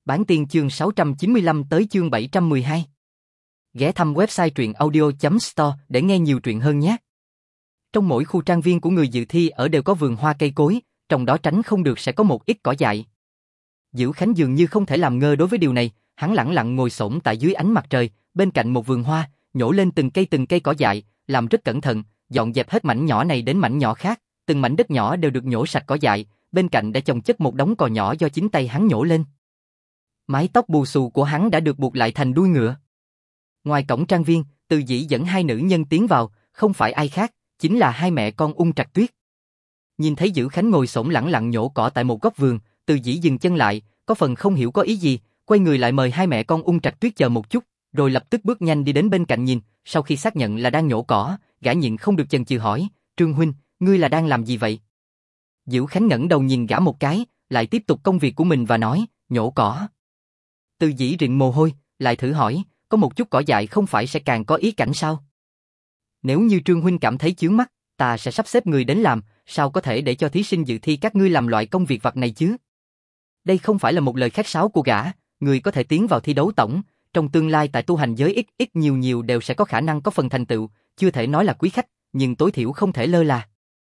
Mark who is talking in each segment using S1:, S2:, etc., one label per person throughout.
S1: Bản tiên chương 695 tới chương 712. Ghé thăm website truyệnaudio.store để nghe nhiều truyện hơn nhé. Trong mỗi khu trang viên của người dự thi ở đều có vườn hoa cây cối, trong đó tránh không được sẽ có một ít cỏ dại. Dữ Khánh dường như không thể làm ngơ đối với điều này, hắn lẳng lặng ngồi xổm tại dưới ánh mặt trời, bên cạnh một vườn hoa, nhổ lên từng cây cỏ dại, làm rất cẩn thận, dọn dẹp hết mảnh nhỏ này đến mảnh nhỏ khác, từng mảnh đất nhỏ đều được nhổ sạch cỏ dại, bên cạnh đã chồng chất một đống cỏ nhỏ do chính tay hắn nhổ lên. Mái tóc bù xù của hắn đã được buộc lại thành đuôi ngựa. Ngoài cổng trang viên, Từ Dĩ dẫn hai nữ nhân tiến vào, không phải ai khác, chính là hai mẹ con Ung Trạch Tuyết. Nhìn thấy Dữ Khánh ngồi xổm lẳng lặng nhổ cỏ tại một góc vườn, Từ Dĩ dừng chân lại, có phần không hiểu có ý gì, quay người lại mời hai mẹ con Ung Trạch Tuyết chờ một chút, rồi lập tức bước nhanh đi đến bên cạnh nhìn, sau khi xác nhận là đang nhổ cỏ, gã nhịn không được chần chừ hỏi, Trương huynh, ngươi là đang làm gì vậy? Dữ Khánh ngẩng đầu nhìn gã một cái, lại tiếp tục công việc của mình và nói, nhổ cỏ. Từ Dĩ rịn mồ hôi, lại thử hỏi, có một chút cỏ dại không phải sẽ càng có ý cảnh sao? Nếu như Trương huynh cảm thấy chướng mắt, ta sẽ sắp xếp người đến làm, sao có thể để cho thí sinh dự thi các ngươi làm loại công việc vặt này chứ? Đây không phải là một lời khách sáo của gã, người có thể tiến vào thi đấu tổng, trong tương lai tại tu hành giới ít nhiều đều sẽ có khả năng có phần thành tựu, chưa thể nói là quý khách, nhưng tối thiểu không thể lơ là.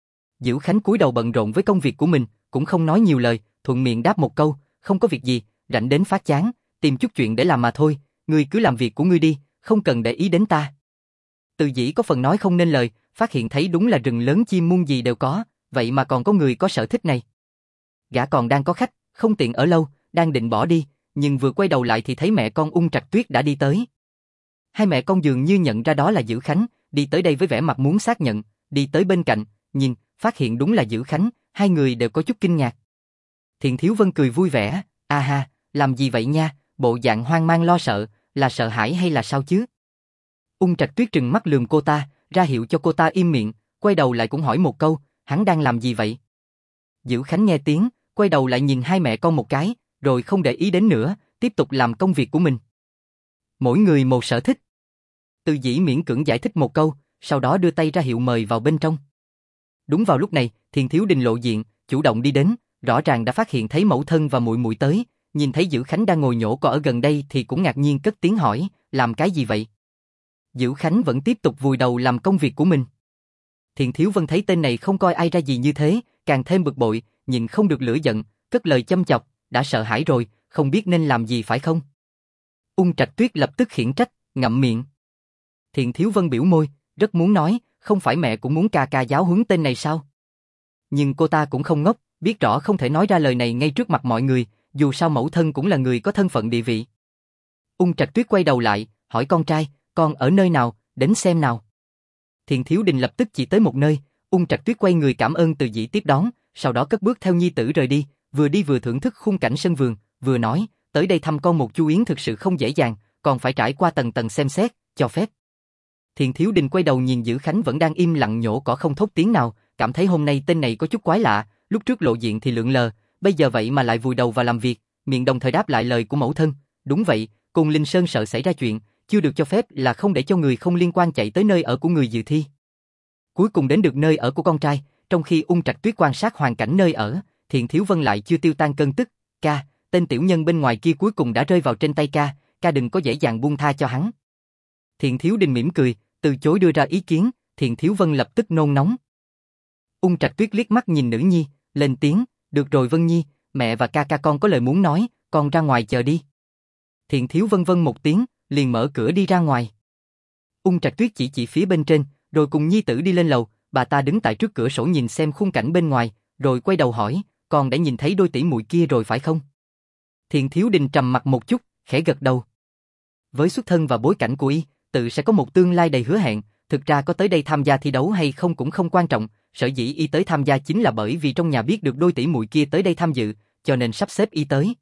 S1: Dữ Khánh cúi đầu bận rộn với công việc của mình, cũng không nói nhiều lời, thuận miệng đáp một câu, không có việc gì, rảnh đến phát chán, tìm chút chuyện để làm mà thôi, ngươi cứ làm việc của ngươi đi, không cần để ý đến ta. Từ Dĩ có phần nói không nên lời, phát hiện thấy đúng là rừng lớn chim muôn gì đều có, vậy mà còn có người có sở thích này. Gã còn đang có khách, không tiện ở lâu, đang định bỏ đi, nhưng vừa quay đầu lại thì thấy mẹ con Ung Trạch Tuyết đã đi tới. Hai mẹ con dường như nhận ra đó là Dữ Khánh, đi tới đây với vẻ mặt muốn xác nhận, đi tới bên cạnh, nhìn, phát hiện đúng là Dữ Khánh, hai người đều có chút kinh ngạc. Thiện Thiếu Vân cười vui vẻ, a ha, làm gì vậy nha, bộ dạng hoang mang lo sợ, là sợ hãi hay là sao chứ? Ung Trạch Tuyết trừng mắt lườm cô ta, ra hiệu cho cô ta im miệng, quay đầu lại cũng hỏi một câu, hắn đang làm gì vậy? Dữ Khánh nghe tiếng, quay đầu lại nhìn hai mẹ con một cái, rồi không để ý đến nữa, tiếp tục làm công việc của mình. Mỗi người một sở thích. Từ Dĩ miễn cưỡng giải thích một câu, sau đó đưa tay ra hiệu mời vào bên trong. Đúng vào lúc này, Thiền Thiếu Đình lộ diện, chủ động đi đến, rõ ràng đã phát hiện thấy mẫu thân và muội muội tới, nhìn thấy Dữ Khánh đang ngồi nhổ cỏ ở gần đây thì cũng ngạc nhiên cất tiếng hỏi, làm cái gì vậy? Dữ Khánh vẫn tiếp tục vùi đầu làm công việc của mình. Thiền Thiếu Vân thấy tên này không coi ai ra gì như thế, càng thêm bực bội, nhịn không được lửa giận, cất lời châm chọc, đã sợ hãi rồi, không biết nên làm gì phải không? Ung Trạch Tuyết lập tức khiển trách, ngậm miệng. Thiền Thiếu Vân biểu môi, rất muốn nói, không phải mẹ cũng muốn ca giáo huấn tên này sao? Nhưng cô ta cũng không ngốc, biết rõ không thể nói ra lời này ngay trước mặt mọi người, dù sao mẫu thân cũng là người có thân phận địa vị. Ung Trạch Tuyết quay đầu lại, hỏi con trai, con ở nơi nào, đến xem nào. Thiền Thiếu Đình lập tức chỉ tới một nơi, Ung Trạch Tuyết quay người cảm ơn Từ Dĩ tiếp đón, sau đó cất bước theo nhi tử rời đi, vừa đi vừa thưởng thức khung cảnh sân vườn, vừa nói, tới đây thăm con một chú yến thực sự không dễ dàng, còn phải trải qua tầng tầng xem xét, cho phép. Thiền Thiếu Đình quay đầu nhìn Dữ Khánh vẫn đang im lặng nhổ cỏ không thốt tiếng nào, cảm thấy hôm nay tên này có chút quái lạ, lúc trước lộ diện thì lượn lờ, bây giờ vậy mà lại vùi đầu vào làm việc, miệng đồng thời đáp lại lời của mẫu thân, đúng vậy, Côn Linh Sơn sợ xảy ra chuyện, chưa được cho phép là không để cho người không liên quan chạy tới nơi ở của người dự thi. Cuối cùng đến được nơi ở của con trai, trong khi Ung Trạch Tuyết quan sát hoàn cảnh nơi ở, Thiện Thiếu Vân lại chưa tiêu tan cơn tức, ca, tên tiểu nhân bên ngoài kia cuối cùng đã rơi vào trên tay ca đừng có dễ dàng buông tha cho hắn. Thiện Thiếu Đình mỉm cười, từ chối đưa ra ý kiến, Thiện Thiếu Vân lập tức nôn nóng. Ung Trạch Tuyết liếc mắt nhìn nữ nhi, lên tiếng, được rồi Vân Nhi, mẹ và ca con có lời muốn nói, con ra ngoài chờ đi. Thiện Thiếu Vân vâng một tiếng, liền mở cửa đi ra ngoài. Ung Trạch Tuyết chỉ phía bên trên, rồi cùng nhi tử đi lên lầu, bà ta đứng tại trước cửa sổ nhìn xem khung cảnh bên ngoài, rồi quay đầu hỏi, con đã nhìn thấy đôi tỷ muội kia rồi phải không? Thiện Thiếu Đình trầm mặt một chút, khẽ gật đầu. Với xuất thân và bối cảnh của y, tự sẽ có một tương lai đầy hứa hẹn, thực ra có tới đây tham gia thi đấu hay không cũng không quan trọng, sở dĩ y tới tham gia chính là bởi vì trong nhà biết được đôi tỷ muội kia tới đây tham dự, cho nên sắp xếp y tới.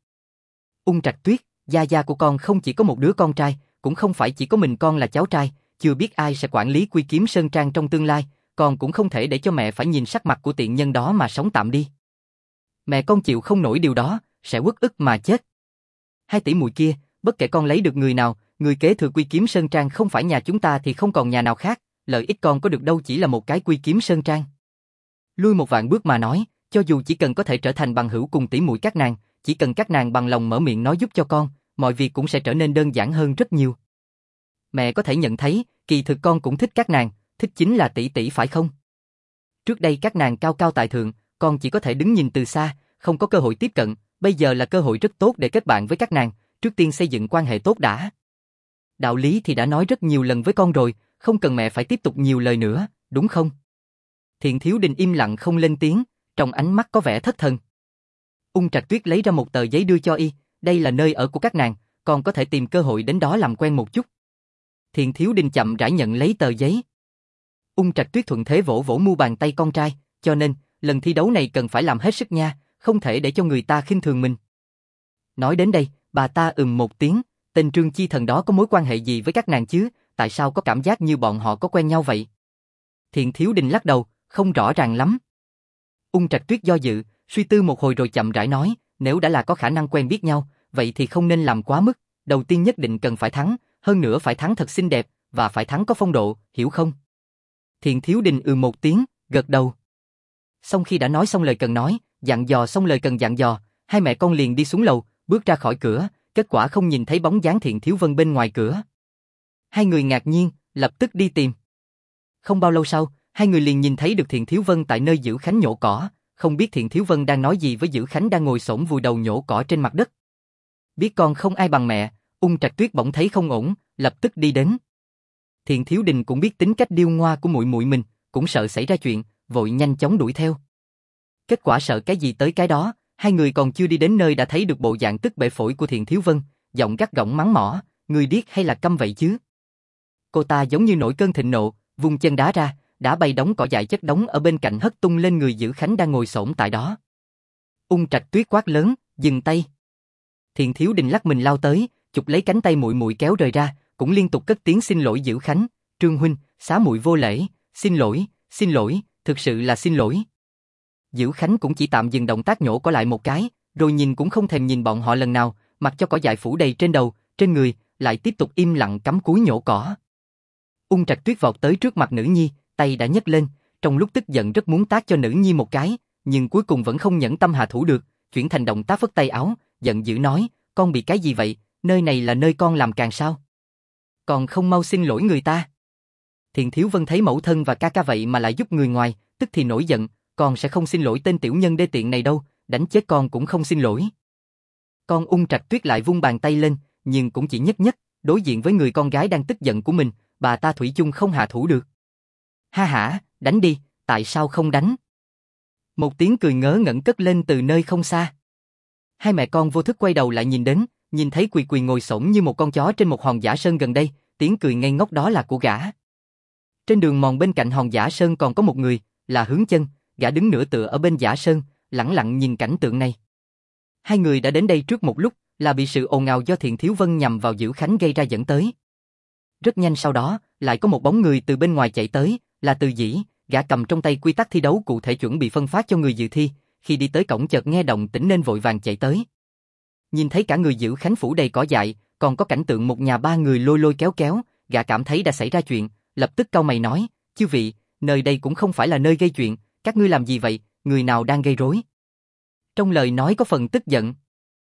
S1: Ung Trạch Tuyết, gia gia của con không chỉ có một đứa con trai, cũng không phải chỉ có mình con là cháu trai, chưa biết ai sẽ quản lý Quy Kiếm Sơn Trang trong tương lai, con cũng không thể để cho mẹ phải nhìn sắc mặt của tiện nhân đó mà sống tạm đi. Mẹ con chịu không nổi điều đó, sẽ uất ức mà chết. Hai tỷ muội kia, bất kể con lấy được người nào, người kế thừa Quy Kiếm Sơn Trang không phải nhà chúng ta thì không còn nhà nào khác, lợi ích con có được đâu chỉ là một cái Quy Kiếm Sơn Trang. Lui một vạn bước mà nói, cho dù chỉ cần có thể trở thành bằng hữu cùng tỷ muội các nàng, chỉ cần các nàng bằng lòng mở miệng nói giúp cho con, mọi việc cũng sẽ trở nên đơn giản hơn rất nhiều. Mẹ có thể nhận thấy, kỳ thực con cũng thích các nàng, thích chính là tỷ tỷ phải không? Trước đây các nàng cao cao tại thượng, con chỉ có thể đứng nhìn từ xa, không có cơ hội tiếp cận, bây giờ là cơ hội rất tốt để kết bạn với các nàng, trước tiên xây dựng quan hệ tốt đã. Đạo lý thì đã nói rất nhiều lần với con rồi, không cần mẹ phải tiếp tục nhiều lời nữa, đúng không? Thiện Thiếu Đình im lặng không lên tiếng, trong ánh mắt có vẻ thất thần. Ung Trạch Tuyết lấy ra một tờ giấy đưa cho y, đây là nơi ở của các nàng, con có thể tìm cơ hội đến đó làm quen một chút. Thiện Thiếu Đình chậm rãi nhận lấy tờ giấy. Ung Trạch Tuyết thuận thế vỗ vỗ mu bàn tay con trai, cho nên, lần thi đấu này cần phải làm hết sức nha, không thể để cho người ta khinh thường mình. Nói đến đây, bà ta một tiếng, tên Trương Chi Thần đó có mối quan hệ gì với các nàng chứ, tại sao có cảm giác như bọn họ có quen nhau vậy? Thiện Thiếu Đình lắc đầu, không rõ ràng lắm. Ung Trạch Tuyết do dự, suy tư một hồi rồi chậm rãi nói, nếu đã là có khả năng quen biết nhau, vậy thì không nên làm quá mức, đầu tiên nhất định cần phải thắng, hơn nữa phải thắng thật xinh đẹp, và phải thắng có phong độ, hiểu không? Thiện Thiếu Đình một tiếng, gật đầu. Xong khi đã nói xong lời cần nói, dặn dò xong lời cần dặn dò, hai mẹ con liền đi xuống lầu, bước ra khỏi cửa, kết quả không nhìn thấy bóng dáng Thiện Thiếu Vân bên ngoài cửa. Hai người ngạc nhiên, lập tức đi tìm. Không bao lâu sau, hai người liền nhìn thấy được Thiện Thiếu Vân tại nơi Dữ Khánh nhổ cỏ, không biết Thiện Thiếu Vân đang nói gì với Dữ Khánh đang ngồi xổm vùi đầu nhổ cỏ trên mặt đất. Biết con không ai bằng mẹ, Ung Trạch Tuyết bỗng thấy không ổn, lập tức đi đến. Thiện Thiếu Đình cũng biết tính cách điêu ngoa của muội muội mình, cũng sợ xảy ra chuyện, vội nhanh chóng đuổi theo. Kết quả sợ cái gì tới cái đó, hai người còn chưa đi đến nơi đã thấy được bộ dạng tức bể phổi của Thiện Thiếu Vân, giọng gắt gỏng mắng mỏ, người điếc hay là câm vậy chứ? Cô ta giống như nổi cơn thịnh nộ, vung chân đá ra, đã bay đống cỏ dại chất đống ở bên cạnh hất tung lên người Dữ Khánh đang ngồi xổm tại đó. Ung Trạch Tuyết quát lớn, dừng tay. Thiện Thiếu Đình lắc mình lao tới, chụp lấy cánh tay muội muội kéo rời ra, cũng liên tục cất tiếng xin lỗi Dữ Khánh, Trương huynh, xá muội vô lễ, xin lỗi, thực sự là xin lỗi. Dữ Khánh cũng chỉ tạm dừng động tác nhổ cỏ lại một cái, rồi nhìn cũng không thèm nhìn bọn họ lần nào, mặc cho cỏ dại phủ đầy trên đầu, trên người, lại tiếp tục im lặng cắm cúi nhổ cỏ. Ung Trạch Tuyết vọt tới trước mặt nữ nhi, tay đã nhấc lên, trong lúc tức giận rất muốn tát cho nữ nhi một cái, nhưng cuối cùng vẫn không nhẫn tâm hạ thủ được, chuyển thành động tác phất tay áo, giận dữ nói, con bị cái gì vậy, nơi này là nơi con làm càng sao? Còn không mau xin lỗi người ta. Thiện Thiếu Vân thấy mẫu thân và ca ca vậy mà lại giúp người ngoài, tức thì nổi giận, con sẽ không xin lỗi tên tiểu nhân đê tiện này đâu, đánh chết con cũng không xin lỗi. Con Ung Trạch Tuyết lại vung bàn tay lên, nhưng cũng chỉ nhất, đối diện với người con gái đang tức giận của mình, bà ta thủy chung không hạ thủ được. Ha hả, đánh đi, tại sao không đánh? Một tiếng cười ngớ ngẩn cất lên từ nơi không xa. Hai mẹ con vô thức quay đầu lại nhìn đến, nhìn thấy Quỳ Quỳ ngồi xổm như một con chó trên một hòn giả sơn gần đây, tiếng cười ngây ngốc đó là của gã. Trên đường mòn bên cạnh hòn giả sơn còn có một người, là Hướng Chân, gã đứng nửa tựa ở bên giả sơn, lẳng lặng nhìn cảnh tượng này. Hai người đã đến đây trước một lúc, là bị sự ồn ào do Thiện Thiếu Vân nhằm vào Dữ Khánh gây ra dẫn tới. Rất nhanh sau đó, lại có một bóng người từ bên ngoài chạy tới, là Từ Dĩ, gã cầm trong tay quy tắc thi đấu cụ thể chuẩn bị phân phát cho người dự thi, khi đi tới cổng chợt nghe động tĩnh nên vội vàng chạy tới. Nhìn thấy cả người Dữ Khánh phủ đầy cỏ dại, còn có cảnh tượng một nhà ba người lôi lôi kéo kéo, gã cảm thấy đã xảy ra chuyện, lập tức cau mày nói, chư vị, nơi đây cũng không phải là nơi gây chuyện, các ngươi làm gì vậy, người nào đang gây rối? Trong lời nói có phần tức giận.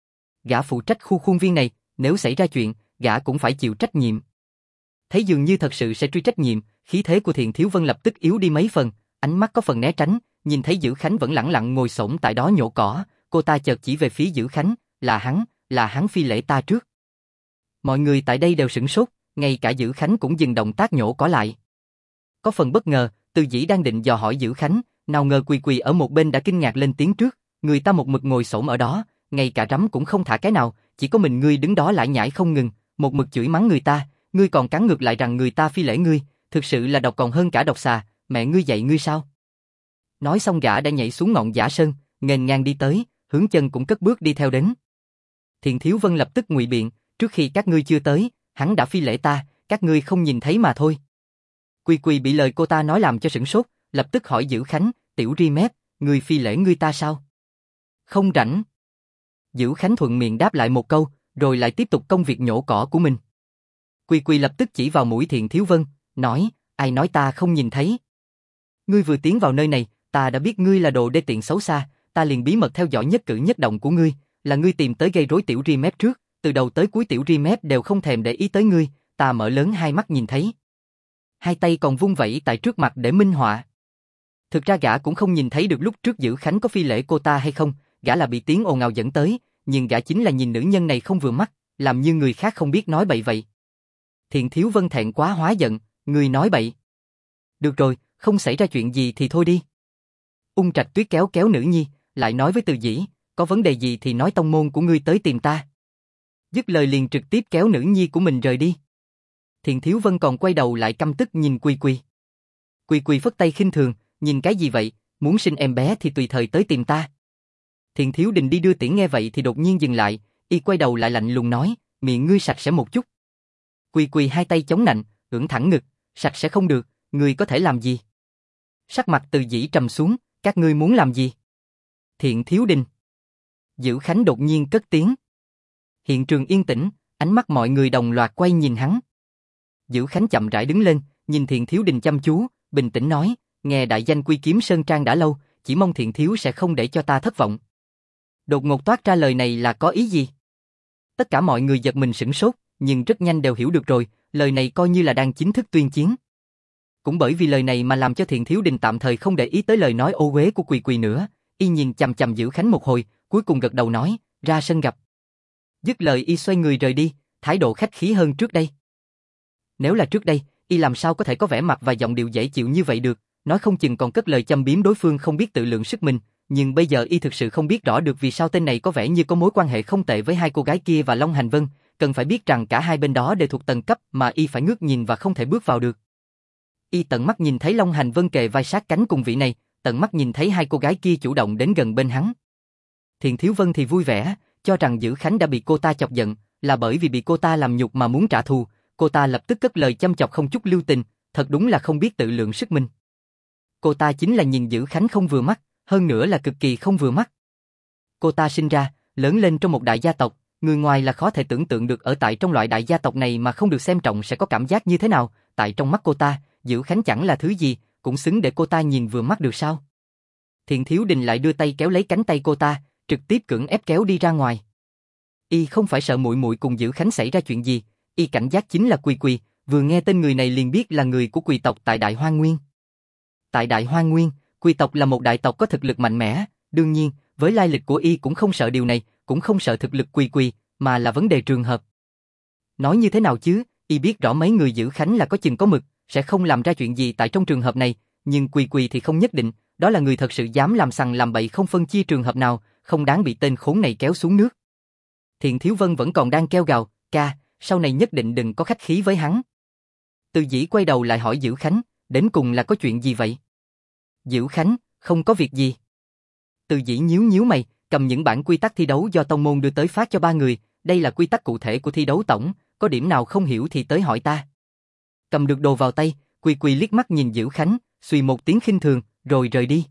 S1: Gã phụ trách khu khuôn viên này, nếu xảy ra chuyện, gã cũng phải chịu trách nhiệm. Thấy dường như thật sự sẽ truy trách nhiệm, khí thế của Thiện Thiếu Vân lập tức yếu đi mấy phần, ánh mắt có phần né tránh, nhìn thấy Dữ Khánh vẫn lẳng lặng ngồi xổm tại đó nhổ cỏ, cô ta chợt chỉ về phía Dữ Khánh, là hắn phi lễ ta trước. Mọi người tại đây đều sửng sốt, ngay cả Dữ Khánh cũng dừng động tác nhổ cỏ lại. Có phần bất ngờ, Từ Dĩ đang định dò hỏi Dữ Khánh, nào ngờ Quỳ Quỳ ở một bên đã kinh ngạc lên tiếng trước, người ta một mực ngồi xổm ở đó, ngay cả rắm cũng không thả cái nào, chỉ có mình ngươi đứng đó lải nhải không ngừng, một mực chửi mắng người ta, ngươi còn cắn ngược lại rằng người ta phi lễ ngươi, thực sự là độc còn hơn cả độc xà, mẹ ngươi dạy ngươi sao? Nói xong gã đã nhảy xuống ngọn giả sơn, nghênh ngang đi tới, Hướng Chân cũng cất bước đi theo đến. Thiện Thiếu Vân lập tức ngụy biện, trước khi các ngươi chưa tới, hắn đã phi lễ ta, các ngươi không nhìn thấy mà thôi. Quỳ Quỳ bị lời cô ta nói làm cho sửng sốt, lập tức hỏi Dữ Khánh, tiểu ri mép, ngươi phi lễ ngươi ta sao? Không rảnh. Dữ Khánh thuận miệng đáp lại một câu, rồi lại tiếp tục công việc nhổ cỏ của mình. Quỳ Quỳ lập tức chỉ vào mũi Thiện Thiếu Vân, nói, ai nói ta không nhìn thấy? Ngươi vừa tiến vào nơi này, ta đã biết ngươi là đồ đê tiện xấu xa, ta liền bí mật theo dõi nhất cử nhất động của ngươi, là ngươi tìm tới gây rối tiểu Remep trước, từ đầu tới cuối tiểu Remep đều không thèm để ý tới ngươi, ta mở lớn hai mắt nhìn thấy. Hai tay còn vung vẩy tại trước mặt để minh họa. Thực ra gã cũng không nhìn thấy được lúc trước Dữ Khánh có phi lễ cô ta hay không, gã là bị tiếng ồn ào dẫn tới, nhưng gã chính là nhìn nữ nhân này không vừa mắt, làm như người khác không biết nói bậy vậy. Thiện Thiếu Vân thẹn quá hóa giận, ngươi nói bậy. Được rồi, không xảy ra chuyện gì thì thôi đi. Ung Trạch Tuyết kéo kéo nữ nhi, lại nói với Từ Dĩ, có vấn đề gì thì nói tông môn của ngươi tới tìm ta. Dứt lời liền trực tiếp kéo nữ nhi của mình rời đi. Thiện Thiếu Vân còn quay đầu lại căm tức nhìn Quy Quy. Quy Quy phất tay khinh thường, nhìn cái gì vậy, muốn sinh em bé thì tùy thời tới tìm ta. Thiện Thiếu Đình đi đưa tiễn nghe vậy thì đột nhiên dừng lại, y quay đầu lại lạnh lùng nói, miệng ngươi sạch sẽ một chút. Quy Quy hai tay chống nạnh, ưỡn thẳng ngực, sạch sẽ không được, ngươi có thể làm gì? Sắc mặt Từ Dĩ trầm xuống, các ngươi muốn làm gì? Thiện Thiếu Đình. Dữ Khánh đột nhiên cất tiếng. Hiện trường yên tĩnh, ánh mắt mọi người đồng loạt quay nhìn hắn. Dữ Khánh chậm rãi đứng lên, nhìn Thiện Thiếu Đình chăm chú, bình tĩnh nói, nghe đại danh Quy Kiếm Sơn Trang đã lâu, chỉ mong Thiện Thiếu sẽ không để cho ta thất vọng. Đột ngột toát ra lời này là có ý gì? Tất cả mọi người giật mình sửng sốt, nhưng rất nhanh đều hiểu được rồi, lời này coi như là đang chính thức tuyên chiến. Cũng bởi vì lời này mà làm cho Thiện Thiếu Đình tạm thời không để ý tới lời nói ô uế của Quy Quy nữa, y nhìn chằm chằm Dữ Khánh một hồi, cuối cùng gật đầu nói, ra sân gặp. Dứt lời y xoay người rời đi, thái độ khách khí hơn trước đây. Nếu là trước đây, y làm sao có thể có vẻ mặt và giọng điệu dễ chịu như vậy được, nói không chừng còn cất lời châm biếm đối phương không biết tự lượng sức mình, nhưng bây giờ y thực sự không biết rõ được vì sao tên này có vẻ như có mối quan hệ không tệ với hai cô gái kia và Long Hành Vân, cần phải biết rằng cả hai bên đó đều thuộc tầng cấp mà y phải ngước nhìn và không thể bước vào được. Y tận mắt nhìn thấy Long Hành Vân kề vai sát cánh cùng vị này, tận mắt nhìn thấy hai cô gái kia chủ động đến gần bên hắn. Thiện Thiếu Vân thì vui vẻ, cho rằng Dữ Khánh đã bị cô ta chọc giận, là bởi vì bị cô ta làm nhục mà muốn trả thù, cô ta lập tức cất lời châm chọc không chút lưu tình, thật đúng là không biết tự lượng sức mình. Cô ta chính là nhìn Dữ Khánh không vừa mắt, hơn nữa là cực kỳ không vừa mắt. Cô ta sinh ra, lớn lên trong một đại gia tộc, người ngoài là khó thể tưởng tượng được ở tại trong loại đại gia tộc này mà không được xem trọng sẽ có cảm giác như thế nào, tại trong mắt cô ta, Dữ Khánh chẳng là thứ gì, cũng xứng để cô ta nhìn vừa mắt được sao? Thiện Thiếu Đình lại đưa tay kéo lấy cánh tay cô ta, trực tiếp cưỡng ép kéo đi ra ngoài. Y không phải sợ muội muội cùng Dữ Khánh xảy ra chuyện gì, y cảnh giác chính là Quy Quy, vừa nghe tên người này liền biết là người của Quy tộc tại Đại Hoang Nguyên. Tại Đại Hoang Nguyên, Quy tộc là một đại tộc có thực lực mạnh mẽ, đương nhiên, với lai lịch của y cũng không sợ điều này, cũng không sợ thực lực Quy Quy, mà là vấn đề trường hợp. Nói như thế nào chứ, y biết rõ mấy người Dữ Khánh là có chừng có mực, sẽ không làm ra chuyện gì tại trong trường hợp này, nhưng Quy Quy thì không nhất định, đó là người thật sự dám làm sằng làm bậy không phân chia trường hợp nào, không đáng bị tên khốn này kéo xuống nước. Thiện Thiếu Vân vẫn còn đang kêu gào, ca, sau này nhất định đừng có khách khí với hắn. Từ Dĩ quay đầu lại hỏi Dữ Khánh, đến cùng là có chuyện gì vậy? Dữ Khánh, không có việc gì. Từ Dĩ nhíu nhíu mày, cầm những bản quy tắc thi đấu do tông môn đưa tới phát cho ba người, đây là quy tắc cụ thể của thi đấu tổng, có điểm nào không hiểu thì tới hỏi ta. Cầm được đồ vào tay, Quy Quy liếc mắt nhìn Dữ Khánh, suy một tiếng khinh thường, rồi rời đi.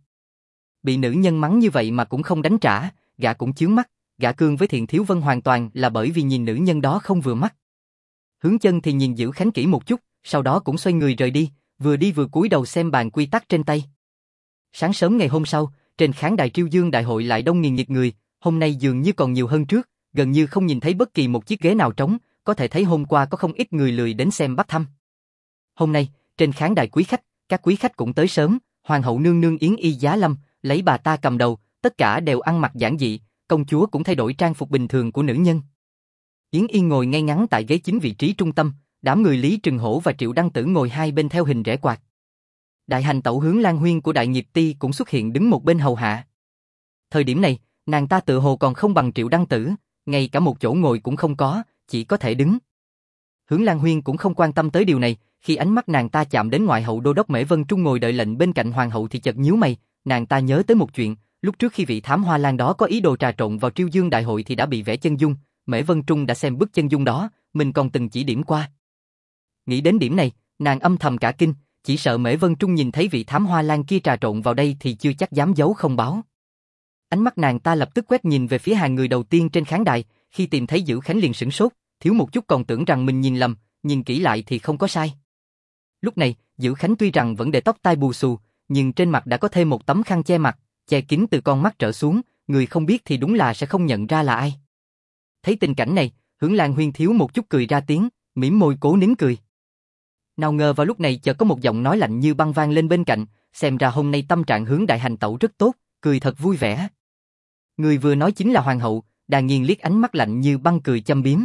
S1: Bị nữ nhân mắng như vậy mà cũng không đánh trả, gã cũng chướng mắt, gã cương với Thiện Thiếu Vân hoàn toàn là bởi vì nhìn nữ nhân đó không vừa mắt. Hướng Chân thì nhìn Dữ Khánh kỹ một chút, sau đó cũng xoay người rời đi vừa cúi đầu xem bàn quy tắc trên tay. Sáng sớm ngày hôm sau, trên khán đài Triêu Dương đại hội lại đông nghìn nghịt người, hôm nay dường như còn nhiều hơn trước, gần như không nhìn thấy bất kỳ một chiếc ghế nào trống, có thể thấy hôm qua có không ít người lười đến xem bắt thăm. Hôm nay, trên khán đài quý khách, các quý khách cũng tới sớm, Hoàng hậu nương nương Yến Y Giá Lâm, lấy bà ta cầm đầu, tất cả đều ăn mặc giản dị, công chúa cũng thay đổi trang phục bình thường của nữ nhân. Yến Y ngồi ngay ngắn tại ghế chính vị trí trung tâm, đám người Lý Trừng Hổ và Triệu Đăng Tử ngồi hai bên theo hình rẽ quạt. Đại hành tẩu Hướng Lan Huyên của Đại Nghiệp Ti cũng xuất hiện đứng một bên hầu hạ. Thời điểm này, nàng ta tự hồ còn không bằng Triệu Đăng Tử, ngay cả một chỗ ngồi cũng không có, chỉ có thể đứng. Hướng Lan Huyên cũng không quan tâm tới điều này, khi ánh mắt nàng ta chạm đến ngoại hậu đô đốc Mễ Vân Trung ngồi đợi lệnh bên cạnh hoàng hậu thì chợt nhíu mày, nàng ta nhớ tới một chuyện, lúc trước khi vị thám hoa lan đó có ý đồ trà trộn vào Triêu Dương đại hội thì đã bị vẽ chân dung, Mễ Vân Trung đã xem bức chân dung đó, mình còn từng chỉ điểm qua. Nghĩ đến điểm này, nàng âm thầm cả kinh, chỉ sợ Mễ Vân Trung nhìn thấy vị thám hoa lan kia trà trộn vào đây thì chưa chắc dám giấu không báo. Ánh mắt nàng ta lập tức quét nhìn về phía hàng người đầu tiên trên khán đài, khi tìm thấy Dữ Khánh liền sửng sốt, thiếu một chút còn tưởng rằng mình nhìn lầm, nhìn kỹ lại thì không có sai. Lúc này, Dữ Khánh tuy rằng vẫn để tóc tai bù xù, nhưng trên mặt đã có thêm một tấm khăn che mặt, che kín từ con mắt trở xuống, người không biết thì đúng là sẽ không nhận ra là ai. Thấy tình cảnh này, Hướng Lan Huyên thiếu một chút cười ra tiếng, mỉm môi cố nín cười. Nào ngờ vào lúc này chợt có một giọng nói lạnh như băng vang lên bên cạnh, xem ra hôm nay tâm trạng Hướng đại hành tẩu rất tốt, cười thật vui vẻ. Người vừa nói chính là hoàng hậu, Đàn Nghiên liếc ánh mắt lạnh như băng cười châm biếm.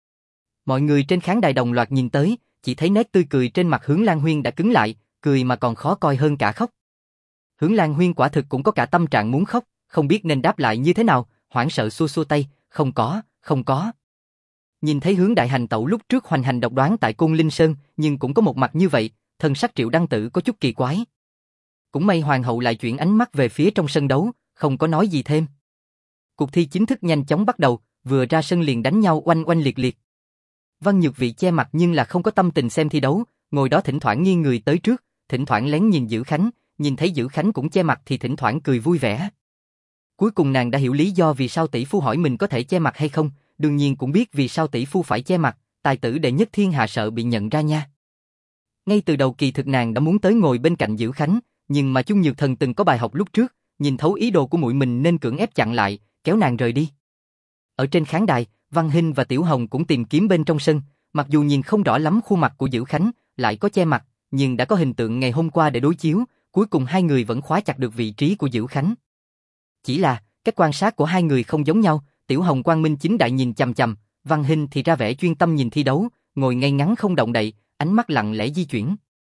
S1: Mọi người trên khán đài đồng loạt nhìn tới, chỉ thấy nét tươi cười trên mặt Hướng Lan Huyên đã cứng lại, cười mà còn khó coi hơn cả khóc. Hướng Lan Huyên quả thực cũng có cả tâm trạng muốn khóc, không biết nên đáp lại như thế nào, hoảng sợ xua xua tay, không có. Nhìn thấy Hướng đại hành tẩu lúc trước hoành hành độc đoán tại Côn Linh Sơn, nhưng cũng có một mặt như vậy, thần sắc Triệu Đăng Tử có chút kỳ quái. Cũng may hoàng hậu lại chuyển ánh mắt về phía trong sân đấu, không có nói gì thêm. Cuộc thi chính thức nhanh chóng bắt đầu, vừa ra sân liền đánh nhau oanh oanh liệt liệt. Văn Nhược Vị che mặt nhưng là không có tâm tình xem thi đấu, ngồi đó thỉnh thoảng nghiêng người tới trước, thỉnh thoảng lén nhìn Dữ Khánh, nhìn thấy Dữ Khánh cũng che mặt thì thỉnh thoảng cười vui vẻ. Cuối cùng nàng đã hiểu lý do vì sao tỷ phu hỏi mình có thể che mặt hay không, đương nhiên cũng biết vì sao tỷ phu phải che mặt, tài tử đệ nhất thiên hạ sợ bị nhận ra nha. Ngay từ đầu kỳ thực nàng đã muốn tới ngồi bên cạnh Dữ Khánh, nhưng mà Chung Nhược Thần từng có bài học lúc trước, nhìn thấu ý đồ của muội mình nên cưỡng ép chặn lại, kéo nàng rời đi. Ở trên khán đài, Văn Hinh và Tiểu Hồng cũng tìm kiếm bên trong sân, mặc dù nhìn không rõ lắm khuôn mặt của Dữ Khánh, lại có che mặt, nhưng đã có hình tượng ngày hôm qua để đối chiếu, cuối cùng hai người vẫn khóa chặt được vị trí của Dữ Khánh. Chỉ là, cách quan sát của hai người không giống nhau, Tiểu Hồng quang minh chính đại nhìn chằm chằm, Văn Hinh thì ra vẻ chuyên tâm nhìn thi đấu, ngồi ngay ngắn không động đậy, ánh mắt lặng lẽ di chuyển.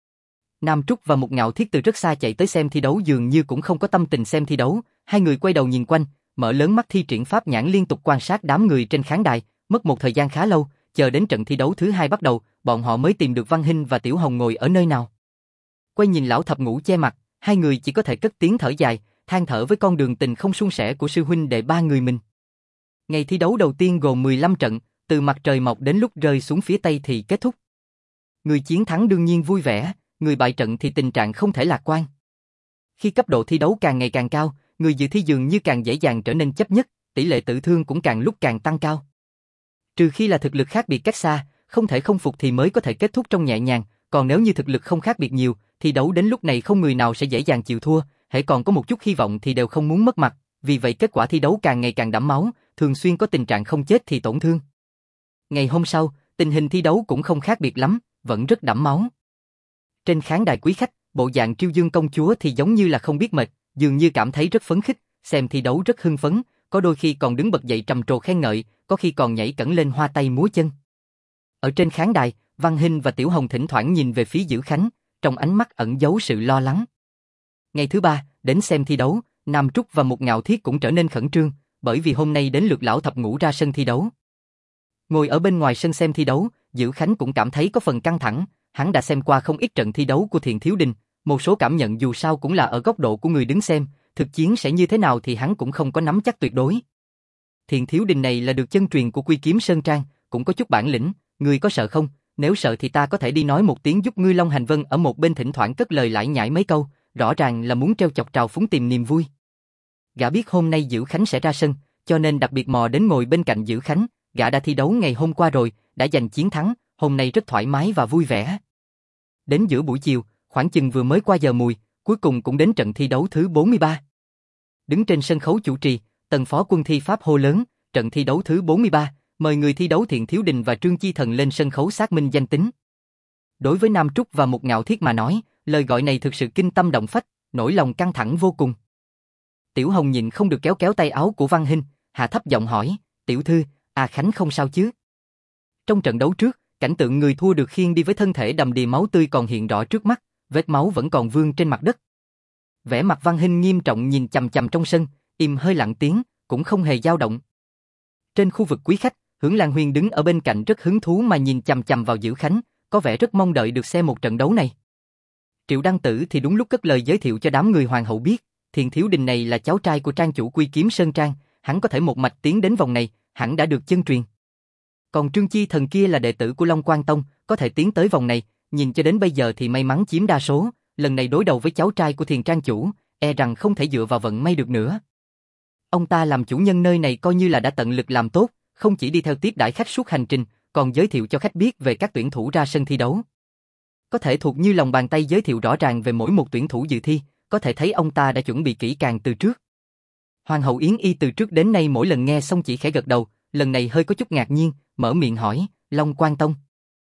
S1: Nam Trúc và Mục Ngạo Thiết từ rất xa chạy tới xem thi đấu dường như cũng không có tâm tình xem thi đấu, hai người quay đầu nhìn quanh, mở lớn mắt thi triển pháp nhãn liên tục quan sát đám người trên khán đài, mất một thời gian khá lâu, chờ đến trận thi đấu thứ hai bắt đầu, bọn họ mới tìm được Văn Hinh và Tiểu Hồng ngồi ở nơi nào. Quay nhìn lão thập ngũ che mặt, hai người chỉ có thể cất tiếng thở dài, than thở với con đường tình không suôn sẻ của sư huynh đệ ba người mình. Ngày thi đấu đầu tiên gồm 15 trận, từ mặt trời mọc đến lúc rơi xuống phía tây thì kết thúc. Người chiến thắng đương nhiên vui vẻ, người bại trận thì tình trạng không thể lạc quan. Khi cấp độ thi đấu càng ngày càng cao, người dự thi dường như càng dễ dàng trở nên chấp nhất, tỷ lệ tử thương cũng càng lúc càng tăng cao. Trừ khi là thực lực khác biệt cách xa, không thể không phục thì mới có thể kết thúc trong nhẹ nhàng, còn nếu như thực lực không khác biệt nhiều, thi đấu đến lúc này không người nào sẽ dễ dàng chịu thua, hễ còn có một chút hy vọng thì đều không muốn mất mặt, vì vậy kết quả thi đấu càng ngày càng đẫm máu, thường xuyên có tình trạng không chết thì tổn thương. Ngày hôm sau, tình hình thi đấu cũng không khác biệt lắm, vẫn rất đẫm máu. Trên khán đài quý khách, bộ dạng Triêu Dương công chúa thì giống như là không biết mệt, dường như cảm thấy rất phấn khích, xem thi đấu rất hưng phấn, có đôi khi còn đứng bật dậy trầm trồ khen ngợi, có khi còn nhảy cẫng lên hoa tay múa chân. Ở trên khán đài, Văn Hinh và Tiểu Hồng thỉnh thoảng nhìn về phía Dữ Khánh, trong ánh mắt ẩn giấu sự lo lắng. Ngày thứ ba, đến xem thi đấu, Nam Trúc và Mục Ngạo Thiết cũng trở nên khẩn trương, bởi vì hôm nay đến lượt lão thập ngũ ra sân thi đấu. Ngồi ở bên ngoài sân xem thi đấu, Dữ Khánh cũng cảm thấy có phần căng thẳng, hắn đã xem qua không ít trận thi đấu của Thiền Thiếu Đình, một số cảm nhận dù sao cũng là ở góc độ của người đứng xem, thực chiến sẽ như thế nào thì hắn cũng không có nắm chắc tuyệt đối. Thiền Thiếu Đình này là được chân truyền của Quy Kiếm Sơn Trang, cũng có chút bản lĩnh, ngươi có sợ không? Nếu sợ thì ta có thể đi nói một tiếng giúp ngươi. Long Hành Vân ở một bên thỉnh thoảng cất lời lải nhải mấy câu, rõ ràng là muốn trêu chọc trào phúng tìm niềm vui. Gã biết hôm nay Dữ Khánh sẽ ra sân, cho nên đặc biệt mò đến ngồi bên cạnh Dữ Khánh, gã đã thi đấu ngày hôm qua rồi, đã giành chiến thắng, hôm nay rất thoải mái và vui vẻ. Đến giữa buổi chiều, khoảng chừng vừa mới qua giờ mùi, cuối cùng cũng đến trận thi đấu thứ 43. Đứng trên sân khấu chủ trì, Tần phó quân thi pháp hô lớn, trận thi đấu thứ 43, mời người thi đấu Thiện Thiếu Đình và Trương Chi Thần lên sân khấu xác minh danh tính. Đối với Nam Trúc và Mục Ngạo Thiết mà nói, lời gọi này thực sự kinh tâm động phách, nỗi lòng căng thẳng vô cùng. Tiểu Hồng nhịn không được kéo kéo tay áo của Văn Hinh, hạ thấp giọng hỏi, tiểu thư, Khánh không sao chứ? Trong trận đấu trước, cảnh tượng người thua được khiêng đi với thân thể đầm đìa máu tươi còn hiện rõ trước mắt, vết máu vẫn còn vương trên mặt đất. Vẻ mặt Văn Hinh nghiêm trọng nhìn chằm chằm trong sân, im hơi lặng tiếng, cũng không hề dao động. Trên khu vực quý khách, Hướng Lan Huyên đứng ở bên cạnh rất hứng thú mà nhìn chằm chằm vào Dữ Khánh, có vẻ rất mong đợi được xem một trận đấu này. Triệu Đăng Tử thì đúng lúc cất lời giới thiệu cho đám người hoàng hậu biết, Thiền Thiếu Đình này là cháu trai của trang chủ Quy Kiếm Sơn Trang, hắn có thể một mạch tiến đến vòng này, hẳn đã được chân truyền. Còn Trương Chi Thần kia là đệ tử của Long Quang Tông, có thể tiến tới vòng này, nhìn cho đến bây giờ thì may mắn chiếm đa số, lần này đối đầu với cháu trai của Thiền Trang chủ, e rằng không thể dựa vào vận may được nữa. Ông ta làm chủ nhân nơi này coi như là đã tận lực làm tốt, không chỉ đi theo tiếp đãi khách suốt hành trình, còn giới thiệu cho khách biết về các tuyển thủ ra sân thi đấu. Có thể thuộc như lòng bàn tay giới thiệu rõ ràng về mỗi một tuyển thủ dự thi, có thể thấy ông ta đã chuẩn bị kỹ càng từ trước. Hoàng hậu Yến Y từ trước đến nay mỗi lần nghe xong chỉ khẽ gật đầu, lần này hơi có chút ngạc nhiên, mở miệng hỏi, Long Quang Tông.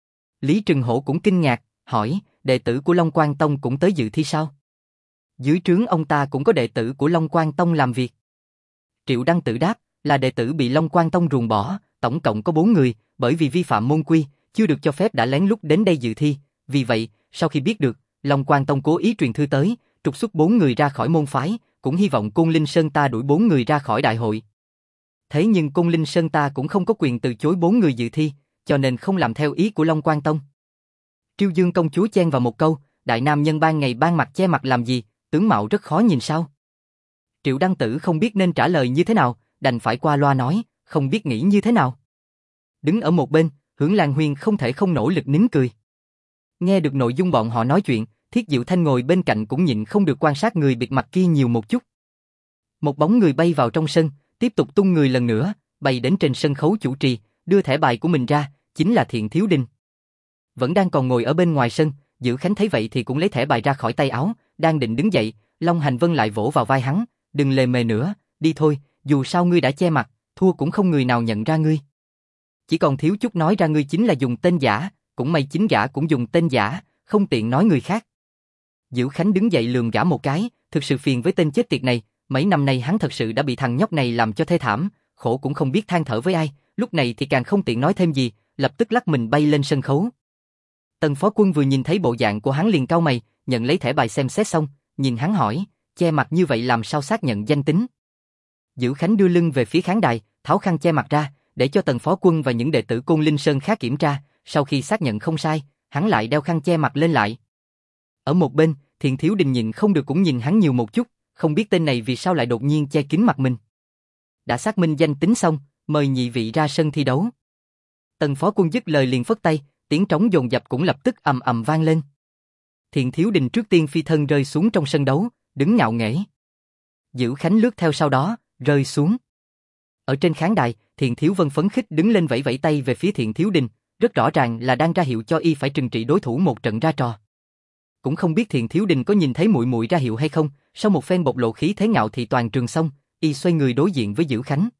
S1: Lý Trừng Hổ cũng kinh ngạc, hỏi, đệ tử của Long Quang Tông cũng tới dự thi sao? Dưới trướng ông ta cũng có đệ tử của Long Quang Tông làm việc. Triệu Đăng Tử đáp, là đệ tử bị Long Quang Tông ruồng bỏ, tổng cộng có 4 người, bởi vì vi phạm môn quy, chưa được cho phép đã lén lút đến đây dự thi, vì vậy, sau khi biết được, Long Quang Tông cố ý truyền thư tới, trục xuất 4 người ra khỏi môn phái, cũng hy vọng Côn Linh Sơn ta đuổi 4 người ra khỏi đại hội. Thế nhưng Côn Linh Sơn ta cũng không có quyền từ chối 4 người dự thi, cho nên không làm theo ý của Long Quang Tông. Triêu Dương công chúa chen vào một câu, đại nam nhân ban ngày ban mặt che mặt làm gì, tướng mạo rất khó nhìn sao? Triệu Đăng Tử không biết nên trả lời như thế nào, đành phải qua loa nói, không biết nghĩ như thế nào. Đứng ở một bên, Hưởng Lan Huyên không thể không nỗ lực nín cười. Nghe được nội dung bọn họ nói chuyện, Thiết Diệu Thanh ngồi bên cạnh cũng nhịn không được quan sát người bịt mặt kia nhiều một chút. Một bóng người bay vào trong sân, tiếp tục tung người lần nữa, bay đến trên sân khấu chủ trì, đưa thẻ bài của mình ra, chính là Thiện Thiếu Đình. Vẫn đang còn ngồi ở bên ngoài sân, Dữ Khánh thấy vậy thì cũng lấy thẻ bài ra khỏi tay áo, đang định đứng dậy, Long Hành Vân lại vỗ vào vai hắn, đừng lề mề nữa, đi thôi, dù sao ngươi đã che mặt, thua cũng không người nào nhận ra ngươi. Chỉ còn thiếu chút nói ra ngươi chính là dùng tên giả, cũng may chính gã cũng dùng tên giả, không tiện nói người khác. Dữ Khánh đứng dậy lườm gã một cái, thực sự phiền với tên chết tiệt này, mấy năm nay hắn thật sự đã bị thằng nhóc này làm cho thê thảm, khổ cũng không biết than thở với ai, lúc này thì càng không tiện nói thêm gì, lập tức lắc mình bay lên sân khấu. Tần Phó Quân vừa nhìn thấy bộ dạng của hắn liền cau mày, nhận lấy thẻ bài xem xét xong, nhìn hắn hỏi, che mặt như vậy làm sao xác nhận danh tính? Dữ Khánh đưa lưng về phía khán đài, tháo khăn che mặt ra, để cho Tần Phó Quân và những đệ tử Côn Linh Sơn khác kiểm tra, sau khi xác nhận không sai, hắn lại đeo khăn che mặt lên lại. Ở một bên, Thiện Thiếu Đình nhịn không được cũng nhìn hắn nhiều một chút, không biết tên này vì sao lại đột nhiên che kín mặt mình. Đã xác minh danh tính xong, mời nhị vị ra sân thi đấu. Tần Phó Quân dứt lời liền phất tay, tiếng trống dồn dập cũng lập tức ầm ầm vang lên. Thiện Thiếu Đình trước tiên phi thân rơi xuống trong sân đấu, đứng ngạo nghễ. Dữ Khánh lướt theo sau đó, rơi xuống. Ở trên khán đài, Thiện Thiếu Vân phấn khích đứng lên vẫy vẫy tay về phía Thiện Thiếu Đình, rất rõ ràng là đang ra hiệu cho y phải trừng trị đối thủ một trận ra trò. Cũng không biết Thiện Thiếu Đình có nhìn thấy muội muội ra hiệu hay không, sau một phen bộc lộ khí thế ngạo thị toàn trường xong, y xoay người đối diện với Dữ Khánh.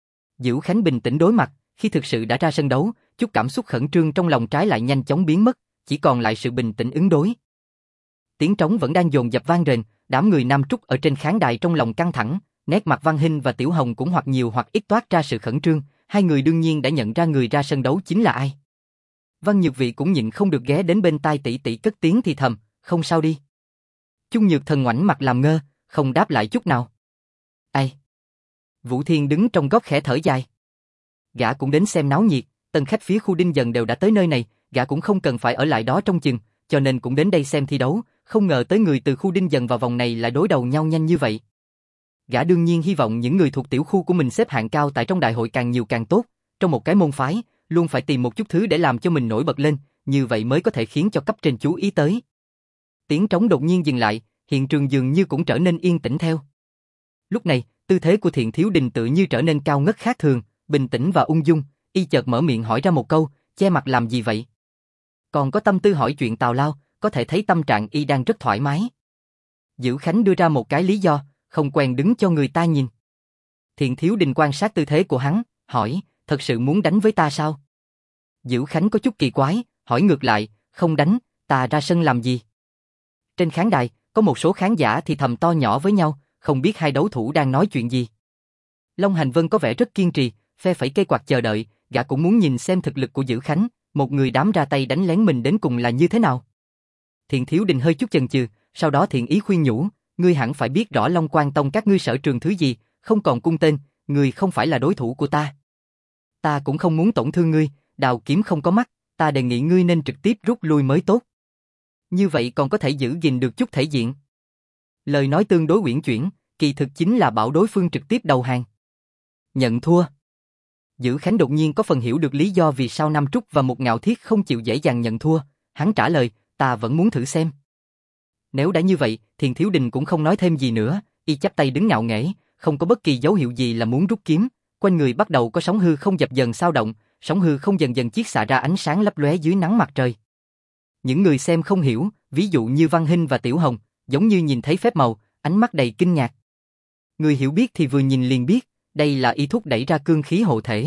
S1: Dữ Khánh bình tĩnh đối mặt, khi thực sự đã ra sân đấu, chút cảm xúc khẩn trương trong lòng trái lại nhanh chóng biến mất, chỉ còn lại sự bình tĩnh ứng đối. Tiếng trống vẫn đang dồn dập vang rền, đám người Nam Trúc ở trên khán đài trong lòng căng thẳng, nét mặt Văn Hinh và Tiểu Hồng cũng hoặc nhiều hoặc ít toát ra sự khẩn trương, hai người đương nhiên đã nhận ra người ra sân đấu chính là ai. Văn Nhược Vị cũng nhịn không được ghé đến bên tai tỷ tỷ cất tiếng thì thầm, không sao đi. Chung Nhược Thần ngoảnh mặt làm ngơ, không đáp lại chút nào. Ai? Vũ Thiên đứng trong góc khẽ thở dài. Gã cũng đến xem náo nhiệt, tân khách phía khu Đinh Dần đều đã tới nơi này, gã cũng không cần phải ở lại đó trong chừng, cho nên cũng đến đây xem thi đấu, không ngờ tới người từ khu Đinh Dần vào vòng này lại đối đầu nhau nhanh như vậy. Gã đương nhiên hy vọng những người thuộc tiểu khu của mình xếp hạng cao tại trong đại hội càng nhiều càng tốt, trong một cái môn phái, luôn phải tìm một chút thứ để làm cho mình nổi bật lên, như vậy mới có thể khiến cho cấp trên chú ý tới. Tiếng trống đột nhiên dừng lại, hiện trường dường như cũng trở nên yên tĩnh theo. Lúc này, tư thế của Thiện Thiếu Đình tự như trở nên cao ngất khác thường, bình tĩnh và ung dung, y chợt mở miệng hỏi ra một câu, che mặt làm gì vậy? Còn có tâm tư hỏi chuyện tào lao, có thể thấy tâm trạng y đang rất thoải mái. Dữ Khánh đưa ra một cái lý do, không quen đứng cho người ta nhìn. Thiện Thiếu Đình quan sát tư thế của hắn, hỏi, thật sự muốn đánh với ta sao? Dữ Khánh có chút kỳ quái, hỏi ngược lại, không đánh, ta ra sân làm gì? Trên khán đài, có một số khán giả thì thầm to nhỏ với nhau, không biết hai đấu thủ đang nói chuyện gì. Long Hành Vân có vẻ rất kiên trì, phe phẩy cây quạt chờ đợi, gã cũng muốn nhìn xem thực lực của Dữ Khánh, một người dám ra tay đánh lén mình đến cùng là như thế nào. Thiện Thiếu Đình hơi chút chần chừ, sau đó thiện ý khuyên nhủ, ngươi hẳn phải biết rõ Long Quang Tông các ngươi sở trường thứ gì, không còn cung tên, ngươi không phải là đối thủ của ta. Ta cũng không muốn tổn thương ngươi, đào kiếm không có mắt, ta đề nghị ngươi nên trực tiếp rút lui mới tốt. Như vậy còn có thể giữ gìn được chút thể diện. Lời nói tương đối uyển chuyển, kỳ thực chính là bảo đối phương trực tiếp đầu hàng. Nhận thua. Dữ Khánh đột nhiên có phần hiểu được lý do vì sao Nam Trúc và Một Ngạo Thiết không chịu dễ dàng nhận thua, hắn trả lời, ta vẫn muốn thử xem. Nếu đã như vậy, Thiền Thiếu Đình cũng không nói thêm gì nữa, y chắp tay đứng ngạo nghễ, không có bất kỳ dấu hiệu gì là muốn rút kiếm, quanh người bắt đầu có sóng hư không dập dần xao động, sóng hư không dần dần chiết xạ ra ánh sáng lấp lóe dưới nắng mặt trời. Những người xem không hiểu, ví dụ như Văn Hinh và Tiểu Hồng, giống như nhìn thấy phép màu, ánh mắt đầy kinh ngạc. Người hiểu biết thì vừa nhìn liền biết, đây là y thúc đẩy ra cương khí hộ thể.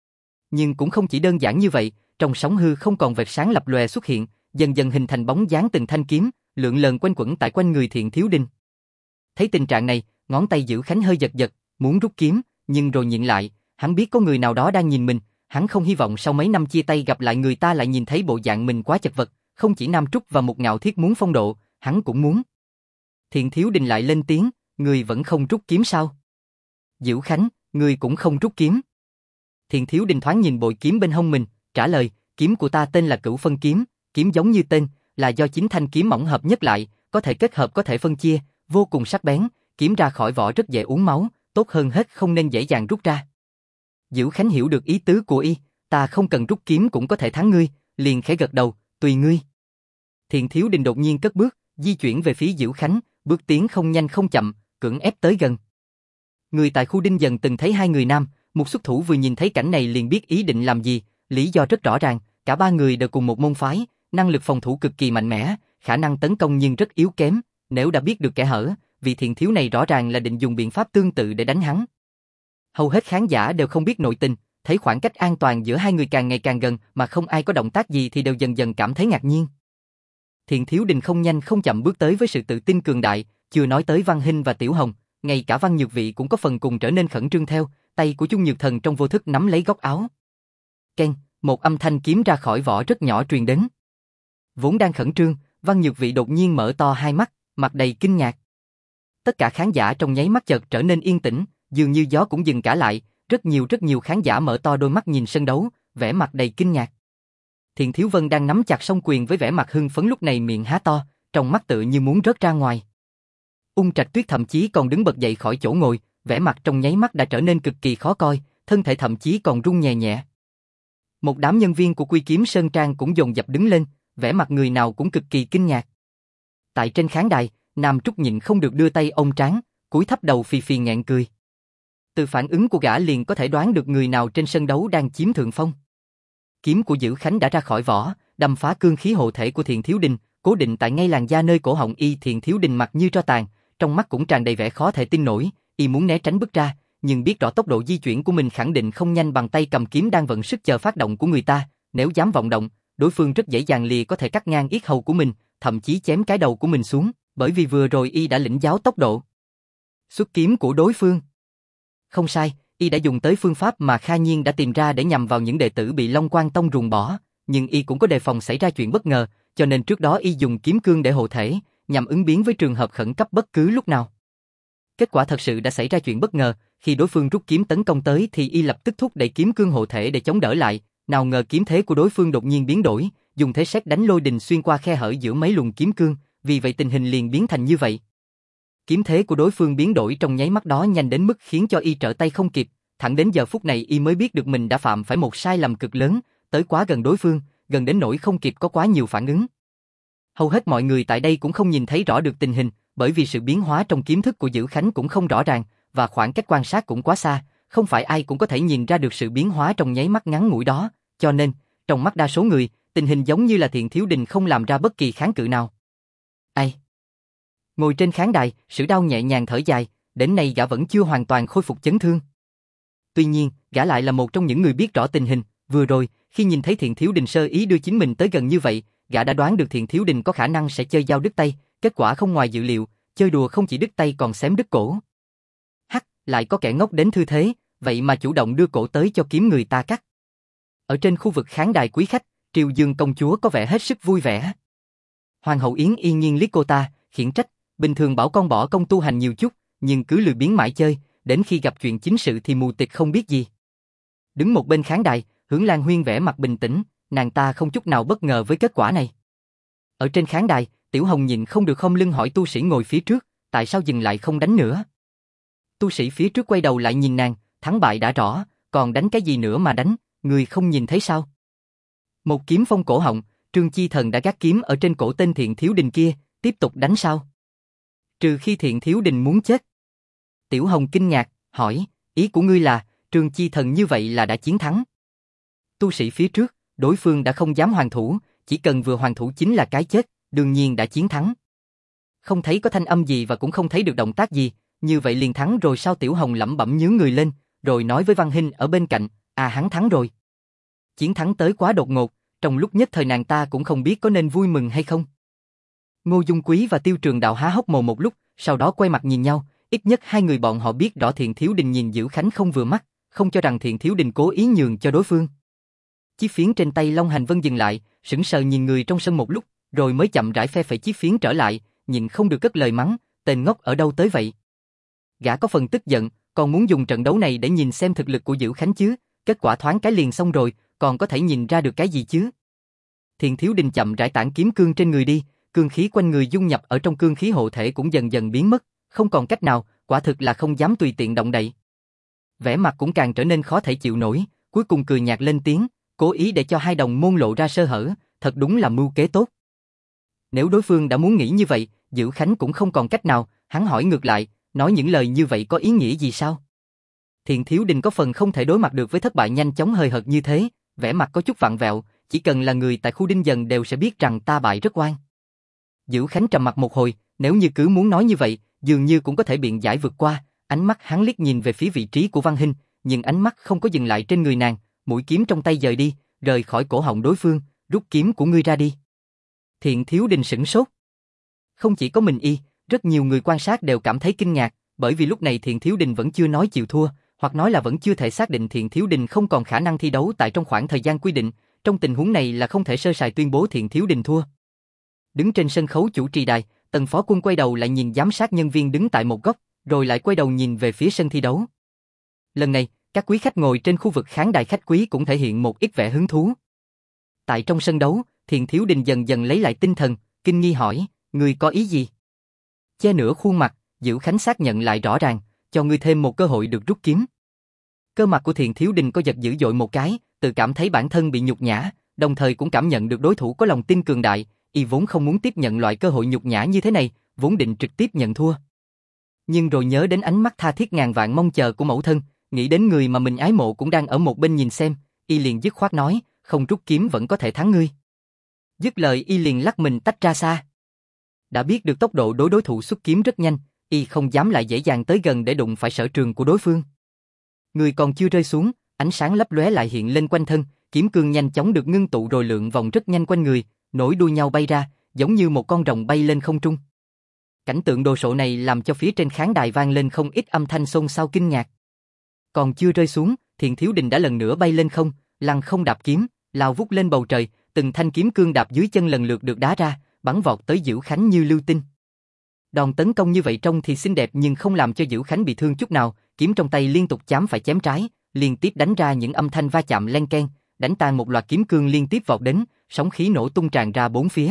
S1: Nhưng cũng không chỉ đơn giản như vậy, trong sóng hư không còn vệt sáng lập lòe xuất hiện, dần dần hình thành bóng dáng từng thanh kiếm, lượn lờ quanh quẩn tại quanh người Thiện Thiếu Đình. Thấy tình trạng này, ngón tay Dữ Khánh hơi giật giật, muốn rút kiếm, nhưng rồi nhịn lại, hắn biết có người nào đó đang nhìn mình, hắn không hy vọng sau mấy năm chia tay gặp lại người ta lại nhìn thấy bộ dạng mình quá chật vật, không chỉ Nam Trúc và Mục Ngạo Thiết muốn phong độ, hắn cũng muốn. Thiện Thiếu Đình lại lên tiếng, người vẫn không rút kiếm sao? Dữ Khánh, người cũng không rút kiếm. Thiện Thiếu Đình thoáng nhìn bội kiếm bên hông mình, trả lời, kiếm của ta tên là Cửu Phân Kiếm, kiếm giống như tên, là do chính thanh kiếm mỏng hợp nhất lại, có thể kết hợp có thể phân chia, vô cùng sắc bén, kiếm ra khỏi vỏ rất dễ uống máu, tốt hơn hết không nên dễ dàng rút ra. Dữ Khánh hiểu được ý tứ của y, ta không cần rút kiếm cũng có thể thắng ngươi, liền khẽ gật đầu, tùy ngươi. Thiện Thiếu Đình đột nhiên cất bước, di chuyển về phía Dữ Khánh, bước tiến không nhanh không chậm, cưỡng ép tới gần. Người tại khu Đinh Dần từng thấy hai người nam, một xuất thủ vừa nhìn thấy cảnh này liền biết ý định làm gì, lý do rất rõ ràng, cả ba người đều cùng một môn phái, năng lực phòng thủ cực kỳ mạnh mẽ, khả năng tấn công nhưng rất yếu kém, nếu đã biết được kẻ hở, vị Thiện thiếu này rõ ràng là định dùng biện pháp tương tự để đánh hắn. Hầu hết khán giả đều không biết nội tình, thấy khoảng cách an toàn giữa hai người càng ngày càng gần mà không ai có động tác gì thì đều dần dần cảm thấy ngạc nhiên. Thiện Thiếu Đình không nhanh không chậm bước tới với sự tự tin cường đại, chưa nói tới Văn Hinh và Tiểu Hồng, ngay cả Văn Nhược Vị cũng có phần cùng trở nên khẩn trương theo, tay của Chung Nhược Thần trong vô thức nắm lấy góc áo. Keng, một âm thanh kiếm ra khỏi vỏ rất nhỏ truyền đến. Vốn đang khẩn trương, Văn Nhược Vị đột nhiên mở to hai mắt, mặt đầy kinh ngạc. Tất cả khán giả trong nháy mắt chợt trở nên yên tĩnh, dường như gió cũng dừng cả lại, rất nhiều khán giả mở to đôi mắt nhìn sân đấu, vẻ mặt đầy kinh ngạc. Thiện Thiếu Vân đang nắm chặt song quyền với vẻ mặt hưng phấn lúc này miệng há to, trong mắt tự như muốn rớt ra ngoài. Ung Trạch Tuyết thậm chí còn đứng bật dậy khỏi chỗ ngồi, vẻ mặt trong nháy mắt đã trở nên cực kỳ khó coi, thân thể thậm chí còn run nhẹ nhẹ. Một đám nhân viên của Quy Kiếm Sơn Trang cũng dồn dập đứng lên, vẻ mặt người nào cũng cực kỳ kinh ngạc. Tại trên khán đài, Nam Trúc nhịn không được đưa tay ôm trán, cúi thấp đầu phì phì nghẹn cười. Từ phản ứng của gã liền có thể đoán được người nào trên sân đấu đang chiếm thượng phong. Kiếm của Dữ Khánh đã ra khỏi vỏ, đâm phá cương khí hộ thể của Thiện Thiếu Đình, cố định tại ngay làn da nơi cổ họng y. Thiện Thiếu Đình mặt như tro tàn, trong mắt cũng tràn đầy vẻ khó thể tin nổi, y muốn né tránh bước ra, nhưng biết rõ tốc độ di chuyển của mình khẳng định không nhanh bằng tay cầm kiếm đang vận sức chờ phát động của người ta, nếu dám vọng động, đối phương rất dễ dàng lìa có thể cắt ngang yết hầu của mình, thậm chí chém cái đầu của mình xuống, bởi vì vừa rồi y đã lĩnh giáo tốc độ xuất kiếm của đối phương. Không sai, y đã dùng tới phương pháp mà Kha Nhiên đã tìm ra để nhằm vào những đệ tử bị Long Quang Tông ruồng bỏ, nhưng y cũng có đề phòng xảy ra chuyện bất ngờ, cho nên trước đó y dùng kiếm cương để hộ thể, nhằm ứng biến với trường hợp khẩn cấp bất cứ lúc nào. Kết quả thật sự đã xảy ra chuyện bất ngờ, khi đối phương rút kiếm tấn công tới thì y lập tức thúc đẩy kiếm cương hộ thể để chống đỡ lại, nào ngờ kiếm thế của đối phương đột nhiên biến đổi, dùng thế sét đánh lôi đình xuyên qua khe hở giữa mấy luồng kiếm cương, vì vậy tình hình liền biến thành như vậy. Kiếm thế của đối phương biến đổi trong nháy mắt đó nhanh đến mức khiến cho y trở tay không kịp, thẳng đến giờ phút này y mới biết được mình đã phạm phải một sai lầm cực lớn, tới quá gần đối phương, gần đến nỗi không kịp có quá nhiều phản ứng. Hầu hết mọi người tại đây cũng không nhìn thấy rõ được tình hình, bởi vì sự biến hóa trong kiếm thức của Dữ Khánh cũng không rõ ràng, và khoảng cách quan sát cũng quá xa, không phải ai cũng có thể nhìn ra được sự biến hóa trong nháy mắt ngắn ngủi đó, cho nên, trong mắt đa số người, tình hình giống như là Thiện Thiếu Đình không làm ra bất kỳ kháng cự nào. Ai? Ngồi trên khán đài, Sử Đao nhẹ nhàng thở dài, đến nay gã vẫn chưa hoàn toàn khôi phục chấn thương. Tuy nhiên, gã lại là một trong những người biết rõ tình hình, vừa rồi, khi nhìn thấy Thiện Thiếu Đình sơ ý đưa chính mình tới gần như vậy, gã đã đoán được Thiện Thiếu Đình có khả năng sẽ chơi dao đứt tay, kết quả không ngoài dự liệu, chơi đùa không chỉ đứt tay còn xém đứt cổ. Hắc, lại có kẻ ngốc đến thư thế, vậy mà chủ động đưa cổ tới cho kiếm người ta cắt. Ở trên khu vực khán đài quý khách, Triều Dương công chúa có vẻ hết sức vui vẻ. Hoàng hậu Yến yên nhiên liếc cô ta, khiển trách, bình thường bảo con bỏ công tu hành nhiều chút, nhưng cứ lười biếng mãi chơi, đến khi gặp chuyện chính sự thì mù tịt không biết gì. Đứng một bên khán đài, Hưởng Lan Huyên vẻ mặt bình tĩnh, nàng ta không chút nào bất ngờ với kết quả này. Ở trên khán đài, Tiểu Hồng nhịn không được khom lưng hỏi tu sĩ ngồi phía trước, tại sao dừng lại không đánh nữa. Tu sĩ phía trước quay đầu lại nhìn nàng, thắng bại đã rõ, còn đánh cái gì nữa mà đánh, người không nhìn thấy sao? Một kiếm phong cổ họng, Trương Chi Thần đã gác kiếm ở trên cổ tên Thiện Thiếu Đình kia, tiếp tục đánh sao? Trừ khi Thiện Thiếu Đình muốn chết. Tiểu Hồng kinh ngạc, hỏi, ý của ngươi là, Trương Chi Thần như vậy là đã chiến thắng. Tu sĩ phía trước, đối phương đã không dám hoàn thủ, chỉ cần vừa hoàn thủ chính là cái chết, đương nhiên đã chiến thắng. Không thấy có thanh âm gì và cũng không thấy được động tác gì, như vậy liền thắng rồi sao? Tiểu Hồng lẩm bẩm nhướng người lên, rồi nói với Văn Hinh ở bên cạnh, hắn thắng rồi. Chiến thắng tới quá đột ngột, trong lúc nhất thời nàng ta cũng không biết có nên vui mừng hay không. Ngô Dung Quý và Tiêu Trường Đạo há hốc mồm một lúc, sau đó quay mặt nhìn nhau, ít nhất hai người bọn họ biết rõ Thiện Thiếu Đình nhìn Dữ Khánh không vừa mắt, không cho rằng Thiện Thiếu Đình cố ý nhường cho đối phương. Chiếc phiến trên tay Long Hành Vân dừng lại, sững sờ nhìn người trong sân một lúc, rồi mới chậm rãi phe phẩy chiếc phiến trở lại, nhìn không được cất lời mắng, tên ngốc ở đâu tới vậy. Gã có phần tức giận, còn muốn dùng trận đấu này để nhìn xem thực lực của Dữ Khánh chứ, kết quả thoáng cái liền xong rồi, còn có thể nhìn ra được cái gì chứ. Thiện Thiếu Đình chậm rãi tản kiếm cương trên người đi, cương khí quanh người dung nhập ở trong cương khí hộ thể cũng dần dần biến mất, không còn cách nào, quả thực là không dám tùy tiện động đậy. Vẻ mặt cũng càng trở nên khó thể chịu nổi, cuối cùng cười nhạt lên tiếng, cố ý để cho hai đồng môn lộ ra sơ hở, thật đúng là mưu kế tốt. Nếu đối phương đã muốn nghĩ như vậy, Dữ Khánh cũng không còn cách nào, hắn hỏi ngược lại, nói những lời như vậy có ý nghĩa gì sao? Thiện Thiếu Đình có phần không thể đối mặt được với thất bại nhanh chóng hời hợt như thế, vẻ mặt có chút vặn vẹo, chỉ cần là người tại khu Đinh Dần đều sẽ biết rằng ta bại rất oan. Dữ Khánh trầm mặt một hồi, nếu như cứ muốn nói như vậy, dường như cũng có thể biện giải vượt qua, ánh mắt hắn liếc nhìn về phía vị trí của Văn Hinh, nhưng ánh mắt không có dừng lại trên người nàng, mũi kiếm trong tay dời đi, rời khỏi cổ họng đối phương, rút kiếm của ngươi ra đi. Thiện Thiếu Đình sửng sốt. Không chỉ có mình y, rất nhiều người quan sát đều cảm thấy kinh ngạc, bởi vì lúc này Thiện Thiếu Đình vẫn chưa nói chịu thua, hoặc nói là vẫn chưa thể xác định Thiện Thiếu Đình không còn khả năng thi đấu tại trong khoảng thời gian quy định, trong tình huống này là không thể sơ sài tuyên bố Thiện Thiếu Đình thua. Đứng trên sân khấu chủ trì đài, Tần Phó Quân quay đầu lại nhìn giám sát nhân viên đứng tại một góc, rồi lại quay đầu nhìn về phía sân thi đấu. Lần này, các quý khách ngồi trên khu vực khán đài khách quý cũng thể hiện một ít vẻ hứng thú. Tại trong sân đấu, Thiện Thiếu Đình dần dần lấy lại tinh thần, kinh nghi hỏi, ngươi có ý gì? Che nửa khuôn mặt, Dữ Khánh xác nhận lại rõ ràng, cho ngươi thêm một cơ hội được rút kiếm. Cơ mặt của Thiện Thiếu Đình co giật dữ dội một cái, tự cảm thấy bản thân bị nhục nhã, đồng thời cũng cảm nhận được đối thủ có lòng tin cường đại, y vốn không muốn tiếp nhận loại cơ hội nhục nhã như thế này, vốn định trực tiếp nhận thua. Nhưng rồi nhớ đến ánh mắt tha thiết ngàn vạn mong chờ của mẫu thân, nghĩ đến người mà mình ái mộ cũng đang ở một bên nhìn xem, y liền dứt khoát nói, không rút kiếm vẫn có thể thắng ngươi. Dứt lời y liền lắc mình tách ra xa. Đã biết được tốc độ đối thủ xuất kiếm rất nhanh, y không dám lại dễ dàng tới gần để đụng phải sở trường của đối phương. Người còn chưa rơi xuống, ánh sáng lấp lóe lại hiện lên quanh thân, kiếm cương nhanh chóng được ngưng tụ rồi lượn vòng rất nhanh quanh người, nối đuôi nhau bay ra, giống như một con rồng bay lên không trung. Cảnh tượng đồ sộ này làm cho phía trên khán đài vang lên không ít âm thanh xôn xao kinh ngạc. Còn chưa rơi xuống, Thiện Thiếu Đình đã lần nữa bay lên không, lăng không đạp kiếm, lao vút lên bầu trời, từng thanh kiếm cương đạp dưới chân lần lượt được đá ra, bắn vọt tới Dữ Khánh như lưu tinh. Đòn tấn công như vậy trông thì xinh đẹp nhưng không làm cho Dữ Khánh bị thương chút nào, kiếm trong tay liên tục chám phải chém trái, liên tiếp đánh ra những âm thanh va chạm len keng, đánh tan một loạt kiếm cương liên tiếp vọt đến, sóng khí nổ tung tràn ra bốn phía.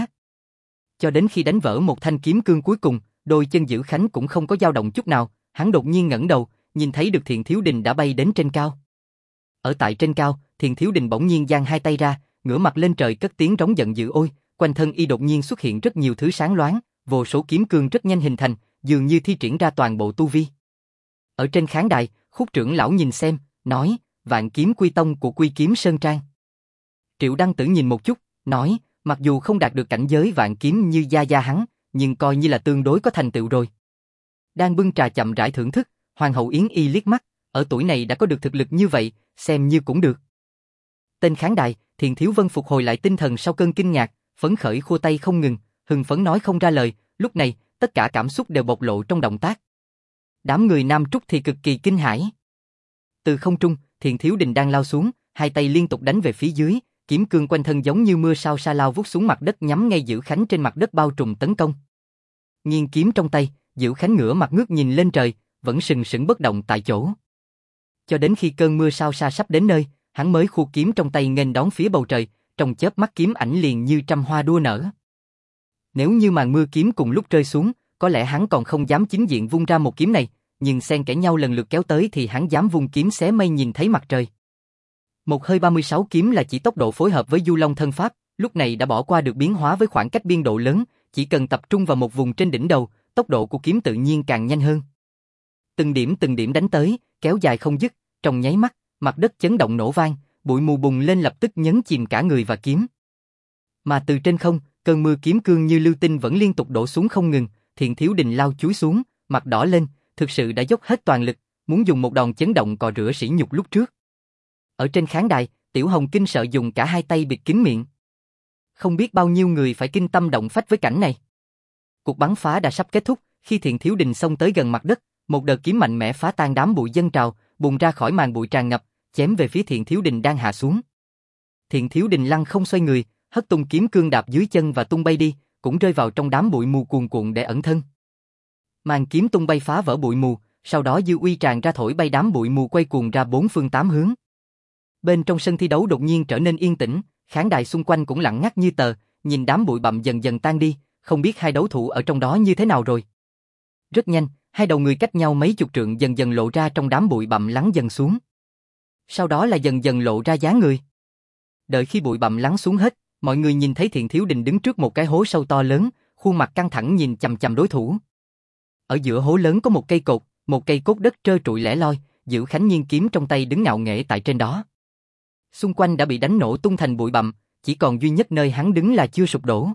S1: Cho đến khi đánh vỡ một thanh kiếm cương cuối cùng, đôi chân Dữ Khánh cũng không có dao động chút nào, hắn đột nhiên ngẩng đầu, nhìn thấy được Thiện Thiếu Đình đã bay đến trên cao. Ở tại trên cao, Thiện Thiếu Đình bỗng nhiên giang hai tay ra, ngửa mặt lên trời cất tiếng rống giận dữ ôi, quanh thân y đột nhiên xuất hiện rất nhiều thứ sáng loáng, vô số kiếm cương rất nhanh hình thành, dường như thi triển ra toàn bộ tu vi. Ở trên khán đài, Khúc trưởng lão nhìn xem, nói, Vạn Kiếm Quy Tông của Quy Kiếm Sơn Trang. Triệu Đăng Tử nhìn một chút, nói, mặc dù không đạt được cảnh giới vạn kiếm như gia gia hắn, nhưng coi như là tương đối có thành tựu rồi. Đang bưng trà chậm rãi thưởng thức, Hoàng hậu Yến Y liếc mắt, ở tuổi này đã có được thực lực như vậy, xem như cũng được. Tên khán đài, Thiện Thiếu Vân phục hồi lại tinh thần sau cơn kinh ngạc, phấn khởi khua tay không ngừng, hưng phấn nói không ra lời, lúc này, tất cả cảm xúc đều bộc lộ trong động tác. Đám người Nam Trúc thì cực kỳ kinh hãi. Từ không trung, Thiện Thiếu Đình đang lao xuống, hai tay liên tục đánh về phía dưới, kiếm cương quanh thân giống như mưa sao sa lao vút xuống mặt đất nhắm ngay Dữ Khánh trên mặt đất bao trùm tấn công. Nghiêng kiếm trong tay, Dữ Khánh ngửa mặt ngước nhìn lên trời, vẫn sừng sững bất động tại chỗ. Cho đến khi cơn mưa sao sa sắp đến nơi, hắn mới khu kiếm trong tay nghênh đón phía bầu trời, trong chớp mắt kiếm ảnh liền như trăm hoa đua nở. Nếu như màn mưa kiếm cùng lúc rơi xuống, có lẽ hắn còn không dám chính diện vung ra một kiếm này, nhưng xen kẽ nhau lần lượt kéo tới thì hắn dám vung kiếm xé mây nhìn thấy mặt trời. Một hơi 36 kiếm là chỉ tốc độ phối hợp với Du Long thân pháp, lúc này đã bỏ qua được biến hóa với khoảng cách biên độ lớn, chỉ cần tập trung vào một vùng trên đỉnh đầu, tốc độ của kiếm tự nhiên càng nhanh hơn. Từng điểm đánh tới, kéo dài không dứt, trong nháy mắt, mặt đất chấn động nổ vang, bụi mù bùng lên lập tức nhấn chìm cả người và kiếm. Mà từ trên không, cơn mưa kiếm cương như lưu tinh vẫn liên tục đổ xuống không ngừng, Thiện Thiếu Đình lao chúi xuống, mặt đỏ lên, thực sự đã dốc hết toàn lực, muốn dùng một đòn chấn động cọ rửa sỉ nhục lúc trước. Ở trên khán đài, Tiểu Hồng kinh sợ dùng cả hai tay bịt kín miệng. Không biết bao nhiêu người phải kinh tâm động phách với cảnh này. Cuộc bắn phá đã sắp kết thúc, khi Thiện Thiếu Đình xông tới gần mặt đất, một đợt kiếm mạnh mẽ phá tan đám bụi dân trào, bùng ra khỏi màn bụi tràn ngập, chém về phía Thiện Thiếu Đình đang hạ xuống. Thiện Thiếu Đình lăn không xoay người, hất tung kiếm cương đạp dưới chân và tung bay đi, cũng rơi vào trong đám bụi mù cuồn cuộn để ẩn thân. Màn kiếm tung bay phá vỡ bụi mù, sau đó dư uy tràn ra thổi bay đám bụi mù quay cuồng ra bốn phương tám hướng. Bên trong sân thi đấu đột nhiên trở nên yên tĩnh, khán đài xung quanh cũng lặng ngắt như tờ, nhìn đám bụi bặm dần dần tan đi, không biết hai đấu thủ ở trong đó như thế nào rồi. Rất nhanh, hai đầu người cách nhau mấy chục trượng dần dần lộ ra trong đám bụi bặm lắng dần xuống. Sau đó là dần dần lộ ra dáng người. Đợi khi bụi bặm lắng xuống hết, mọi người nhìn thấy Thiện Thiếu Đình đứng trước một cái hố sâu to lớn, khuôn mặt căng thẳng nhìn chằm chằm đối thủ. Ở giữa hố lớn có một cây cốt đất trơ trụi lẻ loi, Dữ Khánh Nhiên kiếm trong tay đứng ngạo nghễ tại trên đó. Xung quanh đã bị đánh nổ tung thành bụi bặm, chỉ còn duy nhất nơi hắn đứng là chưa sụp đổ.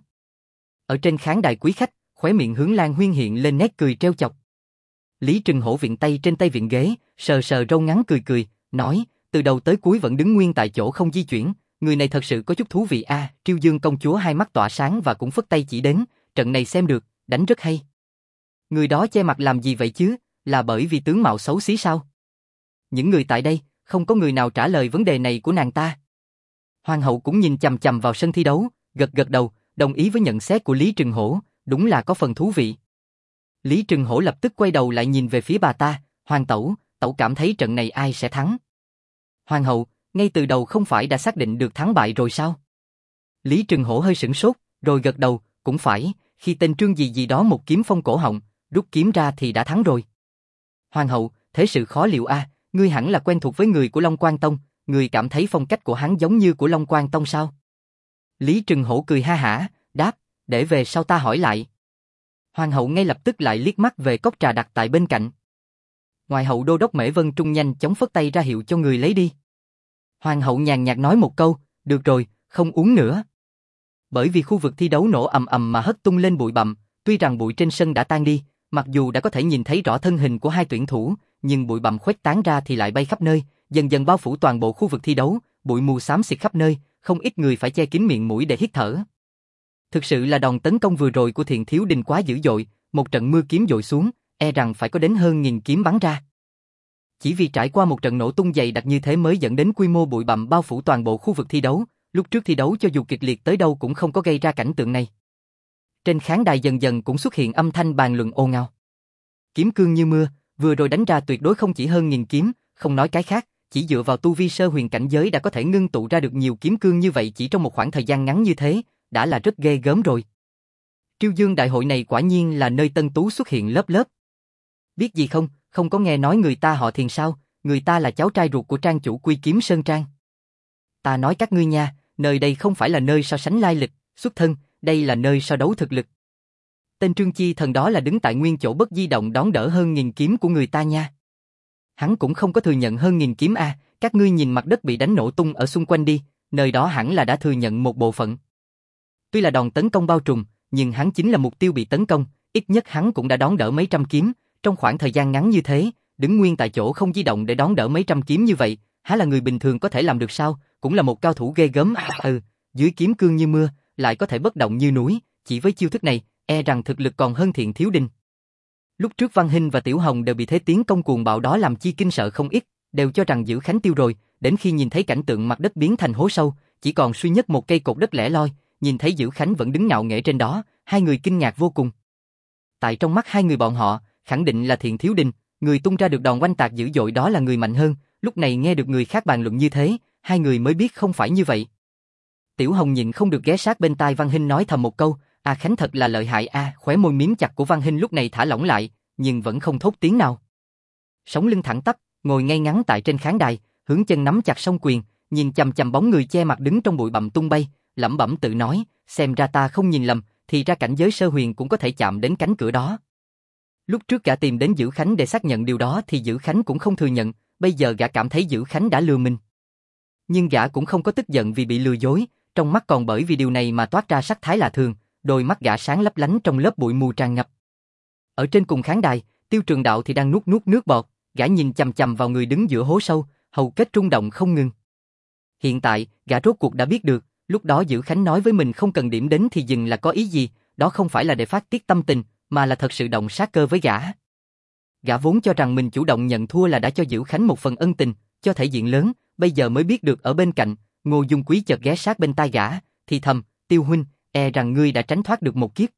S1: Ở trên khán đài quý khách, khóe miệng Hướng Lan Huyên hiện lên nét cười trêu chọc. Lý Trừng Hổ viện tay trên tay viện ghế, sờ sờ râu ngắn cười cười, nói, từ đầu tới cuối vẫn đứng nguyên tại chỗ không di chuyển, người này thật sự có chút thú vị a. Triêu Dương công chúa hai mắt tỏa sáng và cũng phất tay chỉ đến, trận này xem được, đánh rất hay. Người đó che mặt làm gì vậy chứ, là bởi vì tướng mạo xấu xí sao? Những người tại đây, không có người nào trả lời vấn đề này của nàng ta. Hoàng hậu cũng nhìn chằm chằm vào sân thi đấu, gật gật đầu, đồng ý với nhận xét của Lý Trừng Hổ, đúng là có phần thú vị. Lý Trừng Hổ lập tức quay đầu lại nhìn về phía bà ta, Hoàng tẩu, tẩu cảm thấy trận này ai sẽ thắng? Hoàng hậu, ngay từ đầu không phải đã xác định được thắng bại rồi sao? Lý Trừng Hổ hơi sửng sốt, rồi gật đầu, cũng phải, khi tên Trương gì gì đó một kiếm phong cổ họng, rút kiếm ra thì đã thắng rồi. Hoàng hậu, thế sự khó liệu a, ngươi hẳn là quen thuộc với người của Long Quang Tông, ngươi cảm thấy phong cách của hắn giống như của Long Quang Tông sao? Lý Trừng Hổ cười ha hả, đáp, để về sau ta hỏi lại. Hoàng hậu ngay lập tức lại liếc mắt về cốc trà đặt tại bên cạnh. Ngoài hậu đô đốc Mễ Vân Trung nhanh chóng phất tay ra hiệu cho người lấy đi. Hoàng hậu nhàn nhạt nói một câu, được rồi, không uống nữa. Bởi vì khu vực thi đấu nổ ầm ầm mà hất tung lên bụi bặm, tuy rằng bụi trên sân đã tan đi, mặc dù đã có thể nhìn thấy rõ thân hình của hai tuyển thủ, nhưng bụi bặm khuếch tán ra thì lại bay khắp nơi, dần dần bao phủ toàn bộ khu vực thi đấu, bụi mù xám xịt khắp nơi, không ít người phải che kín miệng mũi để hít thở. Thực sự là đòn tấn công vừa rồi của Thiện Thiếu Đình quá dữ dội, một trận mưa kiếm dội xuống, e rằng phải có đến hơn 1000 kiếm bắn ra. Chỉ vì trải qua một trận nổ tung dày đặc như thế mới dẫn đến quy mô bụi bặm bao phủ toàn bộ khu vực thi đấu, lúc trước thi đấu cho dù kịch liệt tới đâu cũng không có gây ra cảnh tượng này. Trên khán đài dần dần cũng xuất hiện âm thanh bàn luận ồn ào. Kiếm cương như mưa, vừa rồi đánh ra tuyệt đối không chỉ hơn 1000 kiếm, không nói cái khác, chỉ dựa vào tu vi sơ huyền cảnh giới đã có thể ngưng tụ ra được nhiều kiếm cương như vậy chỉ trong một khoảng thời gian ngắn như thế, đã là rất ghê gớm rồi. Triêu Dương đại hội này quả nhiên là nơi tân tú xuất hiện lớp lớp. Biết gì không, không có nghe nói người ta họ Thiền sao, người ta là cháu trai ruột của trang chủ Quy Kiếm Sơn Trang. Ta nói các ngươi nha, nơi đây không phải là nơi so sánh lai lịch, xuất thân, đây là nơi so đấu thực lực. Tên Trương Chi Thần đó là đứng tại nguyên chỗ bất di động đón đỡ hơn 1000 kiếm của người ta nha. Hắn cũng không có thừa nhận hơn 1000 kiếm a, các ngươi nhìn mặt đất bị đánh nổ tung ở xung quanh đi, nơi đó hẳn là đã thừa nhận một bộ phận. Tuy là đòn tấn công bao trùm, nhưng hắn chính là mục tiêu bị tấn công, ít nhất hắn cũng đã đón đỡ mấy trăm kiếm, trong khoảng thời gian ngắn như thế, đứng nguyên tại chỗ không di động để đón đỡ mấy trăm kiếm như vậy, há là người bình thường có thể làm được sao, cũng là một cao thủ ghê gớm. Dưới kiếm cương như mưa, lại có thể bất động như núi, chỉ với chiêu thức này, e rằng thực lực còn hơn Thiện Thiếu Đình. Lúc trước Văn Hinh và Tiểu Hồng đều bị thế tiến công cuồng bạo đó làm chi kinh sợ không ít, đều cho rằng Dữ Khánh tiêu rồi, đến khi nhìn thấy cảnh tượng mặt đất biến thành hố sâu, chỉ còn duy nhất một cây cột đất lẻ loi, nhìn thấy Dữ Khánh vẫn đứng ngạo nghễ trên đó, hai người kinh ngạc vô cùng. Tại trong mắt hai người bọn họ, khẳng định là Thiện Thiếu Đình, người tung ra được đòn oanh tạc dữ dội đó là người mạnh hơn, lúc này nghe được người khác bàn luận như thế, hai người mới biết không phải như vậy. Tiểu Hồng nhịn không được ghé sát bên tai Văn Hinh nói thầm một câu, A Khánh thật là lợi hại a. Khóe môi miếm chặt của Văn Hinh lúc này thả lỏng lại, nhưng vẫn không thốt tiếng nào. Sống lưng thẳng tắp, ngồi ngay ngắn tại trên khán đài, hướng chân nắm chặt song quyền, nhìn chằm chằm bóng người che mặt đứng trong bụi bặm tung bay, lẩm bẩm tự nói, xem ra ta không nhìn lầm, thì ra cảnh giới sơ huyền cũng có thể chạm đến cánh cửa đó. Lúc trước gã tìm đến Dữ Khánh để xác nhận điều đó thì Dữ Khánh cũng không thừa nhận, bây giờ gã cảm thấy Dữ Khánh đã lừa mình. Nhưng gã cũng không có tức giận vì bị lừa dối, trong mắt còn bởi vì điều này mà toát ra sắc thái lạ thường, đôi mắt gã sáng lấp lánh trong lớp bụi mù tràn ngập. Ở trên cùng khán đài, Tiêu Trường Đạo thì đang nuốt nuốt nước bọt, gã nhìn chằm chằm vào người đứng giữa hố sâu, hầu kết rung động không ngừng. Hiện tại, gã rốt cuộc đã biết được, lúc đó Dữ Khánh nói với mình không cần điểm đến thì dừng là có ý gì, đó không phải là để phát tiết tâm tình, mà là thật sự động sát cơ với gã. Gã vốn cho rằng mình chủ động nhận thua là đã cho Dữ Khánh một phần ân tình, cho thể diện lớn, bây giờ mới biết được ở bên cạnh, Ngô Dung Quý chợt ghé sát bên tai gã, thì thầm, Tiêu huynh, rằng ngươi đã tránh thoát được một kiếp.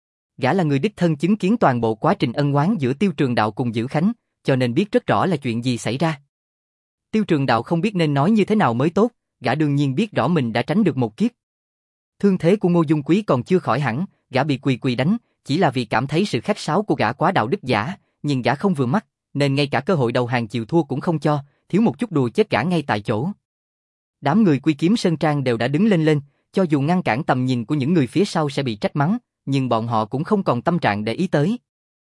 S1: Gã là người đích thân chứng kiến toàn bộ quá trình ân oán giữa Tiêu Trường Đạo cùng Dữ Khánh, cho nên biết rất rõ là chuyện gì xảy ra. Tiêu Trường Đạo không biết nên nói như thế nào mới tốt, gã đương nhiên biết rõ mình đã tránh được một kiếp. Thương thế của Ngô Dung Quý còn chưa khỏi hẳn, gã bị quỳ quỳ đánh, chỉ là vì cảm thấy sự khách sáo của gã quá đạo đức giả, nhưng gã không vừa mắt, nên ngay cả cơ hội đầu hàng chịu thua cũng không cho, thiếu một chút đùa chết gã ngay tại chỗ. Đám người Quy Kiếm Sơn Trang đều đã đứng lên, cho dù ngăn cản tầm nhìn của những người phía sau sẽ bị trách mắng, nhưng bọn họ cũng không còn tâm trạng để ý tới.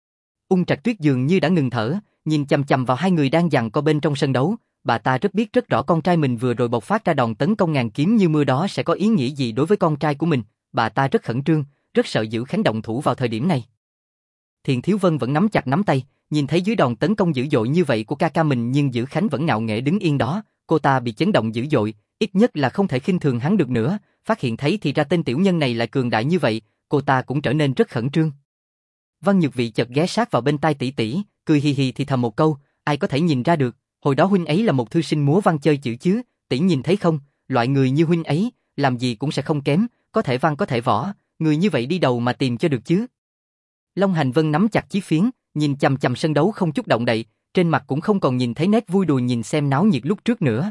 S1: Ung Trạch Tuyết dường như đã ngừng thở, nhìn chằm chằm vào hai người đang giằng co bên trong sân đấu, bà ta biết rất rõ con trai mình vừa rồi bộc phát ra đòn tấn công ngàn kiếm như mưa đó sẽ có ý nghĩa gì đối với con trai của mình, bà ta rất khẩn trương, rất sợ Dữ Khánh động thủ vào thời điểm này. Thiền Thiếu Vân vẫn nắm chặt nắm tay, nhìn thấy dưới đòn tấn công dữ dội như vậy của ca ca mình nhưng Dữ Khánh vẫn ngạo nghễ đứng yên đó, cô ta bị chấn động dữ dội, ít nhất là không thể khinh thường hắn được nữa, phát hiện thấy thì ra tên tiểu nhân này lại cường đại như vậy, cô ta cũng trở nên rất khẩn trương. Văn Nhược Vị chợt ghé sát vào bên tai tỷ tỷ, cười hì hì thì thầm một câu, ai có thể nhìn ra được, hồi đó huynh ấy là một thư sinh múa văn chơi chữ chứ, tỷ nhìn thấy không, loại người như huynh ấy, làm gì cũng sẽ không kém, có thể văn có thể võ, người như vậy đi đầu mà tìm cho được chứ. Long Hành Vân nắm chặt chí phiến, nhìn chằm chằm sân đấu không chút động đậy, trên mặt cũng không còn nhìn thấy nét vui đùa nhìn xem náo nhiệt lúc trước nữa.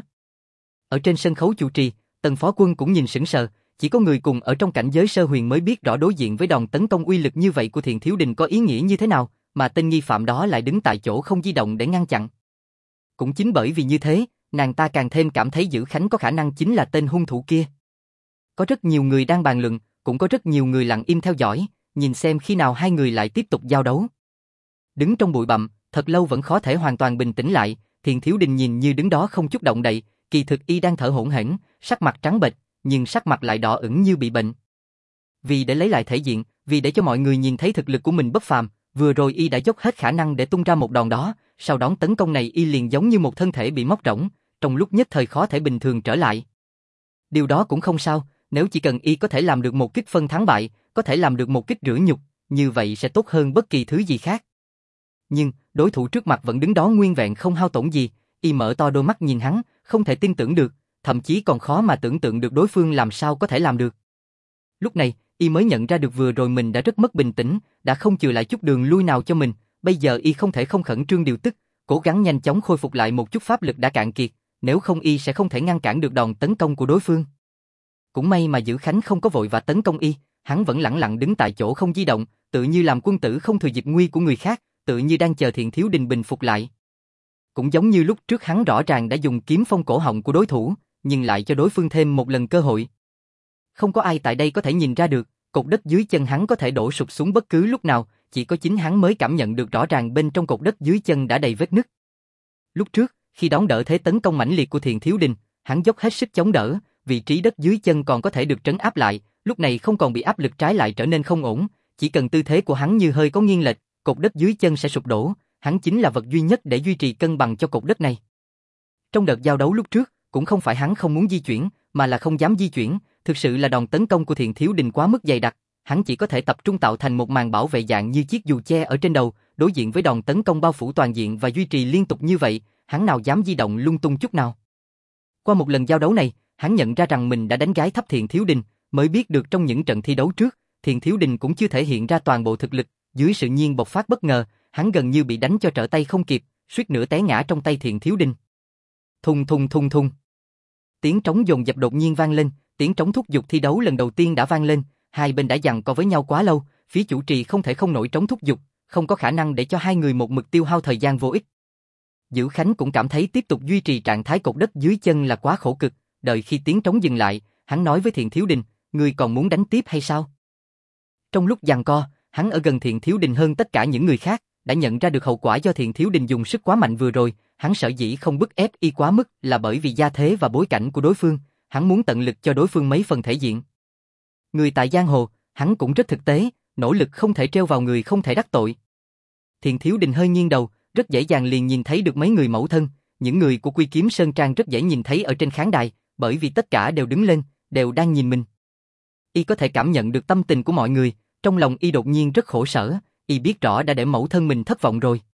S1: Ở trên sân khấu chủ trì, Tần Phó Quân cũng nhìn sững sờ, chỉ có người cùng ở trong cảnh giới sơ huyền mới biết rõ đối diện với đòn tấn công uy lực như vậy của Thiền Thiếu Đình có ý nghĩa như thế nào, mà tên nghi phạm đó lại đứng tại chỗ không di động để ngăn chặn. Cũng chính bởi vì như thế, nàng ta càng thêm cảm thấy Dữ Khánh có khả năng chính là tên hung thủ kia. Có rất nhiều người đang bàn luận, cũng có rất nhiều người lặng im theo dõi, nhìn xem khi nào hai người lại tiếp tục giao đấu. Đứng trong bụi bặm, thật lâu vẫn khó thể hoàn toàn bình tĩnh lại, Thiền Thiếu Đình nhìn như đứng đó không chút động đậy, kỳ thực y đang thở hổn hển, sắc mặt trắng bệch, nhưng sắc mặt lại đỏ ửng như bị bệnh. Vì để lấy lại thể diện, vì để cho mọi người nhìn thấy thực lực của mình bất phàm, vừa rồi y đã dốc hết khả năng để tung ra một đòn đó, sau đón tấn công này y liền giống như một thân thể bị móc rỗng, trong lúc nhất thời khó thể bình thường trở lại. Điều đó cũng không sao, nếu chỉ cần y có thể làm được một kích phân thắng bại, có thể làm được một kích rửa nhục, như vậy sẽ tốt hơn bất kỳ thứ gì khác. Nhưng, đối thủ trước mặt vẫn đứng đó nguyên vẹn không hao tổn gì, y mở to đôi mắt nhìn hắn, không thể tin tưởng được, thậm chí còn khó mà tưởng tượng được đối phương làm sao có thể làm được. Lúc này, y mới nhận ra được vừa rồi mình đã rất mất bình tĩnh, đã không chừa lại chút đường lui nào cho mình, bây giờ y không thể không khẩn trương điều tức, cố gắng nhanh chóng khôi phục lại một chút pháp lực đã cạn kiệt, nếu không y sẽ không thể ngăn cản được đòn tấn công của đối phương. Cũng may mà Dữ Khánh không có vội và tấn công y, hắn vẫn lẳng lặng đứng tại chỗ không di động, tự như làm quân tử không thừa dịp nguy của người khác, tự như đang chờ Thiền Thiếu Đình bình phục lại. Cũng giống như lúc trước hắn rõ ràng đã dùng kiếm phong cổ họng của đối thủ, nhưng lại cho đối phương thêm một lần cơ hội. Không có ai tại đây có thể nhìn ra được, cột đất dưới chân hắn có thể đổ sụp xuống bất cứ lúc nào, chỉ có chính hắn mới cảm nhận được rõ ràng bên trong cột đất dưới chân đã đầy vết nứt. Lúc trước, khi đón đỡ thế tấn công mãnh liệt của Thiền Thiếu Đình, hắn dốc hết sức chống đỡ, vị trí đất dưới chân còn có thể được trấn áp lại, lúc này không còn bị áp lực trái lại trở nên không ổn, chỉ cần tư thế của hắn như hơi có nghiêng lệch, cột đất dưới chân sẽ sụp đổ, hắn chính là vật duy nhất để duy trì cân bằng cho cột đất này. Trong đợt giao đấu lúc trước, cũng không phải hắn không muốn di chuyển, mà là không dám di chuyển, thực sự là đòn tấn công của Thiền Thiếu Đình quá mức dày đặc, hắn chỉ có thể tập trung tạo thành một màn bảo vệ dạng như chiếc dù che ở trên đầu, đối diện với đòn tấn công bao phủ toàn diện và duy trì liên tục như vậy, hắn nào dám di động lung tung chút nào. Qua một lần giao đấu này, hắn nhận ra rằng mình đã đánh gái thấp Thiền Thiếu Đình, mới biết được trong những trận thi đấu trước, Thiền Thiếu Đình cũng chưa thể hiện ra toàn bộ thực lực, dưới sự nhiên bộc phát bất ngờ, hắn gần như bị đánh cho trở tay không kịp, suýt nữa té ngã trong tay Thiền Thiếu Đình. Thùng thùng thùng thùng. Tiếng trống dồn dập đột nhiên vang lên, tiếng trống thúc giục thi đấu lần đầu tiên đã vang lên, hai bên đã giằng co với nhau quá lâu, phía chủ trì không thể không nổi trống thúc giục, không có khả năng để cho hai người một mực tiêu hao thời gian vô ích. Dữ Khánh cũng cảm thấy tiếp tục duy trì trạng thái cột đất dưới chân là quá khổ cực, đợi khi tiếng trống dừng lại, hắn nói với Thiền Thiếu Đình, ngươi còn muốn đánh tiếp hay sao? Trong lúc giằng co, hắn ở gần Thiền Thiếu Đình hơn tất cả những người khác, đã nhận ra được hậu quả do Thiền Thiếu Đình dùng sức quá mạnh vừa rồi, hắn sở dĩ không bức ép y quá mức là bởi vì gia thế và bối cảnh của đối phương, hắn muốn tận lực cho đối phương mấy phần thể diện. Người tại giang hồ, hắn cũng rất thực tế, nỗ lực không thể treo vào người không thể đắc tội. Thiền Thiếu Đình hơi nghiêng đầu, rất dễ dàng liền nhìn thấy được mấy người mẫu thân, những người của Quy Kiếm Sơn Trang rất dễ nhìn thấy ở trên khán đài, bởi vì tất cả đều đứng lên, đều đang nhìn mình. Y có thể cảm nhận được tâm tình của mọi người, trong lòng Y đột nhiên rất khổ sở, Y biết rõ đã để mẫu thân mình thất vọng rồi.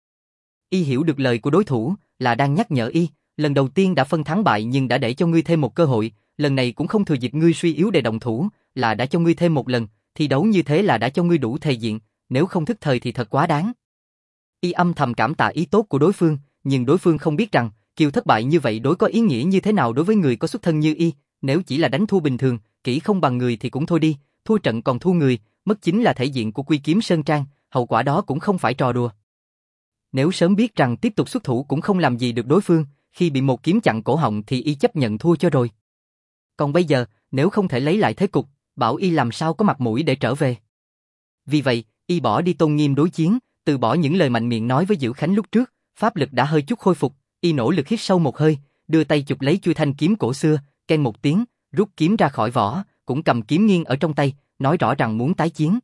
S1: Y hiểu được lời của đối thủ, là đang nhắc nhở Y, lần đầu tiên đã phân thắng bại nhưng đã để cho ngươi thêm một cơ hội, lần này cũng không thừa dịp ngươi suy yếu để động thủ, là đã cho ngươi thêm một lần, thi đấu như thế là đã cho ngươi đủ thể diện, nếu không thức thời thì thật quá đáng. Y âm thầm cảm tạ ý tốt của đối phương, nhưng đối phương không biết rằng, kiều thất bại như vậy đối có ý nghĩa như thế nào đối với người có xuất thân như Y, nếu chỉ là đánh thua bình thường, kỹ không bằng người thì cũng thôi đi, thua trận còn thua người, mất chính là thể diện của Quy Kiếm Sơn Trang, hậu quả đó cũng không phải trò đùa. Nếu sớm biết rằng tiếp tục xuất thủ cũng không làm gì được đối phương, khi bị một kiếm chặn cổ họng thì Y chấp nhận thua cho rồi. Còn bây giờ, nếu không thể lấy lại thế cục, bảo Y làm sao có mặt mũi để trở về. Vì vậy, Y bỏ đi tôn nghiêm đối chiến, từ bỏ những lời mạnh miệng nói với Dữ Khánh lúc trước, pháp lực đã hơi chút khôi phục, Y nỗ lực hít sâu một hơi, đưa tay chụp lấy chuôi thanh kiếm cổ xưa, keng một tiếng, rút kiếm ra khỏi vỏ, cũng cầm kiếm nghiêng ở trong tay, nói rõ rằng muốn tái chiến.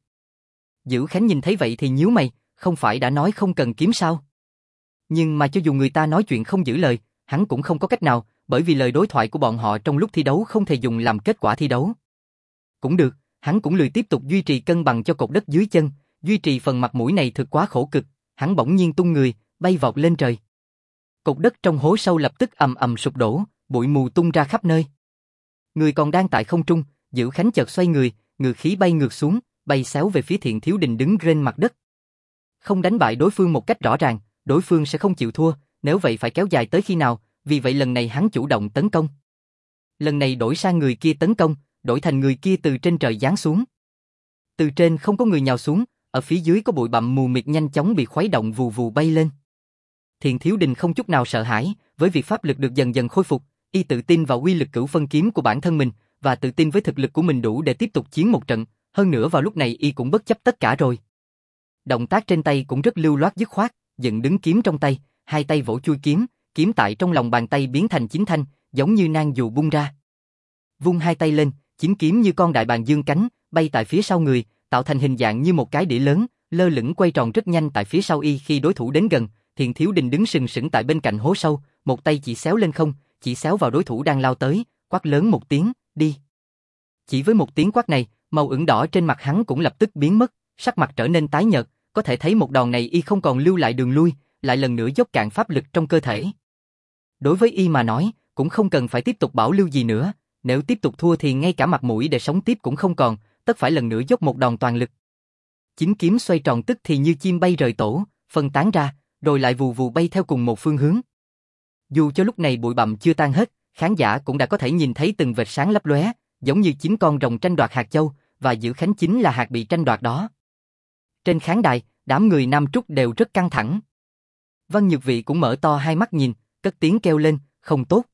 S1: Dữ Khánh nhìn thấy vậy thì nhíu mày, không phải đã nói không cần kiếm sao? Nhưng mà cho dù người ta nói chuyện không giữ lời, hắn cũng không có cách nào, bởi vì lời đối thoại của bọn họ trong lúc thi đấu không thể dùng làm kết quả thi đấu. Cũng được, hắn cũng lười tiếp tục duy trì cân bằng cho cột đất dưới chân, duy trì phần mặt mũi này thực quá khổ cực, hắn bỗng nhiên tung người, bay vọt lên trời. Cột đất trong hố sâu lập tức ầm ầm sụp đổ, bụi mù tung ra khắp nơi. Người còn đang tại không trung, Dữ Khánh chợt xoay người, ngự khí bay ngược xuống, bay xéo về phía Thiện Thiếu Đình đứng trên mặt đất. Không đánh bại đối phương một cách rõ ràng, đối phương sẽ không chịu thua, nếu vậy phải kéo dài tới khi nào, vì vậy lần này hắn chủ động tấn công. Lần này đổi sang người kia tấn công, đổi thành người kia từ trên trời giáng xuống. Từ trên không có người nhào xuống, ở phía dưới có bụi bặm mù mịt nhanh chóng bị khuấy động vù vù bay lên. Thiện Thiếu Đình không chút nào sợ hãi, với việc pháp lực được dần dần khôi phục, Y tự tin vào uy lực cửu phân kiếm của bản thân mình, và tự tin với thực lực của mình đủ để tiếp tục chiến một trận, hơn nữa vào lúc này Y cũng bất chấp tất cả rồi. Động tác trên tay cũng rất lưu loát dứt khoát, dựng đứng kiếm trong tay, hai tay vỗ chuôi kiếm, kiếm tại trong lòng bàn tay biến thành chín thanh, giống như nang dù bung ra. Vung hai tay lên, chín kiếm như con đại bàng dương cánh, bay tại phía sau người, tạo thành hình dạng như một cái đĩa lớn, lơ lửng quay tròn rất nhanh tại phía sau Y. Khi đối thủ đến gần, Thiện Thiếu Đình đứng sừng sững tại bên cạnh hố sâu, một tay chỉ xéo lên không, chỉ xéo vào đối thủ đang lao tới, quát lớn một tiếng, đi. Chỉ với một tiếng quát này, màu ửng đỏ trên mặt hắn cũng lập tức biến mất, sắc mặt trở nên tái nhợt, có thể thấy một đòn này Y không còn lưu lại đường lui, lại lần nữa dốc cạn pháp lực trong cơ thể. Đối với Y mà nói, cũng không cần phải tiếp tục bảo lưu gì nữa, nếu tiếp tục thua thì ngay cả mặt mũi để sống tiếp cũng không còn, tất phải lần nữa dốc một đòn toàn lực. Chín kiếm xoay tròn tức thì như chim bay rời tổ, phân tán ra, rồi lại vù vù bay theo cùng một phương hướng. Dù cho lúc này bụi bặm chưa tan hết, khán giả cũng đã có thể nhìn thấy từng vệt sáng lấp lóe, giống như 9 con rồng tranh đoạt hạt châu, và Dữ Khánh chính là hạt bị tranh đoạt đó. Trên khán đài, đám người Nam Trúc đều rất căng thẳng. Văn Nhược Vị cũng mở to hai mắt nhìn, cất tiếng kêu lên, không tốt.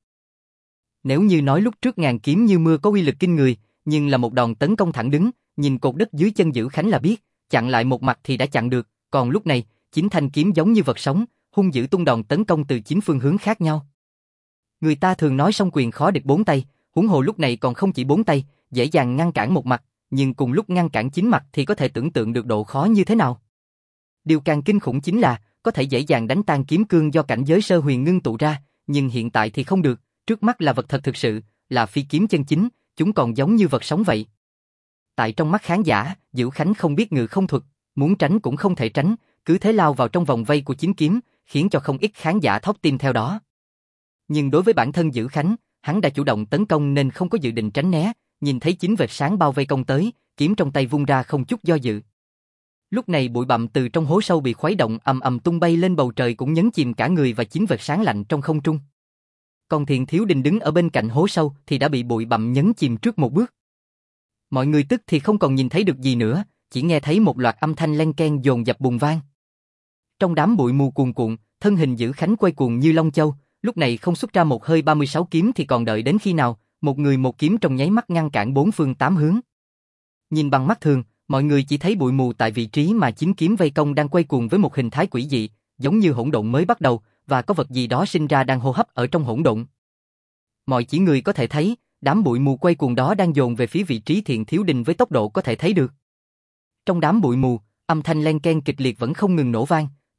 S1: Nếu như nói lúc trước ngàn kiếm như mưa có uy lực kinh người, nhưng là một đòn tấn công thẳng đứng, nhìn cột đất dưới chân Dữ Khánh là biết, chặn lại một mặt thì đã chặn được, còn lúc này, 9 thanh kiếm giống như vật sống, hung dữ tung đòn tấn công từ 9 phương hướng khác nhau. Người ta thường nói song quyền khó địch 4 tay, huống hồ lúc này còn không chỉ 4 tay, dễ dàng ngăn cản một mặt, nhưng cùng lúc ngăn cản 9 mặt thì có thể tưởng tượng được độ khó như thế nào. Điều càng kinh khủng chính là, có thể dễ dàng đánh tan kiếm cương do cảnh giới sơ huyền ngưng tụ ra, nhưng hiện tại thì không được, trước mắt là vật thật thực sự, là phi kiếm chân chính, chúng còn giống như vật sống vậy. Tại trong mắt khán giả, Dữ Khánh không biết ngự không thuật, muốn tránh cũng không thể tránh, cứ thế lao vào trong vòng vây của 9 kiếm, khiến cho không ít khán giả thót tim theo đó. Nhưng đối với bản thân Dữ Khánh, hắn đã chủ động tấn công nên không có dự định tránh né, nhìn thấy 9 vệt sáng bao vây công tới, kiếm trong tay vung ra không chút do dự. Lúc này bụi bặm từ trong hố sâu bị khuấy động ầm ầm tung bay lên bầu trời cũng nhấn chìm cả người và 9 vệt sáng lạnh trong không trung. Còn Thiện Thiếu Đình đứng ở bên cạnh hố sâu thì đã bị bụi bặm nhấn chìm trước một bước. Mọi người tức thì không còn nhìn thấy được gì nữa, chỉ nghe thấy một loạt âm thanh len keng dồn dập bùng vang. Trong đám bụi mù cuồn cuộn, thân hình Dữ Khánh quay cuồng như long châu, lúc này không xuất ra một hơi 36 kiếm thì còn đợi đến khi nào, một người một kiếm trong nháy mắt ngăn cản bốn phương tám hướng. Nhìn bằng mắt thường, mọi người chỉ thấy bụi mù tại vị trí mà 9 kiếm vây công đang quay cuồng với một hình thái quỷ dị, giống như hỗn độn mới bắt đầu, và có vật gì đó sinh ra đang hô hấp ở trong hỗn độn. Mọi chỉ người có thể thấy, đám bụi mù quay cuồng đó đang dồn về phía vị trí Thiện Thiếu Đình với tốc độ có thể thấy được. Trong đám bụi mù, âm thanh len keng kịch liệt vẫn không ngừng nổ vang,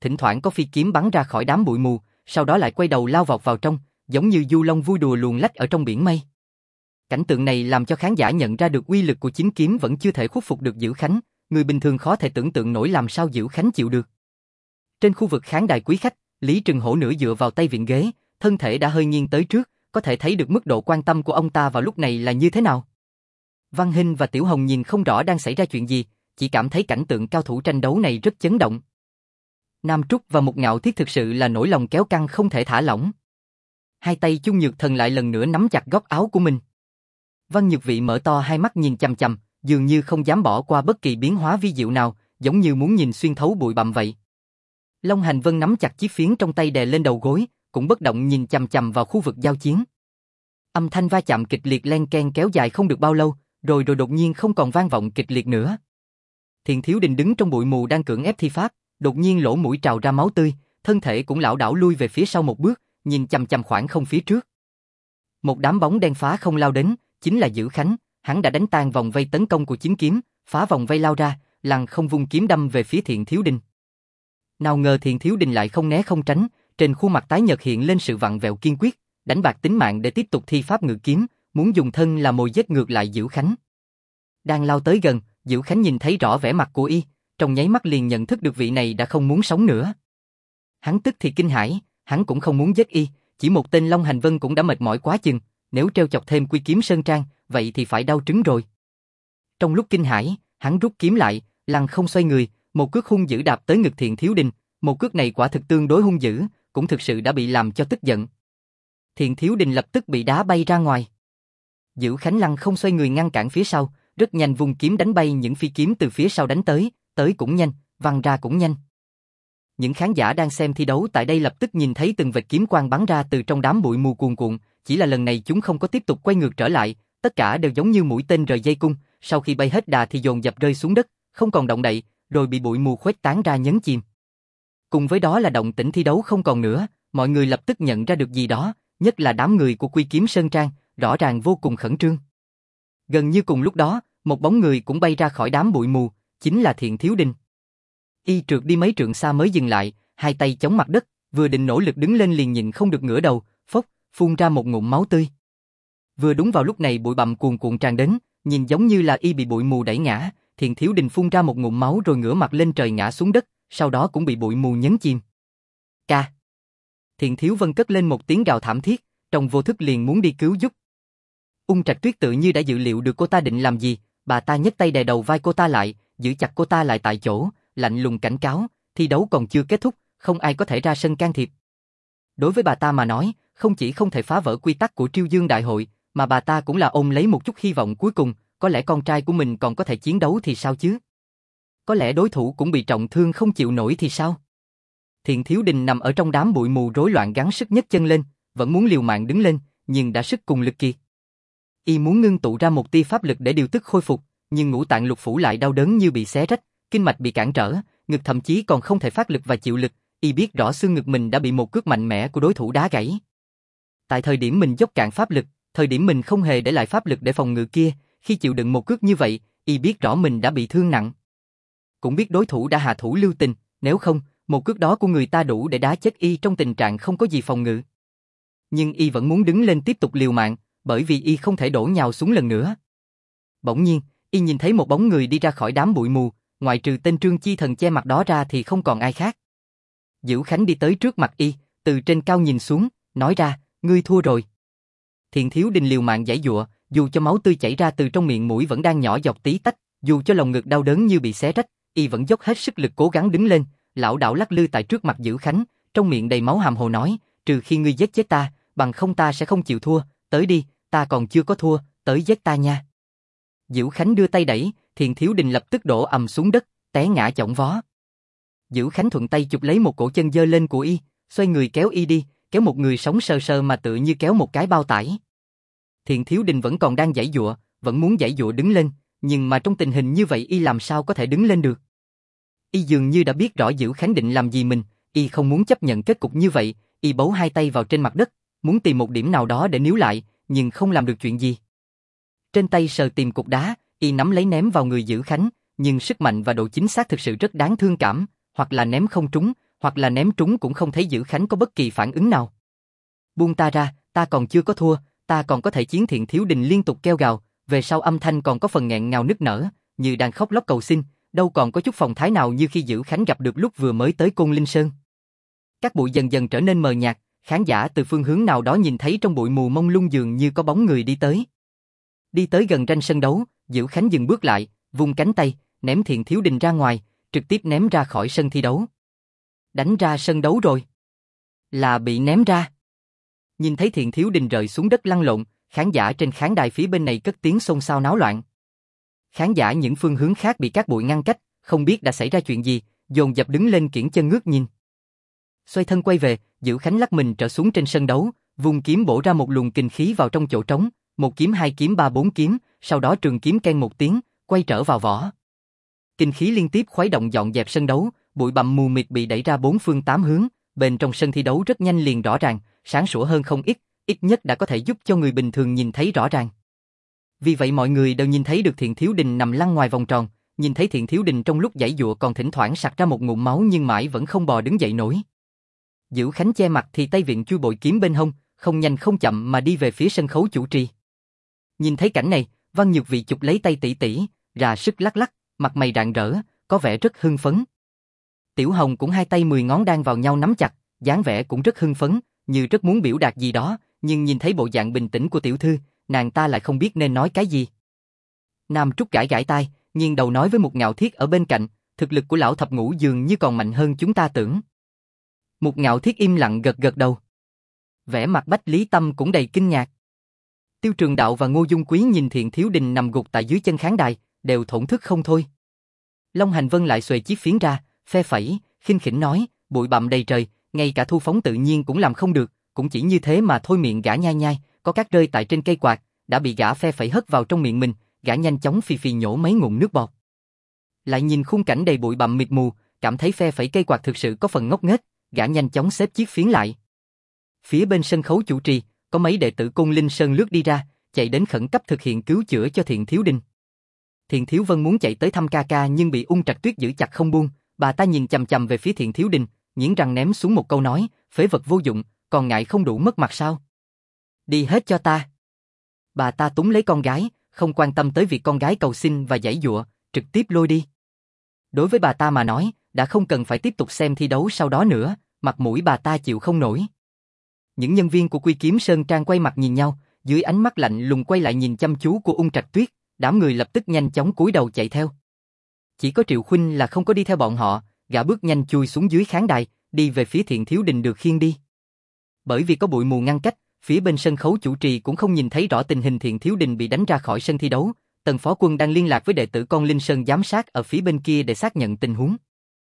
S1: thỉnh thoảng có phi kiếm bắn ra khỏi đám bụi mù, sau đó lại quay đầu lao vọt vào trong, giống như du long vui đùa luồn lách ở trong biển mây. Cảnh tượng này làm cho khán giả nhận ra được uy lực của chính kiếm vẫn chưa thể khuất phục được Dữ Khánh, người bình thường khó thể tưởng tượng nổi làm sao Dữ Khánh chịu được. Trên khu vực khán đài quý khách, Lý Trừng Hổ nửa dựa vào tay vịn ghế, thân thể đã hơi nghiêng tới trước, có thể thấy được mức độ quan tâm của ông ta vào lúc này là như thế nào. Văn Hinh và Tiểu Hồng nhìn không rõ đang xảy ra chuyện gì, chỉ cảm thấy cảnh tượng cao thủ tranh đấu này rất chấn động. Nam Trúc và Mục Ngạo Thiết thực sự là nỗi lòng kéo căng không thể thả lỏng. Hai tay Chung Nhược Thần lại lần nữa nắm chặt góc áo của mình. Văn Nhược Vị mở to hai mắt nhìn chằm chằm, dường như không dám bỏ qua bất kỳ biến hóa vi diệu nào, giống như muốn nhìn xuyên thấu bụi bặm vậy. Long Hành Vân nắm chặt chiếc phiến trong tay đè lên đầu gối, cũng bất động nhìn chằm chằm vào khu vực giao chiến. Âm thanh va chạm kịch liệt len keng kéo dài không được bao lâu, rồi đột nhiên không còn vang vọng kịch liệt nữa. Thiền Thiếu Đình đứng trong bụi mù đang cưỡng ép thi pháp, đột nhiên lỗ mũi trào ra máu tươi, thân thể cũng lảo đảo lui về phía sau một bước, nhìn chằm chằm khoảng không phía trước. Một đám bóng đen phá không lao đến, chính là Dữ Khánh, hắn đã đánh tan vòng vây tấn công của chính kiếm, phá vòng vây lao ra, lăng không vung kiếm đâm về phía Thiền Thiếu Đình. Nào ngờ Thiền Thiếu Đình lại không né không tránh, trên khuôn mặt tái nhợt hiện lên sự vặn vẹo kiên quyết, đánh bạc tính mạng để tiếp tục thi pháp ngự kiếm, muốn dùng thân là mồi giết ngược lại Dữ Khánh. Đang lao tới gần, Dữ Khánh nhìn thấy rõ vẻ mặt của y, trong nháy mắt liền nhận thức được vị này đã không muốn sống nữa. Hắn tức thì kinh hãi, hắn cũng không muốn giết y, chỉ một tên Long Hành Vân cũng đã mệt mỏi quá chừng, nếu treo chọc thêm Quy Kiếm Sơn Trang, vậy thì phải đau trứng rồi. Trong lúc kinh hãi, hắn rút kiếm lại, lăng không xoay người, một cước hung dữ đạp tới ngực Thiền Thiếu Đình, một cước này quả thực tương đối hung dữ, cũng thực sự đã bị làm cho tức giận. Thiền Thiếu Đình lập tức bị đá bay ra ngoài. Dữ Khánh lăng không xoay người ngăn cản phía sau, rất nhanh vung kiếm đánh bay những phi kiếm từ phía sau đánh tới cũng nhanh, văng ra cũng nhanh. Những khán giả đang xem thi đấu tại đây lập tức nhìn thấy từng vệt kiếm quang bắn ra từ trong đám bụi mù cuồn cuộn, chỉ là lần này chúng không có tiếp tục quay ngược trở lại, tất cả đều giống như mũi tên rời dây cung, sau khi bay hết đà thì dồn dập rơi xuống đất, không còn động đậy, rồi bị bụi mù khuếch tán ra nhấn chìm. Cùng với đó là động tĩnh thi đấu không còn nữa, mọi người lập tức nhận ra được gì đó, nhất là đám người của Quy Kiếm Sơn Trang, rõ ràng vô cùng khẩn trương. Gần như cùng lúc đó, một bóng người cũng bay ra khỏi đám bụi mù, chính là Thiền Thiếu Đình. Y trượt đi mấy trượng xa mới dừng lại, hai tay chống mặt đất, vừa định nỗ lực đứng lên liền nhịn không được ngửa đầu, phốc, phun ra một ngụm máu tươi. Vừa đúng vào lúc này bụi bặm cuồn cuộn tràn đến, nhìn giống như là y bị bụi mù đẩy ngã, Thiền Thiếu Đình phun ra một ngụm máu rồi ngửa mặt lên trời ngã xuống đất, sau đó cũng bị bụi mù nhấn chìm. Ca. Thiền Thiếu Vân cất lên một tiếng gào thảm thiết, trong vô thức liền muốn đi cứu giúp. Ung Trạch Tuyết tự như đã dự liệu được cô ta định làm gì, bà ta nhấc tay đè đầu vai cô ta lại, giữ chặt cô ta lại tại chỗ, lạnh lùng cảnh cáo, thi đấu còn chưa kết thúc, không ai có thể ra sân can thiệp. Đối với bà ta mà nói, không chỉ không thể phá vỡ quy tắc của Triêu Dương Đại hội, mà bà ta cũng là ôm lấy một chút hy vọng cuối cùng, có lẽ con trai của mình còn có thể chiến đấu thì sao chứ? Có lẽ đối thủ cũng bị trọng thương không chịu nổi thì sao? Thiền Thiếu Đình nằm ở trong đám bụi mù rối loạn gắng sức nhấc chân lên, vẫn muốn liều mạng đứng lên, nhưng đã sức cùng lực kiệt. Y muốn ngưng tụ ra một tia pháp lực để điều tức khôi phục, nhưng ngũ tạng lục phủ lại đau đớn như bị xé rách, kinh mạch bị cản trở, ngực thậm chí còn không thể phát lực và chịu lực, y biết rõ xương ngực mình đã bị một cước mạnh mẽ của đối thủ đá gãy. Tại thời điểm mình dốc cạn pháp lực, thời điểm mình không hề để lại pháp lực để phòng ngự kia, khi chịu đựng một cước như vậy, y biết rõ mình đã bị thương nặng. Cũng biết đối thủ đã hạ thủ lưu tình, nếu không, một cước đó của người ta đủ để đá chết y trong tình trạng không có gì phòng ngự. Nhưng y vẫn muốn đứng lên tiếp tục liều mạng, bởi vì y không thể đổ nhào xuống lần nữa. Bỗng nhiên, y nhìn thấy một bóng người đi ra khỏi đám bụi mù, ngoại trừ tên Trương Chi Thần che mặt đó ra thì không còn ai khác. Dữ Khánh đi tới trước mặt y, từ trên cao nhìn xuống, nói ra, ngươi thua rồi. Thiền Thiếu Đình liều mạng giãy giụa, dù cho máu tươi chảy ra từ trong miệng mũi vẫn đang nhỏ giọt tí tách, dù cho lồng ngực đau đớn như bị xé rách, y vẫn dốc hết sức lực cố gắng đứng lên, lảo đảo lắc lư tại trước mặt Dữ Khánh, trong miệng đầy máu hàm hồ nói, trừ khi ngươi giết chết ta, bằng không ta sẽ không chịu thua, tới đi, ta còn chưa có thua, tới giết ta nha. Dữ Khánh đưa tay đẩy, Thiền Thiếu Đình lập tức đổ ầm xuống đất, té ngã chỏng vó. Dữ Khánh thuận tay chụp lấy một cổ chân giơ lên của y, xoay người kéo y đi, kéo một người sống sờ sờ mà tựa như kéo một cái bao tải. Thiền Thiếu Đình vẫn còn đang giãy giụa, vẫn muốn giãy giụa đứng lên, nhưng mà trong tình hình như vậy y làm sao có thể đứng lên được. Y dường như đã biết rõ Dữ Khánh định làm gì mình, y không muốn chấp nhận kết cục như vậy, y bấu hai tay vào trên mặt đất, muốn tìm một điểm nào đó để níu lại, nhưng không làm được chuyện gì. Trên tay sờ tìm cục đá, y nắm lấy ném vào người Dữ Khánh, nhưng sức mạnh và độ chính xác thực sự rất đáng thương cảm, hoặc là ném không trúng, hoặc là ném trúng cũng không thấy Dữ Khánh có bất kỳ phản ứng nào. Buông ta ra, ta còn chưa có thua, ta còn có thể chiến. Thiện Thiếu Đình liên tục kêu gào, về sau âm thanh còn có phần nghẹn ngào nức nở, như đang khóc lóc cầu xin, đâu còn có chút phong thái nào như khi Dữ Khánh gặp được lúc vừa mới tới Côn Linh Sơn. Các bụi dần dần trở nên mờ nhạt, khán giả từ phương hướng nào đó nhìn thấy trong bụi mù mông lung dường như có bóng người đi tới. Đi tới gần ranh sân đấu, Dữ Khánh dừng bước lại, vung cánh tay, ném Thiện Thiếu Đình ra ngoài, trực tiếp ném ra khỏi sân thi đấu. Đánh ra sân đấu rồi. Là bị ném ra. Nhìn thấy Thiện Thiếu Đình rơi xuống đất lăn lộn, khán giả trên khán đài phía bên này cất tiếng xôn xao náo loạn. Khán giả những phương hướng khác bị các bụi ngăn cách, không biết đã xảy ra chuyện gì, dồn dập đứng lên kiễng chân ngước nhìn. Xoay thân quay về, Dữ Khánh lắc mình trở xuống trên sân đấu, vung kiếm bổ ra một luồng kinh khí vào trong chỗ trống, một kiếm, hai kiếm, ba bốn kiếm, sau đó trường kiếm keng một tiếng, quay trở vào vỏ. Kinh khí liên tiếp khuấy động dọn dẹp sân đấu, bụi bặm mù mịt bị đẩy ra bốn phương tám hướng, bên trong sân thi đấu rất nhanh liền rõ ràng, sáng sủa hơn không ít, ít nhất đã có thể giúp cho người bình thường nhìn thấy rõ ràng. Vì vậy mọi người đều nhìn thấy được Thiện Thiếu Đình nằm lăn ngoài vòng tròn, nhìn thấy Thiện Thiếu Đình trong lúc giãy giụa còn thỉnh thoảng sặc ra một ngụm máu nhưng mãi vẫn không bò đứng dậy nổi. Dữ Khánh che mặt thì tay vịn chui bội kiếm bên hông, không nhanh không chậm mà đi về phía sân khấu chủ trì. Nhìn thấy cảnh này, Văn Nhược Vị chụp lấy tay tỷ tỷ, ra sức lắc lắc, mặt mày rạng rỡ, có vẻ rất hưng phấn. Tiểu Hồng cũng hai tay 10 ngón đan vào nhau nắm chặt, dáng vẻ cũng rất hưng phấn, như rất muốn biểu đạt gì đó, nhưng nhìn thấy bộ dạng bình tĩnh của tiểu thư, nàng ta lại không biết nên nói cái gì. Nam Trúc gãi gãi tai, nghiêng đầu nói với Mục Ngạo Thiết ở bên cạnh, thực lực của lão thập ngũ dường như còn mạnh hơn chúng ta tưởng. Mục Ngạo Thiết im lặng gật gật đầu. Vẻ mặt Bách Lý Tâm cũng đầy kinh ngạc. Tiêu Trường Đạo và Ngô Dung Quý nhìn Thiện Thiếu Đình nằm gục tại dưới chân khán đài, đều thổn thức không thôi. Long Hành Vân lại xuề chiếc phiến ra, phe phẩy, khinh khỉnh nói, bụi bặm đầy trời, ngay cả Thu Phóng tự nhiên cũng làm không được, cũng chỉ như thế mà thôi. Miệng gã nhai nhai, có cát rơi tại trên cây quạt, đã bị gã phe phẩy hất vào trong miệng mình, gã nhanh chóng phì phì nhổ mấy ngụm nước bọt. Lại nhìn khung cảnh đầy bụi bặm mịt mù, cảm thấy phe phẩy cây quạt thực sự có phần ngốc nghếch, gã nhanh chóng xếp chiếc phiến lại. Phía bên sân khấu chủ trì, có mấy đệ tử Côn Linh Sơn lướt đi ra, chạy đến khẩn cấp thực hiện cứu chữa cho Thiện Thiếu Đình. Thiện Thiếu Vân muốn chạy tới thăm ca ca nhưng bị Ung Trạch Tuyết giữ chặt không buông, bà ta nhìn chằm chằm về phía Thiện Thiếu Đình, nghiến răng ném xuống một câu nói, phế vật vô dụng, còn ngại không đủ mất mặt sao? Đi hết cho ta. Bà ta túm lấy con gái, không quan tâm tới việc con gái cầu xin và giãy giụa, trực tiếp lôi đi. Đối với bà ta mà nói, đã không cần phải tiếp tục xem thi đấu sau đó nữa, mặt mũi bà ta chịu không nổi. Những nhân viên của Quy Kiếm Sơn Trang quay mặt nhìn nhau, dưới ánh mắt lạnh lùng quay lại nhìn chăm chú của Ung Trạch Tuyết, đám người lập tức nhanh chóng cúi đầu chạy theo. Chỉ có Triệu Khuynh là không có đi theo bọn họ, gã bước nhanh chui xuống dưới khán đài, đi về phía Thiện Thiếu Đình được khiêng đi. Bởi vì có bụi mù ngăn cách, phía bên sân khấu chủ trì cũng không nhìn thấy rõ tình hình Thiện Thiếu Đình bị đánh ra khỏi sân thi đấu. Tần Phó Quân đang liên lạc với đệ tử Con Linh Sơn giám sát ở phía bên kia để xác nhận tình huống.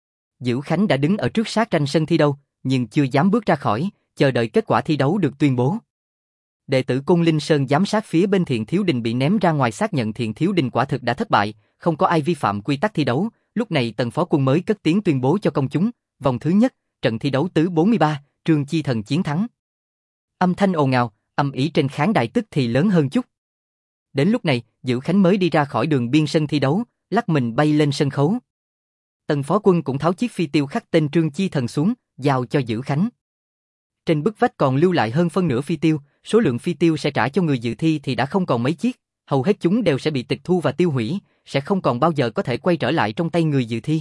S1: Dữ Khánh đã đứng ở trước sát ranh sân thi đấu, nhưng chưa dám bước ra khỏi, chờ đợi kết quả thi đấu được tuyên bố. Đệ tử Côn Linh Sơn giám sát phía bên Thiện Thiếu Đình bị ném ra ngoài, xác nhận Thiện Thiếu Đình quả thực đã thất bại, không có ai vi phạm quy tắc thi đấu. Lúc này Tần Phó Quân mới cất tiếng tuyên bố cho công chúng, vòng thứ nhất, trận thi đấu thứ 43, Trương Chi Thần chiến thắng. Âm thanh ồn ào, âm ỉ trên khán đài tức thì lớn hơn chút. Đến lúc này, Dữ Khánh mới đi ra khỏi đường biên sân thi đấu, lắc mình bay lên sân khấu. Tần Phó Quân cũng tháo chiếc phi tiêu khắc tên Trương Chi Thần xuống, giao cho Dữ Khánh. Trên bức vách còn lưu lại hơn phân nửa phi tiêu, số lượng phi tiêu sẽ trả cho người dự thi thì đã không còn mấy chiếc, hầu hết chúng đều sẽ bị tịch thu và tiêu hủy, sẽ không còn bao giờ có thể quay trở lại trong tay người dự thi.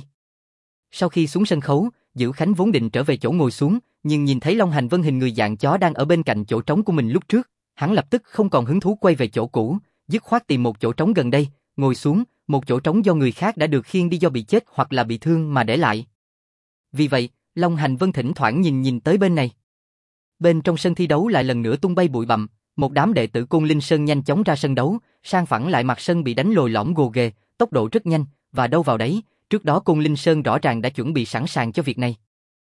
S1: Sau khi xuống sân khấu, Dữ Khánh vốn định trở về chỗ ngồi xuống, nhưng nhìn thấy Long Hành Vân hình người dạng chó đang ở bên cạnh chỗ trống của mình lúc trước, hắn lập tức không còn hứng thú quay về chỗ cũ, dứt khoát tìm một chỗ trống gần đây, ngồi xuống, một chỗ trống do người khác đã được khiêng đi do bị chết hoặc là bị thương mà để lại. Vì vậy, Long Hành Vân thỉnh thoảng nhìn tới bên này. Bên trong sân thi đấu lại lần nữa tung bay bụi bặm, một đám đệ tử Côn Linh Sơn nhanh chóng ra sân đấu, sang phẳng lại mặt sân bị đánh lồi lõm gồ ghề, tốc độ rất nhanh, và đâu vào đấy, trước đó Côn Linh Sơn rõ ràng đã chuẩn bị sẵn sàng cho việc này.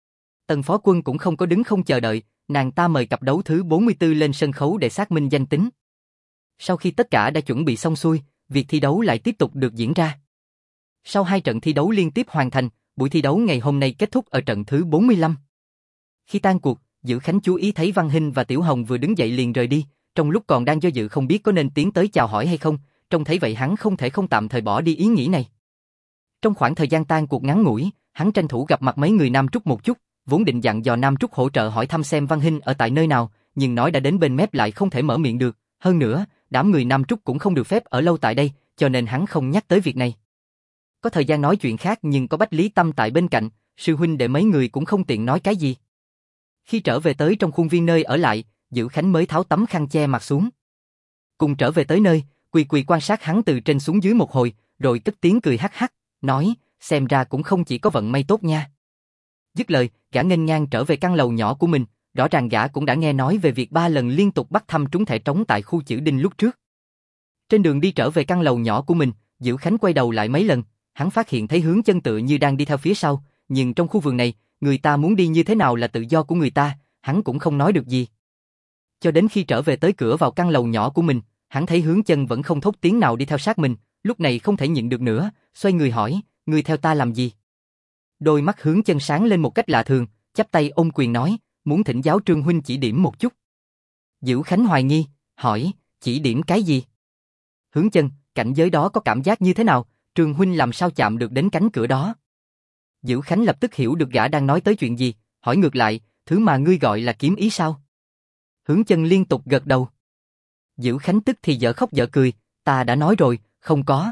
S1: Tần Phó Quân cũng không có đứng không chờ đợi, nàng ta mời cặp đấu thứ 44 lên sân khấu để xác minh danh tính. Sau khi tất cả đã chuẩn bị xong xuôi, việc thi đấu lại tiếp tục được diễn ra. Sau 2 trận thi đấu liên tiếp hoàn thành, buổi thi đấu ngày hôm nay kết thúc ở trận thứ 45. Khi tan cuộc, Dữ Khánh chú ý thấy Văn Hinh và Tiểu Hồng vừa đứng dậy liền rời đi, trong lúc còn đang do dự không biết có nên tiến tới chào hỏi hay không, trông thấy vậy hắn không thể không tạm thời bỏ đi ý nghĩ này. Trong khoảng thời gian tan cuộc ngắn ngủi, hắn tranh thủ gặp mặt mấy người Nam Trúc một chút, vốn định dặn dò Nam Trúc hỗ trợ hỏi thăm xem Văn Hinh ở tại nơi nào, nhưng nói đã đến bên mép lại không thể mở miệng được, hơn nữa, đám người Nam Trúc cũng không được phép ở lâu tại đây, cho nên hắn không nhắc tới việc này. Có thời gian nói chuyện khác nhưng có Bách Lý Tâm tại bên cạnh, sư huynh đệ mấy người cũng không tiện nói cái gì. Khi trở về tới trong khuôn viên nơi ở lại, Dữ Khánh mới tháo tấm khăn che mặt xuống. Cùng trở về tới nơi, Quỳ Quỳ quan sát hắn từ trên xuống dưới một hồi, rồi cất tiếng cười hắc hắc, nói, xem ra cũng không chỉ có vận may tốt nha. Dứt lời, gã nghênh ngang trở về căn lầu nhỏ của mình, rõ ràng gã cũng đã nghe nói về việc 3 lần liên tục bắt thăm trúng thẻ trống tại khu Chữ Đinh lúc trước. Trên đường đi trở về căn lầu nhỏ của mình, Dữ Khánh quay đầu lại mấy lần, hắn phát hiện thấy Hướng Chân tựa như đang đi theo phía sau, nhưng trong khu vườn này, người ta muốn đi như thế nào là tự do của người ta, hắn cũng không nói được gì. Cho đến khi trở về tới cửa vào căn lầu nhỏ của mình, hắn thấy Hướng Chân vẫn không thốt tiếng nào đi theo sát mình, lúc này không thể nhịn được nữa, xoay người hỏi, ngươi theo ta làm gì? Đôi mắt Hướng Chân sáng lên một cách lạ thường, chắp tay ôm quyền nói, muốn thỉnh giáo Trương huynh chỉ điểm một chút. Dữ Khánh hoài nghi, hỏi, chỉ điểm cái gì? Hướng Chân, cảnh giới đó có cảm giác như thế nào, Trương huynh làm sao chạm được đến cánh cửa đó? Dữ Khánh lập tức hiểu được gã đang nói tới chuyện gì, hỏi ngược lại, thứ mà ngươi gọi là kiếm ý sao? Hướng Chân liên tục gật đầu. Dữ Khánh tức thì dở khóc dở cười, ta đã nói rồi, không có.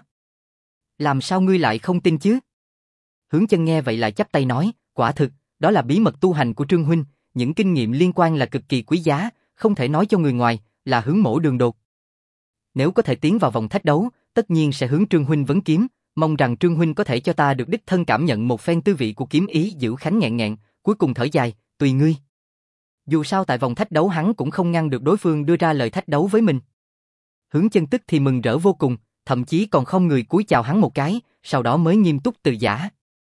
S1: Làm sao ngươi lại không tin chứ? Hướng Chân nghe vậy lại chắp tay nói, quả thực, đó là bí mật tu hành của Trương huynh, những kinh nghiệm liên quan là cực kỳ quý giá, không thể nói cho người ngoài, là hướng mổ đường đột. Nếu có thể tiến vào vòng thách đấu, tất nhiên sẽ hướng Trương huynh vấn kiếm, mong rằng Trương huynh có thể cho ta được đích thân cảm nhận một phen tư vị của kiếm ý. Dữ Khánh nghẹn nghẹn, cuối cùng thở dài, tùy ngươi. Dù sao tại vòng thách đấu hắn cũng không ngăn được đối phương đưa ra lời thách đấu với mình. Hướng Chân tức thì mừng rỡ vô cùng, thậm chí còn không người cúi chào hắn một cái, sau đó mới nghiêm túc từ giã.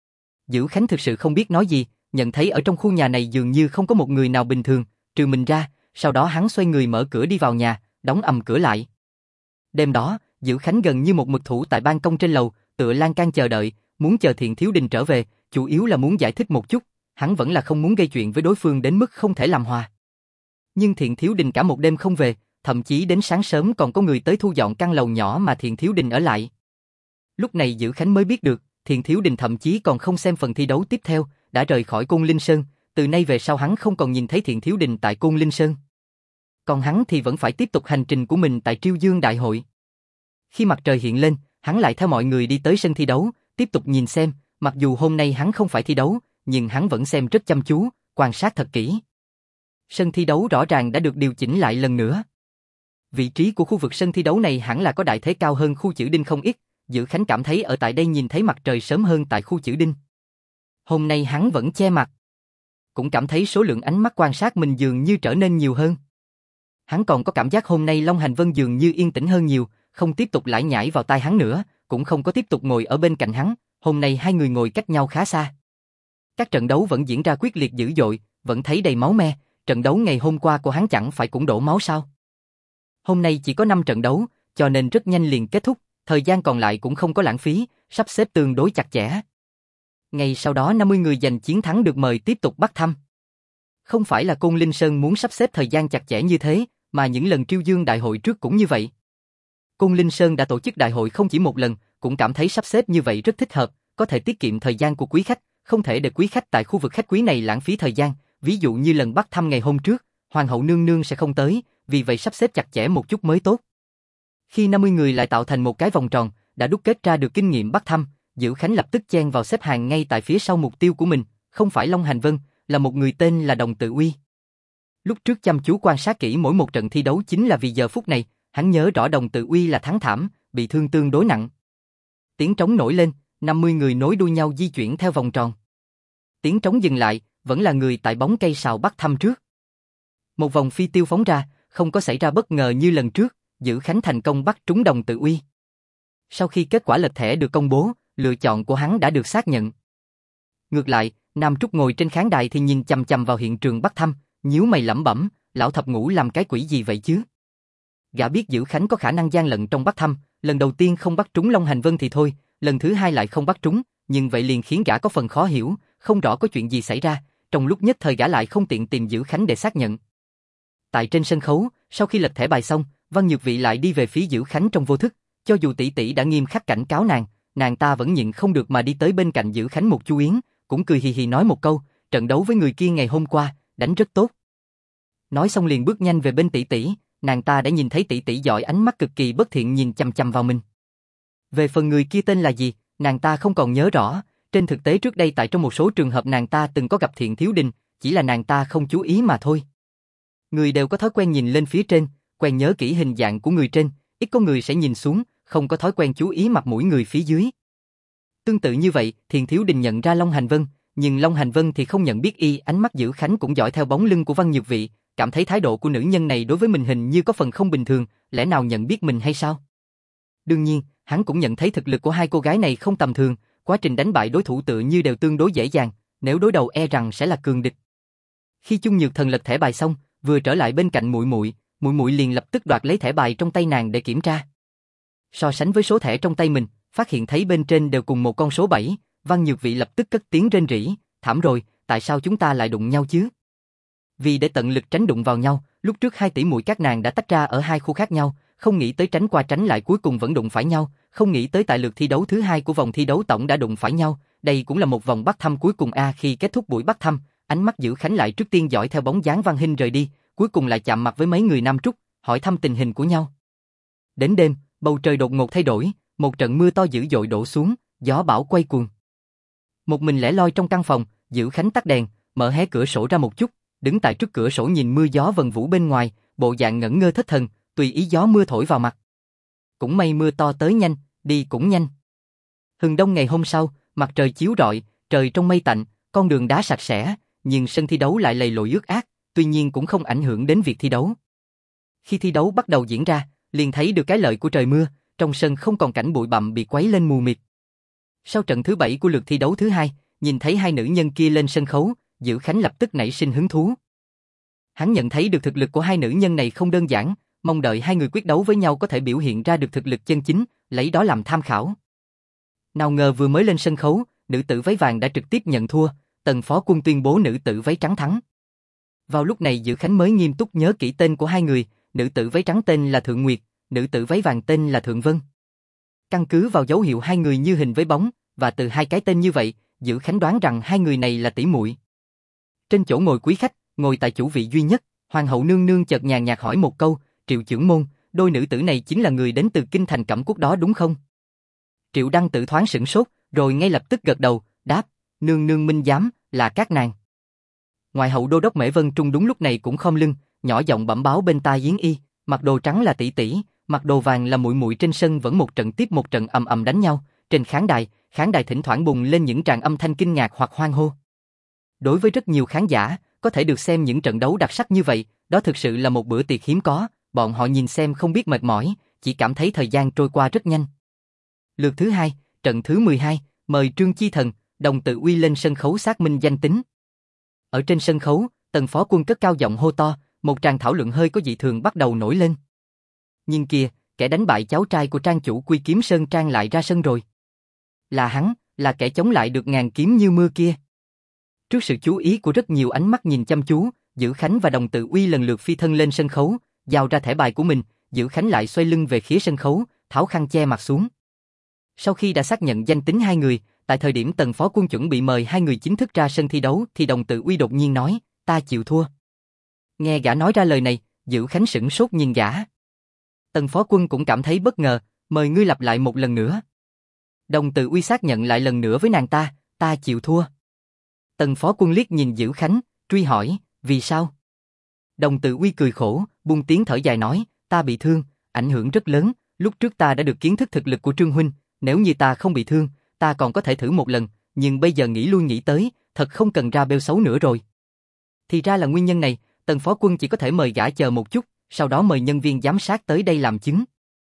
S1: Dữ Khánh thực sự không biết nói gì, nhận thấy ở trong khu nhà này dường như không có một người nào bình thường, trừ mình ra, sau đó hắn xoay người mở cửa đi vào nhà, đóng ầm cửa lại. Đêm đó, Dữ Khánh gần như một mực thủ tại ban công trên lầu, tựa lan can chờ đợi, muốn chờ Thiện Thiếu Đình trở về, chủ yếu là muốn giải thích một chút, hắn vẫn là không muốn gây chuyện với đối phương đến mức không thể làm hòa. Nhưng Thiện Thiếu Đình cả một đêm không về, thậm chí đến sáng sớm còn có người tới thu dọn căn lầu nhỏ mà Thiện Thiếu Đình ở lại. Lúc này Dữ Khánh mới biết được, Thiện Thiếu Đình thậm chí còn không xem phần thi đấu tiếp theo, đã rời khỏi Côn Linh Sơn, từ nay về sau hắn không còn nhìn thấy Thiện Thiếu Đình tại Côn Linh Sơn. Còn hắn thì vẫn phải tiếp tục hành trình của mình tại Triêu Dương Đại hội. Khi mặt trời hiện lên, hắn lại theo mọi người đi tới sân thi đấu, tiếp tục nhìn xem, mặc dù hôm nay hắn không phải thi đấu, nhưng hắn vẫn xem rất chăm chú, quan sát thật kỹ. Sân thi đấu rõ ràng đã được điều chỉnh lại lần nữa. Vị trí của khu vực sân thi đấu này hẳn là có đại thế cao hơn khu Chữ Đinh không ít, Dữ Khánh cảm thấy ở tại đây nhìn thấy mặt trời sớm hơn tại khu Chữ Đinh. Hôm nay hắn vẫn che mặt, cũng cảm thấy số lượng ánh mắt quan sát mình dường như trở nên nhiều hơn. Hắn còn có cảm giác hôm nay Long Hành Vân dường như yên tĩnh hơn nhiều, không tiếp tục lải nhải vào tai hắn nữa, cũng không có tiếp tục ngồi ở bên cạnh hắn, hôm nay hai người ngồi cách nhau khá xa. Các trận đấu vẫn diễn ra quyết liệt dữ dội, vẫn thấy đầy máu me, trận đấu ngày hôm qua của hắn chẳng phải cũng đổ máu sao? Hôm nay chỉ có 5 trận đấu, cho nên rất nhanh liền kết thúc, thời gian còn lại cũng không có lãng phí, sắp xếp tương đối chặt chẽ. Ngày sau đó 50 người giành chiến thắng được mời tiếp tục bắt thăm. Không phải là Côn Linh Sơn muốn sắp xếp thời gian chặt chẽ như thế, mà những lần Triêu Dương Đại hội trước cũng như vậy. Côn Linh Sơn đã tổ chức đại hội không chỉ một lần, cũng cảm thấy sắp xếp như vậy rất thích hợp, có thể tiết kiệm thời gian của quý khách, không thể để quý khách tại khu vực khách quý này lãng phí thời gian, ví dụ như lần bắt thăm ngày hôm trước, Hoàng hậu nương nương sẽ không tới, vì vậy sắp xếp chặt chẽ một chút mới tốt. Khi 50 người lại tạo thành một cái vòng tròn, đã đúc kết ra được kinh nghiệm bắt thăm, Dữ Khánh lập tức chen vào xếp hàng ngay tại phía sau mục tiêu của mình, không phải Long Hành Vân, là một người tên là Đồng Tự Uy. Lúc trước chăm chú quan sát kỹ mỗi một trận thi đấu chính là vì giờ phút này, hắn nhớ rõ Đồng Tự Uy là thắng thảm, bị thương tương đối nặng. Tiếng trống nổi lên, 50 người nối đuôi nhau di chuyển theo vòng tròn. Tiếng trống dừng lại, vẫn là người tại bóng cây sào bắt thăm trước. Một vòng phi tiêu phóng ra, không có xảy ra bất ngờ như lần trước, Dữ Khánh thành công bắt trúng Đồng Tự Uy. Sau khi kết quả lật thẻ được công bố, lựa chọn của hắn đã được xác nhận. Ngược lại, Nam Trúc ngồi trên khán đài thì nhìn chằm chằm vào hiện trường bắt thăm, nhíu mày lẩm bẩm, lão thập ngũ làm cái quỷ gì vậy chứ? Gã biết Dữ Khánh có khả năng gian lận trong bắt thăm, lần đầu tiên không bắt trúng Long Hành Vân thì thôi, lần thứ hai lại không bắt trúng, nhưng vậy liền khiến gã có phần khó hiểu, không rõ có chuyện gì xảy ra, trong lúc nhất thời gã lại không tiện tìm Dữ Khánh để xác nhận. Tại trên sân khấu, sau khi lật thẻ bài xong, Văn Nhược Vị lại đi về phía Dữ Khánh trong vô thức, cho dù tỷ tỷ đã nghiêm khắc cảnh cáo nàng ta vẫn nhịn không được mà đi tới bên cạnh Dữ Khánh một chú yến, cũng cười hì hì nói một câu, trận đấu với người kia ngày hôm qua, đánh rất tốt. Nói xong liền bước nhanh về bên tỷ tỷ, nàng ta đã nhìn thấy tỷ tỷ giỏi, ánh mắt cực kỳ bất thiện nhìn chằm chằm vào mình. Về phần người kia tên là gì, nàng ta không còn nhớ rõ, trên thực tế trước đây tại trong một số trường hợp nàng ta từng có gặp Thiện Thiếu Đình, chỉ là nàng ta không chú ý mà thôi. Người đều có thói quen nhìn lên phía trên, quen nhớ kỹ hình dạng của người trên, ít có người sẽ nhìn xuống, không có thói quen chú ý mặt mũi người phía dưới. Tương tự như vậy, Thiện Thiếu Đình nhận ra Long Hành Vân, nhưng Long Hành Vân thì không nhận biết y, ánh mắt Dữ Khánh cũng dõi theo bóng lưng của Văn Nhược Vị, cảm thấy thái độ của nữ nhân này đối với mình hình như có phần không bình thường, lẽ nào nhận biết mình hay sao? Đương nhiên, hắn cũng nhận thấy thực lực của hai cô gái này không tầm thường, quá trình đánh bại đối thủ tựa như đều tương đối dễ dàng, nếu đối đầu e rằng sẽ là cường địch. Khi Chung Nhược Thần lật thẻ bài xong, vừa trở lại bên cạnh muội muội liền lập tức đoạt lấy thẻ bài trong tay nàng để kiểm tra. So sánh với số thẻ trong tay mình, phát hiện thấy bên trên đều cùng một con số 7, Văn Nhược Vị lập tức cất tiếng rên rỉ, thảm rồi, tại sao chúng ta lại đụng nhau chứ? Vì để tận lực tránh đụng vào nhau, lúc trước hai tỷ muội các nàng đã tách ra ở hai khu khác nhau, không nghĩ tới tránh qua tránh lại cuối cùng vẫn đụng phải nhau, không nghĩ tới tại lượt thi đấu thứ hai của vòng thi đấu tổng đã đụng phải nhau, đây cũng là một vòng bắt thăm cuối cùng a. Khi kết thúc buổi bắt thăm, ánh mắt Dữ Khánh lại trước tiên dõi theo bóng dáng Văn Hinh rời đi, cuối cùng lại chạm mặt với mấy người Nam Trúc, hỏi thăm tình hình của nhau. Đến đêm, bầu trời đột ngột thay đổi, một trận mưa to dữ dội đổ xuống, gió bão quay cuồng. Một mình lẻ loi trong căn phòng, Dữ Khánh tắt đèn, mở hé cửa sổ ra một chút, đứng tại trước cửa sổ nhìn mưa gió vần vũ bên ngoài, bộ dạng ngẩn ngơ thất thần, tùy ý gió mưa thổi vào mặt. Cũng may mưa to tới nhanh, đi cũng nhanh. Hừng đông ngày hôm sau, mặt trời chiếu rọi, trời trong mây tạnh, con đường đá sạch sẽ, nhưng sân thi đấu lại lầy lội ướt át, tuy nhiên cũng không ảnh hưởng đến việc thi đấu. Khi thi đấu bắt đầu diễn ra, liền thấy được cái lợi của trời mưa, trong sân không còn cảnh bụi bặm bị quấy lên mù mịt. Sau trận thứ 7 của lượt thi đấu thứ hai, nhìn thấy hai nữ nhân kia lên sân khấu, Dữ Khánh lập tức nảy sinh hứng thú. Hắn nhận thấy được thực lực của hai nữ nhân này không đơn giản, mong đợi hai người quyết đấu với nhau có thể biểu hiện ra được thực lực chân chính, lấy đó làm tham khảo. Nào ngờ vừa mới lên sân khấu, nữ tử váy vàng đã trực tiếp nhận thua, Tần Phó Quân tuyên bố nữ tử váy trắng thắng. Vào lúc này Dữ Khánh mới nghiêm túc nhớ kỹ tên của hai người, nữ tử váy trắng tên là Thượng Nguyệt, nữ tử váy vàng tên là Thượng Vân. Căn cứ vào dấu hiệu hai người như hình với bóng, và từ hai cái tên như vậy, Dữ Khánh đoán rằng hai người này là tỷ muội. Trên chỗ ngồi quý khách, ngồi tại chủ vị duy nhất, Hoàng hậu nương nương chợt nhàn nhạt hỏi một câu, Triệu trưởng môn, đôi nữ tử này chính là người đến từ kinh thành Cẩm Quốc đó đúng không? Triệu Đăng tự thoáng sửng sốt, rồi ngay lập tức gật đầu, đáp, nương nương minh giám, là các nàng. Ngoại hậu đô đốc Mễ Vân Trung đúng lúc này cũng khom lưng, nhỏ giọng bẩm báo bên tai Yến Y, mặc đồ trắng là tỷ tỷ, mặc đồ vàng là muội muội. Trên sân vẫn một trận tiếp một trận ầm ầm đánh nhau, trên khán đài thỉnh thoảng bùng lên những tràng âm thanh kinh ngạc hoặc hoan hô. Đối với rất nhiều khán giả, có thể được xem những trận đấu đặc sắc như vậy, đó thực sự là một bữa tiệc hiếm có, bọn họ nhìn xem không biết mệt mỏi, chỉ cảm thấy thời gian trôi qua rất nhanh. Lượt thứ hai, trận thứ 12, mời Trương Chi Thần, Đồng Tự Uy lên sân khấu xác minh danh tính. Ở trên sân khấu, Tần Phó Quân cất cao giọng hô to, một tràng thảo luận hơi có dị thường bắt đầu nổi lên. Nhưng kìa, kẻ đánh bại cháu trai của trang chủ Quy Kiếm Sơn Trang lại ra sân rồi. Là hắn, là kẻ chống lại được ngàn kiếm như mưa kia. Trước sự chú ý của rất nhiều ánh mắt nhìn chăm chú, Dữ Khánh và Đồng Tự Uy lần lượt phi thân lên sân khấu, giao ra thẻ bài của mình, Dữ Khánh lại xoay lưng về phía sân khấu, tháo khăn che mặt xuống. Sau khi đã xác nhận danh tính hai người, tại thời điểm Tần Phó Quân chuẩn bị mời hai người chính thức ra sân thi đấu thì Đồng Tự Uy đột nhiên nói, ta chịu thua. Nghe gã nói ra lời này, Dữ Khánh sửng sốt nhìn gã. Tần Phó Quân cũng cảm thấy bất ngờ, mời ngươi lặp lại một lần nữa. Đồng Tự Uy xác nhận lại lần nữa với nàng ta chịu thua. Tần Phó Quân liếc nhìn Dữ Khánh, truy hỏi, vì sao? Đồng Tự Uy cười khổ, buông tiếng thở dài nói, ta bị thương, ảnh hưởng rất lớn, lúc trước ta đã được kiến thức thực lực của Trương huynh, nếu như ta không bị thương, ta còn có thể thử một lần, nhưng bây giờ nghĩ lui nghĩ tới, thật không cần ra bêu xấu nữa rồi. Thì ra là nguyên nhân này, Tần Phó Quân chỉ có thể mời gã chờ một chút, sau đó mời nhân viên giám sát tới đây làm chứng.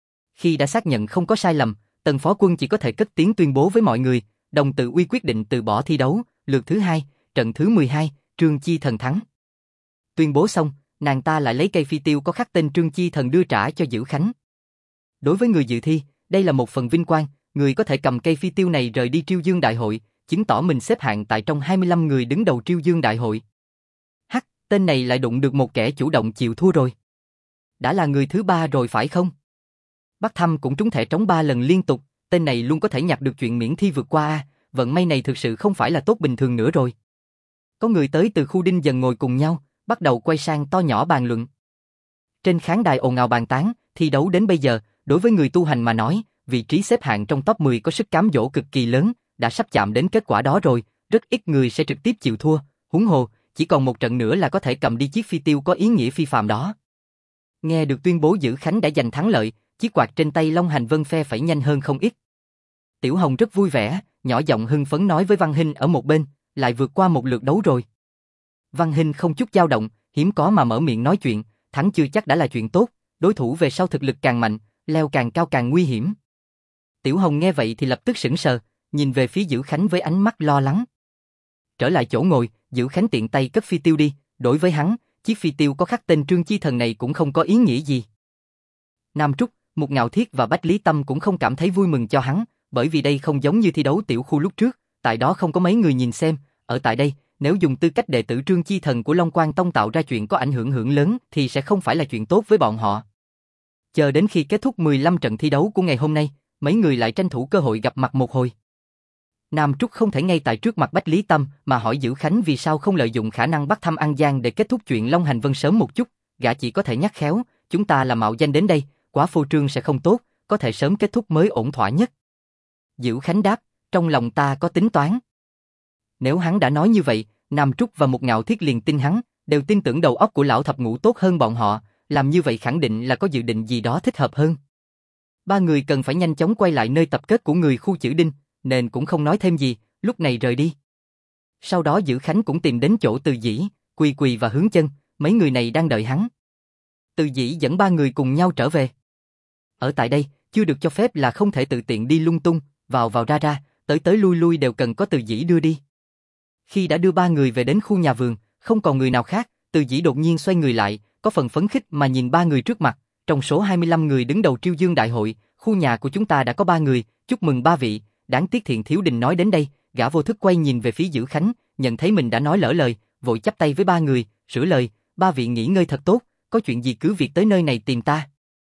S1: Khi đã xác nhận không có sai lầm, Tần Phó Quân chỉ có thể cất tiếng tuyên bố với mọi người, Đồng Tự Uy quyết định từ bỏ thi đấu, lượt thứ 2, trận thứ 12, Trương Chi Thần thắng. Tuyên bố xong, nàng ta lại lấy cây phi tiêu có khắc tên Trương Chi Thần đưa trả cho Dữ Khánh. Đối với người dự thi, đây là một phần vinh quang, người có thể cầm cây phi tiêu này rời đi Triêu Dương Đại hội, chứng tỏ mình xếp hạng tại trong 25 người đứng đầu Triêu Dương Đại hội. Hắc, tên này lại đụng được một kẻ chủ động chịu thua rồi. Đã là người thứ 3 rồi phải không? Bắc Thăm cũng trúng thẻ trống 3 lần liên tục, tên này luôn có thể nhặt được chuyện miễn thi vượt qua a, vận may này thực sự không phải là tốt bình thường nữa rồi. Có người tới từ khu đinh dần ngồi cùng nhau, bắt đầu quay sang to nhỏ bàn luận. Trên khán đài ồn ào bàn tán, thi đấu đến bây giờ, đối với người tu hành mà nói, vị trí xếp hạng trong top 10 có sức cám dỗ cực kỳ lớn, đã sắp chạm đến kết quả đó rồi, rất ít người sẽ trực tiếp chịu thua, huống hồ, chỉ còn một trận nữa là có thể cầm đi chiếc phi tiêu có ý nghĩa phi phàm đó. Nghe được tuyên bố Dữ Khánh đã giành thắng lợi, chiếc quạt trên tay Long Hành Vân phe phẩy nhanh hơn không ít. Tiểu Hồng rất vui vẻ, nhỏ giọng hưng phấn nói với Văn Hinh ở một bên, lại vượt qua một lượt đấu rồi. Văn Hinh không chút dao động, hiếm có mà mở miệng nói chuyện, thắng chưa chắc đã là chuyện tốt, đối thủ về sau thực lực càng mạnh, leo càng cao càng nguy hiểm. Tiểu Hồng nghe vậy thì lập tức sững sờ, nhìn về phía Dữ Khánh với ánh mắt lo lắng. Trở lại chỗ ngồi, Dữ Khánh tiện tay cất phi tiêu đi, đối với hắn, chiếc phi tiêu có khắc tên Trương Chi Thần này cũng không có ý nghĩa gì. Nam Trúc, Mục Ngạo Thiết và Bách Lý Tâm cũng không cảm thấy vui mừng cho hắn, bởi vì đây không giống như thi đấu tiểu khu lúc trước, tại đó không có mấy người nhìn xem, ở tại đây, nếu dùng tư cách đệ tử Trương Chi Thần của Long Quang Tông tạo ra chuyện có ảnh hưởng lớn thì sẽ không phải là chuyện tốt với bọn họ. Chờ đến khi kết thúc 15 trận thi đấu của ngày hôm nay, mấy người lại tranh thủ cơ hội gặp mặt một hồi. Nam Trúc không thể ngay tại trước mặt Bách Lý Tâm mà hỏi Dữ Khánh vì sao không lợi dụng khả năng bắt thăm An Giang để kết thúc chuyện Long Hành Vân sớm một chút, gã chỉ có thể nhắc khéo, chúng ta là mạo danh đến đây, quá phô trương sẽ không tốt, có thể sớm kết thúc mới ổn thỏa nhất. Dữ Khánh đáp, trong lòng ta có tính toán. Nếu hắn đã nói như vậy, Nam Trúc và Mục Ngạo Thiết liền tin hắn, đều tin tưởng đầu óc của lão thập ngũ tốt hơn bọn họ, làm như vậy khẳng định là có dự định gì đó thích hợp hơn. Ba người cần phải nhanh chóng quay lại nơi tập kết của người khu Chữ Đinh, nên cũng không nói thêm gì, lúc này rời đi. Sau đó Dữ Khánh cũng tìm đến chỗ Từ Dĩ, Quỳ Quỳ và Hướng Chân, mấy người này đang đợi hắn. Từ Dĩ dẫn ba người cùng nhau trở về. Ở tại đây, chưa được cho phép là không thể tự tiện đi lung tung, vào vào ra, tới lui đều cần có Từ Dĩ đưa đi. Khi đã đưa ba người về đến khu nhà vườn, không còn người nào khác, Từ Dĩ đột nhiên xoay người lại, có phần phấn khích mà nhìn ba người trước mặt, trong số 25 người đứng đầu Triêu Dương đại hội, khu nhà của chúng ta đã có 3 người, chúc mừng ba vị, đáng tiếc Thiện Thiếu Đình nói đến đây, gã vô thức quay nhìn về phía Dữ Khánh, nhận thấy mình đã nói lỡ lời, vội chắp tay với ba người, sửa lời, ba vị nghỉ ngơi thật tốt, có chuyện gì cứ việc tới nơi này tìm ta.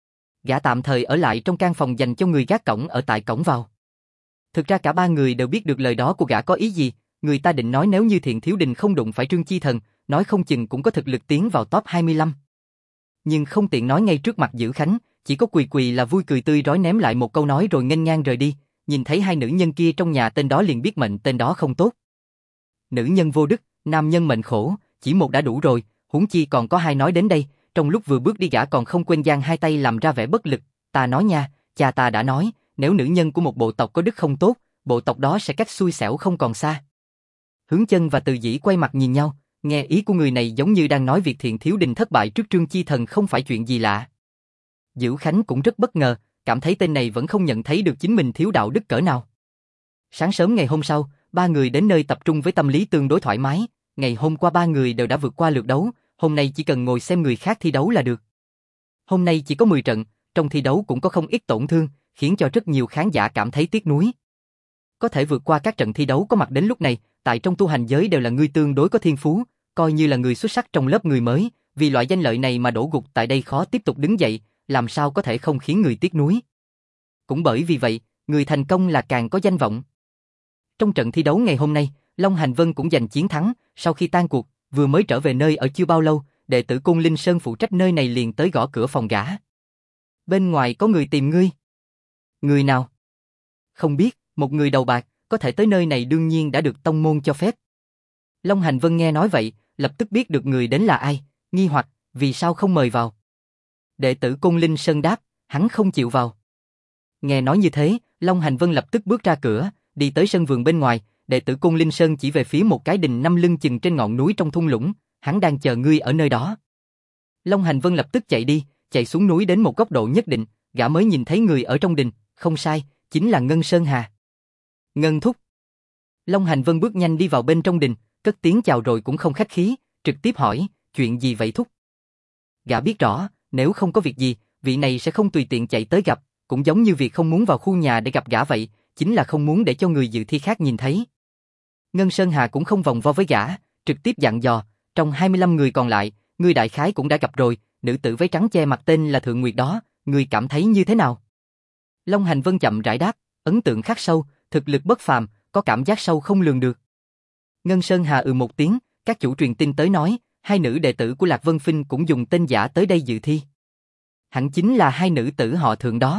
S1: Gã tạm thời ở lại trong căn phòng dành cho người gác cổng ở tại cổng vào. Thực ra cả ba người đều biết được lời đó của gã có ý gì, người ta định nói nếu như Thiện Thiếu Đình không đụng phải Trương Chi Thần, nói không chừng cũng có thực lực tiến vào top 25. Nhưng không tiện nói ngay trước mặt Dữ Khánh, chỉ có Quỳ Quỳ là vui cười tươi rói ném lại một câu nói rồi nghênh ngang rời đi, nhìn thấy hai nữ nhân kia trong nhà tên đó liền biết mệnh tên đó không tốt. Nữ nhân vô đức, nam nhân mệnh khổ, chỉ một đã đủ rồi, huống chi còn có hai nói đến đây, trong lúc vừa bước đi gã còn không quên giang hai tay làm ra vẻ bất lực, ta nói nha, cha ta đã nói, nếu nữ nhân của một bộ tộc có đức không tốt, bộ tộc đó sẽ cách xui xẻo không còn xa. Hướng Chân và Từ Dĩ quay mặt nhìn nhau, nghe ý của người này giống như đang nói việc Thiện Thiếu Đình thất bại trước Trương Chi Thần không phải chuyện gì lạ. Dữ Khánh cũng rất bất ngờ, cảm thấy tên này vẫn không nhận thấy được chính mình thiếu đạo đức cỡ nào. Sáng sớm ngày hôm sau, ba người đến nơi tập trung với tâm lý tương đối thoải mái, ngày hôm qua ba người đều đã vượt qua lượt đấu, hôm nay chỉ cần ngồi xem người khác thi đấu là được. Hôm nay chỉ có 10 trận, trong thi đấu cũng có không ít tổn thương, khiến cho rất nhiều khán giả cảm thấy tiếc nuối. Có thể vượt qua các trận thi đấu có mặt đến lúc này, tại trong tu hành giới đều là người tương đối có thiên phú, coi như là người xuất sắc trong lớp người mới, vì loại danh lợi này mà đổ gục tại đây khó tiếp tục đứng dậy, làm sao có thể không khiến người tiếc nuối. Cũng bởi vì vậy, người thành công là càng có danh vọng. Trong trận thi đấu ngày hôm nay, Long Hành Vân cũng giành chiến thắng, sau khi tan cuộc, vừa mới trở về nơi ở chưa bao lâu, đệ tử Côn Linh Sơn phụ trách nơi này liền tới gõ cửa phòng gã. Bên ngoài có người tìm ngươi. Người nào? Không biết, một người đầu bạc, có thể tới nơi này đương nhiên đã được tông môn cho phép. Long Hành Vân nghe nói vậy, lập tức biết được người đến là ai, nghi hoặc, vì sao không mời vào. Đệ tử Côn Linh Sơn đáp, hắn không chịu vào. Nghe nói như thế, Long Hành Vân lập tức bước ra cửa, đi tới sân vườn bên ngoài, đệ tử Côn Linh Sơn chỉ về phía một cái đình 5 lưng chừng trên ngọn núi trong thung lũng, hắn đang chờ ngươi ở nơi đó. Long Hành Vân lập tức chạy đi, chạy xuống núi đến một góc độ nhất định, gã mới nhìn thấy người ở trong đình, không sai, chính là Ngân Sơn Hà. Ngân thúc. Long Hành Vân bước nhanh đi vào bên trong đình, cất tiếng chào rồi cũng không khách khí, trực tiếp hỏi, chuyện gì vậy thúc? Gã biết rõ, nếu không có việc gì, vị này sẽ không tùy tiện chạy tới gặp, cũng giống như việc không muốn vào khu nhà để gặp gã vậy, chính là không muốn để cho người dự thi khác nhìn thấy. Ngân Sơn Hà cũng không vòng vo với gã, trực tiếp dặn dò, trong 25 người còn lại, ngươi đại khái cũng đã gặp rồi, nữ tử váy trắng che mặt tên là Thượng Nguyệt đó, ngươi cảm thấy như thế nào? Long Hành Vân chậm rãi đáp, ấn tượng khắc sâu, thực lực bất phàm, có cảm giác sâu không lường được. Ngân Sơn Hà một tiếng, Các chủ truyền tin tới nói, hai nữ đệ tử của Lạc Vân Phinh cũng dùng tên giả tới đây dự thi. Hẳn chính là hai nữ tử họ Thượng đó.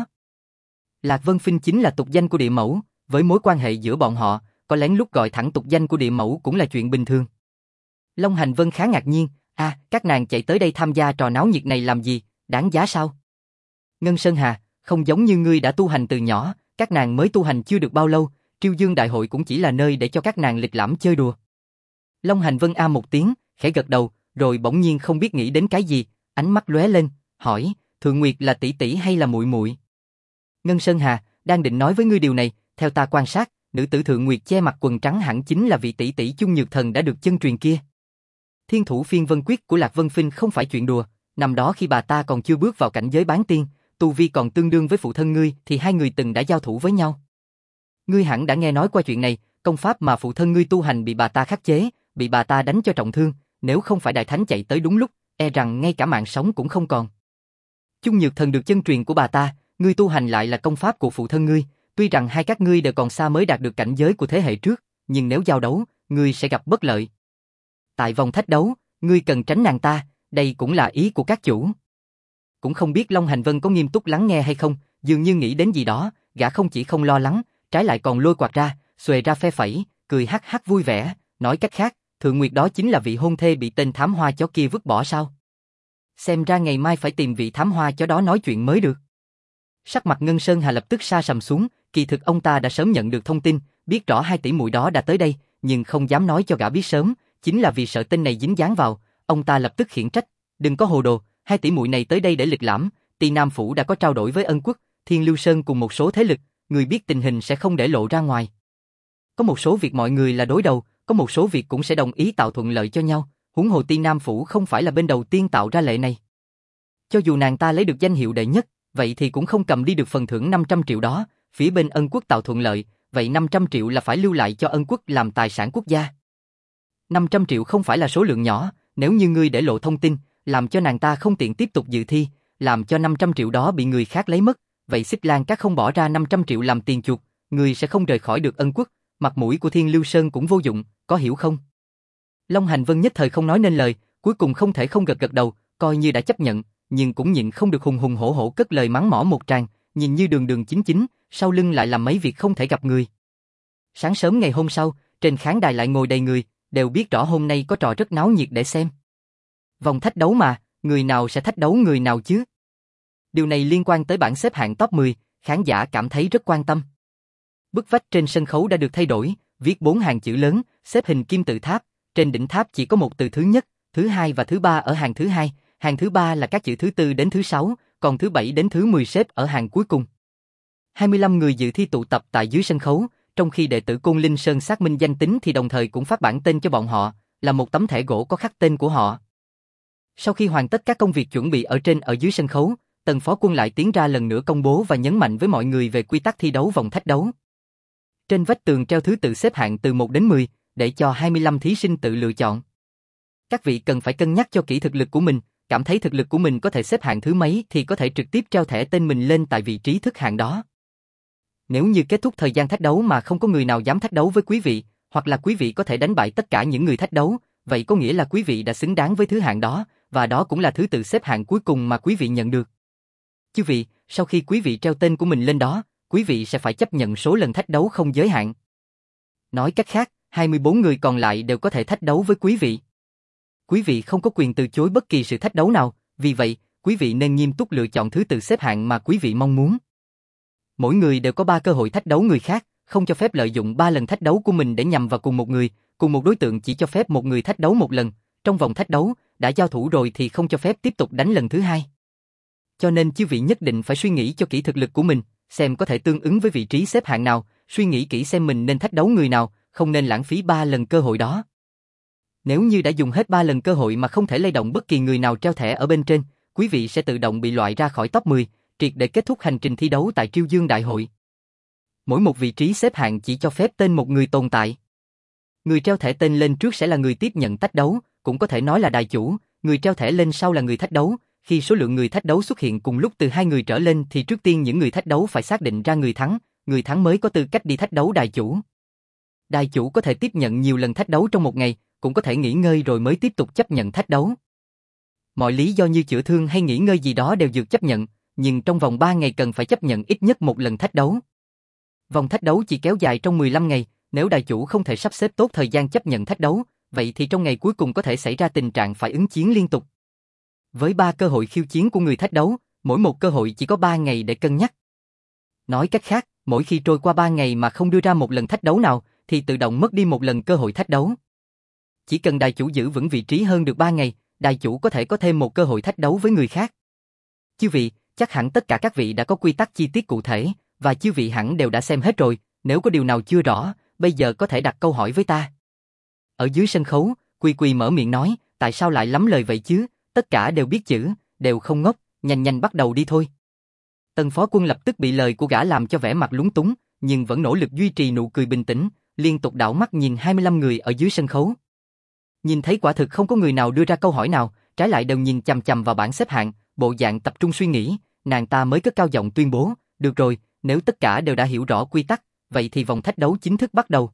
S1: Lạc Vân Phinh chính là tục danh của địa mẫu, với mối quan hệ giữa bọn họ, có lén lút gọi thẳng tục danh của địa mẫu cũng là chuyện bình thường. Long Hành Vân khá ngạc nhiên, các nàng chạy tới đây tham gia trò náo nhiệt này làm gì, đáng giá sao? Ngân Sơn Hà, không giống như ngươi đã tu hành từ nhỏ, các nàng mới tu hành chưa được bao lâu, Triêu Dương Đại hội cũng chỉ là nơi để cho các nàng lịch lãm chơi đùa. Long Hành Vân một tiếng, khẽ gật đầu, rồi bỗng nhiên không biết nghĩ đến cái gì, ánh mắt lóe lên, hỏi, Thượng Nguyệt là tỷ tỷ hay là muội muội? Ngân Sơn Hà, đang định nói với ngươi điều này, theo ta quan sát, nữ tử Thượng Nguyệt che mặt quần trắng hẳn chính là vị tỷ tỷ Chung Nhược Thần đã được chân truyền kia. Thiên thủ phiên vân quyết của Lạc Vân Phinh không phải chuyện đùa, năm đó khi bà ta còn chưa bước vào cảnh giới bán tiên, tu vi còn tương đương với phụ thân ngươi thì hai người từng đã giao thủ với nhau. Ngươi hẳn đã nghe nói qua chuyện này, công pháp mà phụ thân ngươi tu hành bị bà ta khắc chế, bị bà ta đánh cho trọng thương, nếu không phải đại thánh chạy tới đúng lúc, e rằng ngay cả mạng sống cũng không còn. Chung Nhược Thần được chân truyền của bà ta, ngươi tu hành lại là công pháp của phụ thân ngươi, tuy rằng hai các ngươi đều còn xa mới đạt được cảnh giới của thế hệ trước, nhưng nếu giao đấu, ngươi sẽ gặp bất lợi. Tại vòng thách đấu, ngươi cần tránh nàng ta, đây cũng là ý của các chủ. Cũng không biết Long Hành Vân có nghiêm túc lắng nghe hay không, dường như nghĩ đến gì đó, gã không chỉ không lo lắng, trái lại còn lôi quạt ra, xuề ra phe phẩy, cười hắc hắc vui vẻ, nói cách khác, Thượng Nguyệt đó chính là vị hôn thê bị tên thám hoa chó kia vứt bỏ sao? Xem ra ngày mai phải tìm vị thám hoa chó đó nói chuyện mới được. Sắc mặt Ngân Sơn Hà lập tức sa sầm xuống, kỳ thực ông ta đã sớm nhận được thông tin, biết rõ hai tỷ muội đó đã tới đây, nhưng không dám nói cho gã biết sớm, chính là vì sợ tên này dính dáng vào, ông ta lập tức khiển trách, đừng có hồ đồ, hai tỷ muội này tới đây để lịch lãm, Tỳ Nam phủ đã có trao đổi với Ân Quốc, Thiên Lưu Sơn cùng một số thế lực, người biết tình hình sẽ không để lộ ra ngoài. Có một số việc mọi người là đối đầu, có một số việc cũng sẽ đồng ý tạo thuận lợi cho nhau, huống hồ Tỳ Nam phủ không phải là bên đầu tiên tạo ra lệ này. Cho dù nàng ta lấy được danh hiệu đệ nhất, vậy thì cũng không cầm đi được phần thưởng 500 triệu đó, phía bên Ân Quốc tạo thuận lợi, vậy 500 triệu là phải lưu lại cho Ân Quốc làm tài sản quốc gia. 500 triệu không phải là số lượng nhỏ, nếu như ngươi để lộ thông tin, làm cho nàng ta không tiện tiếp tục dự thi, làm cho 500 triệu đó bị người khác lấy mất, vậy Xích Lan Các không bỏ ra 500 triệu làm tiền chuộc, ngươi sẽ không rời khỏi được Ân Quốc, mặt mũi của Thiên Lưu Sơn cũng vô dụng, có hiểu không? Long Hành Vân nhất thời không nói nên lời, cuối cùng không thể không gật gật đầu, coi như đã chấp nhận, nhưng cũng nhịn không được hùng hùng hổ hổ cất lời mắng mỏ một tràng, nhìn như đường đường chính chính, sau lưng lại làm mấy việc không thể gặp người. Sáng sớm ngày hôm sau, trên khán đài lại ngồi đầy người, đều biết rõ hôm nay có trò rất náo nhiệt để xem. Vòng thách đấu mà, người nào sẽ thách đấu người nào chứ? Điều này liên quan tới bảng xếp hạng top 10, khán giả cảm thấy rất quan tâm. Bức vách trên sân khấu đã được thay đổi, viết 4 hàng chữ lớn, xếp hình kim tự tháp, trên đỉnh tháp chỉ có một từ thứ nhất, thứ hai và thứ ba ở hàng thứ hai, hàng thứ ba là các chữ thứ tư đến thứ 6, còn thứ 7 đến thứ 10 xếp ở hàng cuối cùng. 25 người dự thi tụ tập tại dưới sân khấu, trong khi đệ tử Côn Linh Sơn xác minh danh tính thì đồng thời cũng phát bản tên cho bọn họ, là một tấm thẻ gỗ có khắc tên của họ. Sau khi hoàn tất các công việc chuẩn bị ở dưới sân khấu, Tần Phó Quân lại tiến ra lần nữa công bố và nhấn mạnh với mọi người về quy tắc thi đấu vòng thách đấu. Trên vách tường treo thứ tự xếp hạng từ 1 đến 10, để cho 25 thí sinh tự lựa chọn. Các vị cần phải cân nhắc cho kỹ thực lực của mình, cảm thấy thực lực của mình có thể xếp hạng thứ mấy thì có thể trực tiếp treo thẻ tên mình lên tại vị trí thức hạng đó. Nếu như kết thúc thời gian thách đấu mà không có người nào dám thách đấu với quý vị, hoặc là quý vị có thể đánh bại tất cả những người thách đấu, vậy có nghĩa là quý vị đã xứng đáng với thứ hạng đó, và đó cũng là thứ tự xếp hạng cuối cùng mà quý vị nhận được. Chư vị, sau khi quý vị treo tên của mình lên đó, quý vị sẽ phải chấp nhận số lần thách đấu không giới hạn. Nói cách khác, 24 người còn lại đều có thể thách đấu với quý vị. Quý vị không có quyền từ chối bất kỳ sự thách đấu nào, vì vậy, quý vị nên nghiêm túc lựa chọn thứ tự xếp hạng mà quý vị mong muốn. Mỗi người đều có 3 cơ hội thách đấu người khác, không cho phép lợi dụng 3 lần thách đấu của mình để nhằm vào cùng một người, cùng một đối tượng chỉ cho phép một người thách đấu một lần, trong vòng thách đấu, đã giao thủ rồi thì không cho phép tiếp tục đánh lần thứ hai. Cho nên chư vị nhất định phải suy nghĩ cho kỹ thực lực của mình, xem có thể tương ứng với vị trí xếp hạng nào, suy nghĩ kỹ xem mình nên thách đấu người nào, không nên lãng phí 3 lần cơ hội đó. Nếu như đã dùng hết 3 lần cơ hội mà không thể lay động bất kỳ người nào treo thẻ ở bên trên, quý vị sẽ tự động bị loại ra khỏi top 10, triệt để kết thúc hành trình thi đấu tại Triêu Dương Đại hội. Mỗi một vị trí xếp hạng chỉ cho phép tên một người tồn tại. Người treo thẻ tên lên trước sẽ là người tiếp nhận thách đấu, cũng có thể nói là đài chủ, người treo thẻ lên sau là người thách đấu. Khi số lượng người thách đấu xuất hiện cùng lúc từ 2 người trở lên thì trước tiên những người thách đấu phải xác định ra người thắng mới có tư cách đi thách đấu đài chủ. Đài chủ có thể tiếp nhận nhiều lần thách đấu trong một ngày, cũng có thể nghỉ ngơi rồi mới tiếp tục chấp nhận thách đấu. Mọi lý do như chữa thương hay nghỉ ngơi gì đó đều được chấp nhận, nhưng trong vòng 3 ngày cần phải chấp nhận ít nhất một lần thách đấu. Vòng thách đấu chỉ kéo dài trong 15 ngày, nếu đài chủ không thể sắp xếp tốt thời gian chấp nhận thách đấu, vậy thì trong ngày cuối cùng có thể xảy ra tình trạng phải ứng chiến liên tục. Với 3 cơ hội khiêu chiến của người thách đấu, mỗi một cơ hội chỉ có 3 ngày để cân nhắc. Nói cách khác, mỗi khi trôi qua 3 ngày mà không đưa ra một lần thách đấu nào, thì tự động mất đi một lần cơ hội thách đấu. Chỉ cần đài chủ giữ vững vị trí hơn được 3 ngày, đài chủ có thể có thêm một cơ hội thách đấu với người khác. Chư vị, chắc hẳn tất cả các vị đã có quy tắc chi tiết cụ thể, và chư vị hẳn đều đã xem hết rồi, nếu có điều nào chưa rõ, bây giờ có thể đặt câu hỏi với ta. Ở dưới sân khấu, Quỳ Quỳ mở miệng nói, tại sao lại lắm lời vậy chứ, tất cả đều biết chữ, đều không ngốc, nhanh nhanh bắt đầu đi thôi. Tần phó quân lập tức bị lời của gã làm cho vẻ mặt lúng túng, nhưng vẫn nỗ lực duy trì nụ cười bình tĩnh, liên tục đảo mắt nhìn 25 người ở dưới sân khấu. Nhìn thấy quả thực không có người nào đưa ra câu hỏi nào, trái lại đều nhìn chằm chằm vào bảng xếp hạng, bộ dạng tập trung suy nghĩ, nàng ta mới cất cao giọng tuyên bố, được rồi, nếu tất cả đều đã hiểu rõ quy tắc, vậy thì vòng thách đấu chính thức bắt đầu.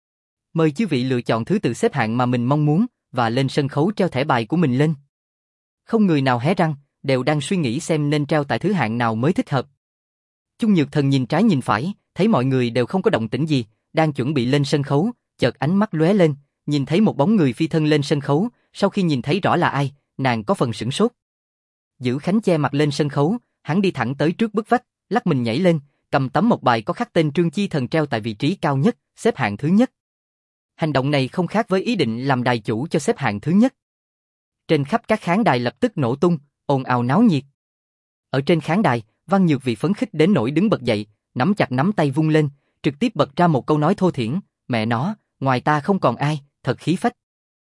S1: Mời chư vị lựa chọn thứ tự xếp hạng mà mình mong muốn, và lên sân khấu treo thẻ bài của mình lên. Không người nào hé răng, đều đang suy nghĩ xem nên treo tại thứ hạng nào mới thích hợp. Chung Nhược Thần nhìn trái nhìn phải, thấy mọi người đều không có động tĩnh gì, đang chuẩn bị lên sân khấu, chợt ánh mắt lóe lên, nhìn thấy một bóng người phi thân lên sân khấu, sau khi nhìn thấy rõ là ai, nàng có phần sửng sốt. Dữ Khánh che mặt lên sân khấu, hắn đi thẳng tới trước bức vách, lắc mình nhảy lên, cầm tấm một bài có khắc tên Trương Chi Thần treo tại vị trí cao nhất, xếp hạng thứ nhất. Hành động này không khác với ý định làm đài chủ cho xếp hạng thứ nhất. Trên khắp các khán đài lập tức nổ tung, ồn ào náo nhiệt. Ở trên khán đài, Văn Nhược Vì phấn khích đến nỗi đứng bật dậy, nắm chặt nắm tay vung lên, trực tiếp bật ra một câu nói thô thiển, mẹ nó, ngoài ta không còn ai, thật khí phách.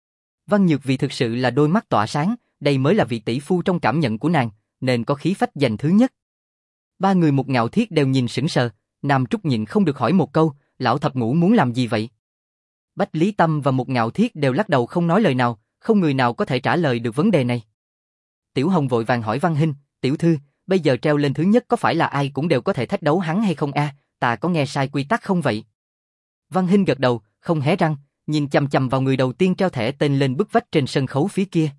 S1: Văn Nhược Vì thực sự là đôi mắt tỏa sáng, đây mới là vị tỷ phu trong cảm nhận của nàng, nên có khí phách giành thứ nhất. Ba người Một Ngạo Thiết đều nhìn sững sờ, Nam Trúc nhịn không được hỏi một câu, lão thập ngũ muốn làm gì vậy? Bách Lý Tâm và Một Ngạo Thiết đều lắc đầu không nói lời nào, không người nào có thể trả lời được vấn đề này. Tiểu Hồng vội vàng hỏi Văn Hinh, tiểu thư, bây giờ treo lên thứ nhất có phải là ai cũng đều có thể thách đấu hắn hay không a? Ta có nghe sai quy tắc không vậy? Văn Hinh gật đầu, không hé răng, nhìn chằm chằm vào người đầu tiên treo thẻ tên lên bức vách trên sân khấu phía kia.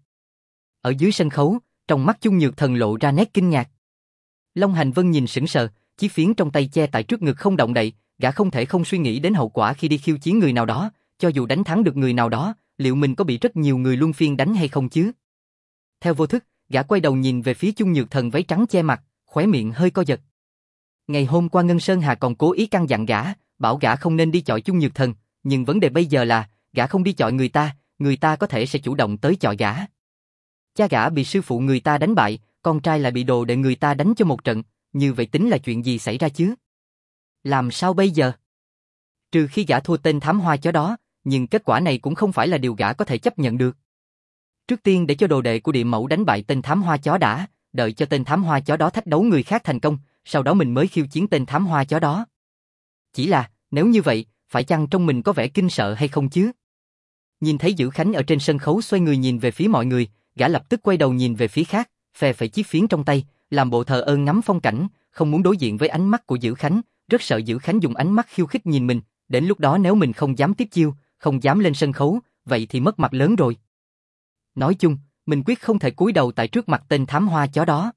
S1: Ở dưới sân khấu, trong mắt Chung Nhược Thần lộ ra nét kinh ngạc. Long Hành Vân nhìn sững sờ, chiếc phiến trong tay che tại trước ngực không động đậy, gã không thể không suy nghĩ đến hậu quả khi đi khiêu chiến người nào đó, cho dù đánh thắng được người nào đó, liệu mình có bị rất nhiều người luân phiên đánh hay không chứ? Theo vô thức, gã quay đầu nhìn về phía Chung Nhược Thần váy trắng che mặt, khóe miệng hơi co giật. Ngày hôm qua Ngân Sơn Hà còn cố ý căn dặn gã, bảo gã không nên đi chọi Chung Nhược Thần, nhưng vấn đề bây giờ là, gã không đi chọi người ta có thể sẽ chủ động tới chọi gã. Cha gã bị sư phụ người ta đánh bại, con trai lại bị đồ đệ người ta đánh cho một trận, như vậy tính là chuyện gì xảy ra chứ? Làm sao bây giờ? Trừ khi gã thua tên thám hoa chó đó, nhưng kết quả này cũng không phải là điều gã có thể chấp nhận được. Trước tiên để cho đồ đệ của địa mẫu đánh bại tên thám hoa chó đã, đợi cho tên thám hoa chó đó thách đấu người khác thành công, sau đó mình mới khiêu chiến tên thám hoa chó đó. Chỉ là, nếu như vậy, phải chăng trong mình có vẻ kinh sợ hay không chứ? Nhìn thấy Dữ Khánh ở trên sân khấu xoay người nhìn về phía mọi người, gã lập tức quay đầu nhìn về phía khác, phe phẩy chiếc phiến trong tay, làm bộ thờ ơ ngắm phong cảnh, không muốn đối diện với ánh mắt của Dữ Khánh, rất sợ Dữ Khánh dùng ánh mắt khiêu khích nhìn mình, đến lúc đó nếu mình không dám tiếp chiêu, không dám lên sân khấu, vậy thì mất mặt lớn rồi. Nói chung, mình quyết không thể cúi đầu tại trước mặt tên thám hoa chó đó.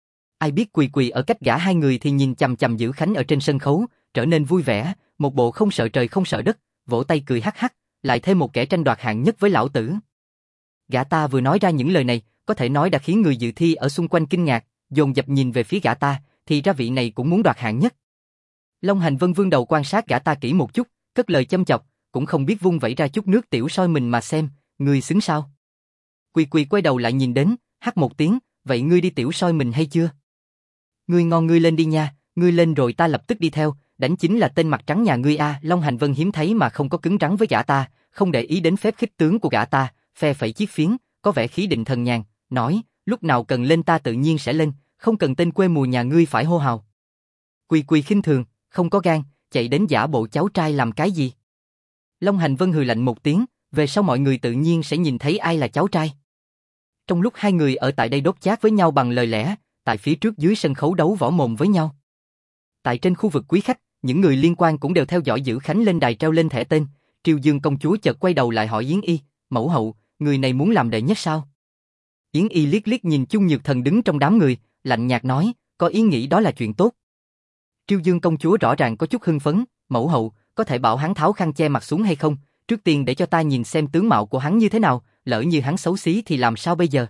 S1: Ai biết Quỳ Quỳ ở cách gã hai người thì nhìn chằm chằm Dữ Khánh ở trên sân khấu, trở nên vui vẻ, một bộ không sợ trời không sợ đất, vỗ tay cười hắc hắc, lại thêm một kẻ tranh đoạt hạng nhất với lão tử. Gã ta vừa nói ra những lời này, có thể nói đã khiến người dự thi ở xung quanh kinh ngạc, dồn dập nhìn về phía gã ta, thì ra vị này cũng muốn đoạt hạng nhất. Long Hành Vân vươn đầu quan sát gã ta kỹ một chút, cất lời châm chọc, cũng không biết vung vẩy ra chút nước tiểu soi mình mà xem, ngươi xứng sao? Quỳ Quỳ quay đầu lại nhìn đến, hắt một tiếng, vậy ngươi đi tiểu soi mình hay chưa? Ngươi ngon ngươi lên đi nha, ngươi lên rồi ta lập tức đi theo, đánh chính là tên mặt trắng nhà ngươi a. Long Hành Vân hiếm thấy mà không có cứng rắn với gã ta, không để ý đến phép khích tướng của gã ta, phe phẩy chiếc phiến, có vẻ khí định thần nhàn, nói, lúc nào cần lên ta tự nhiên sẽ lên, không cần tên quê mùa nhà ngươi phải hô hào. Quỳ Quỳ khinh thường, không có gan, chạy đến giả bộ cháu trai làm cái gì? Long Hành Vân hừ lạnh một tiếng, về sau mọi người tự nhiên sẽ nhìn thấy ai là cháu trai. Trong lúc hai người ở tại đây đốt chát với nhau bằng lời lẽ, tại phía trước dưới sân khấu đấu võ mồm với nhau. Tại trên khu vực quý khách, những người liên quan cũng đều theo dõi Dữ Khánh lên đài treo lên thẻ tên, Triều Dương công chúa chợt quay đầu lại hỏi Yến Y, mẫu hậu, người này muốn làm đệ nhất sao? Yến Y liếc liếc nhìn Chung Nhược Thần đứng trong đám người, lạnh nhạt nói, có ý nghĩ đó là chuyện tốt. Triêu Dương công chúa rõ ràng có chút hưng phấn, mẫu hậu, có thể bảo hắn tháo khăn che mặt xuống hay không, trước tiên để cho ta nhìn xem tướng mạo của hắn như thế nào, lỡ như hắn xấu xí thì làm sao bây giờ?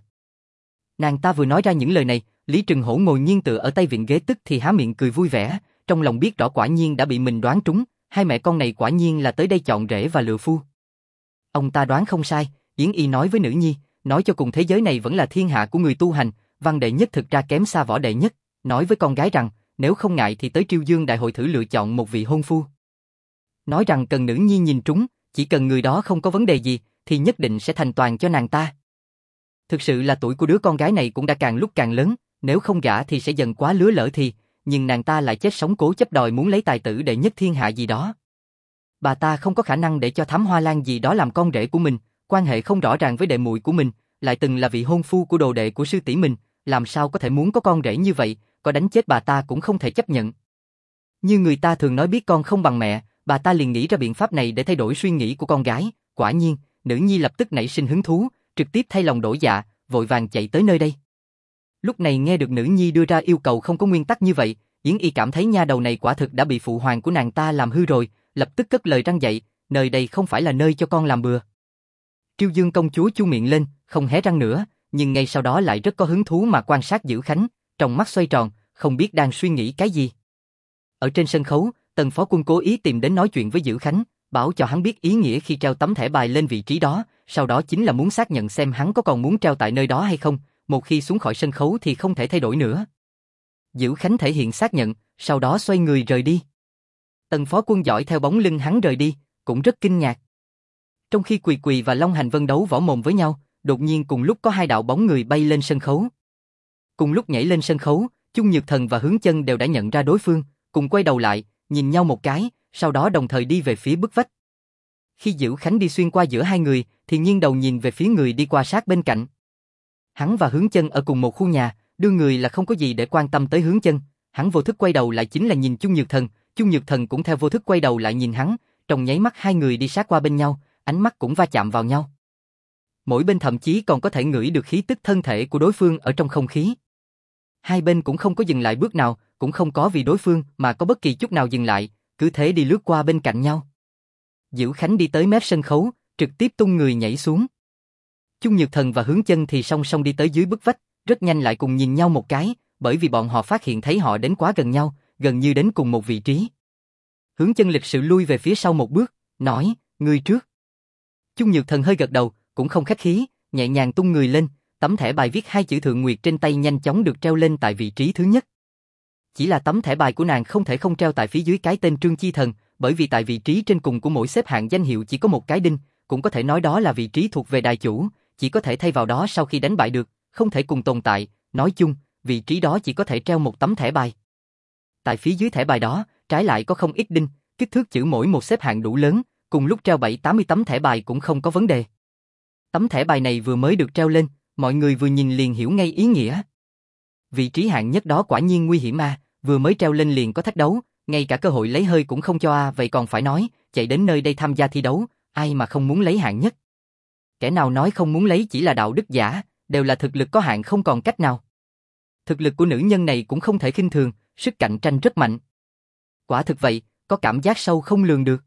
S1: Nàng ta vừa nói ra những lời này, Lý Trừng Hổ ngồi nghiêng tựa ở tay vịn ghế tức thì há miệng cười vui vẻ, trong lòng biết rõ quả nhiên đã bị mình đoán trúng, hai mẹ con này quả nhiên là tới đây chọn rể và lựa phu. Ông ta đoán không sai, Yến Y nói với nữ nhi, nói cho cùng thế giới này vẫn là thiên hạ của người tu hành, văn đệ nhất thực ra kém xa võ đệ nhất, nói với con gái rằng, nếu không ngại thì tới Triêu Dương đại hội thử lựa chọn một vị hôn phu. Nói rằng cần nữ nhi nhìn trúng, chỉ cần người đó không có vấn đề gì, thì nhất định sẽ thành toàn cho nàng ta. Thực sự là tuổi của đứa con gái này cũng đã càng lúc càng lớn, nếu không gả thì sẽ dần quá lứa lỡ thì, nhưng nàng ta lại chết sống cố chấp đòi muốn lấy tài tử đệ nhất thiên hạ gì đó. Bà ta không có khả năng để cho Thám Hoa Lan gì đó làm con rể của mình, quan hệ không rõ ràng với đệ muội của mình, lại từng là vị hôn phu của đồ đệ của sư tỷ mình, làm sao có thể muốn có con rể như vậy, có đánh chết bà ta cũng không thể chấp nhận. Như người ta thường nói biết con không bằng mẹ, bà ta liền nghĩ ra biện pháp này để thay đổi suy nghĩ của con gái, quả nhiên, nữ nhi lập tức nảy sinh hứng thú, trực tiếp thay lòng đổi dạ, vội vàng chạy tới nơi đây. Lúc này nghe được nữ nhi đưa ra yêu cầu không có nguyên tắc như vậy, Yến Y cảm thấy nha đầu này quả thực đã bị phụ hoàng của nàng ta làm hư rồi, lập tức cất lời răn dạy, nơi đây không phải là nơi cho con làm bừa. Triêu Dương công chúa chu miệng lên, không hé răng nữa, nhưng ngay sau đó lại rất có hứng thú mà quan sát Dữ Khánh, trong mắt xoay tròn, không biết đang suy nghĩ cái gì. Ở trên sân khấu, Tần Phó Quân cố ý tìm đến nói chuyện với Dữ Khánh, bảo cho hắn biết ý nghĩa khi treo tấm thẻ bài lên vị trí đó, sau đó chính là muốn xác nhận xem hắn có còn muốn treo tại nơi đó hay không, một khi xuống khỏi sân khấu thì không thể thay đổi nữa. Dữ Khánh thể hiện xác nhận, sau đó xoay người rời đi. Tần Phó Quân dõi theo bóng lưng hắn rời đi, cũng rất kinh ngạc. Trong khi Quỳ Quỳ và Long Hành Vân đấu võ mồm với nhau, đột nhiên cùng lúc có hai đạo bóng người bay lên sân khấu. Cùng lúc nhảy lên sân khấu, Chung Nhược Thần và Hướng Chân đều đã nhận ra đối phương, cùng quay đầu lại, nhìn nhau một cái, sau đó đồng thời đi về phía bức vách. Khi Dữ Khánh đi xuyên qua giữa hai người, thì nghiêng đầu nhìn về phía người đi qua sát bên cạnh. Hắn và Hướng Chân ở cùng một khu nhà, đương người là không có gì để quan tâm tới Hướng Chân, hắn vô thức quay đầu lại chính là nhìn Chung Nhược Thần, Chung Nhược Thần cũng theo vô thức quay đầu lại nhìn hắn, trong nháy mắt hai người đi sát qua bên nhau, ánh mắt cũng va chạm vào nhau. Mỗi bên thậm chí còn có thể ngửi được khí tức thân thể của đối phương ở trong không khí. Hai bên cũng không có dừng lại bước nào, cũng không có vì đối phương mà có bất kỳ chút nào dừng lại, cứ thế đi lướt qua bên cạnh nhau. Dữ Khánh đi tới mép sân khấu, trực tiếp tung người nhảy xuống. Chung Nhược Thần và Hướng Chân thì song song đi tới dưới bức vách, rất nhanh lại cùng nhìn nhau một cái, bởi vì bọn họ phát hiện thấy họ đến quá gần nhau, gần như đến cùng một vị trí. Hướng Chân lịch sự lui về phía sau một bước, nói, ngươi trước. Chung Nhược Thần hơi gật đầu, cũng không khách khí, nhẹ nhàng tung người lên, tấm thẻ bài viết hai chữ Thượng Nguyệt trên tay nhanh chóng được treo lên tại vị trí thứ nhất. Chỉ là tấm thẻ bài của nàng không thể không treo tại phía dưới cái tên Trương Chi Thần, bởi vì tại vị trí trên cùng của mỗi xếp hạng danh hiệu chỉ có một cái đinh, cũng có thể nói đó là vị trí thuộc về đài chủ, chỉ có thể thay vào đó sau khi đánh bại được, không thể cùng tồn tại, nói chung, vị trí đó chỉ có thể treo một tấm thẻ bài. Tại phía dưới thẻ bài đó, trái lại có không ít đinh, kích thước chữ mỗi một xếp hạng đủ lớn, cùng lúc treo 7-80 tấm thẻ bài cũng không có vấn đề. Tấm thẻ bài này vừa mới được treo lên, mọi người vừa nhìn liền hiểu ngay ý nghĩa. Vị trí hạng nhất đó quả nhiên nguy hiểm a, vừa mới treo lên liền có thách đấu, ngay cả cơ hội lấy hơi cũng không cho a, vậy còn phải nói, chạy đến nơi đây tham gia thi đấu, ai mà không muốn lấy hạng nhất. Kẻ nào nói không muốn lấy chỉ là đạo đức giả, đều là thực lực có hạn không còn cách nào. Thực lực của nữ nhân này cũng không thể khinh thường, sức cạnh tranh rất mạnh. Quả thực vậy, có cảm giác sâu không lường được.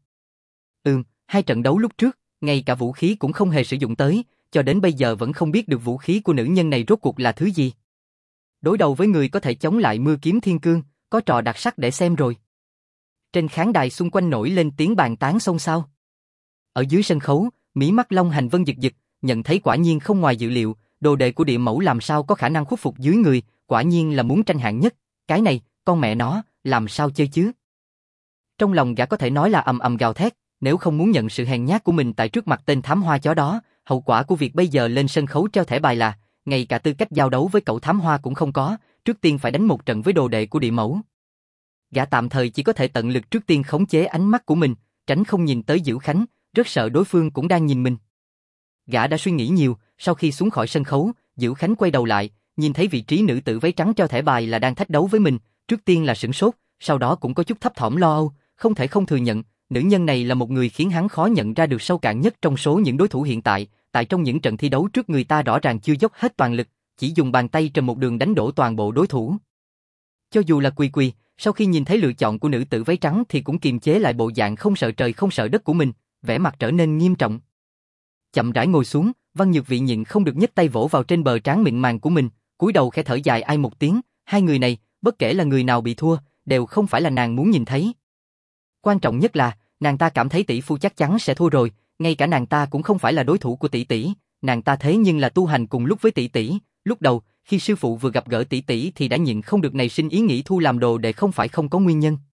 S1: Hai trận đấu lúc trước, ngay cả vũ khí cũng không hề sử dụng tới, cho đến bây giờ vẫn không biết được vũ khí của nữ nhân này rốt cuộc là thứ gì. Đối đầu với người có thể chống lại mưa kiếm thiên cương, có trò đặc sắc để xem rồi. Trên khán đài xung quanh nổi lên tiếng bàn tán xôn xao. Ở dưới sân khấu, mí mắt Long Hành Vân giật giật, nhận thấy quả nhiên không ngoài dự liệu, đồ đệ của địa mẫu làm sao có khả năng khuất phục dưới người, quả nhiên là muốn tranh hạng nhất, cái này, con mẹ nó, làm sao chơi chứ? Trong lòng gã có thể nói là ầm ầm gào thét, nếu không muốn nhận sự hèn nhát của mình tại trước mặt tên thám hoa chó đó, hậu quả của việc bây giờ lên sân khấu treo thẻ bài là, ngay cả tư cách giao đấu với cậu thám hoa cũng không có, trước tiên phải đánh một trận với đồ đệ của địa mẫu. Gã tạm thời chỉ có thể tận lực trước tiên khống chế ánh mắt của mình, tránh không nhìn tới Dữ Khánh, rất sợ đối phương cũng đang nhìn mình. Gã đã suy nghĩ nhiều, sau khi xuống khỏi sân khấu, Dữ Khánh quay đầu lại, nhìn thấy vị trí nữ tử váy trắng treo thẻ bài là đang thách đấu với mình, trước tiên là sửng sốt, sau đó cũng có chút thấp thỏm lo âu, không thể không thừa nhận, nữ nhân này là một người khiến hắn khó nhận ra được sâu cạn nhất trong số những đối thủ hiện tại, tại trong những trận thi đấu trước người ta rõ ràng chưa dốc hết toàn lực, chỉ dùng bàn tay trầm một đường đánh đổ toàn bộ đối thủ. Cho dù là Quy Quy, sau khi nhìn thấy lựa chọn của nữ tử váy trắng thì cũng kiềm chế lại bộ dạng không sợ trời không sợ đất của mình, vẻ mặt trở nên nghiêm trọng. Chậm rãi ngồi xuống, Văn Nhược Vị nhịn không được nhấc tay vỗ vào trên bờ trán mịn màng của mình, cúi đầu khẽ thở dài ai một tiếng, hai người này, bất kể là người nào bị thua, đều không phải là nàng muốn nhìn thấy. Quan trọng nhất là, nàng ta cảm thấy tỷ phu chắc chắn sẽ thua rồi, ngay cả nàng ta cũng không phải là đối thủ của tỷ tỷ, nàng ta thế nhưng là tu hành cùng lúc với tỷ tỷ, lúc đầu, khi sư phụ vừa gặp gỡ tỷ tỷ thì đã nhịn không được nảy sinh ý nghĩ thu làm đồ đệ không phải không có nguyên nhân.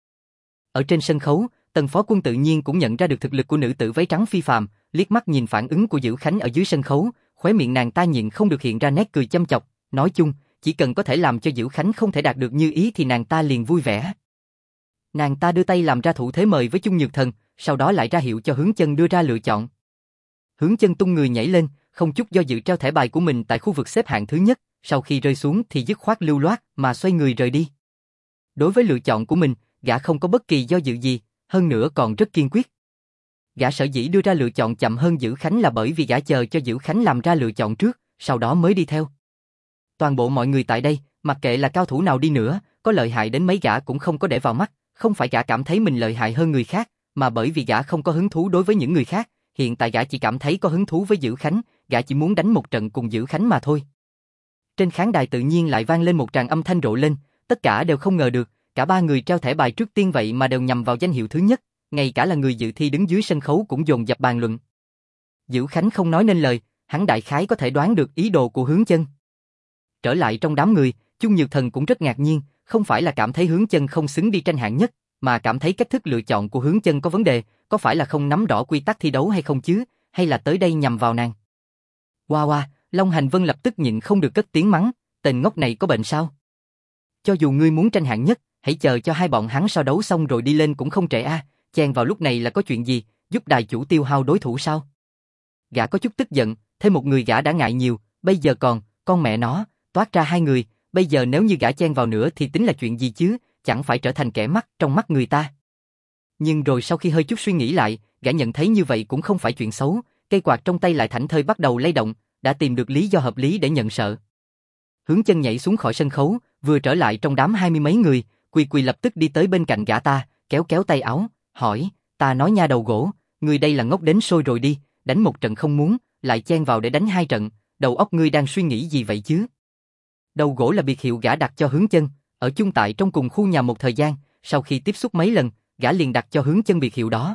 S1: Ở trên sân khấu, Tần Phó Quân tự nhiên cũng nhận ra được thực lực của nữ tử váy trắng phi phàm, liếc mắt nhìn phản ứng của Dữ Khánh ở dưới sân khấu, khóe miệng nàng ta nhịn không được hiện ra nét cười châm chọc, nói chung, chỉ cần có thể làm cho Dữ Khánh không thể đạt được như ý thì nàng ta liền vui vẻ. Nàng ta đưa tay làm ra thủ thế mời với Chung Nhược Thần, sau đó lại ra hiệu cho Hướng Chân đưa ra lựa chọn. Hướng Chân tung người nhảy lên, không chút do dự treo thẻ bài của mình tại khu vực xếp hạng thứ nhất, sau khi rơi xuống thì dứt khoát lưu loát mà xoay người rời đi. Đối với lựa chọn của mình, gã không có bất kỳ do dự gì, hơn nữa còn rất kiên quyết. Gã sở dĩ đưa ra lựa chọn chậm hơn Dữ Khánh là bởi vì gã chờ cho Dữ Khánh làm ra lựa chọn trước, sau đó mới đi theo. Toàn bộ mọi người tại đây, mặc kệ là cao thủ nào đi nữa, có lợi hại đến mấy gã cũng không có để vào mắt, không phải gã cảm thấy mình lợi hại hơn người khác, mà bởi vì gã không có hứng thú đối với những người khác, hiện tại gã chỉ cảm thấy có hứng thú với Dữ Khánh, gã chỉ muốn đánh một trận cùng Dữ Khánh mà thôi. Trên khán đài tự nhiên lại vang lên một tràng âm thanh rộ lên, tất cả đều không ngờ được, cả ba người treo thẻ bài trước tiên vậy mà đều nhằm vào danh hiệu thứ nhất, ngay cả là người dự thi đứng dưới sân khấu cũng dồn dập bàn luận. Dữ Khánh không nói nên lời, hắn đại khái có thể đoán được ý đồ của Hướng Chân. Trở lại trong đám người, Chung Nhược Thần cũng rất ngạc nhiên, không phải là cảm thấy Hướng Chân không xứng đi tranh hạng nhất, mà cảm thấy cách thức lựa chọn của Hướng Chân có vấn đề, có phải là không nắm rõ quy tắc thi đấu hay không chứ, hay là tới đây nhằm vào nàng. Hoa hoa, Long Hành Vân lập tức nhịn không được cất tiếng mắng, tên ngốc này có bệnh sao? Cho dù ngươi muốn tranh hạng nhất, hãy chờ cho hai bọn hắn so đấu xong rồi đi lên cũng không trễ a, chen vào lúc này là có chuyện gì, giúp đài chủ tiêu hao đối thủ sao? Gã có chút tức giận, thêm một người gã đã ngại nhiều, bây giờ còn, con mẹ nó, toát ra hai người, bây giờ nếu như gã chen vào nữa thì tính là chuyện gì chứ, chẳng phải trở thành kẻ mắt trong mắt người ta. Nhưng rồi sau khi hơi chút suy nghĩ lại, gã nhận thấy như vậy cũng không phải chuyện xấu, cây quạt trong tay lại thảnh thơi bắt đầu lay động, đã tìm được lý do hợp lý để nhận sợ. Hướng Chân nhảy xuống khỏi sân khấu, vừa trở lại trong đám 20 mấy người, Quy Quy lập tức đi tới bên cạnh gã ta, kéo kéo tay áo, hỏi, ta nói nha đầu gỗ, ngươi đây là ngốc đến sôi rồi đi, đánh một trận không muốn, lại chen vào để đánh hai trận, đầu óc ngươi đang suy nghĩ gì vậy chứ? Đầu gỗ là biệt hiệu gã đặt cho Hướng Chân, ở chung tại trong cùng khu nhà một thời gian, sau khi tiếp xúc mấy lần, gã liền đặt cho Hướng Chân biệt hiệu đó.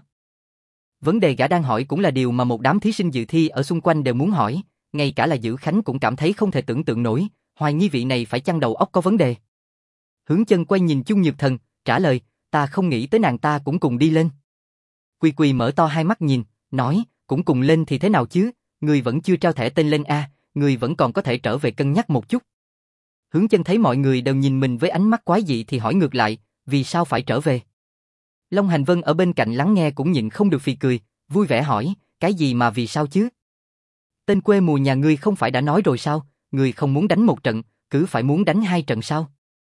S1: Vấn đề gã đang hỏi cũng là điều mà một đám thí sinh dự thi ở xung quanh đều muốn hỏi, ngay cả là Dữ Khánh cũng cảm thấy không thể tưởng tượng nổi, hoài nghi vị này phải chăng đầu óc có vấn đề. Hướng Chân quay nhìn Chung Nhược Thần, trả lời, ta không nghĩ tới nàng ta cũng cùng đi lên. Quy Quy mở to hai mắt nhìn, nói, cũng cùng lên thì thế nào chứ, người vẫn chưa trao thẻ tên lên a, người vẫn còn có thể trở về cân nhắc một chút. Hướng Chân thấy mọi người đều nhìn mình với ánh mắt quái dị thì hỏi ngược lại, vì sao phải trở về? Long Hành Vân ở bên cạnh lắng nghe cũng nhịn không được phì cười, vui vẻ hỏi, cái gì mà vì sao chứ? Tên quê mùa nhà ngươi không phải đã nói rồi sao, ngươi không muốn đánh một trận, cứ phải muốn đánh hai trận sao?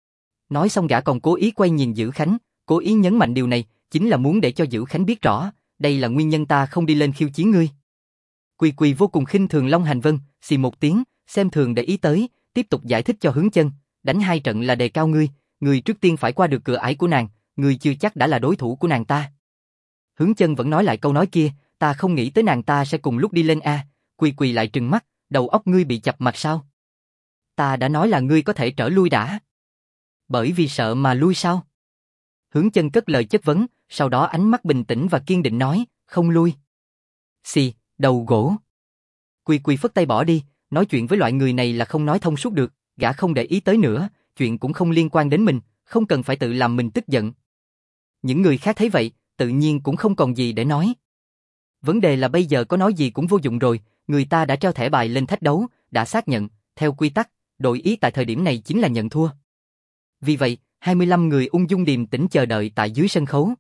S1: Nói xong gã còn cố ý quay nhìn Dữ Khánh, cố ý nhấn mạnh điều này, chính là muốn để cho Dữ Khánh biết rõ, đây là nguyên nhân ta không đi lên khiêu chiến ngươi. Quy Quy vô cùng khinh thường Long Hành Vân, xì một tiếng, xem thường để ý tới, tiếp tục giải thích cho Hướng Chân, đánh hai trận là đề cao ngươi, ngươi trước tiên phải qua được cửa ải của nàng, ngươi chưa chắc đã là đối thủ của nàng ta. Hướng Chân vẫn nói lại câu nói kia, ta không nghĩ tới nàng ta sẽ cùng lúc đi lên a. Quy Quy lại trừng mắt, đầu óc ngươi bị chập mạch sao? Ta đã nói là ngươi có thể trở lui đã. Bởi vì sợ mà lui sao? Hướng Chân cất lời chất vấn, sau đó ánh mắt bình tĩnh và kiên định nói, không lui. Xì, đầu gỗ. Quy Quy phất tay bỏ đi, nói chuyện với loại người này là không nói thông suốt được, gã không để ý tới nữa, chuyện cũng không liên quan đến mình, không cần phải tự làm mình tức giận. Những người khác thấy vậy, tự nhiên cũng không còn gì để nói. Vấn đề là bây giờ có nói gì cũng vô dụng rồi, người ta đã treo thẻ bài lên thách đấu, đã xác nhận, theo quy tắc, đổi ý tại thời điểm này chính là nhận thua. Vì vậy, 25 người ung dung điềm tĩnh chờ đợi tại dưới sân khấu.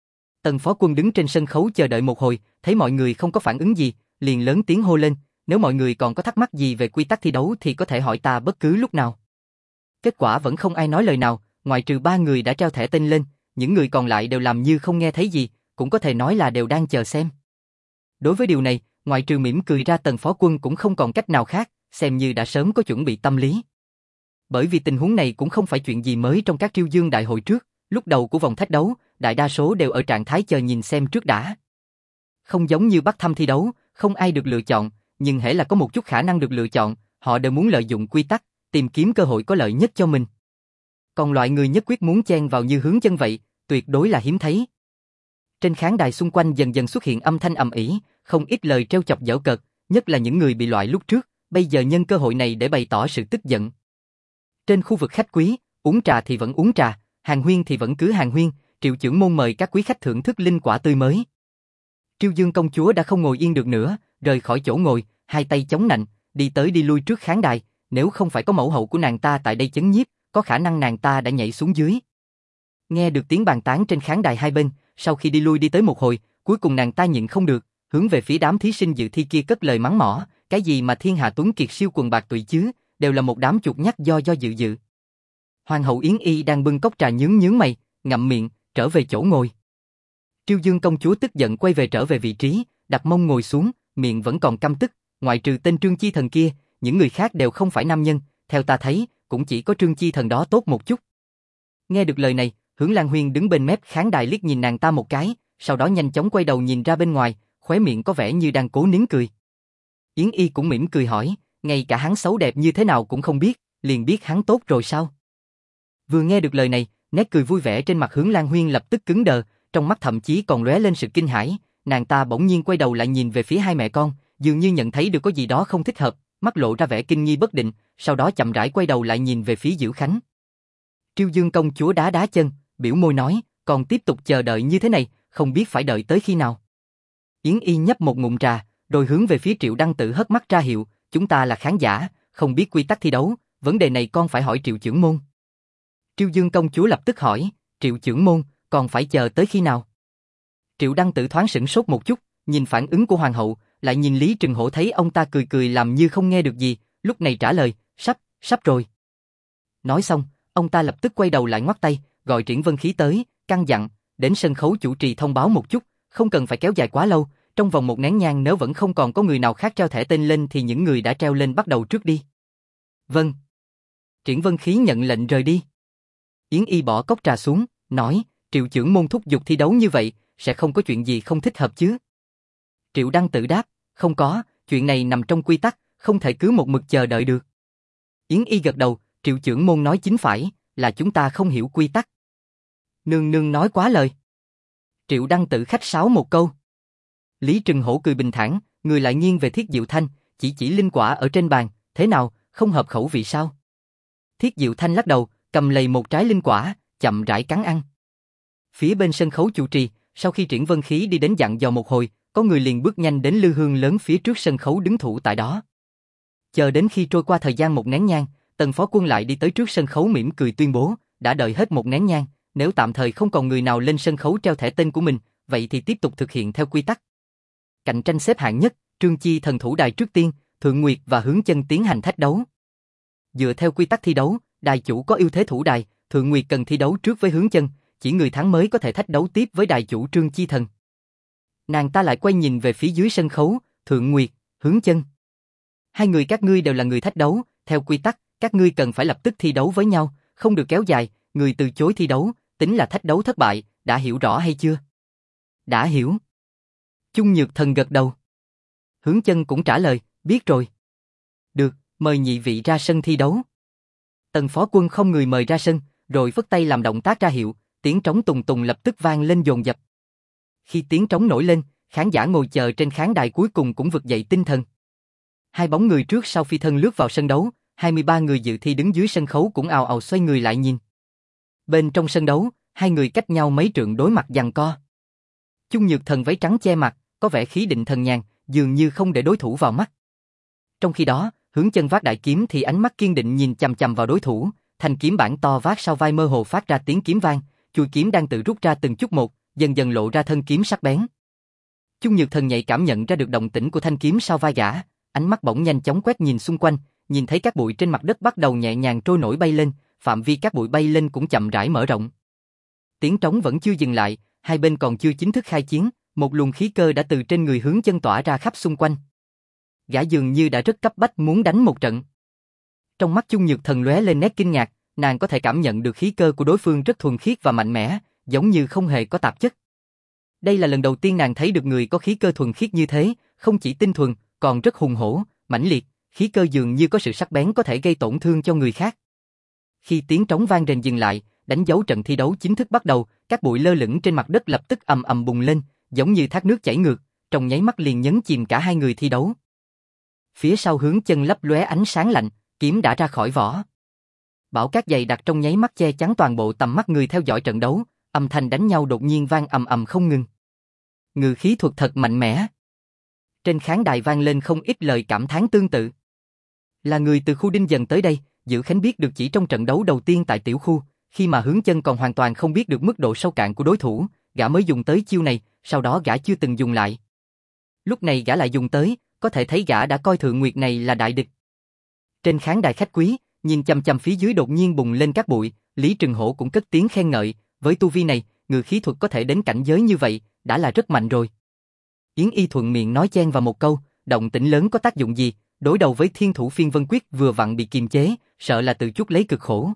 S1: Tần Phó Quân đứng trên sân khấu chờ đợi một hồi, thấy mọi người không có phản ứng gì, liền lớn tiếng hô lên, nếu mọi người còn có thắc mắc gì về quy tắc thi đấu thì có thể hỏi ta bất cứ lúc nào. Kết quả vẫn không ai nói lời nào, ngoại trừ 3 người đã treo thẻ tên lên, những người còn lại đều làm như không nghe thấy gì, cũng có thể nói là đều đang chờ xem. Đối với điều này, ngoại trừ mỉm cười ra, Tần Phó Quân cũng không còn cách nào khác, xem như đã sớm có chuẩn bị tâm lý. Bởi vì tình huống này cũng không phải chuyện gì mới trong các Triêu Dương đại hội trước, lúc đầu của vòng thách đấu, đại đa số đều ở trạng thái chờ nhìn xem trước đã. Không giống như Bắc Thăm thi đấu, không ai được lựa chọn, nhưng hễ là có một chút khả năng được lựa chọn, họ đều muốn lợi dụng quy tắc, tìm kiếm cơ hội có lợi nhất cho mình. Còn loại người nhất quyết muốn chen vào như Hướng Chân vậy, tuyệt đối là hiếm thấy. Trên khán đài xung quanh dần dần xuất hiện âm thanh ầm ĩ, không ít lời trêu chọc giễu cợt, nhất là những người bị loại lúc trước, bây giờ nhân cơ hội này để bày tỏ sự tức giận. Trên khu vực khách quý, uống trà thì vẫn uống trà, hàng huyên thì vẫn cứ hàng huyên, Triệu Chưởng Môn mời các quý khách thưởng thức linh quả tươi mới. Triêu Dương công chúa đã không ngồi yên được nữa, rời khỏi chỗ ngồi, hai tay chống nạnh, đi tới đi lui trước khán đài, nếu không phải có mẫu hậu của nàng ta tại đây chấn nhiếp, có khả năng nàng ta đã nhảy xuống dưới. Nghe được tiếng bàn tán trên khán đài hai bên, sau khi đi lui đi tới một hồi, cuối cùng nàng ta nhịn không được, hướng về phía đám thí sinh dự thi kia cất lời mắng mỏ, cái gì mà thiên hạ tuấn kiệt siêu quần bạc tụy chứ, đều là một đám chuột nhắt do dự. Hoàng hậu Yến Y đang bưng cốc trà nhướng mày, ngậm miệng, trở về chỗ ngồi. Triêu Dương công chúa tức giận quay về trở về vị trí, đặt mông ngồi xuống, miệng vẫn còn căm tức, ngoại trừ tên Trương Chi Thần kia, những người khác đều không phải nam nhân, theo ta thấy, cũng chỉ có Trương Chi Thần đó tốt một chút. Nghe được lời này, Hướng Lan Huyên đứng bên mép khán đài liếc nhìn nàng ta một cái, sau đó nhanh chóng quay đầu nhìn ra bên ngoài, khóe miệng có vẻ như đang cố nín cười. Yến Y cũng mỉm cười hỏi, ngay cả hắn xấu đẹp như thế nào cũng không biết, liền biết hắn tốt rồi sao? Vừa nghe được lời này, nét cười vui vẻ trên mặt Hướng Lan Huyên lập tức cứng đờ, trong mắt thậm chí còn lóe lên sự kinh hãi, nàng ta bỗng nhiên quay đầu lại nhìn về phía hai mẹ con, dường như nhận thấy được có gì đó không thích hợp, mắt lộ ra vẻ kinh nghi bất định, sau đó chậm rãi quay đầu lại nhìn về phía Diễu Khánh. Triêu Dương công chúa đá chân, biểu môi nói, còn tiếp tục chờ đợi như thế này, không biết phải đợi tới khi nào. Yến Y nhấp một ngụm trà, rồi hướng về phía Triệu Đăng Tử hất mắt ra hiệu, chúng ta là khán giả, không biết quy tắc thi đấu, vấn đề này con phải hỏi Triệu Chưởng Môn. Triêu Dương công chúa lập tức hỏi, Triệu Chưởng Môn, còn phải chờ tới khi nào? Triệu Đăng Tử thoáng sửng sốt một chút, nhìn phản ứng của hoàng hậu, lại nhìn Lý Trừng Hổ thấy ông ta cười làm như không nghe được gì, lúc này trả lời, sắp rồi. Nói xong, ông ta lập tức quay đầu lại ngoắc tay, gọi Triển Vân Khí tới, căn dặn, đến sân khấu chủ trì thông báo một chút, không cần phải kéo dài quá lâu, trong vòng một nén nhang nếu vẫn không còn có người nào khác treo thẻ tên lên thì những người đã treo lên bắt đầu trước đi. Vâng. Triển Vân Khí nhận lệnh rời đi. Yến Y bỏ cốc trà xuống, nói, Triệu Chưởng Môn thúc giục thi đấu như vậy, sẽ không có chuyện gì không thích hợp chứ? Triệu Đăng Tử đáp, không có, chuyện này nằm trong quy tắc, không thể cứ một mực chờ đợi được. Yến Y gật đầu, Triệu Chưởng Môn nói chính phải, là chúng ta không hiểu quy tắc. Nương nói quá lời. Triệu Đăng Tử khách sáo một câu. Lý Trừng Hổ cười bình thản, người lại nghiêng về Thiết Diệu Thanh, chỉ linh quả ở trên bàn, thế nào, không hợp khẩu vị sao? Thiết Diệu Thanh lắc đầu, cầm lầy một trái linh quả, chậm rãi cắn ăn. Phía bên sân khấu chủ trì, sau khi Triển Vân Khí đi đến dặn dò một hồi, có người liền bước nhanh đến lư hương lớn phía trước sân khấu đứng thủ tại đó. Chờ đến khi trôi qua thời gian một nén nhang, Tần Phó Quân lại đi tới trước sân khấu mỉm cười tuyên bố, đã đợi hết một nén nhang, nếu tạm thời không còn người nào lên sân khấu treo thẻ tên của mình, vậy thì tiếp tục thực hiện theo quy tắc. Cạnh tranh xếp hạng nhất, Trương Chi Thần thủ đài trước tiên, Thượng Nguyệt và Hướng Chân tiến hành thách đấu. Dựa theo quy tắc thi đấu, đài chủ có ưu thế thủ đài, Thượng Nguyệt cần thi đấu trước với Hướng Chân, chỉ người thắng mới có thể thách đấu tiếp với đài chủ Trương Chi Thần. Nàng ta lại quay nhìn về phía dưới sân khấu, Thượng Nguyệt, Hướng Chân. Hai người các ngươi đều là người thách đấu, theo quy tắc, các ngươi cần phải lập tức thi đấu với nhau, không được kéo dài, người từ chối thi đấu, tính là thách đấu thất bại, đã hiểu rõ hay chưa? Đã hiểu. Chung Nhược Thần gật đầu. Hướng Chân cũng trả lời, biết rồi. Được, mời nhị vị ra sân thi đấu. Tần Phó Quân không người mời ra sân, rồi vất tay làm động tác ra hiệu, tiếng trống tùng tùng lập tức vang lên dồn dập. Khi tiếng trống nổi lên, khán giả ngồi chờ trên khán đài cuối cùng cũng vực dậy tinh thần. Hai bóng người trước sau phi thân lướt vào sân đấu, 23 người dự thi đứng dưới sân khấu cũng ào ào xoay người lại nhìn. Bên trong sân đấu, hai người cách nhau mấy trượng đối mặt giằng co. Chung Nhược Thần váy trắng che mặt, có vẻ khí định thần nhàn, dường như không để đối thủ vào mắt. Trong khi đó, Hướng Chân vác đại kiếm thì ánh mắt kiên định nhìn chằm chằm vào đối thủ, thanh kiếm bản to vác sau vai mơ hồ phát ra tiếng kiếm vang, chuôi kiếm đang tự rút ra từng chút một, dần dần lộ ra thân kiếm sắc bén. Chung Nhược Thần nhạy cảm nhận ra được động tĩnh của thanh kiếm sau vai gã, ánh mắt bỗng nhanh chóng quét nhìn xung quanh, nhìn thấy các bụi trên mặt đất bắt đầu nhẹ nhàng trôi nổi bay lên, phạm vi các bụi bay lên cũng chậm rãi mở rộng. Tiếng trống vẫn chưa dừng lại, hai bên còn chưa chính thức khai chiến, một luồng khí cơ đã từ trên người Hướng Chân tỏa ra khắp xung quanh. Gã dường như đã rất cấp bách muốn đánh một trận. Trong mắt Chung Nhược Thần lóe lên nét kinh ngạc, nàng có thể cảm nhận được khí cơ của đối phương rất thuần khiết và mạnh mẽ, giống như không hề có tạp chất. Đây là lần đầu tiên nàng thấy được người có khí cơ thuần khiết như thế, không chỉ tinh thuần, còn rất hùng hổ, mãnh liệt, khí cơ dường như có sự sắc bén có thể gây tổn thương cho người khác. Khi tiếng trống vang rền dừng lại, đánh dấu trận thi đấu chính thức bắt đầu, các bụi lơ lửng trên mặt đất lập tức ầm ầm bùng lên, giống như thác nước chảy ngược, trong nháy mắt liền nhấn chìm cả hai người thi đấu. Phía sau Hướng Chân lấp lóe ánh sáng lạnh, kiếm đã ra khỏi vỏ. Bão cát dày đặc trong nháy mắt che chắn toàn bộ tầm mắt người theo dõi trận đấu, âm thanh đánh nhau đột nhiên vang ầm ầm không ngừng. Ngự khí thuật thật mạnh mẽ. Trên khán đài vang lên không ít lời cảm thán tương tự. Là người từ khu Đinh Dần tới đây, Dữ Khánh biết được chỉ trong trận đấu đầu tiên tại tiểu khu, khi mà Hướng Chân còn hoàn toàn không biết được mức độ sâu cạn của đối thủ, gã mới dùng tới chiêu này, sau đó gã chưa từng dùng lại. Lúc này gã lại dùng tới, có thể thấy gã đã coi Thượng Nguyệt này là đại địch. Trên khán đài khách quý, nhìn chằm chằm phía dưới đột nhiên bùng lên các bụi, Lý Trừng Hổ cũng cất tiếng khen ngợi, với tu vi này, ngự khí thuật có thể đến cảnh giới như vậy, đã là rất mạnh rồi. Yến Y thuận miệng nói chen vào một câu, động tĩnh lớn có tác dụng gì, đối đầu với Thiên Thủ Phiên Vân Quyết vừa vặn bị kiềm chế, sợ là tự chuốc lấy cực khổ.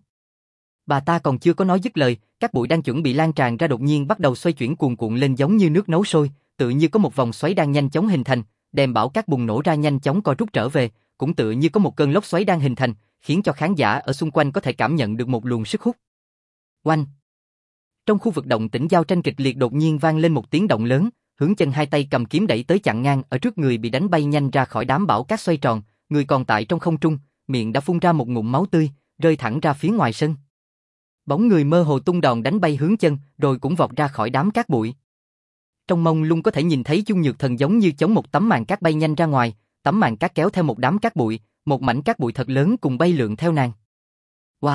S1: Bà ta còn chưa có nói dứt lời, các bụi đang chuẩn bị lan tràn ra đột nhiên bắt đầu xoay chuyển cuồn cuộn lên giống như nước nấu sôi, tự như có một vòng xoáy đang nhanh chóng hình thành, đem bão cát bùng nổ ra nhanh chóng co rút trở về, cũng tự như có một cơn lốc xoáy đang hình thành, khiến cho khán giả ở xung quanh có thể cảm nhận được một luồng sức hút. Oanh! Trong khu vực động tĩnh giao tranh kịch liệt đột nhiên vang lên một tiếng động lớn, Hướng Chân hai tay cầm kiếm đẩy tới chặn ngang ở trước người bị đánh bay nhanh ra khỏi đám bão cát xoay tròn, người còn tại trong không trung, miệng đã phun ra một ngụm máu tươi, rơi thẳng ra phía ngoài sân. Bóng người mơ hồ tung đòn đánh bay Hướng Chân, rồi cũng vọt ra khỏi đám cát bụi. Trong mông lung có thể nhìn thấy Chung Nhược Thần giống như chống một tấm màn cát bay nhanh ra ngoài, tấm màn cát kéo theo một đám cát bụi, một mảnh cát bụi thật lớn cùng bay lượn theo nàng. Wow!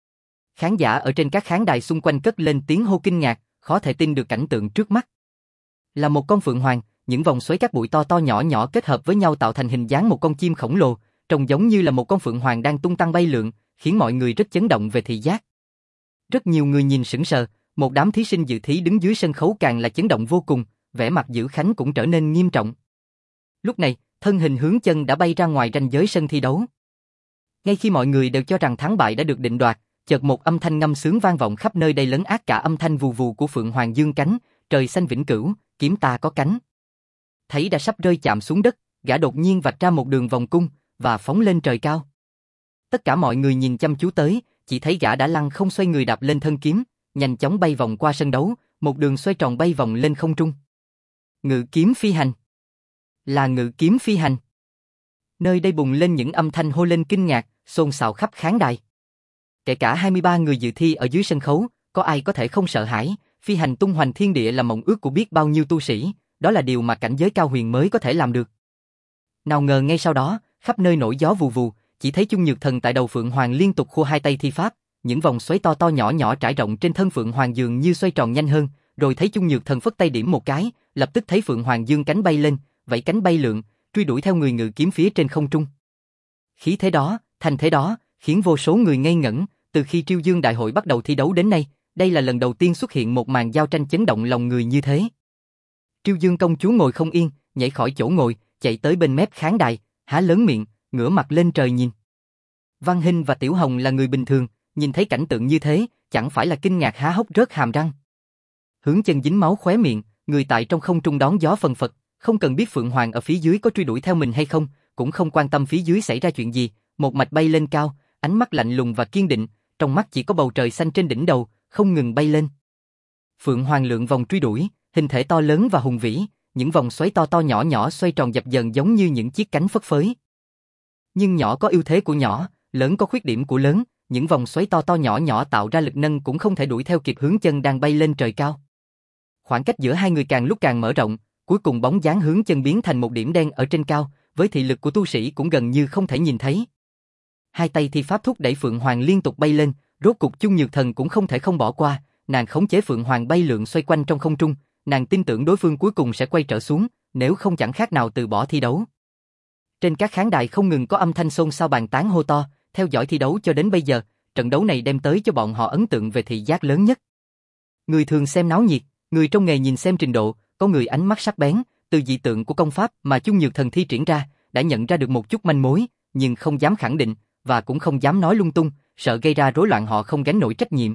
S1: Khán giả ở trên các khán đài xung quanh cất lên tiếng hô kinh ngạc, khó thể tin được cảnh tượng trước mắt. Là một con phượng hoàng, những vòng xoáy cát bụi to to nhỏ nhỏ kết hợp với nhau tạo thành hình dáng một con chim khổng lồ, trông giống như là một con phượng hoàng đang tung tăng bay lượn, khiến mọi người rất chấn động về thị giác. Rất nhiều người nhìn sững sờ, một đám thí sinh dự thí đứng dưới sân khấu càng là chấn động vô cùng, vẻ mặt Dữ Khánh cũng trở nên nghiêm trọng. Lúc này, thân hình Hướng Chân đã bay ra ngoài ranh giới sân thi đấu. Ngay khi mọi người đều cho rằng thắng bại đã được định đoạt, chợt một âm thanh ngâm sướng vang vọng khắp nơi đây lấn át cả âm thanh vù vù của phượng hoàng dương cánh, trời xanh vĩnh cửu, kiếm ta có cánh. Thấy đã sắp rơi chạm xuống đất, gã đột nhiên vạch ra một đường vòng cung và phóng lên trời cao. Tất cả mọi người nhìn chăm chú tới, chỉ thấy gã đã lăng không xoay người đạp lên thân kiếm, nhanh chóng bay vòng qua sân đấu, một đường xoay tròn bay vòng lên không trung. Ngự kiếm phi hành. Là ngự kiếm phi hành. Nơi đây bùng lên những âm thanh hô lên kinh ngạc, xôn xao khắp khán đài. Kể cả 23 người dự thi ở dưới sân khấu, có ai có thể không sợ hãi, phi hành tung hoành thiên địa là mộng ước của biết bao nhiêu tu sĩ, đó là điều mà cảnh giới cao huyền mới có thể làm được. Nào ngờ ngay sau đó, khắp nơi nổi gió vù vù, chỉ thấy Chung Nhược Thần tại đầu phượng hoàng liên tục khua hai tay thi pháp, những vòng xoáy to to nhỏ nhỏ trải rộng trên thân phượng hoàng dường như xoay tròn nhanh hơn, rồi thấy Chung Nhược Thần phất tay điểm một cái, lập tức thấy phượng hoàng dương cánh bay lên, vẫy cánh bay lượn, truy đuổi theo người ngự kiếm phía trên không trung. Khí thế đó, thành thế đó, khiến vô số người ngây ngẩn, từ khi Triêu Dương Đại hội bắt đầu thi đấu đến nay, đây là lần đầu tiên xuất hiện một màn giao tranh chấn động lòng người như thế. Triêu Dương công chúa ngồi không yên, nhảy khỏi chỗ ngồi, chạy tới bên mép khán đài, há lớn miệng, ngửa mặt lên trời nhìn. Văn Hinh và Tiểu Hồng là người bình thường, nhìn thấy cảnh tượng như thế, chẳng phải là kinh ngạc há hốc rớt hàm răng. Hướng Chân dính máu khóe miệng, người tại trong không trung đón gió phần phật, không cần biết Phượng Hoàng ở phía dưới có truy đuổi theo mình hay không, cũng không quan tâm phía dưới xảy ra chuyện gì, một mạch bay lên cao, ánh mắt lạnh lùng và kiên định, trong mắt chỉ có bầu trời xanh trên đỉnh đầu, không ngừng bay lên. Phượng Hoàng lượn vòng truy đuổi, hình thể to lớn và hùng vĩ, những vòng xoáy to to nhỏ nhỏ xoay tròn dập dờn giống như những chiếc cánh phất phới. Nhưng nhỏ có ưu thế của nhỏ, lớn có khuyết điểm của lớn, những vòng xoáy to to nhỏ nhỏ tạo ra lực nâng cũng không thể đuổi theo kịp Hướng Chân đang bay lên trời cao. Khoảng cách giữa hai người càng lúc càng mở rộng, cuối cùng bóng dáng Hướng Chân biến thành một điểm đen ở trên cao, với thị lực của tu sĩ cũng gần như không thể nhìn thấy. Hai tay thi pháp thúc đẩy Phượng Hoàng liên tục bay lên, rốt cục Chung Nhược Thần cũng không thể không bỏ qua, nàng khống chế Phượng Hoàng bay lượn xoay quanh trong không trung, nàng tin tưởng đối phương cuối cùng sẽ quay trở xuống, nếu không chẳng khác nào từ bỏ thi đấu. Trên các khán đài không ngừng có âm thanh xôn xao bàn tán hô to, theo dõi thi đấu cho đến bây giờ, trận đấu này đem tới cho bọn họ ấn tượng về thị giác lớn nhất. Người thường xem náo nhiệt, Người trong nghề nhìn xem trình độ, có người ánh mắt sắc bén, từ dị tượng của công pháp mà Chung Nhược Thần thi triển ra, đã nhận ra được một chút manh mối, nhưng không dám khẳng định, và cũng không dám nói lung tung, sợ gây ra rối loạn họ không gánh nổi trách nhiệm.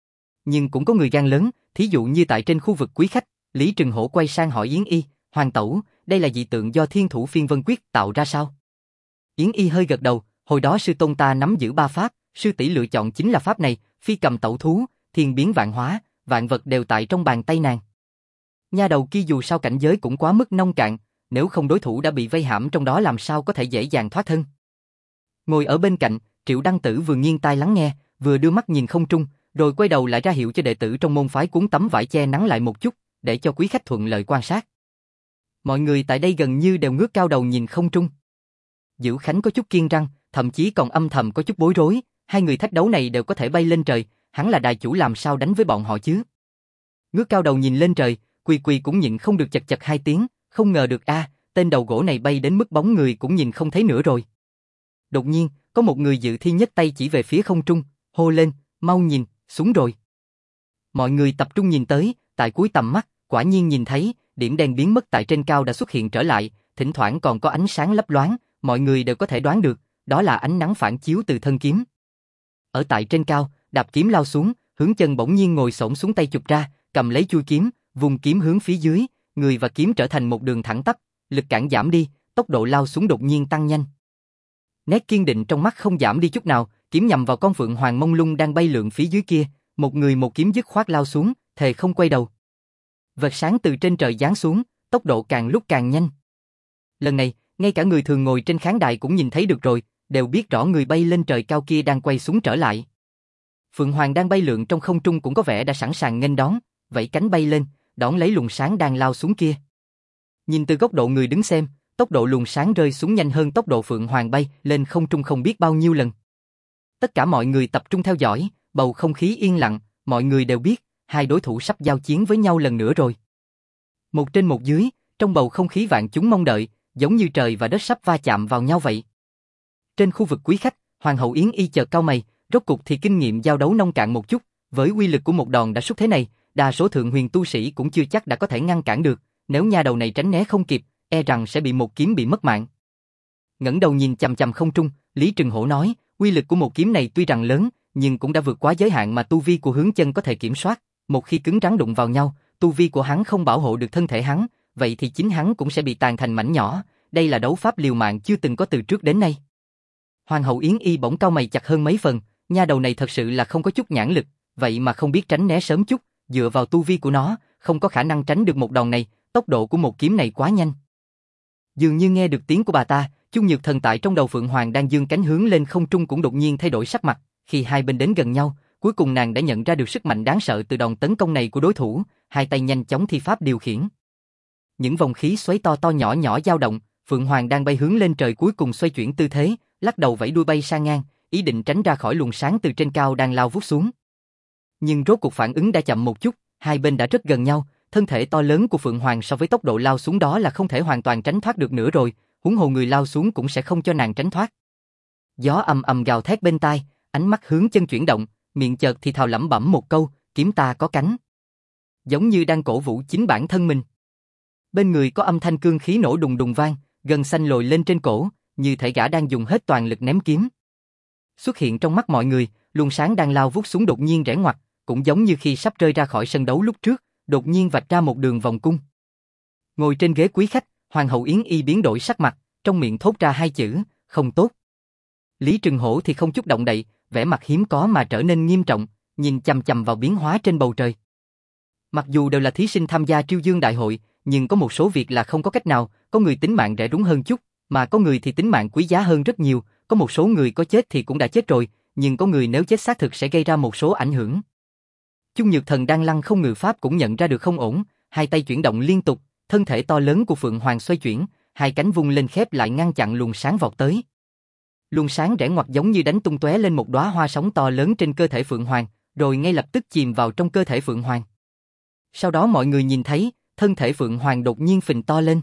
S1: Nhưng cũng có người gan lớn, thí dụ như tại trên khu vực quý khách, Lý Trừng Hổ quay sang hỏi Yến Y, Hoàng tẩu, đây là dị tượng do Thiên Thủ Phiên Vân Quyết tạo ra sao? Yến Y hơi gật đầu, hồi đó sư tôn ta nắm giữ 3 pháp, sư tỷ lựa chọn chính là pháp này, phi cầm tẩu thú, thiên biến vạn hóa, vạn vật đều tại trong bàn tay nàng. Nha đầu kia dù sao cảnh giới cũng quá mức nông cạn, nếu không đối thủ đã bị vây hãm trong đó làm sao có thể dễ dàng thoát thân. Ngồi ở bên cạnh, Triệu Đăng Tử vừa nghiêng tai lắng nghe, vừa đưa mắt nhìn không trung, rồi quay đầu lại ra hiệu cho đệ tử trong môn phái cuốn tấm vải che nắng lại một chút, để cho quý khách thuận lợi quan sát. Mọi người tại đây gần như đều ngước cao đầu nhìn không trung. Dữ Khánh có chút kiêng răng, thậm chí còn âm thầm có chút bối rối, hai người thách đấu này đều có thể bay lên trời, hắn là đài chủ làm sao đánh với bọn họ chứ? Ngước cao đầu nhìn lên trời, Quỳ Quỳ cũng nhịn không được chật chật 2 tiếng, không ngờ được tên đầu gỗ này bay đến mức bóng người cũng nhìn không thấy nữa rồi. Đột nhiên, có một người dự thi nhấc tay chỉ về phía không trung, hô lên, mau nhìn, xuống rồi. Mọi người tập trung nhìn tới, tại cuối tầm mắt, quả nhiên nhìn thấy, điểm đen biến mất tại trên cao đã xuất hiện trở lại, thỉnh thoảng còn có ánh sáng lấp loáng, mọi người đều có thể đoán được, đó là ánh nắng phản chiếu từ thân kiếm. Ở tại trên cao, đạp kiếm lao xuống, Hướng Chân bỗng nhiên ngồi xổm xuống tay chụp ra, cầm lấy chuôi kiếm, vùng kiếm hướng phía dưới, người và kiếm trở thành một đường thẳng tắp, lực cản giảm đi, tốc độ lao xuống đột nhiên tăng nhanh. Nét kiên định trong mắt không giảm đi chút nào, kiếm nhằm vào con phượng hoàng mông lung đang bay lượn phía dưới kia, một người một kiếm dứt khoát lao xuống, thề không quay đầu. Vệt sáng từ trên trời giáng xuống, tốc độ càng lúc càng nhanh. Lần này, ngay cả người thường ngồi trên khán đài cũng nhìn thấy được rồi, đều biết rõ người bay lên trời cao kia đang quay xuống trở lại. Phượng hoàng đang bay lượn trong không trung cũng có vẻ đã sẵn sàng nghênh đón, vẫy cánh bay lên, đón lấy luồng sáng đang lao xuống kia. Nhìn từ góc độ người đứng xem, tốc độ luồng sáng rơi xuống nhanh hơn tốc độ phượng hoàng bay lên không trung không biết bao nhiêu lần. Tất cả mọi người tập trung theo dõi, bầu không khí yên lặng, mọi người đều biết, hai đối thủ sắp giao chiến với nhau lần nữa rồi. Một trên một dưới, trong bầu không khí vạn chúng mong đợi, giống như trời và đất sắp va chạm vào nhau vậy. Trên khu vực quý khách, Hoàng hậu Yến Y chợt cau mày, rốt cục thì kinh nghiệm giao đấu nông cạn một chút, với uy lực của một đòn đã sút thế này, đa số thượng huyền tu sĩ cũng chưa chắc đã có thể ngăn cản được, nếu nha đầu này tránh né không kịp, e rằng sẽ bị một kiếm bị mất mạng. Ngẩng đầu nhìn chằm chằm không trung, Lý Trừng Hổ nói, uy lực của một kiếm này tuy rằng lớn, nhưng cũng đã vượt quá giới hạn mà tu vi của Hướng Chân có thể kiểm soát, một khi cứng rắn đụng vào nhau, tu vi của hắn không bảo hộ được thân thể hắn, vậy thì chính hắn cũng sẽ bị tàn thành mảnh nhỏ, đây là đấu pháp liều mạng chưa từng có từ trước đến nay. Hoàng hậu Yến Y bỗng cau mày chặt hơn mấy phần, nha đầu này thật sự là không có chút nhãn lực, vậy mà không biết tránh né sớm chút, dựa vào tu vi của nó, không có khả năng tránh được một đòn này, tốc độ của một kiếm này quá nhanh. Dường như nghe được tiếng của bà ta, Chung Nhược Thần tại trong đầu Phượng Hoàng đang dương cánh hướng lên không trung cũng đột nhiên thay đổi sắc mặt, khi hai bên đến gần nhau, cuối cùng nàng đã nhận ra được sức mạnh đáng sợ từ đòn tấn công này của đối thủ, hai tay nhanh chóng thi pháp điều khiển. Những vòng khí xoáy to to nhỏ nhỏ dao động, Phượng Hoàng đang bay hướng lên trời cuối cùng xoay chuyển tư thế, lắc đầu vẫy đuôi bay sang ngang, ý định tránh ra khỏi luồng sáng từ trên cao đang lao vút xuống. Nhưng rốt cuộc phản ứng đã chậm một chút, hai bên đã rất gần nhau, thân thể to lớn của Phượng Hoàng so với tốc độ lao xuống đó là không thể hoàn toàn tránh thoát được nữa rồi, huống hồ người lao xuống cũng sẽ không cho nàng tránh thoát. Gió ầm ầm gào thét bên tai, ánh mắt Hướng Chân chuyển động, miệng chợt thì thào lẩm bẩm một câu, kiếm ta có cánh. Giống như đang cổ vũ chính bản thân mình. Bên người có âm thanh cương khí nổ đùng đùng vang, gân xanh lồi lên trên cổ, như thể gã đang dùng hết toàn lực ném kiếm. Xuất hiện trong mắt mọi người, luồng sáng đang lao vút xuống đột nhiên rẽ ngoặt, cũng giống như khi sắp rơi ra khỏi sân đấu lúc trước, đột nhiên vạch ra một đường vòng cung. Ngồi trên ghế quý khách, Hoàng hậu Yến Y biến đổi sắc mặt, trong miệng thốt ra hai chữ, không tốt. Lý Trừng Hổ thì không chút động đậy, vẻ mặt hiếm có mà trở nên nghiêm trọng, nhìn chằm chằm vào biến hóa trên bầu trời. Mặc dù đều là thí sinh tham gia Triêu Dương Đại hội, nhưng có một số việc là không có cách nào, có người tính mạng rẻ rúng hơn chút, mà có người thì tính mạng quý giá hơn rất nhiều, có một số người có chết thì cũng đã chết rồi, nhưng có người nếu chết xác thực sẽ gây ra một số ảnh hưởng. Chung Nhược Thần đang lăng không ngự pháp cũng nhận ra được không ổn, hai tay chuyển động liên tục, thân thể to lớn của Phượng Hoàng xoay chuyển, hai cánh vung lên khép lại ngăn chặn luồng sáng vọt tới. Luồng sáng rẽ ngoặt giống như đánh tung tóe lên một đóa hoa sóng to lớn trên cơ thể Phượng Hoàng, rồi ngay lập tức chìm vào trong cơ thể Phượng Hoàng. Sau đó mọi người nhìn thấy, thân thể Phượng Hoàng đột nhiên phình to lên.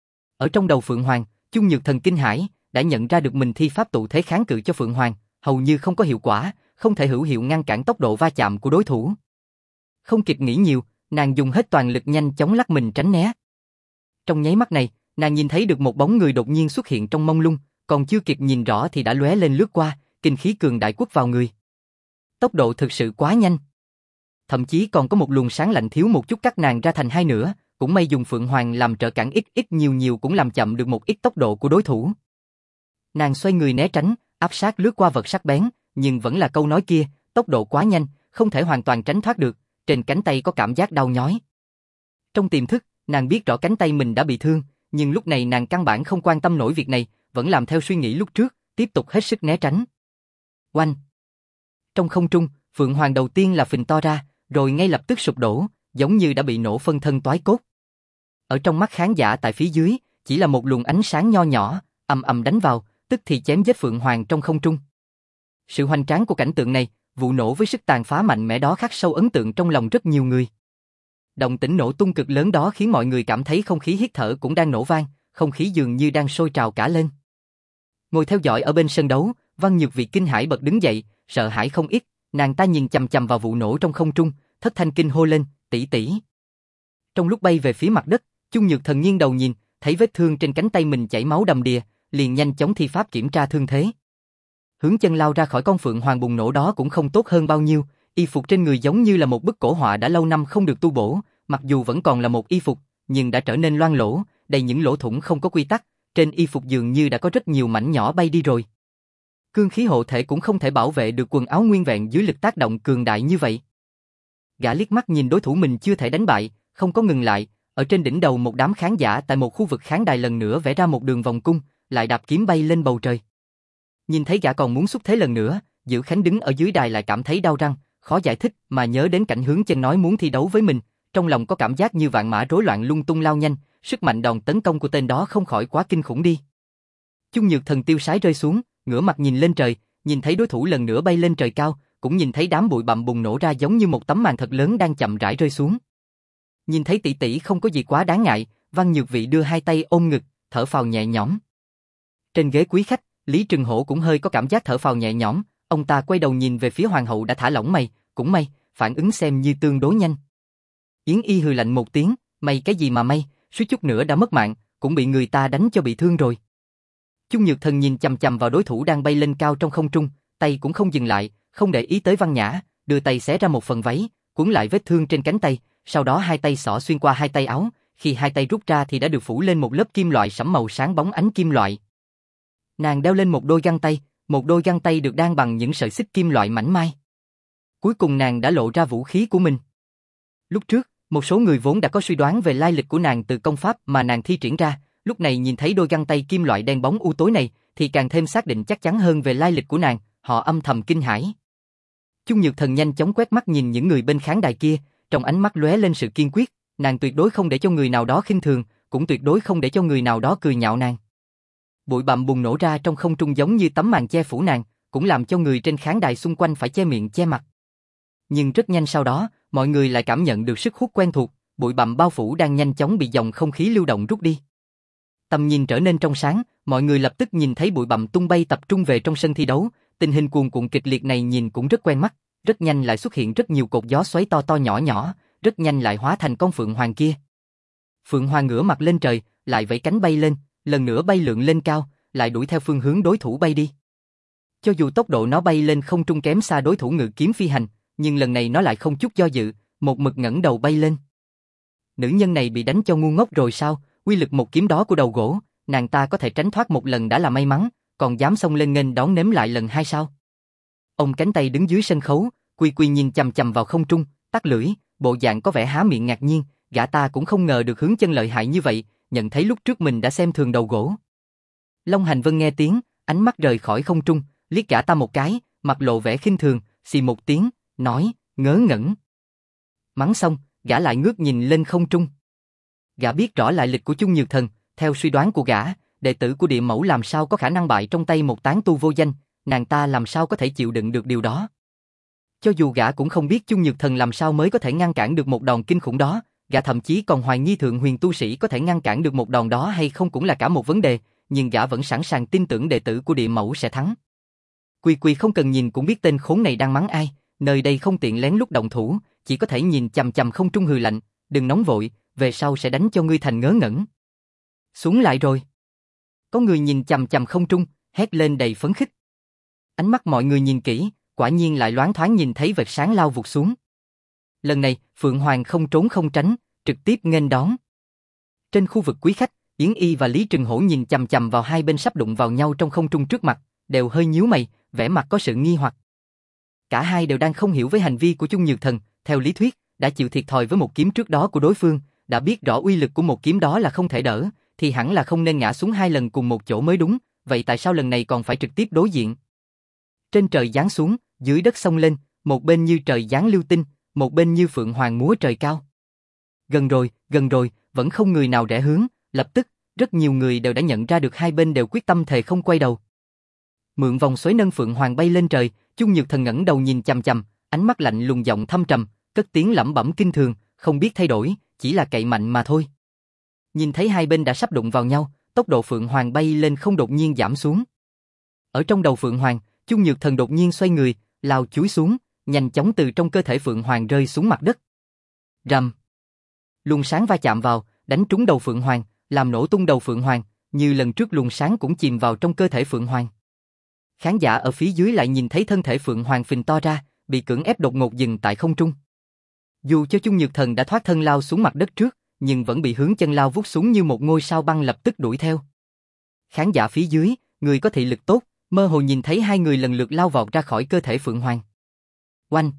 S1: Ở trong đầu Phượng Hoàng, Chung Nhược Thần kinh hãi, đã nhận ra được mình thi pháp tụ thế kháng cự cho Phượng Hoàng, hầu như không có hiệu quả, không thể hữu hiệu ngăn cản tốc độ va chạm của đối thủ. Không kịp nghĩ nhiều, nàng dùng hết toàn lực nhanh chóng lắc mình tránh né. Trong nháy mắt này, nàng nhìn thấy được một bóng người đột nhiên xuất hiện trong mông lung, còn chưa kịp nhìn rõ thì đã lóe lên lướt qua, kinh khí cường đại quất vào người. Tốc độ thực sự quá nhanh. Thậm chí còn có một luồng sáng lạnh thiếu một chút cắt nàng ra thành hai nửa, cũng may dùng Phượng Hoàng làm trợ cản ít ít nhiều nhiều cũng làm chậm được một ít tốc độ của đối thủ. Nàng xoay người né tránh, áp sát lướt qua vật sắc bén, nhưng vẫn là câu nói kia, tốc độ quá nhanh, không thể hoàn toàn tránh thoát được, trên cánh tay có cảm giác đau nhói. Trong tiềm thức, nàng biết rõ cánh tay mình đã bị thương, nhưng lúc này nàng căn bản không quan tâm nổi việc này, vẫn làm theo suy nghĩ lúc trước, tiếp tục hết sức né tránh. Oanh! Trong không trung, Phượng Hoàng đầu tiên là phình to ra, rồi ngay lập tức sụp đổ, giống như đã bị nổ phân thân toái cốt. Ở trong mắt khán giả tại phía dưới, chỉ là một luồng ánh sáng nho nhỏ, ầm ầm đánh vào, tức thì chém giết Phượng Hoàng trong không trung. Sự hoành tráng của cảnh tượng này, vụ nổ với sức tàn phá mạnh mẽ đó khắc sâu ấn tượng trong lòng rất nhiều người. Động tĩnh nổ tung cực lớn đó khiến mọi người cảm thấy không khí hít thở cũng đang nổ vang, không khí dường như đang sôi trào cả lên. Ngồi theo dõi ở bên sân đấu, Văn Nhược Vị kinh hãi bật đứng dậy, sợ hãi không ít, nàng ta nhìn chằm chằm vào vụ nổ trong không trung, thất thanh kinh hô lên, tỷ tỷ. Trong lúc bay về phía mặt đất, Chung Nhược Thần nghiêng đầu nhìn, thấy vết thương trên cánh tay mình chảy máu đầm đìa, liền nhanh chóng thi pháp kiểm tra thương thế. Hướng Chân lao ra khỏi con Phượng Hoàng bùng nổ đó cũng không tốt hơn bao nhiêu, y phục trên người giống như là một bức cổ họa đã lâu năm không được tu bổ, mặc dù vẫn còn là một y phục, nhưng đã trở nên loang lổ, đầy những lỗ thủng không có quy tắc, trên y phục dường như đã có rất nhiều mảnh nhỏ bay đi rồi. Cương khí hộ thể cũng không thể bảo vệ được quần áo nguyên vẹn dưới lực tác động cường đại như vậy. Gã liếc mắt nhìn đối thủ mình chưa thể đánh bại, không có ngừng lại, ở trên đỉnh đầu một đám khán giả tại một khu vực khán đài lần nữa vẽ ra một đường vòng cung, lại đạp kiếm bay lên bầu trời. Nhìn thấy gã còn muốn xúc thế lần nữa, Diệu Khánh đứng ở dưới đài lại cảm thấy đau răng, khó giải thích mà nhớ đến cảnh Hướng Chân nói muốn thi đấu với mình, trong lòng có cảm giác như vạn mã rối loạn lung tung lao nhanh, sức mạnh đòn tấn công của tên đó không khỏi quá kinh khủng đi. Chung Nhược Thần tiêu sái rơi xuống, ngửa mặt nhìn lên trời, nhìn thấy đối thủ lần nữa bay lên trời cao, cũng nhìn thấy đám bụi bặm bùng nổ ra giống như một tấm màn thật lớn đang chậm rãi rơi xuống. Nhìn thấy tỷ tỷ không có gì quá đáng ngại, Văn Nhược Vị đưa hai tay ôm ngực, thở phào nhẹ nhõm. Trên ghế quý khách, Lý Trừng Hổ cũng hơi có cảm giác thở phào nhẹ nhõm, ông ta quay đầu nhìn về phía hoàng hậu đã thả lỏng mày, cũng may, phản ứng xem như tương đối nhanh. Yến Y hừ lạnh một tiếng, may cái gì mà may, suýt chút nữa đã mất mạng, cũng bị người ta đánh cho bị thương rồi. Chung Nhược Thần nhìn chằm chằm vào đối thủ đang bay lên cao trong không trung, tay cũng không dừng lại, không để ý tới Văn Nhã, đưa tay xé ra một phần váy, cuốn lại vết thương trên cánh tay, sau đó hai tay xỏ xuyên qua hai tay áo, khi hai tay rút ra thì đã được phủ lên một lớp kim loại sẫm màu sáng bóng ánh kim loại. Nàng đeo lên một đôi găng tay được đan bằng những sợi xích kim loại mảnh mai. Cuối cùng nàng đã lộ ra vũ khí của mình. Lúc trước, một số người vốn đã có suy đoán về lai lịch của nàng từ công pháp mà nàng thi triển ra, lúc này nhìn thấy đôi găng tay kim loại đen bóng u tối này, thì càng thêm xác định chắc chắn hơn về lai lịch của nàng, họ âm thầm kinh hãi. Chung Nhược Thần nhanh chóng quét mắt nhìn những người bên khán đài kia, trong ánh mắt lóe lên sự kiên quyết, nàng tuyệt đối không để cho người nào đó khinh thường, cũng tuyệt đối không để cho người nào đó cười nhạo nàng. Bụi bặm bùng nổ ra trong không trung giống như tấm màn che phủ nàng, cũng làm cho người trên khán đài xung quanh phải che miệng che mặt. Nhưng rất nhanh sau đó, mọi người lại cảm nhận được sức hút quen thuộc, bụi bặm bao phủ đang nhanh chóng bị dòng không khí lưu động rút đi. Tầm nhìn trở nên trong sáng, mọi người lập tức nhìn thấy bụi bặm tung bay tập trung về trong sân thi đấu, tình hình cuồn cuộn kịch liệt này nhìn cũng rất quen mắt, rất nhanh lại xuất hiện rất nhiều cột gió xoáy to to nhỏ nhỏ, rất nhanh lại hóa thành con Phượng Hoàng kia. Phượng Hoàng ngửa mặt lên trời, lại vẫy cánh bay lên, lần nữa bay lượn lên cao, lại đuổi theo phương hướng đối thủ bay đi. Cho dù tốc độ nó bay lên không trung kém xa đối thủ ngự kiếm phi hành, nhưng lần này nó lại không chút do dự, một mực ngẩng đầu bay lên. Nữ nhân này bị đánh cho ngu ngốc rồi sao? Uy lực một kiếm đó của đầu gỗ, nàng ta có thể tránh thoát một lần đã là may mắn, còn dám xông lên nghênh đón nếm lại lần hai sao? Ông cánh tay đứng dưới sân khấu, Quy Quy nhìn chằm chằm vào không trung, tắt lưỡi, bộ dạng có vẻ há miệng ngạc nhiên, gã ta cũng không ngờ được Hướng Chân lợi hại như vậy, nhận thấy lúc trước mình đã xem thường đầu gỗ. Long Hành Vân nghe tiếng, ánh mắt rời khỏi không trung, liếc gã ta một cái, mặt lộ vẻ khinh thường, xì một tiếng, nói, ngớ ngẩn. Mắng xong, gã lại ngước nhìn lên không trung. Gã biết rõ lại lịch của Chung Nhược Thần, theo suy đoán của gã, đệ tử của Địa Mẫu làm sao có khả năng bại trong tay một tán tu vô danh, nàng ta làm sao có thể chịu đựng được điều đó. Cho dù gã cũng không biết Chung Nhược Thần làm sao mới có thể ngăn cản được một đòn kinh khủng đó, gã thậm chí còn hoài nghi Thượng Huyền tu sĩ có thể ngăn cản được một đòn đó hay không cũng là cả một vấn đề, nhưng gã vẫn sẵn sàng tin tưởng đệ tử của Địa Mẫu sẽ thắng. Quy Quy không cần nhìn cũng biết tên khốn này đang mắng ai, nơi đây không tiện lén lút động thủ, chỉ có thể nhìn chằm chằm không trung hừ lạnh, đừng nóng vội, về sau sẽ đánh cho ngươi thành ngớ ngẩn. Xuống lại rồi. Có người nhìn chằm chằm không trung, hét lên đầy phấn khích. Ánh mắt mọi người nhìn kỹ, quả nhiên lại loáng thoáng nhìn thấy vệt sáng lao vụt xuống. Lần này, Phượng Hoàng không trốn không tránh, trực tiếp nghênh đón. Trên khu vực quý khách, Yến Y và Lý Trừng Hổ nhìn chằm chằm vào hai bên sắp đụng vào nhau trong không trung trước mặt, đều hơi nhíu mày, vẻ mặt có sự nghi hoặc. Cả hai đều đang không hiểu với hành vi của Chung Nhược Thần, theo lý thuyết, đã chịu thiệt thòi với một kiếm trước đó của đối phương, đã biết rõ uy lực của một kiếm đó là không thể đỡ, thì hẳn là không nên ngã xuống hai lần cùng một chỗ mới đúng, vậy tại sao lần này còn phải trực tiếp đối diện? Trên trời giáng xuống, dưới đất xông lên, một bên như trời giáng lưu tinh, một bên như phượng hoàng múa trời cao. Gần rồi, vẫn không người nào rẽ hướng, lập tức, rất nhiều người đều đã nhận ra được hai bên đều quyết tâm thề không quay đầu. Mượn vòng xoáy nâng phượng hoàng bay lên trời, Chung Nhược Thần ngẩng đầu nhìn chằm chằm, ánh mắt lạnh lùng giọng thâm trầm, cất tiếng lẩm bẩm kinh thường, không biết thay đổi, chỉ là cậy mạnh mà thôi. Nhìn thấy hai bên đã sắp đụng vào nhau, tốc độ phượng hoàng bay lên không đột nhiên giảm xuống. Ở trong đầu phượng hoàng, Chung Nhược Thần đột nhiên xoay người, lao chúi xuống, nhanh chóng từ trong cơ thể phượng hoàng rơi xuống mặt đất. Rầm. Luồng sáng va chạm vào, đánh trúng đầu phượng hoàng, làm nổ tung đầu phượng hoàng, như lần trước luồng sáng cũng chìm vào trong cơ thể phượng hoàng. Khán giả ở phía dưới lại nhìn thấy thân thể phượng hoàng phình to ra, bị cưỡng ép đột ngột dừng tại không trung. Dù cho Chung Nhược Thần đã thoát thân lao xuống mặt đất trước, nhưng vẫn bị hướng chân lao vút xuống như một ngôi sao băng lập tức đuổi theo. Khán giả phía dưới, người có thị lực tốt, mơ hồ nhìn thấy hai người lần lượt lao vọt ra khỏi cơ thể phượng hoàng. Oanh!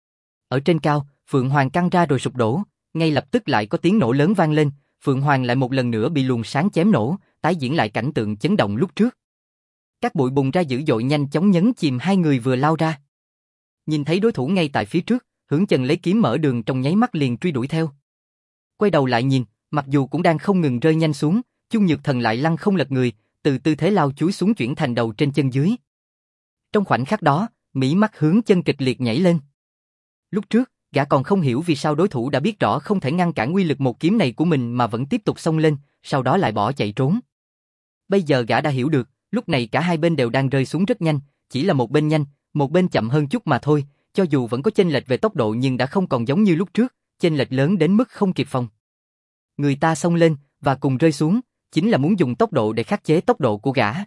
S1: Ở trên cao, phượng hoàng căng ra rồi sụp đổ, ngay lập tức lại có tiếng nổ lớn vang lên, phượng hoàng lại một lần nữa bị luồng sáng chém nổ, tái diễn lại cảnh tượng chấn động lúc trước. Các bụi bùng ra dữ dội nhanh chóng nhấn chìm hai người vừa lao ra. Nhìn thấy đối thủ ngay tại phía trước, Hướng Chân lấy kiếm mở đường trong nháy mắt liền truy đuổi theo. Quay đầu lại nhìn, mặc dù cũng đang không ngừng rơi nhanh xuống, Chung Nhược Thần lại lăn không lật người, từ tư thế lao chúi xuống chuyển thành đầu trên chân dưới. Trong khoảnh khắc đó, mí mắt Hướng Chân kịch liệt nhảy lên. Lúc trước, gã còn không hiểu vì sao đối thủ đã biết rõ không thể ngăn cản uy lực một kiếm này của mình mà vẫn tiếp tục xông lên, sau đó lại bỏ chạy trốn. Bây giờ gã đã hiểu được, lúc này cả hai bên đều đang rơi xuống rất nhanh, chỉ là một bên nhanh, một bên chậm hơn chút mà thôi, cho dù vẫn có chênh lệch về tốc độ nhưng đã không còn giống như lúc trước, chênh lệch lớn đến mức không kịp phòng. Người ta xông lên và cùng rơi xuống, chính là muốn dùng tốc độ để khắc chế tốc độ của gã.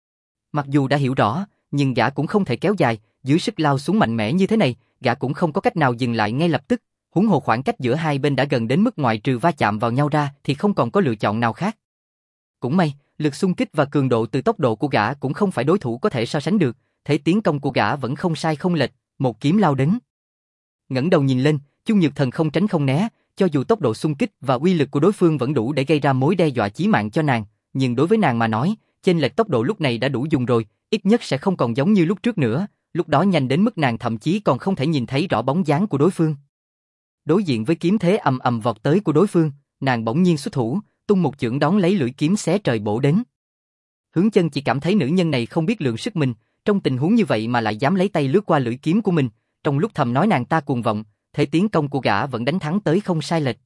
S1: Mặc dù đã hiểu rõ, nhưng gã cũng không thể kéo dài, dưới sức lao xuống mạnh mẽ như thế này, gã cũng không có cách nào dừng lại ngay lập tức, huống hồ khoảng cách giữa hai bên đã gần đến mức ngoại trừ va chạm vào nhau ra thì không còn có lựa chọn nào khác. Cũng may, lực xung kích và cường độ từ tốc độ của gã cũng không phải đối thủ có thể so sánh được, thế tiến công của gã vẫn không sai không lệch, một kiếm lao đến. Ngẩng đầu nhìn lên, Chung Nhược Thần không tránh không né, cho dù tốc độ xung kích và uy lực của đối phương vẫn đủ để gây ra mối đe dọa chí mạng cho nàng, nhưng đối với nàng mà nói, chênh lệch tốc độ lúc này đã đủ dùng rồi, ít nhất sẽ không còn giống như lúc trước nữa, lúc đó nhanh đến mức nàng thậm chí còn không thể nhìn thấy rõ bóng dáng của đối phương. Đối diện với kiếm thế ầm ầm vọt tới của đối phương, nàng bỗng nhiên xuất thủ, tung một chưởng đón lấy lưỡi kiếm xé trời bổ đến. Hướng Chân chỉ cảm thấy nữ nhân này không biết lượng sức mình, trong tình huống như vậy mà lại dám lấy tay lướt qua lưỡi kiếm của mình, trong lúc thầm nói nàng ta cuồng vọng, thể tiến công của gã vẫn đánh thắng tới không sai lệch.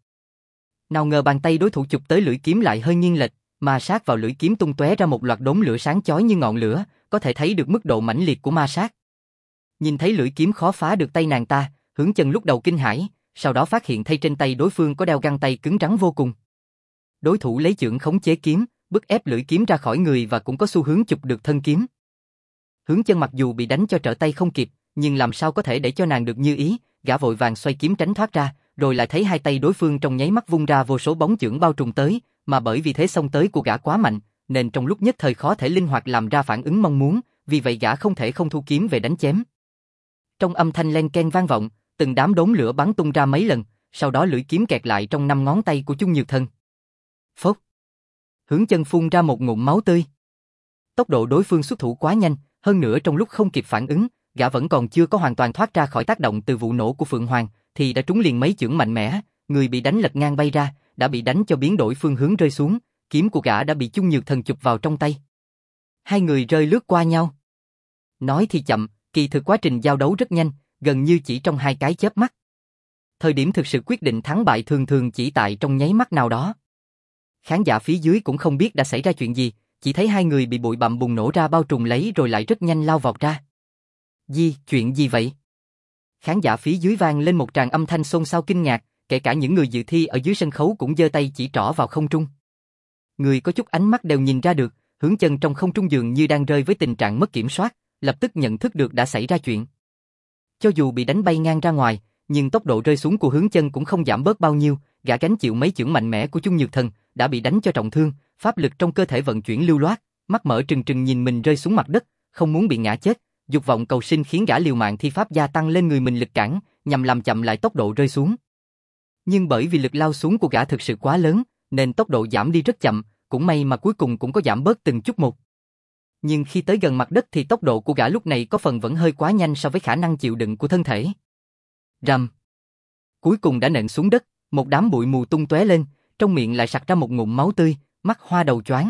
S1: Nào ngờ bàn tay đối thủ chụp tới lưỡi kiếm lại hơi nghiêng lệch, ma sát vào lưỡi kiếm tung tóe ra một loạt đốm lửa sáng chói như ngọn lửa, có thể thấy được mức độ mãnh liệt của ma sát. Nhìn thấy lưỡi kiếm khó phá được tay nàng ta, Hướng Chân lúc đầu kinh hãi, sau đó phát hiện thay trên tay đối phương có đeo găng tay cứng rắn vô cùng. Đối thủ lấy chưởng khống chế kiếm, bức ép lưỡi kiếm ra khỏi người và cũng có xu hướng chụp được thân kiếm. Hướng Chân mặc dù bị đánh cho trở tay không kịp, nhưng làm sao có thể để cho nàng được như ý, gã vội vàng xoay kiếm tránh thoát ra, rồi lại thấy hai tay đối phương trong nháy mắt vung ra vô số bóng chưởng bao trùm tới, mà bởi vì thế xông tới của gã quá mạnh, nên trong lúc nhất thời khó thể linh hoạt làm ra phản ứng mong muốn, vì vậy gã không thể không thu kiếm về đánh chém. Trong âm thanh len keng vang vọng, từng đám đốm lửa bắn tung ra mấy lần, sau đó lưỡi kiếm kẹt lại trong 5 ngón tay của Chung Nhược Thần. Phốc! Hướng Chân phun ra một ngụm máu tươi. Tốc độ đối phương xuất thủ quá nhanh, hơn nữa trong lúc không kịp phản ứng, gã vẫn còn chưa có hoàn toàn thoát ra khỏi tác động từ vụ nổ của Phượng Hoàng, thì đã trúng liền mấy chưởng mạnh mẽ, người bị đánh lật ngang bay ra, đã bị đánh cho biến đổi phương hướng rơi xuống, kiếm của gã đã bị Chung Nhược Thần chụp vào trong tay. Hai người rơi lướt qua nhau. Nói thì chậm, kỳ thực quá trình giao đấu rất nhanh, gần như chỉ trong 2 cái chớp mắt. Thời điểm thực sự quyết định thắng bại thường thường chỉ tại trong nháy mắt nào đó. Khán giả phía dưới cũng không biết đã xảy ra chuyện gì, chỉ thấy hai người bị bụi bặm bùng nổ ra bao trùm lấy rồi lại rất nhanh lao vọt ra. Chuyện gì vậy? Khán giả phía dưới vang lên một tràng âm thanh xôn xao kinh ngạc, kể cả những người dự thi ở dưới sân khấu cũng giơ tay chỉ trỏ vào không trung. Người có chút ánh mắt đều nhìn ra được, Hướng Chân trong không trung dường như đang rơi với tình trạng mất kiểm soát, lập tức nhận thức được đã xảy ra chuyện. Cho dù bị đánh bay ngang ra ngoài, nhưng tốc độ rơi xuống của Hướng Chân cũng không giảm bớt bao nhiêu, gã gánh chịu mấy chưởng mạnh mẽ của Chung Nhược Thần, đã bị đánh cho trọng thương, pháp lực trong cơ thể vận chuyển lưu loát, mắt mở trừng trừng nhìn mình rơi xuống mặt đất, không muốn bị ngã chết, dục vọng cầu sinh khiến gã liều mạng thi pháp gia tăng lên người mình lực cản, nhằm làm chậm lại tốc độ rơi xuống. Nhưng bởi vì lực lao xuống của gã thực sự quá lớn, nên tốc độ giảm đi rất chậm, cũng may mà cuối cùng cũng có giảm bớt từng chút một. Nhưng khi tới gần mặt đất thì tốc độ của gã lúc này có phần vẫn hơi quá nhanh so với khả năng chịu đựng của thân thể. Rầm. Cuối cùng đã nện xuống đất, một đám bụi mù tung tóe lên, trong miệng lại sặc ra một ngụm máu tươi, mắt hoa đầu choáng.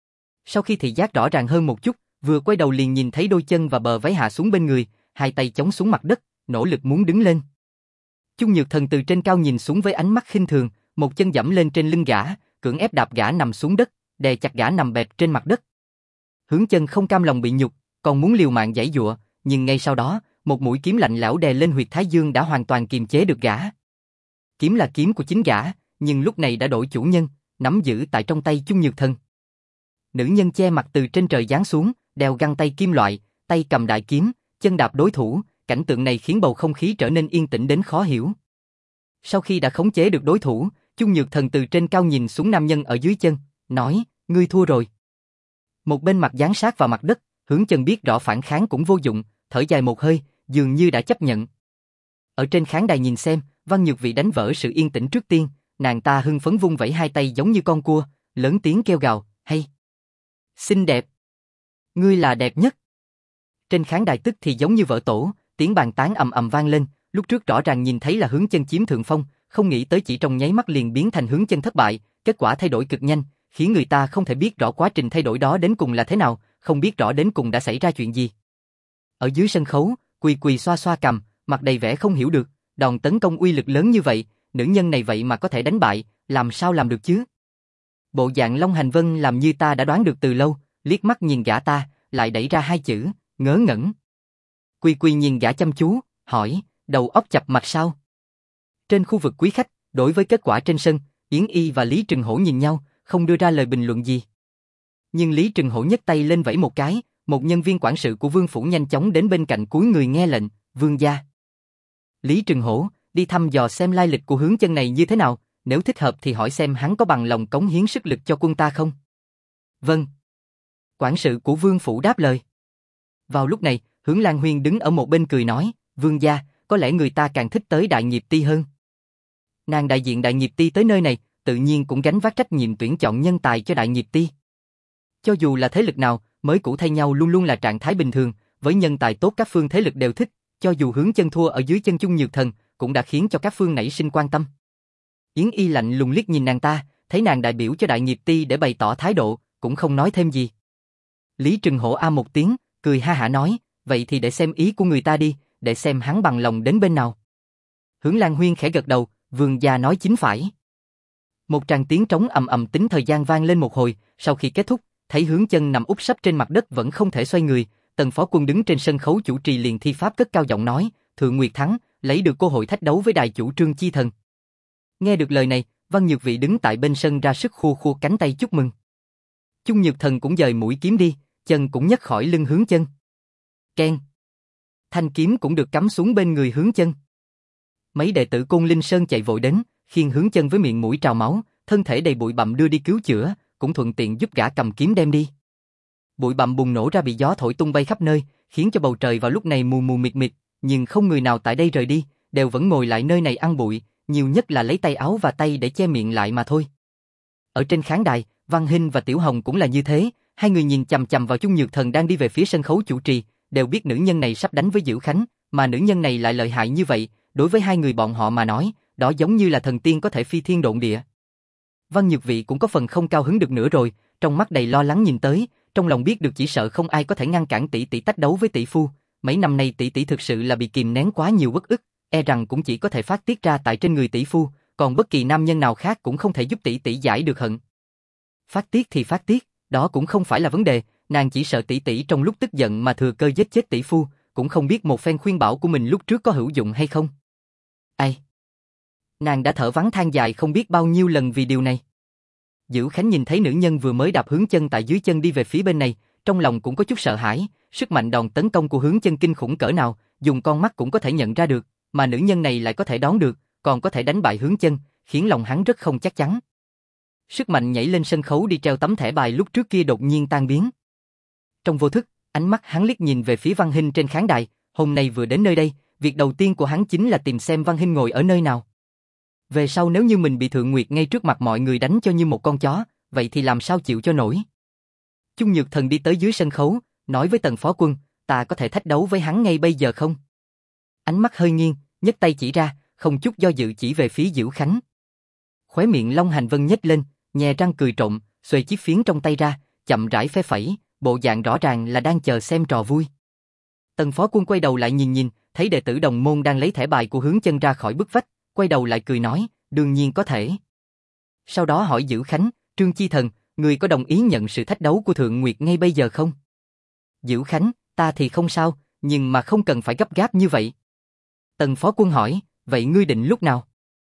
S1: Sau khi thị giác rõ ràng hơn một chút, vừa quay đầu liền nhìn thấy đôi chân và bờ váy hạ xuống bên người, hai tay chống xuống mặt đất, nỗ lực muốn đứng lên. Chung Nhược Thần từ trên cao nhìn xuống với ánh mắt khinh thường, một chân giẫm lên trên lưng gã, cưỡng ép đạp gã nằm xuống đất, đè chặt gã nằm bẹp trên mặt đất. Hướng Chân không cam lòng bị nhục, còn muốn liều mạng giãy giụa, nhưng ngay sau đó, một mũi kiếm lạnh lẽo đè lên huyệt thái dương đã hoàn toàn kiềm chế được gã. Kiếm là kiếm của chính gã, nhưng lúc này đã đổi chủ nhân, nắm giữ tại trong tay Chung Nhược Thần. Nữ nhân che mặt từ trên trời giáng xuống, đeo găng tay kim loại, tay cầm đại kiếm, chân đạp đối thủ, cảnh tượng này khiến bầu không khí trở nên yên tĩnh đến khó hiểu. Sau khi đã khống chế được đối thủ, Chung Nhược Thần từ trên cao nhìn xuống nam nhân ở dưới chân, nói, ngươi thua rồi. Một bên mặt dán sát vào mặt đất, Hướng Chân biết rõ phản kháng cũng vô dụng, thở dài một hơi, dường như đã chấp nhận. Ở trên khán đài nhìn xem, Văn Nhược Vy đánh vỡ sự yên tĩnh trước tiên, nàng ta hưng phấn vung vẩy hai tay giống như con cua, lớn tiếng kêu gào, hay, xinh đẹp, ngươi là đẹp nhất. Trên khán đài tức thì giống như vỡ tổ, tiếng bàn tán ầm ầm vang lên, lúc trước rõ ràng nhìn thấy là Hướng Chân chiếm thượng phong, không nghĩ tới chỉ trong nháy mắt liền biến thành Hướng Chân thất bại, kết quả thay đổi cực nhanh, khiến người ta không thể biết rõ quá trình thay đổi đó đến cùng là thế nào, không biết rõ đến cùng đã xảy ra chuyện gì. Ở dưới sân khấu, Quỳ Quỳ xoa xoa cằm, mặt đầy vẻ không hiểu được, đòn tấn công uy lực lớn như vậy, nữ nhân này vậy mà có thể đánh bại, làm sao làm được chứ? Bộ dạng Long Hành Vân làm như ta đã đoán được từ lâu, liếc mắt nhìn gã ta, lại đẩy ra hai chữ, ngớ ngẩn. Quỳ Quỳ nhìn gã chăm chú, hỏi, đầu óc chập mạch sao? Trên khu vực quý khách, đối với kết quả trên sân, Yến Y và Lý Trừng Hổ nhìn nhau, không đưa ra lời bình luận gì. Nhưng Lý Trừng Hổ nhấc tay lên vẫy một cái, một nhân viên quản sự của Vương phủ nhanh chóng đến bên cạnh cúi người nghe lệnh, Vương gia. Lý Trừng Hổ, đi thăm dò xem lai lịch của Hướng Chân này như thế nào, nếu thích hợp thì hỏi xem hắn có bằng lòng cống hiến sức lực cho quân ta không. Vâng. Quản sự của Vương phủ đáp lời. Vào lúc này, Hướng Lan Huyên đứng ở một bên cười nói, Vương gia, có lẽ người ta càng thích tới Đại Nghiệp Ti hơn. Nàng đại diện Đại Nghiệp Ti tới nơi này, tự nhiên cũng gánh vác trách nhiệm tuyển chọn nhân tài cho Đại Nghiệp Ti. Cho dù là thế lực nào, mới cũ thay nhau luôn luôn là trạng thái bình thường, với nhân tài tốt các phương thế lực đều thích, cho dù Hướng Chân thua ở dưới chân Chung Nhược Thần, cũng đã khiến cho các phương nảy sinh quan tâm. Yến Y lạnh lùng liếc nhìn nàng ta, thấy nàng đại biểu cho Đại Nghiệp Ti để bày tỏ thái độ, cũng không nói thêm gì. Lý Trừng Hổ a một tiếng, cười ha hả nói, vậy thì để xem ý của người ta đi, để xem hắn bằng lòng đến bên nào. Hướng Lan Huyên khẽ gật đầu, Vương gia nói chính phải. Một tràng tiếng trống ầm ầm tính thời gian vang lên một hồi, sau khi kết thúc, thấy Hướng Chân nằm úp sấp trên mặt đất vẫn không thể xoay người, Tần phó quân đứng trên sân khấu chủ trì liền thi pháp cất cao giọng nói, Thượng Nguyệt thắng, lấy được cơ hội thách đấu với đại chủ Trương Chi Thần. Nghe được lời này, Văn Nhược Vy đứng tại bên sân ra sức khua khua cánh tay chúc mừng. Chung Nhược Thần cũng dời mũi kiếm đi, chân cũng nhấc khỏi lưng Hướng Chân. Keng. Thanh kiếm cũng được cắm xuống bên người Hướng Chân. Mấy đệ tử Côn Linh Sơn chạy vội đến, khiêng Hướng Chân với miệng mũi trào máu, thân thể đầy bụi bặm đưa đi cứu chữa, cũng thuận tiện giúp gã cầm kiếm đem đi. Bụi bặm bùng nổ ra bị gió thổi tung bay khắp nơi, khiến cho bầu trời vào lúc này mù mù mịt mịt, nhưng không người nào tại đây rời đi, đều vẫn ngồi lại nơi này ăn bụi, nhiều nhất là lấy tay áo và tay để che miệng lại mà thôi. Ở trên khán đài, Văn Hinh và Tiểu Hồng cũng là như thế, hai người nhìn chằm chằm vào Chung Nhược Thần đang đi về phía sân khấu chủ trì, đều biết nữ nhân này sắp đánh với Diễu Khánh, mà nữ nhân này lại lợi hại như vậy, đối với hai người bọn họ mà nói, đó giống như là thần tiên có thể phi thiên độn địa. Văn Nhược Vy cũng có phần không cao hứng được nữa rồi, trong mắt đầy lo lắng nhìn tới, trong lòng biết được chỉ sợ không ai có thể ngăn cản tỷ tỷ tách đấu với tỷ phu, mấy năm nay tỷ tỷ thực sự là bị kìm nén quá nhiều uất ức, e rằng cũng chỉ có thể phát tiết ra tại trên người tỷ phu, còn bất kỳ nam nhân nào khác cũng không thể giúp tỷ tỷ giải được hận. Phát tiết thì phát tiết, đó cũng không phải là vấn đề, nàng chỉ sợ tỷ tỷ trong lúc tức giận mà thừa cơ giết chết tỷ phu, cũng không biết một phen khuyên bảo của mình lúc trước có hữu dụng hay không. Ai? Nàng đã thở vắng than dài không biết bao nhiêu lần vì điều này. Dữ Khánh nhìn thấy nữ nhân vừa mới đạp hướng chân tại dưới chân đi về phía bên này, trong lòng cũng có chút sợ hãi, sức mạnh đòn tấn công của hướng chân kinh khủng cỡ nào, dùng con mắt cũng có thể nhận ra được, mà nữ nhân này lại có thể đón được, còn có thể đánh bại hướng chân, khiến lòng hắn rất không chắc chắn. Sức mạnh nhảy lên sân khấu đi treo tấm thẻ bài lúc trước kia đột nhiên tan biến. Trong vô thức, ánh mắt hắn liếc nhìn về phía Văn Hinh trên khán đài, hôm nay vừa đến nơi đây, việc đầu tiên của hắn chính là tìm xem Văn Hinh ngồi ở nơi nào. Về sau nếu như mình bị Thượng Nguyệt ngay trước mặt mọi người đánh cho như một con chó, vậy thì làm sao chịu cho nổi. Chung Nhược Thần đi tới dưới sân khấu, nói với Tần Phó Quân, ta có thể thách đấu với hắn ngay bây giờ không? Ánh mắt hơi nghiêng, nhấc tay chỉ ra, không chút do dự chỉ về phía Dữ Khánh. Khóe miệng Long Hành Vân nhếch lên, nhè răng cười trộm, xuề chiếc phiến trong tay ra, chậm rãi phe phẩy, bộ dạng rõ ràng là đang chờ xem trò vui. Tần Phó Quân quay đầu lại nhìn, thấy đệ tử đồng môn đang lấy thẻ bài của hướng chân ra khỏi bức vách, quay đầu lại cười nói, đương nhiên có thể. Sau đó hỏi Dữ Khánh, Trương Chi Thần, người có đồng ý nhận sự thách đấu của Thượng Nguyệt ngay bây giờ không? Dữ Khánh, ta thì không sao, nhưng mà không cần phải gấp gáp như vậy. Tần Phó Quân hỏi, vậy ngươi định lúc nào?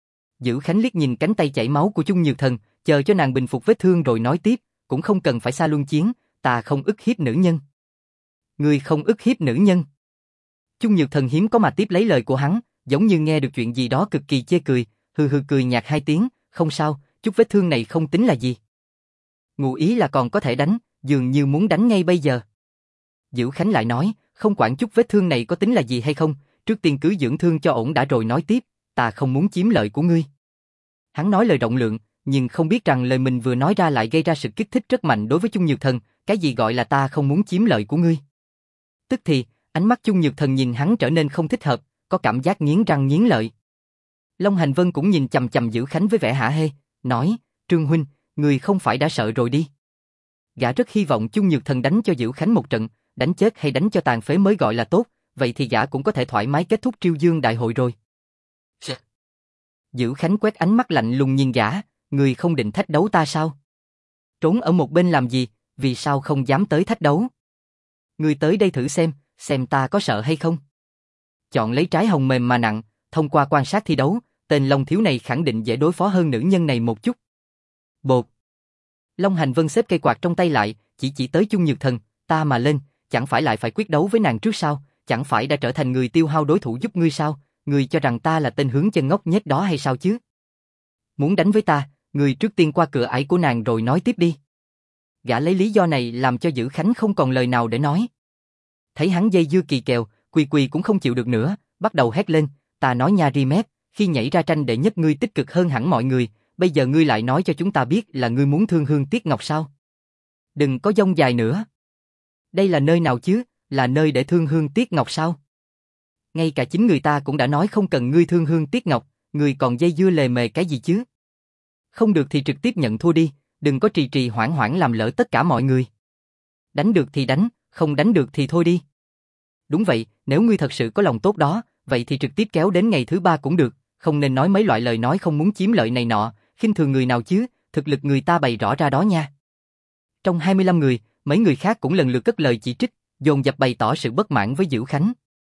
S1: Dữ Khánh liếc nhìn cánh tay chảy máu của Chung Nhược Thần, chờ cho nàng bình phục vết thương rồi nói tiếp, cũng không cần phải xa luân chiến, ta không ức hiếp nữ nhân. Ngươi không ức hiếp nữ nhân? Chung Nhược Thần hiếm có mà tiếp lấy lời của hắn, giống như nghe được chuyện gì đó cực kỳ chê cười, hừ hừ cười nhạt hai tiếng, không sao, chút vết thương này không tính là gì. Ngụ ý là còn có thể đánh, dường như muốn đánh ngay bây giờ. Dữ Khánh lại nói, không quản chút vết thương này có tính là gì hay không, trước tiên cứ dưỡng thương cho ổn đã rồi nói tiếp, ta không muốn chiếm lợi của ngươi. Hắn nói lời rộng lượng, nhưng không biết rằng lời mình vừa nói ra lại gây ra sự kích thích rất mạnh đối với Chung Nhược Thần, cái gì gọi là ta không muốn chiếm lợi của ngươi. Tức thì, ánh mắt Chung Nhược Thần nhìn hắn trở nên không thích hợp, có cảm giác nghiến răng nghiến lợi. Long Hành Vân cũng nhìn chằm chằm Dữ Khánh với vẻ hả hê, nói, Trương huynh, người không phải đã sợ rồi đi. Gã rất hy vọng Chung Nhược Thần đánh cho Dữ Khánh một trận, đánh chết hay đánh cho tàn phế mới gọi là tốt, vậy thì gã cũng có thể thoải mái kết thúc Triêu Dương đại hội rồi. Dữ Khánh quét ánh mắt lạnh lùng nhìn gã, người không định thách đấu ta sao? Trốn ở một bên làm gì, vì sao không dám tới thách đấu? Người tới đây thử xem ta có sợ hay không? Chọn lấy trái hồng mềm mà nặng, thông qua quan sát thi đấu, tên Long thiếu này khẳng định dễ đối phó hơn nữ nhân này một chút. Bột. Long Hành Vân xếp cây quạt trong tay lại, chỉ tới Chung Nhược Thần, ta mà lên, chẳng phải lại phải quyết đấu với nàng trước sao, chẳng phải đã trở thành người tiêu hao đối thủ giúp ngươi sao, ngươi cho rằng ta là tên hướng chân ngốc nhết đó hay sao chứ? Muốn đánh với ta, ngươi trước tiên qua cửa ải của nàng rồi nói tiếp đi. Gã lấy lý do này làm cho Dữ Khánh không còn lời nào để nói. Thấy hắn dây dưa kỳ kèo, Quỳ cũng không chịu được nữa, bắt đầu hét lên, ta nói nha Rimet, khi nhảy ra tranh đệ nhất ngươi tích cực hơn hẳn mọi người, bây giờ ngươi lại nói cho chúng ta biết là ngươi muốn thương Hương Tiếc Ngọc sao? Đừng có dông dài nữa. Đây là nơi nào chứ, là nơi để thương Hương Tiếc Ngọc sao? Ngay cả chính người ta cũng đã nói không cần ngươi thương Hương Tiếc Ngọc, ngươi còn dây dưa lề mề cái gì chứ? Không được thì trực tiếp nhận thua đi, đừng có trì hoãn làm lỡ tất cả mọi người. Đánh được thì đánh, không đánh được thì thôi đi. Đúng vậy, nếu ngươi thật sự có lòng tốt đó, vậy thì trực tiếp kéo đến ngày thứ 3 cũng được, không nên nói mấy loại lời nói không muốn chiếm lợi này nọ, khinh thường người nào chứ, thực lực người ta bày rõ ra đó nha. Trong 25 người, mấy người khác cũng lần lượt cất lời chỉ trích, dồn dập bày tỏ sự bất mãn với Dữ Khánh.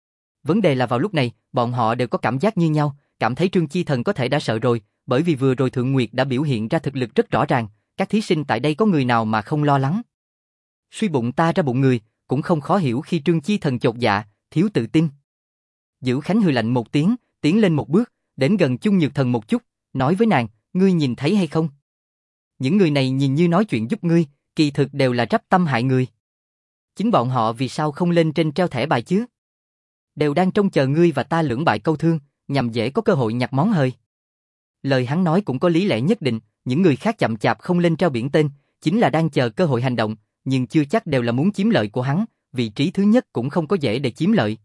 S1: Vấn đề là vào lúc này, bọn họ đều có cảm giác như nhau, cảm thấy Trương Chi Thần có thể đã sợ rồi, bởi vì vừa rồi Thượng Nguyệt đã biểu hiện ra thực lực rất rõ ràng, các thí sinh tại đây có người nào mà không lo lắng. Suy bụng ta ra bụng người, cũng không khó hiểu khi Trương Chi Thần chột dạ, thiếu tự tin. Dữ Khánh hừ lạnh một tiếng, tiến lên một bước, đến gần Chung Nhược Thần một chút, nói với nàng, ngươi nhìn thấy hay không? Những người này nhìn như nói chuyện giúp ngươi, kỳ thực đều là rắp tâm hại người. Chính bọn họ vì sao không lên trên treo thẻ bài chứ? Đều đang trông chờ ngươi và ta lưỡng bại câu thương, nhằm dễ có cơ hội nhặt món hời. Lời hắn nói cũng có lý lẽ nhất định, những người khác chậm chạp không lên treo biển tên, chính là đang chờ cơ hội hành động, nhưng chưa chắc đều là muốn chiếm lợi của hắn, vị trí thứ nhất cũng không có dễ để chiếm lợi.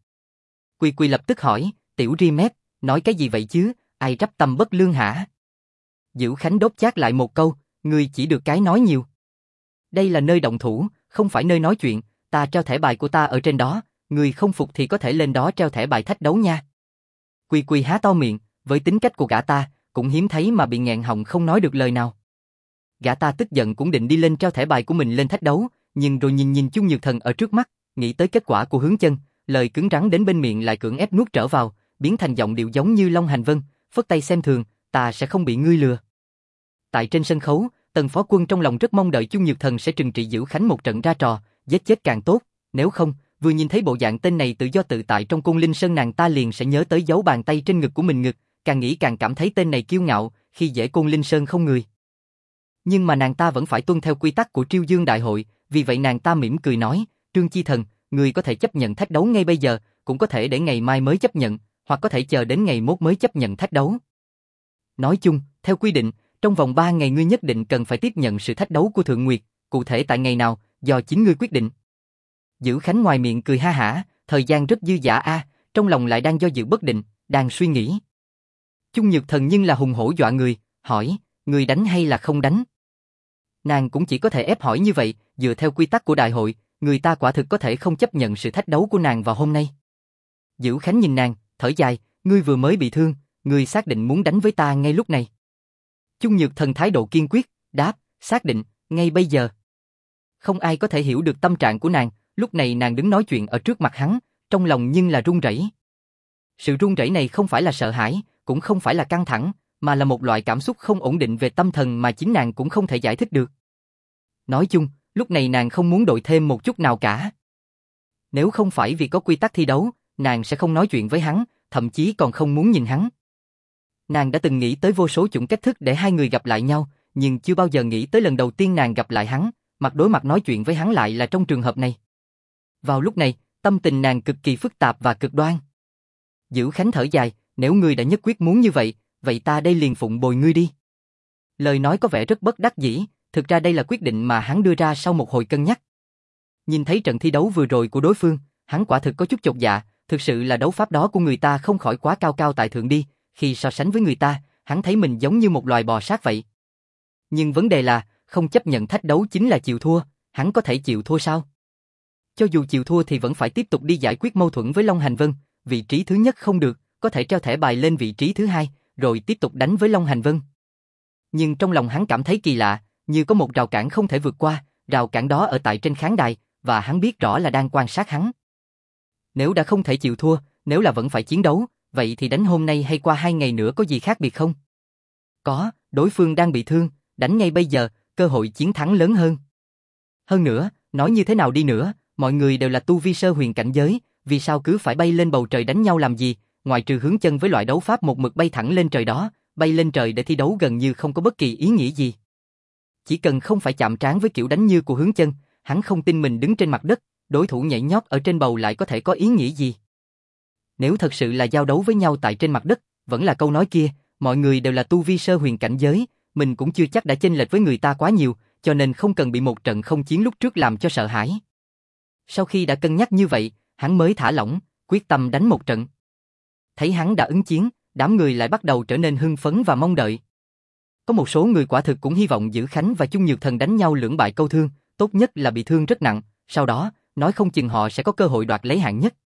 S1: Quỳ lập tức hỏi, tiểu Rimet, nói cái gì vậy chứ, ai rắp tâm bất lương hả? Dữ Khánh đốt chát lại một câu, ngươi chỉ được cái nói nhiều. Đây là nơi động thủ, không phải nơi nói chuyện, ta treo thẻ bài của ta ở trên đó, ngươi không phục thì có thể lên đó treo thẻ bài thách đấu nha. Quỳ há to miệng, với tính cách của gã ta, cũng hiếm thấy mà bị nghẹn họng không nói được lời nào. Gã ta tức giận cũng định đi lên treo thẻ bài của mình lên thách đấu, nhưng rồi nhìn Chung Nhược Thần ở trước mắt, nghĩ tới kết quả của hướng chân, lời cứng rắn đến bên miệng lại cưỡng ép nuốt trở vào, biến thành giọng điệu giống như Long Hành Vân, phất tay xem thường, ta sẽ không bị ngươi lừa. Tại trên sân khấu, Tần Phó Quân trong lòng rất mong đợi Chu Nhược Thần sẽ trừng trị Dữ Khánh một trận ra trò, giết chết càng tốt, nếu không, vừa nhìn thấy bộ dạng tên này tự do tự tại trong Côn Linh Sơn nàng ta liền sẽ nhớ tới dấu bàn tay trên ngực của mình ngực, càng nghĩ càng cảm thấy tên này kiêu ngạo, khi dễ Côn Linh Sơn không người. Nhưng mà nàng ta vẫn phải tuân theo quy tắc của Triêu Dương Đại hội, vì vậy nàng ta mỉm cười nói, Trương Chi Thần, người có thể chấp nhận thách đấu ngay bây giờ, cũng có thể để ngày mai mới chấp nhận, hoặc có thể chờ đến ngày mốt mới chấp nhận thách đấu. Nói chung, theo quy định, trong vòng 3 ngày ngươi nhất định cần phải tiếp nhận sự thách đấu của Thượng Nguyệt, cụ thể tại ngày nào, do chính ngươi quyết định. Dữ Khánh ngoài miệng cười ha hả, thời gian rất dư dả trong lòng lại đang do dự bất định, đang suy nghĩ. Chung Nhược Thần nhưng là hùng hổ dọa người, hỏi, người đánh hay là không đánh? Nàng cũng chỉ có thể ép hỏi như vậy, dựa theo quy tắc của đại hội, người ta quả thực có thể không chấp nhận sự thách đấu của nàng vào hôm nay. Dữ Khánh nhìn nàng, thở dài, ngươi vừa mới bị thương, ngươi xác định muốn đánh với ta ngay lúc này. Chung Nhược Thần thái độ kiên quyết, đáp, xác định, ngay bây giờ. Không ai có thể hiểu được tâm trạng của nàng, lúc này nàng đứng nói chuyện ở trước mặt hắn, trong lòng nhưng là run rẩy. Sự run rẩy này không phải là sợ hãi, cũng không phải là căng thẳng, mà là một loại cảm xúc không ổn định về tâm thần mà chính nàng cũng không thể giải thích được. Nói chung, lúc này nàng không muốn đội thêm một chút nào cả. Nếu không phải vì có quy tắc thi đấu, nàng sẽ không nói chuyện với hắn, thậm chí còn không muốn nhìn hắn. Nàng đã từng nghĩ tới vô số chủng cách thức để hai người gặp lại nhau, nhưng chưa bao giờ nghĩ tới lần đầu tiên nàng gặp lại hắn, mặt đối mặt nói chuyện với hắn lại là trong trường hợp này. Vào lúc này, tâm tình nàng cực kỳ phức tạp và cực đoan. Dữ Khánh thở dài, nếu ngươi đã nhất quyết muốn như vậy, vậy ta đây liền phụng bồi ngươi đi. Lời nói có vẻ rất bất đắc dĩ, thực ra đây là quyết định mà hắn đưa ra sau một hồi cân nhắc. Nhìn thấy trận thi đấu vừa rồi của đối phương, hắn quả thực có chút chột dạ, thực sự là đấu pháp đó của người ta không khỏi quá cao cao tại thượng đi, khi so sánh với người ta, hắn thấy mình giống như một loài bò sát vậy. Nhưng vấn đề là, không chấp nhận thách đấu chính là chịu thua, hắn có thể chịu thua sao? Cho dù chịu thua thì vẫn phải tiếp tục đi giải quyết mâu thuẫn với Long Hành Vân, vị trí thứ nhất không được, có thể treo thẻ bài lên vị trí thứ hai, rồi tiếp tục đánh với Long Hành Vân. Nhưng trong lòng hắn cảm thấy kỳ lạ, như có một rào cản không thể vượt qua, rào cản đó ở tại trên khán đài, và hắn biết rõ là đang quan sát hắn. Nếu đã không thể chịu thua, nếu là vẫn phải chiến đấu, vậy thì đánh hôm nay hay qua 2 ngày nữa có gì khác biệt không? Có, đối phương đang bị thương, đánh ngay bây giờ, cơ hội chiến thắng lớn hơn. Hơn nữa, nói như thế nào đi nữa, mọi người đều là tu vi sơ huyền cảnh giới, vì sao cứ phải bay lên bầu trời đánh nhau làm gì, ngoại trừ hướng chân với loại đấu pháp một mực bay thẳng lên trời đó, bay lên trời để thi đấu gần như không có bất kỳ ý nghĩa gì. Chỉ cần không phải chạm trán với kiểu đánh như của hướng chân, hắn không tin mình đứng trên mặt đất, đối thủ nhảy nhót ở trên bầu lại có thể có ý nghĩa gì. Nếu thật sự là giao đấu với nhau tại trên mặt đất, vẫn là câu nói kia, mọi người đều là tu vi sơ huyền cảnh giới, mình cũng chưa chắc đã chênh lệch với người ta quá nhiều, cho nên không cần bị một trận không chiến lúc trước làm cho sợ hãi. Sau khi đã cân nhắc như vậy, hắn mới thả lỏng, quyết tâm đánh một trận. Thấy hắn đã ứng chiến, đám người lại bắt đầu trở nên hưng phấn và mong đợi. Có một số người quả thực cũng hy vọng Dữ Khánh và Chung Nhược Thần đánh nhau lưỡng bại câu thương, tốt nhất là bị thương rất nặng, sau đó, nói không chừng họ sẽ có cơ hội đoạt lấy hạng nhất.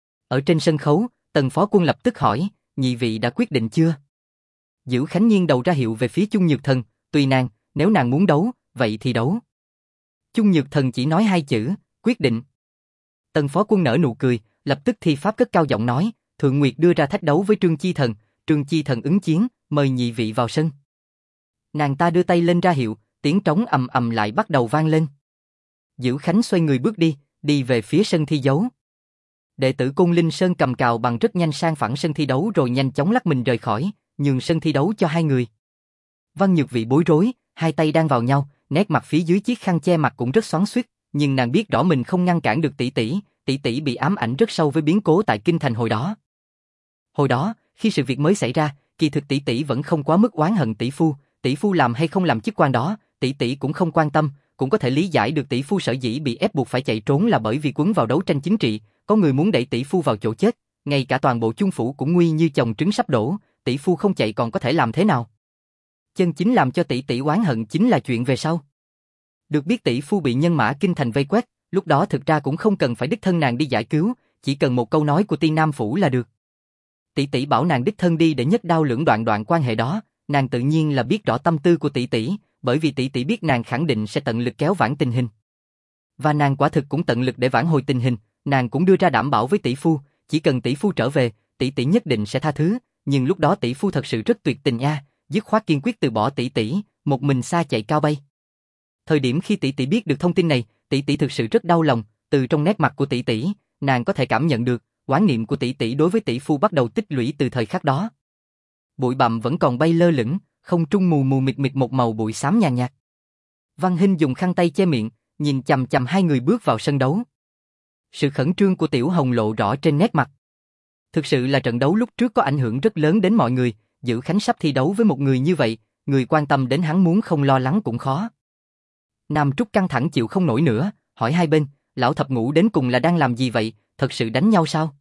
S1: Ở trên sân khấu, Tần Phó Quân lập tức hỏi, nhị vị đã quyết định chưa? Dữ Khánh nghiêng đầu ra hiệu về phía Chung Nhược Thần, tùy nàng, nếu nàng muốn đấu, vậy thì đấu. Chung Nhược Thần chỉ nói 2 chữ, quyết định. Tần Phó Quân nở nụ cười, lập tức thi pháp cất cao giọng nói, Thượng Nguyệt đưa ra thách đấu với Trương Chi Thần, Trương Chi Thần ứng chiến, mời nhị vị vào sân. Nàng ta đưa tay lên ra hiệu, tiếng trống ầm ầm lại bắt đầu vang lên. Dữ Khánh xoay người bước đi về phía sân thi đấu. Đệ tử Côn Linh Sơn cầm cào bằng rất nhanh sang phẳng sân thi đấu rồi nhanh chóng lắc mình rời khỏi, nhường sân thi đấu cho hai người. Văn Nhược Vị bối rối, hai tay đang vào nhau, nét mặt phía dưới chiếc khăn che mặt cũng rất xoắn xuýt, nhưng nàng biết rõ mình không ngăn cản được tỷ tỷ bị ám ảnh rất sâu với biến cố tại kinh thành hồi đó. Hồi đó, khi sự việc mới xảy ra, kỳ thực tỷ tỷ vẫn không quá mức oán hận tỷ phu làm hay không làm chức quan đó, tỷ tỷ cũng không quan tâm, cũng có thể lý giải được tỷ phu sở dĩ bị ép buộc phải chạy trốn là bởi vì quấn vào đấu tranh chính trị, có người muốn đẩy tỷ phu vào chỗ chết, ngay cả toàn bộ Chung phủ cũng nguy như chồng trứng sắp đổ, tỷ phu không chạy còn có thể làm thế nào? Chân chính làm cho tỷ tỷ oán hận chính là chuyện về sau. Được biết tỷ phu bị nhân mã kinh thành vây quét, lúc đó thực ra cũng không cần phải đích thân nàng đi giải cứu, chỉ cần một câu nói của Ti Nam phủ là được. Tỷ tỷ bảo nàng đích thân đi để nhất đao lưỡng đoạn quan hệ đó, nàng tự nhiên là biết rõ tâm tư của tỷ tỷ, bởi vì tỷ tỷ biết nàng khẳng định sẽ tận lực kéo vãn tình hình. Và nàng quả thực cũng tận lực để vãn hồi tình hình, nàng cũng đưa ra đảm bảo với tỷ phu, chỉ cần tỷ phu trở về, tỷ tỷ nhất định sẽ tha thứ, nhưng lúc đó tỷ phu thật sự rất tuyệt tình a, dứt khoát kiên quyết từ bỏ tỷ tỷ, một mình xa chạy cao bay. Thời điểm khi tỷ tỷ biết được thông tin này, tỷ tỷ thực sự rất đau lòng, từ trong nét mặt của tỷ tỷ, nàng có thể cảm nhận được, oán niệm của tỷ tỷ đối với tỷ phu bắt đầu tích lũy từ thời khắc đó. Bụi bặm vẫn còn bay lơ lửng, không trung mù mù mịt mịt một màu bụi xám nhàn nhạt. Văn Hinh dùng khăn tay che miệng, nhìn chằm chằm hai người bước vào sân đấu. Sự khẩn trương của Tiểu Hồng lộ rõ trên nét mặt. Thực sự là trận đấu lúc trước có ảnh hưởng rất lớn đến mọi người, Dữ Khánh sắp thi đấu với một người như vậy, người quan tâm đến hắn muốn không lo lắng cũng khó. Nam Trúc căng thẳng chịu không nổi nữa, hỏi hai bên, lão thập ngũ đến cùng là đang làm gì vậy, thật sự đánh nhau sao?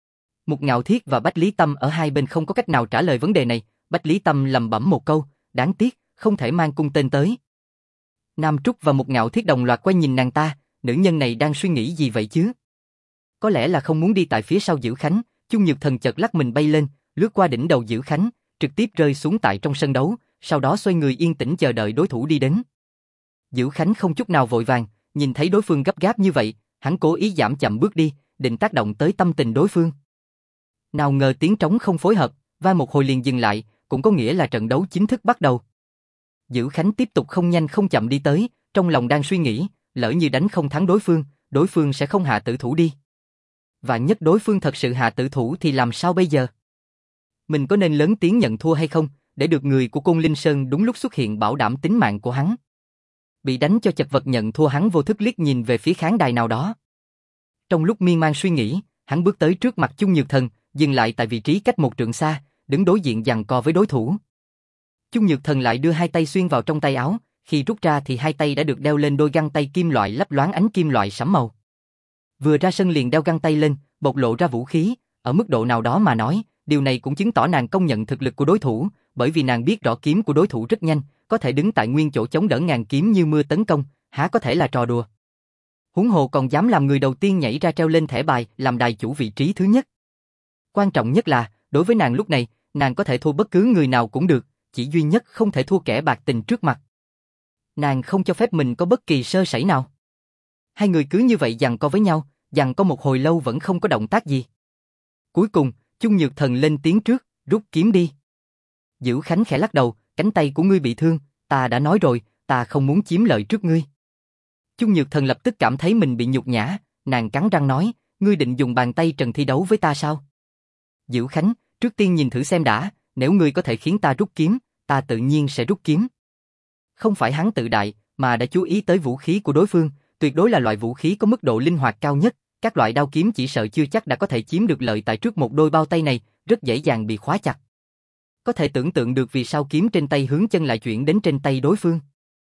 S1: Mục Ngạo Thiết và Bách Lý Tâm ở hai bên không có cách nào trả lời vấn đề này, Bách Lý Tâm lẩm bẩm một câu, đáng tiếc, không thể mang cung tên tới. Nam Trúc và Mục Ngạo Thiết đồng loạt quay nhìn nàng ta, nữ nhân này đang suy nghĩ gì vậy chứ? Có lẽ là không muốn đi tại phía sau Dữ Khánh, Chung Nhược Thần chợt lắc mình bay lên, lướt qua đỉnh đầu Dữ Khánh, trực tiếp rơi xuống tại trong sân đấu, sau đó xoay người yên tĩnh chờ đợi đối thủ đi đến. Dữ Khánh không chút nào vội vàng, nhìn thấy đối phương gấp gáp như vậy, hắn cố ý giảm chậm bước đi, định tác động tới tâm tình đối phương. Nào ngờ tiếng trống không phối hợp, và một hồi liền dừng lại, cũng có nghĩa là trận đấu chính thức bắt đầu. Dữ Khánh tiếp tục không nhanh không chậm đi tới, trong lòng đang suy nghĩ, lỡ như đánh không thắng đối phương sẽ không hạ tử thủ đi. Và nhất đối phương thật sự hạ tử thủ thì làm sao bây giờ? Mình có nên lớn tiếng nhận thua hay không, để được người của Côn Linh Sơn đúng lúc xuất hiện bảo đảm tính mạng của hắn? Bị đánh cho chật vật nhận thua, hắn vô thức liếc nhìn về phía khán đài nào đó. Trong lúc miên man suy nghĩ, hắn bước tới trước mặt Chung Nhược Thần, dừng lại tại vị trí cách một trượng xa, đứng đối diện giằng co với đối thủ. Chung Nhược Thần lại đưa hai tay xuyên vào trong tay áo, khi rút ra thì hai tay đã được đeo lên đôi găng tay kim loại lấp loáng ánh kim loại sẫm màu. Vừa ra sân liền đeo găng tay lên, bộc lộ ra vũ khí, ở mức độ nào đó mà nói, điều này cũng chứng tỏ nàng công nhận thực lực của đối thủ, bởi vì nàng biết rõ kiếm của đối thủ rất nhanh, có thể đứng tại nguyên chỗ chống đỡ ngàn kiếm như mưa tấn công, há có thể là trò đùa. Huống hồ còn dám làm người đầu tiên nhảy ra treo lên thẻ bài, làm đài chủ vị trí thứ nhất. Quan trọng nhất là, đối với nàng lúc này, nàng có thể thua bất cứ người nào cũng được, chỉ duy nhất không thể thua kẻ bạc tình trước mặt. Nàng không cho phép mình có bất kỳ sơ sẩy nào. Hai người cứ như vậy giằng co với nhau, giằng co một hồi lâu vẫn không có động tác gì. Cuối cùng, Chung Nhược Thần lên tiếng trước, rút kiếm đi. Dữ Khánh khẽ lắc đầu, cánh tay của ngươi bị thương, ta đã nói rồi, ta không muốn chiếm lợi trước ngươi. Chung Nhược Thần lập tức cảm thấy mình bị nhục nhã, nàng cắn răng nói, ngươi định dùng bàn tay trần thi đấu với ta sao? Dữ Khánh, trước tiên nhìn thử xem đã, nếu ngươi có thể khiến ta rút kiếm, ta tự nhiên sẽ rút kiếm. Không phải hắn tự đại, mà đã chú ý tới vũ khí của đối phương, tuyệt đối là loại vũ khí có mức độ linh hoạt cao nhất, các loại đao kiếm chỉ sợ chưa chắc đã có thể chiếm được lợi tại trước một đôi bao tay này, rất dễ dàng bị khóa chặt. Có thể tưởng tượng được vì sao kiếm trên tay hướng chân lại chuyển đến trên tay đối phương.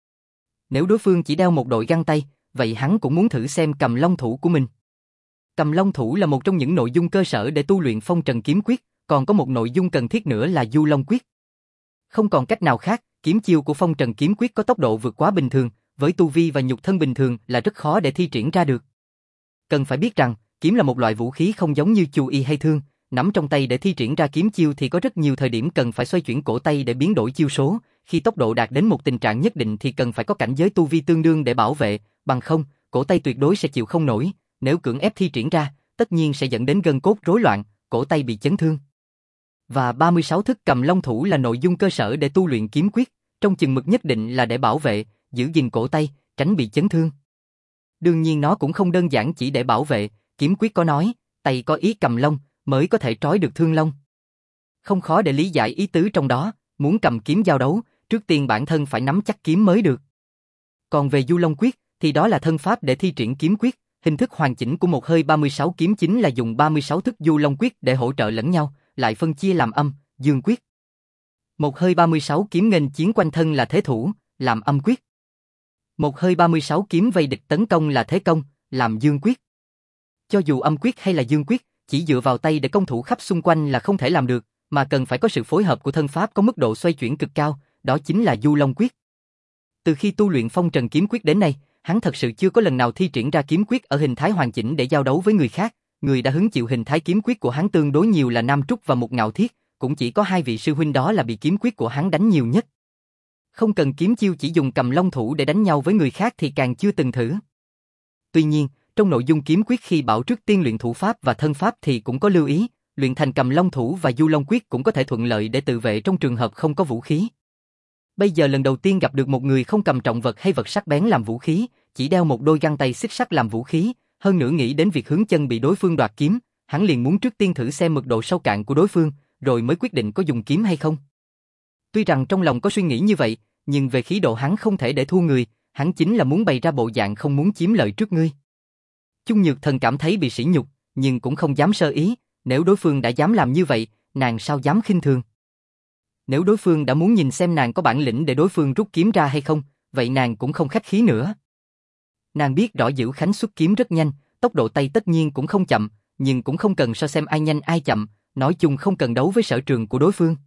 S1: Nếu đối phương chỉ đeo một đội găng tay, vậy hắn cũng muốn thử xem cầm long thủ của mình. Cầm long thủ là một trong những nội dung cơ sở để tu luyện phong trần kiếm quyết, còn có một nội dung cần thiết nữa là du long quyết. Không còn cách nào khác, kiếm chiêu của phong trần kiếm quyết có tốc độ vượt quá bình thường, với tu vi và nhục thân bình thường là rất khó để thi triển ra được. Cần phải biết rằng, kiếm là một loại vũ khí không giống như chu y hay thương, nắm trong tay để thi triển ra kiếm chiêu thì có rất nhiều thời điểm cần phải xoay chuyển cổ tay để biến đổi chiêu số, khi tốc độ đạt đến một tình trạng nhất định thì cần phải có cảnh giới tu vi tương đương để bảo vệ, bằng không, cổ tay tuyệt đối sẽ chịu không nổi, nếu cưỡng ép thi triển ra, tất nhiên sẽ dẫn đến gân cốt rối loạn, cổ tay bị chấn thương. Và 36 thức cầm long thủ là nội dung cơ sở để tu luyện kiếm quyết, trong chừng mực nhất định là để bảo vệ, giữ gìn cổ tay, tránh bị chấn thương. Đương nhiên nó cũng không đơn giản chỉ để bảo vệ, kiếm quyết có nói, tay có ý cầm long, mới có thể trói được thương long. Không khó để lý giải ý tứ trong đó, muốn cầm kiếm giao đấu, trước tiên bản thân phải nắm chắc kiếm mới được. Còn về du long quyết, thì đó là thân pháp để thi triển kiếm quyết, hình thức hoàn chỉnh của một hơi 36 kiếm chính là dùng 36 thức du long quyết để hỗ trợ lẫn nhau, lại phân chia làm âm, dương quyết. Một hơi 36 kiếm nghênh chiến quanh thân là thế thủ, làm âm quyết. Một hơi 36 kiếm vây địch tấn công là thế công, làm dương quyết. Cho dù âm quyết hay là dương quyết, chỉ dựa vào tay để công thủ khắp xung quanh là không thể làm được, mà cần phải có sự phối hợp của thân pháp có mức độ xoay chuyển cực cao, đó chính là du long quyết. Từ khi tu luyện phong trần kiếm quyết đến nay, hắn thật sự chưa có lần nào thi triển ra kiếm quyết ở hình thái hoàn chỉnh để giao đấu với người khác, người đã hứng chịu hình thái kiếm quyết của hắn tương đối nhiều là Nam Trúc và Mục Ngạo Thiết, cũng chỉ có hai vị sư huynh đó là bị kiếm quyết của hắn đánh nhiều nhất. Không cần kiếm chiêu chỉ dùng cầm long thủ để đánh nhau với người khác thì càng chưa từng thử. Tuy nhiên, trong nội dung kiếm quyết khi bảo trước tiên luyện thủ pháp và thân pháp thì cũng có lưu ý, luyện thành cầm long thủ và du long quyết cũng có thể thuận lợi để tự vệ trong trường hợp không có vũ khí. Bây giờ lần đầu tiên gặp được một người không cầm trọng vật hay vật sắc bén làm vũ khí, chỉ đeo một đôi găng tay xích sắt làm vũ khí, hơn nữa nghĩ đến việc hướng chân bị đối phương đoạt kiếm, hắn liền muốn trước tiên thử xem mực độ sâu cạn của đối phương, rồi mới quyết định có dùng kiếm hay không. Tuy rằng trong lòng có suy nghĩ như vậy, nhưng về khí độ hắn không thể để thua người, hắn chính là muốn bày ra bộ dạng không muốn chiếm lợi trước ngươi. Chung Nhược Thần cảm thấy bị sỉ nhục, nhưng cũng không dám sơ ý, nếu đối phương đã dám làm như vậy, nàng sao dám khinh thường. Nếu đối phương đã muốn nhìn xem nàng có bản lĩnh để đối phương rút kiếm ra hay không, vậy nàng cũng không khách khí nữa. Nàng biết rõ Dữ Khánh xuất kiếm rất nhanh, tốc độ tay tất nhiên cũng không chậm, nhưng cũng không cần so xem ai nhanh ai chậm, nói chung không cần đấu với sở trường của đối phương.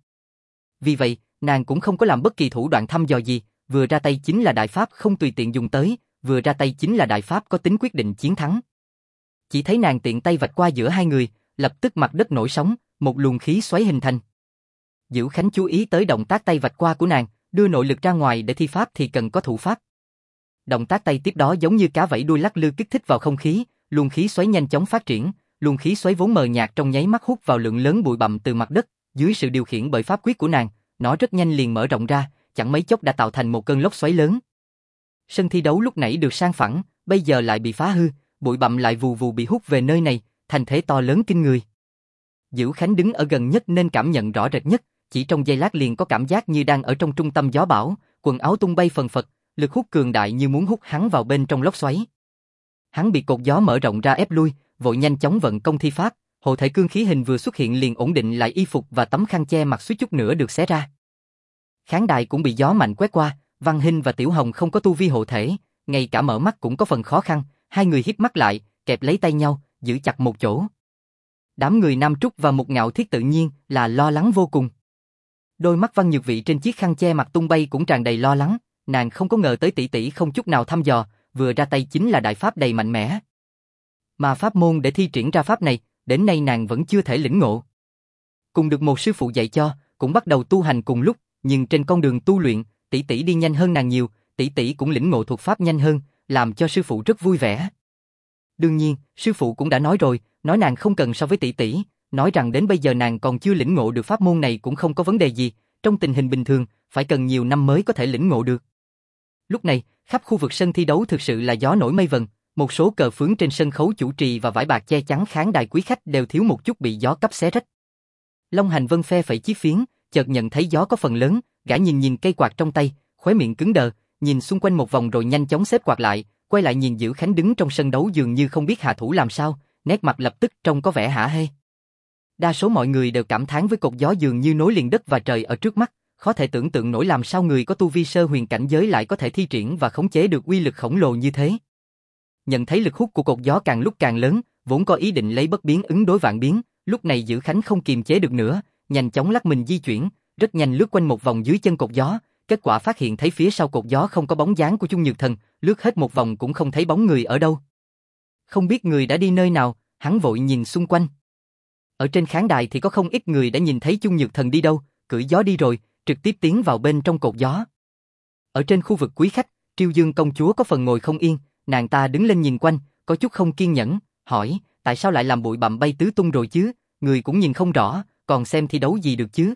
S1: Vì vậy, nàng cũng không có làm bất kỳ thủ đoạn thăm dò gì, vừa ra tay chính là đại pháp không tùy tiện dùng tới, vừa ra tay chính là đại pháp có tính quyết định chiến thắng. Chỉ thấy nàng tiện tay vạch qua giữa hai người, lập tức mặt đất nổi sóng, một luồng khí xoáy hình thành. Dữ Khánh chú ý tới động tác tay vạch qua của nàng, đưa nội lực ra ngoài để thi pháp thì cần có thủ pháp. Động tác tay tiếp đó giống như cá vẫy đuôi lắc lư kích thích vào không khí, luồng khí xoáy nhanh chóng phát triển, luồng khí xoáy vốn mờ nhạt trong nháy mắt hút vào lượng lớn bụi bặm từ mặt đất, dưới sự điều khiển bởi pháp quyết của nàng, nó rất nhanh liền mở rộng ra, chẳng mấy chốc đã tạo thành một cơn lốc xoáy lớn. Sân thi đấu lúc nãy được san phẳng, bây giờ lại bị phá hư, bụi bặm lại vù vù bị hút về nơi này, thành thế to lớn kinh người. Dữ Khánh đứng ở gần nhất nên cảm nhận rõ rệt nhất, chỉ trong giây lát liền có cảm giác như đang ở trong trung tâm gió bão, quần áo tung bay phần phật, lực hút cường đại như muốn hút hắn vào bên trong lốc xoáy. Hắn bị cột gió mở rộng ra ép lui, vội nhanh chóng vận công thi pháp, hộ thể cương khí hình vừa xuất hiện liền ổn định lại y phục và tấm khăn che mặt suýt chút nữa được xé ra. Khán đài cũng bị gió mạnh quét qua, Văn Hinh và Tiểu Hồng không có tu vi hộ thể, ngay cả mở mắt cũng có phần khó khăn, hai người híp mắt lại, kẹp lấy tay nhau, giữ chặt một chỗ. Đám người Nam Trúc và Mục Ngạo Thiết tự nhiên là lo lắng vô cùng. Đôi mắt Văn Nhược Vị trên chiếc khăn che mặt tung bay cũng tràn đầy lo lắng, nàng không có ngờ tới tỷ tỷ không chút nào thăm dò, vừa ra tay chính là đại pháp đầy mạnh mẽ. Mà pháp môn để thi triển ra pháp này, đến nay nàng vẫn chưa thể lĩnh ngộ. Cùng được một sư phụ dạy cho, cũng bắt đầu tu hành cùng lúc, nhưng trên con đường tu luyện, tỷ tỷ đi nhanh hơn nàng nhiều, tỷ tỷ cũng lĩnh ngộ thuật pháp nhanh hơn, làm cho sư phụ rất vui vẻ. Đương nhiên, sư phụ cũng đã nói rồi, nói nàng không cần so với tỷ tỷ, nói rằng đến bây giờ nàng còn chưa lĩnh ngộ được pháp môn này cũng không có vấn đề gì, trong tình hình bình thường, phải cần nhiều năm mới có thể lĩnh ngộ được. Lúc này, khắp khu vực sân thi đấu thực sự là gió nổi mây vần, một số cờ phướng trên sân khấu chủ trì và vải bạc che chắn khán đài quý khách đều thiếu một chút bị gió cấp xé rách. Long Hành Vân phe phẩy chiếc phiến, chợt nhận thấy gió có phần lớn, gã nhìn nhìn cây quạt trong tay, khóe miệng cứng đờ, nhìn xung quanh một vòng rồi nhanh chóng xếp quạt lại, quay lại nhìn Dữ Khánh đứng trong sân đấu dường như không biết hạ thủ làm sao, nét mặt lập tức trông có vẻ hả hê. Đa số mọi người đều cảm thán với cột gió dường như nối liền đất và trời ở trước mắt, khó thể tưởng tượng nổi làm sao người có tu vi sơ huyền cảnh giới lại có thể thi triển và khống chế được uy lực khổng lồ như thế. Nhận thấy lực hút của cột gió càng lúc càng lớn, vốn có ý định lấy bất biến ứng đối vạn biến, lúc này Dữ Khánh không kiềm chế được nữa, nhanh chóng lắc mình di chuyển, rất nhanh lướt quanh một vòng dưới chân cột gió, kết quả phát hiện thấy phía sau cột gió không có bóng dáng của Chung Nhược Thần, lướt hết một vòng cũng không thấy bóng người ở đâu. Không biết người đã đi nơi nào, hắn vội nhìn xung quanh. Ở trên khán đài thì có không ít người đã nhìn thấy Chung Nhược Thần đi đâu, cưỡi gió đi rồi, trực tiếp tiến vào bên trong cột gió. Ở trên khu vực quý khách, Triêu Dương công chúa có phần ngồi không yên, nàng ta đứng lên nhìn quanh, có chút không kiên nhẫn, hỏi, tại sao lại làm bụi bặm bay tứ tung rồi chứ, người cũng nhìn không rõ, còn xem thi đấu gì được chứ.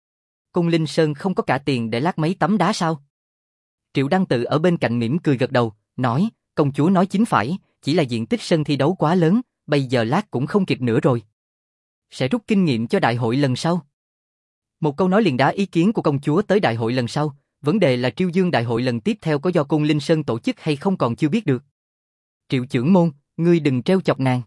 S1: Côn Linh Sơn không có cả tiền để lát mấy tấm đá sao? Triệu Đăng Tự ở bên cạnh mỉm cười gật đầu, nói, công chúa nói chính phải, chỉ là diện tích sân thi đấu quá lớn, bây giờ lát cũng không kịp nữa rồi. Sẽ rút kinh nghiệm cho đại hội lần sau. Một câu nói liền đá ý kiến của công chúa tới đại hội lần sau, vấn đề là Triêu Dương đại hội lần tiếp theo có do Côn Linh Sơn tổ chức hay không còn chưa biết được. Triệu trưởng môn, ngươi đừng trêu chọc nàng.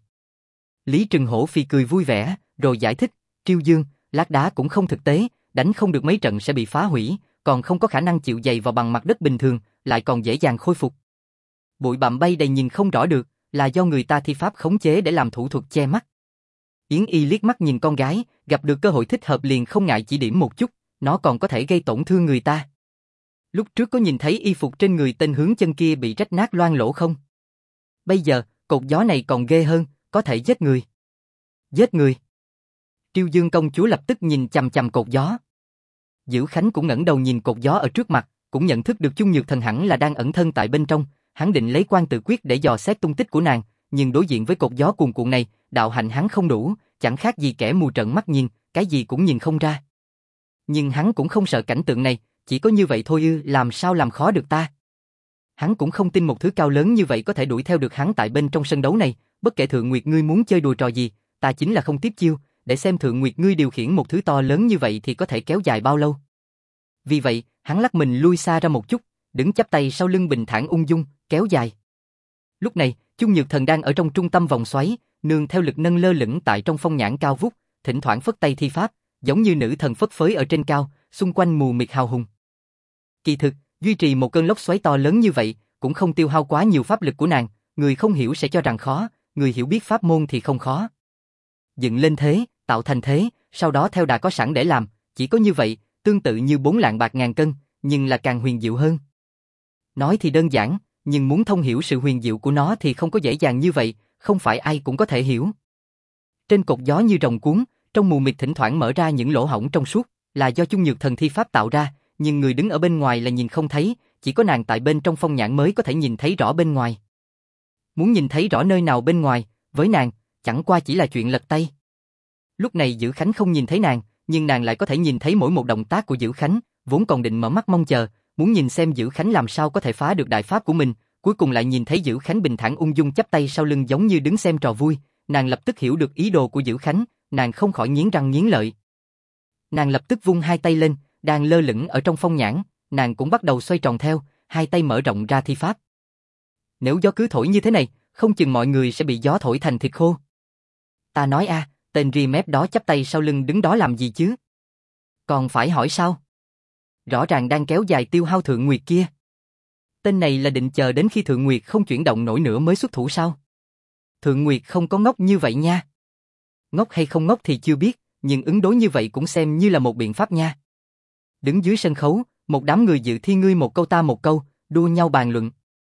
S1: Lý Trừng Hổ Phi cười vui vẻ, rồi giải thích, Triêu Dương, lát đá cũng không thực tế, đánh không được mấy trận sẽ bị phá hủy, còn không có khả năng chịu dày vào bằng mặt đất bình thường, lại còn dễ dàng khôi phục. Bụi bặm bay đầy nhìn không rõ được, là do người ta thi pháp khống chế để làm thủ thuật che mắt. Yến Y liếc mắt nhìn con gái, gặp được cơ hội thích hợp liền không ngại chỉ điểm một chút, nó còn có thể gây tổn thương người ta. Lúc trước có nhìn thấy y phục trên người tên hướng chân kia bị rách nát loang lỗ không? Bây giờ, cột gió này còn ghê hơn, có thể giết người. Giết người? Triêu Dương công chúa lập tức nhìn chằm chằm cột gió. Dữ Khánh cũng ngẩng đầu nhìn cột gió ở trước mặt, cũng nhận thức được Chung Nhược Thần hẳn là đang ẩn thân tại bên trong, hắn định lấy quan tự quyết để dò xét tung tích của nàng, nhưng đối diện với cột gió cuồn cuộn này, đạo hạnh hắn không đủ, chẳng khác gì kẻ mù trợn mắt nhìn, cái gì cũng nhìn không ra. Nhưng hắn cũng không sợ cảnh tượng này, chỉ có như vậy thôi ư, làm sao làm khó được ta. Hắn cũng không tin một thứ cao lớn như vậy có thể đuổi theo được hắn tại bên trong sân đấu này, bất kể Thượng Nguyệt ngươi muốn chơi đùa trò gì, ta chính là không tiếp chiêu, để xem Thượng Nguyệt ngươi điều khiển một thứ to lớn như vậy thì có thể kéo dài bao lâu. Vì vậy, hắn lắc mình lui xa ra một chút, đứng chắp tay sau lưng bình thản ung dung, kéo dài. Lúc này, Chung Nhược Thần đang ở trong trung tâm vòng xoáy, nương theo lực nâng lơ lửng tại trong phong nhãn cao vút, thỉnh thoảng phất tay thi pháp, giống như nữ thần phất phới ở trên cao, xung quanh mù mịt hào hùng. Kỳ thực, duy trì một cơn lốc xoáy to lớn như vậy, cũng không tiêu hao quá nhiều pháp lực của nàng, người không hiểu sẽ cho rằng khó, người hiểu biết pháp môn thì không khó. Dựng lên thế, tạo thành thế, sau đó theo đà có sẵn để làm, chỉ có như vậy, tương tự như 4 lạng bạc ngàn cân, nhưng là càng huyền diệu hơn. Nói thì đơn giản, nhưng muốn thông hiểu sự huyền diệu của nó thì không có dễ dàng như vậy, không phải ai cũng có thể hiểu. Trên cột gió như rồng cuốn, trong mù mịt thỉnh thoảng mở ra những lỗ hổng trong suốt, là do Chung Nhược Thần thi pháp tạo ra, nhưng người đứng ở bên ngoài là nhìn không thấy, chỉ có nàng tại bên trong phong nhãn mới có thể nhìn thấy rõ bên ngoài. Muốn nhìn thấy rõ nơi nào bên ngoài, với nàng, chẳng qua chỉ là chuyện lật tay. Lúc này Dữ Khánh không nhìn thấy nàng, nhưng nàng lại có thể nhìn thấy mỗi một động tác của Dữ Khánh, vốn còn định mở mắt mong chờ, muốn nhìn xem Dữ Khánh làm sao có thể phá được đại pháp của mình, cuối cùng lại nhìn thấy Dữ Khánh bình thản ung dung chắp tay sau lưng giống như đứng xem trò vui, nàng lập tức hiểu được ý đồ của Dữ Khánh, nàng không khỏi nghiến răng nghiến lợi. Nàng lập tức vung hai tay lên, đang lơ lửng ở trong phong nhãn, nàng cũng bắt đầu xoay tròn theo, hai tay mở rộng ra thi pháp. Nếu gió cứ thổi như thế này, không chừng mọi người sẽ bị gió thổi thành thịt khô. Ta nói a, tên ri mép đó chắp tay sau lưng đứng đó làm gì chứ? Còn phải hỏi sao? Rõ ràng đang kéo dài tiêu hao Thượng Nguyệt kia. Tên này là định chờ đến khi Thượng Nguyệt không chuyển động nổi nữa mới xuất thủ sao? Thượng Nguyệt không có ngốc như vậy nha. Ngốc hay không ngốc thì chưa biết, nhưng ứng đối như vậy cũng xem như là một biện pháp nha. Đứng dưới sân khấu, một đám người dự thi ngươi một câu ta một câu, đua nhau bàn luận.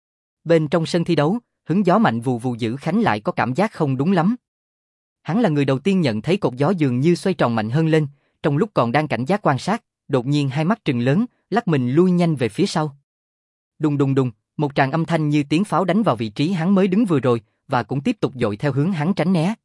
S1: Bên trong sân thi đấu, hứng gió mạnh vù vù Dữ Khánh lại có cảm giác không đúng lắm. Hắn là người đầu tiên nhận thấy cột gió dường như xoay tròn mạnh hơn lên, trong lúc còn đang cảnh giác quan sát, đột nhiên hai mắt trừng lớn, lắc mình lui nhanh về phía sau. Đùng đùng đùng, một tràng âm thanh như tiếng pháo đánh vào vị trí hắn mới đứng vừa rồi, và cũng tiếp tục dội theo hướng hắn tránh né.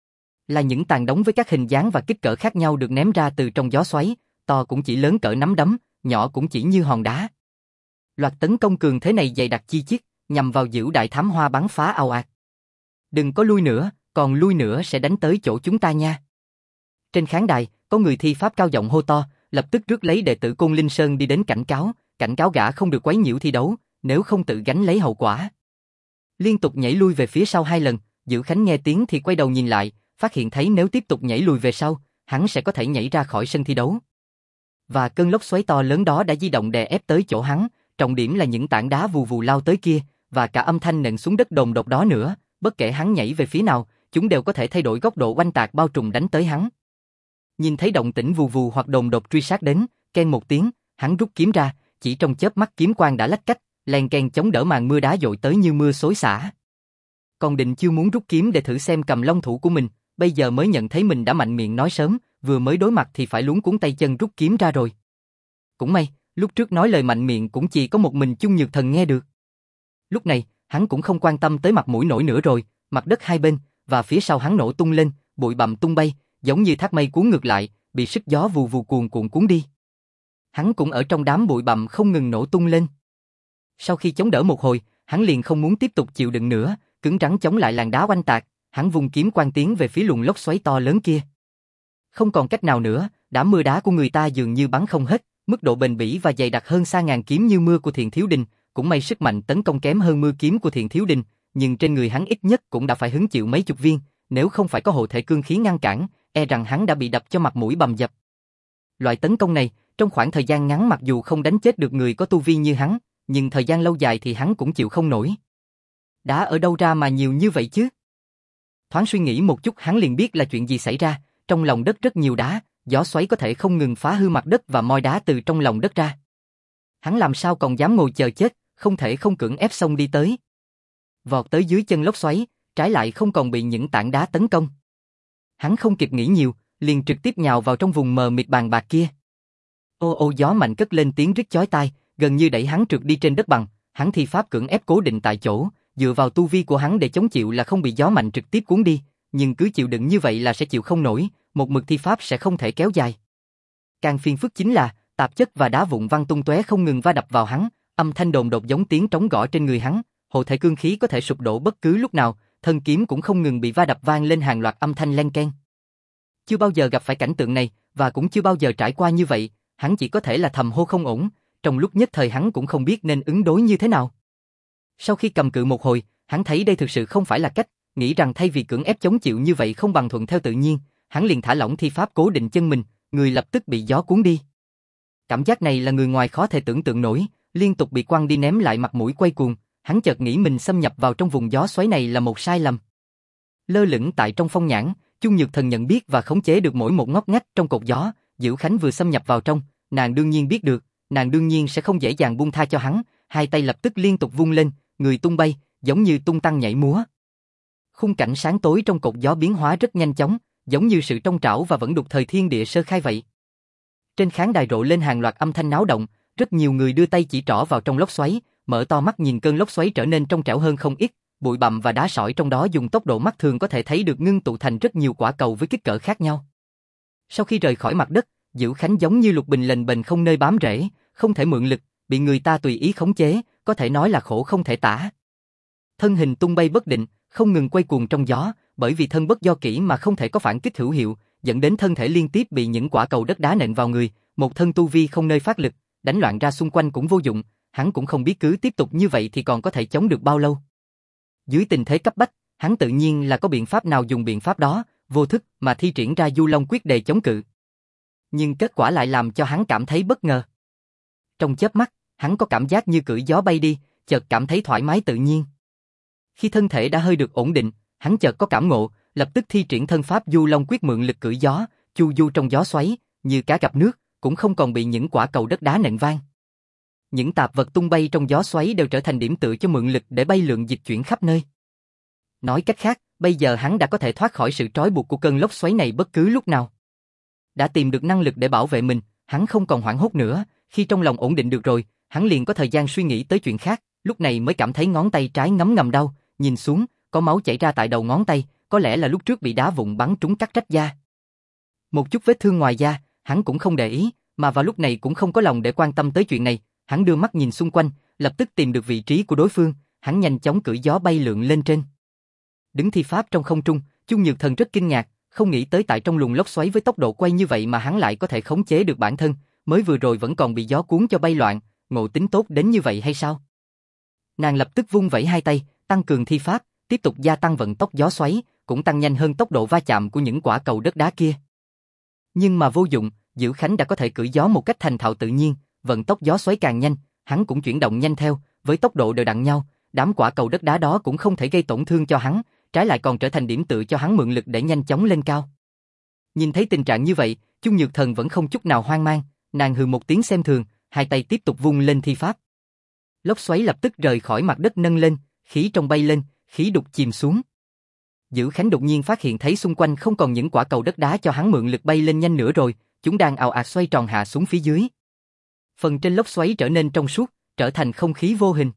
S1: Là những tàn đống với các hình dáng và kích cỡ khác nhau được ném ra từ trong gió xoáy, to cũng chỉ lớn cỡ nắm đấm, nhỏ cũng chỉ như hòn đá. Loạt tấn công cường thế này dày đặc chi chít, nhằm vào Dữ Đại Thám Hoa bắn phá ào ạt. Đừng có lui nữa, còn lui nữa sẽ đánh tới chỗ chúng ta nha. Trên khán đài, có người thi pháp cao giọng hô to, lập tức rước lấy đệ tử Côn Linh Sơn đi đến cảnh cáo gã không được quấy nhiễu thi đấu, nếu không tự gánh lấy hậu quả. Liên tục nhảy lui về phía sau 2 lần, Dữ Khánh nghe tiếng thì quay đầu nhìn lại, phát hiện thấy nếu tiếp tục nhảy lùi về sau, hắn sẽ có thể nhảy ra khỏi sân thi đấu. Và cơn lốc xoáy to lớn đó đã di động đè ép tới chỗ hắn, trọng điểm là những tảng đá vù vù lao tới kia, và cả âm thanh nện xuống đất đồn đột đó nữa, bất kể hắn nhảy về phía nào, chúng đều có thể thay đổi góc độ oanh tạc bao trùm đánh tới hắn. Nhìn thấy động tĩnh vù vù hoặc đồn đột truy sát đến, keng một tiếng, hắn rút kiếm ra, chỉ trong chớp mắt kiếm quang đã lách cách, len keng chống đỡ màn mưa đá dội tới như mưa xối xả. Còn định chưa muốn rút kiếm để thử xem cầm long thủ của mình, bây giờ mới nhận thấy mình đã mạnh miệng nói sớm, vừa mới đối mặt thì phải luống cuống tay chân rút kiếm ra rồi. Cũng may, lúc trước nói lời mạnh miệng cũng chỉ có một mình Chung Nhược Thần nghe được. Lúc này, hắn cũng không quan tâm tới mặt mũi nổi nữa rồi, mặt đất hai bên, và phía sau hắn nổ tung lên, bụi bặm tung bay, giống như thác mây cuốn ngược lại, bị sức gió vù vù cuồn cuộn cuốn đi. Hắn cũng ở trong đám bụi bặm không ngừng nổ tung lên. Sau khi chống đỡ một hồi, hắn liền không muốn tiếp tục chịu đựng nữa, cứng rắn chống lại làn đá oanh tạc, hắn vung kiếm quang tiến về phía luồng lốc xoáy to lớn kia. Không còn cách nào nữa, đám mưa đá của người ta dường như bắn không hết, mức độ bền bỉ và dày đặc hơn xa ngàn kiếm như mưa của Thiện Thiếu Đình, cũng may sức mạnh tấn công kém hơn mưa kiếm của Thiện Thiếu Đình, nhưng trên người hắn ít nhất cũng đã phải hứng chịu mấy chục viên, nếu không phải có hộ thể cương khí ngăn cản, e rằng hắn đã bị đập cho mặt mũi bầm dập. Loại tấn công này, trong khoảng thời gian ngắn mặc dù không đánh chết được người có tu vi như hắn, nhưng thời gian lâu dài thì hắn cũng chịu không nổi. Đá ở đâu ra mà nhiều như vậy chứ? Thoáng suy nghĩ một chút hắn liền biết là chuyện gì xảy ra, trong lòng đất rất nhiều đá, gió xoáy có thể không ngừng phá hư mặt đất và moi đá từ trong lòng đất ra. Hắn làm sao còn dám ngồi chờ chết, không thể không cưỡng ép xông đi tới. Vọt tới dưới chân lốc xoáy, trái lại không còn bị những tảng đá tấn công. Hắn không kịp nghĩ nhiều, liền trực tiếp nhào vào trong vùng mờ mịt bàn bạc kia. Ô ô gió mạnh cất lên tiếng rít chói tai, gần như đẩy hắn trượt đi trên đất bằng, hắn thi pháp cưỡng ép cố định tại chỗ, dựa vào tu vi của hắn để chống chịu là không bị gió mạnh trực tiếp cuốn đi, nhưng cứ chịu đựng như vậy là sẽ chịu không nổi, một mực thi pháp sẽ không thể kéo dài. Càng phiền phức chính là, tạp chất và đá vụn văng tung tóe không ngừng va đập vào hắn, âm thanh đồn đột giống tiếng trống gõ trên người hắn, hộ thể cương khí có thể sụp đổ bất cứ lúc nào, thân kiếm cũng không ngừng bị va đập vang lên hàng loạt âm thanh len keng. Chưa bao giờ gặp phải cảnh tượng này, và cũng chưa bao giờ trải qua như vậy, hắn chỉ có thể là thầm hô không ổn, trong lúc nhất thời hắn cũng không biết nên ứng đối như thế nào. Sau khi cầm cự một hồi, hắn thấy đây thực sự không phải là cách, nghĩ rằng thay vì cưỡng ép chống chịu như vậy không bằng thuận theo tự nhiên, hắn liền thả lỏng thi pháp cố định chân mình, người lập tức bị gió cuốn đi. Cảm giác này là người ngoài khó thể tưởng tượng nổi, liên tục bị quăng đi ném lại mặt mũi quay cuồng, hắn chợt nghĩ mình xâm nhập vào trong vùng gió xoáy này là một sai lầm. Lơ lửng tại trong phong nhãn, Chung Nhược Thần nhận biết và khống chế được mỗi một ngóc ngách trong cột gió, Diệu Khánh vừa xâm nhập vào trong, nàng đương nhiên biết được, nàng đương nhiên sẽ không dễ dàng buông tha cho hắn, hai tay lập tức liên tục vung lên, người tung bay, giống như tung tăng nhảy múa. Khung cảnh sáng tối trong cột gió biến hóa rất nhanh chóng, giống như sự trong trảo và vẫn đục thời thiên địa sơ khai vậy. Trên khán đài rộ lên hàng loạt âm thanh náo động, rất nhiều người đưa tay chỉ trỏ vào trong lốc xoáy, mở to mắt nhìn cơn lốc xoáy trở nên trong trẻo hơn không ít, bụi bặm và đá sỏi trong đó dùng tốc độ mắt thường có thể thấy được ngưng tụ thành rất nhiều quả cầu với kích cỡ khác nhau. Sau khi rời khỏi mặt đất, Diệu Khánh giống như lục bình lềnh bềnh không nơi bám rễ, không thể mượn lực, bị người ta tùy ý khống chế, có thể nói là khổ không thể tả. Thân hình tung bay bất định, không ngừng quay cuồng trong gió, bởi vì thân bất do kỹ mà không thể có phản kích hữu hiệu, dẫn đến thân thể liên tiếp bị những quả cầu đất đá nện vào người, một thân tu vi không nơi phát lực, đánh loạn ra xung quanh cũng vô dụng, hắn cũng không biết cứ tiếp tục như vậy thì còn có thể chống được bao lâu. Dưới tình thế cấp bách, hắn tự nhiên là có biện pháp nào dùng biện pháp đó, vô thức mà thi triển ra Du Long Quyết để chống cự. Nhưng kết quả lại làm cho hắn cảm thấy bất ngờ. Trong chớp mắt, hắn có cảm giác như cưỡi gió bay đi, chợt cảm thấy thoải mái tự nhiên. Khi thân thể đã hơi được ổn định, hắn chợt có cảm ngộ, lập tức thi triển thân pháp Du Long Quyết mượn lực cưỡi gió, chu du trong gió xoáy, như cá gặp nước, cũng không còn bị những quả cầu đất đá nện vang. Những tạp vật tung bay trong gió xoáy đều trở thành điểm tựa cho mượn lực để bay lượn dịch chuyển khắp nơi. Nói cách khác, bây giờ hắn đã có thể thoát khỏi sự trói buộc của cơn lốc xoáy này bất cứ lúc nào. Đã tìm được năng lực để bảo vệ mình, hắn không còn hoảng hốt nữa, khi trong lòng ổn định được rồi, hắn liền có thời gian suy nghĩ tới chuyện khác, lúc này mới cảm thấy ngón tay trái ngấm ngầm đau, nhìn xuống, có máu chảy ra tại đầu ngón tay, có lẽ là lúc trước bị đá vụn bắn trúng cắt rách da. Một chút vết thương ngoài da, hắn cũng không để ý, mà vào lúc này cũng không có lòng để quan tâm tới chuyện này, hắn đưa mắt nhìn xung quanh, lập tức tìm được vị trí của đối phương, hắn nhanh chóng cưỡi gió bay lượn lên trên. Đứng thi pháp trong không trung, Chung Nhược Thần rất kinh ngạc, không nghĩ tới tại trong luồng lốc xoáy với tốc độ quay như vậy mà hắn lại có thể khống chế được bản thân, mới vừa rồi vẫn còn bị gió cuốn cho bay loạn, ngộ tính tốt đến như vậy hay sao? Nàng lập tức vung vẩy hai tay, tăng cường thi pháp, tiếp tục gia tăng vận tốc gió xoáy, cũng tăng nhanh hơn tốc độ va chạm của những quả cầu đất đá kia. Nhưng mà vô dụng, Diệu Khánh đã có thể cưỡi gió một cách thành thạo tự nhiên, vận tốc gió xoáy càng nhanh, hắn cũng chuyển động nhanh theo, với tốc độ đều đặn nhau, đám quả cầu đất đá đó cũng không thể gây tổn thương cho hắn, trái lại còn trở thành điểm tựa cho hắn mượn lực để nhanh chóng lên cao. Nhìn thấy tình trạng như vậy, Chung Nhược Thần vẫn không chút nào hoang mang, nàng hừ một tiếng xem thường, hai tay tiếp tục vung lên thi pháp. Lốc xoáy lập tức rời khỏi mặt đất nâng lên, khí trong bay lên, khí đục chìm xuống. Diệu Khánh đột nhiên phát hiện thấy xung quanh không còn những quả cầu đất đá cho hắn mượn lực bay lên nhanh nữa rồi, chúng đang ào ạt xoay tròn hạ xuống phía dưới. Phần trên lốc xoáy trở nên trong suốt, trở thành không khí vô hình.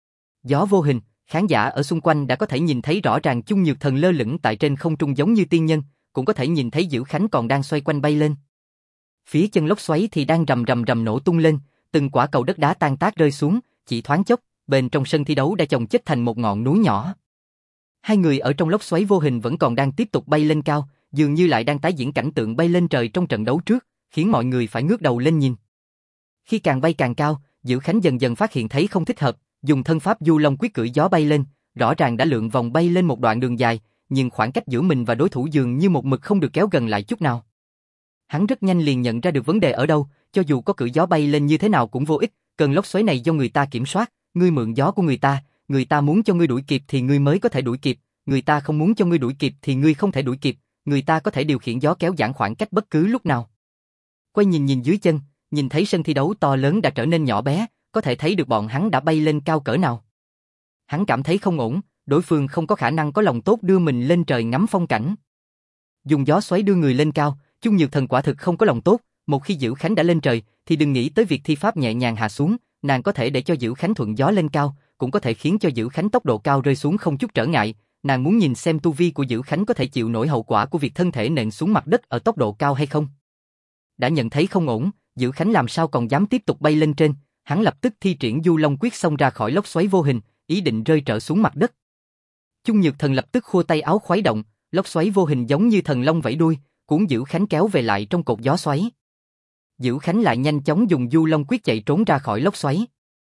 S1: Gió vô hình, khán giả ở xung quanh đã có thể nhìn thấy rõ ràng Chung Nhược Thần lơ lửng tại trên không trung giống như tiên nhân, cũng có thể nhìn thấy Diệu Khánh còn đang xoay quanh bay lên. Phía chân lốc xoáy thì đang rầm rầm rầm nổ tung lên, từng quả cầu đất đá tan tác rơi xuống, chỉ thoáng chốc, bên trong sân thi đấu đã chồng chất thành một ngọn núi nhỏ. Hai người ở trong lốc xoáy vô hình vẫn còn đang tiếp tục bay lên cao, dường như lại đang tái diễn cảnh tượng bay lên trời trong trận đấu trước, khiến mọi người phải ngước đầu lên nhìn. Khi càng bay càng cao, Diệu Khánh dần dần phát hiện thấy không thích hợp, dùng thân pháp Du Long Quyết cưỡi gió bay lên, rõ ràng đã lượn vòng bay lên một đoạn đường dài, nhưng khoảng cách giữa mình và đối thủ dường như một mực không được kéo gần lại chút nào. Hắn rất nhanh liền nhận ra được vấn đề ở đâu, cho dù có cưỡi gió bay lên như thế nào cũng vô ích, cơn lốc xoáy này do người ta kiểm soát, ngươi mượn gió của người ta muốn cho ngươi đuổi kịp thì ngươi mới có thể đuổi kịp, người ta không muốn cho ngươi đuổi kịp thì ngươi không thể đuổi kịp, người ta có thể điều khiển gió kéo giãn khoảng cách bất cứ lúc nào. Quay nhìn dưới chân, nhìn thấy sân thi đấu to lớn đã trở nên nhỏ bé, có thể thấy được bọn hắn đã bay lên cao cỡ nào. Hắn cảm thấy không ổn, đối phương không có khả năng có lòng tốt đưa mình lên trời ngắm phong cảnh. Dùng gió xoáy đưa người lên cao, Chung Nhược Thần quả thực không có lòng tốt, một khi Diệu Khánh đã lên trời thì đừng nghĩ tới việc thi pháp nhẹ nhàng hạ xuống, nàng có thể để cho Diệu Khánh thuận gió lên cao, cũng có thể khiến cho Dữ Khánh tốc độ cao rơi xuống không chút trở ngại, nàng muốn nhìn xem tu vi của Dữ Khánh có thể chịu nổi hậu quả của việc thân thể nện xuống mặt đất ở tốc độ cao hay không. Đã nhận thấy không ổn, Dữ Khánh làm sao còn dám tiếp tục bay lên trên, hắn lập tức thi triển Du Long Quyết xông ra khỏi lốc xoáy vô hình, ý định rơi trở xuống mặt đất. Chung Nhược Thần lập tức khua tay áo khuấy động, lốc xoáy vô hình giống như thần long vẫy đuôi, cuốn Dữ Khánh kéo về lại trong cột gió xoáy. Dữ Khánh lại nhanh chóng dùng Du Long Quyết chạy trốn ra khỏi lốc xoáy.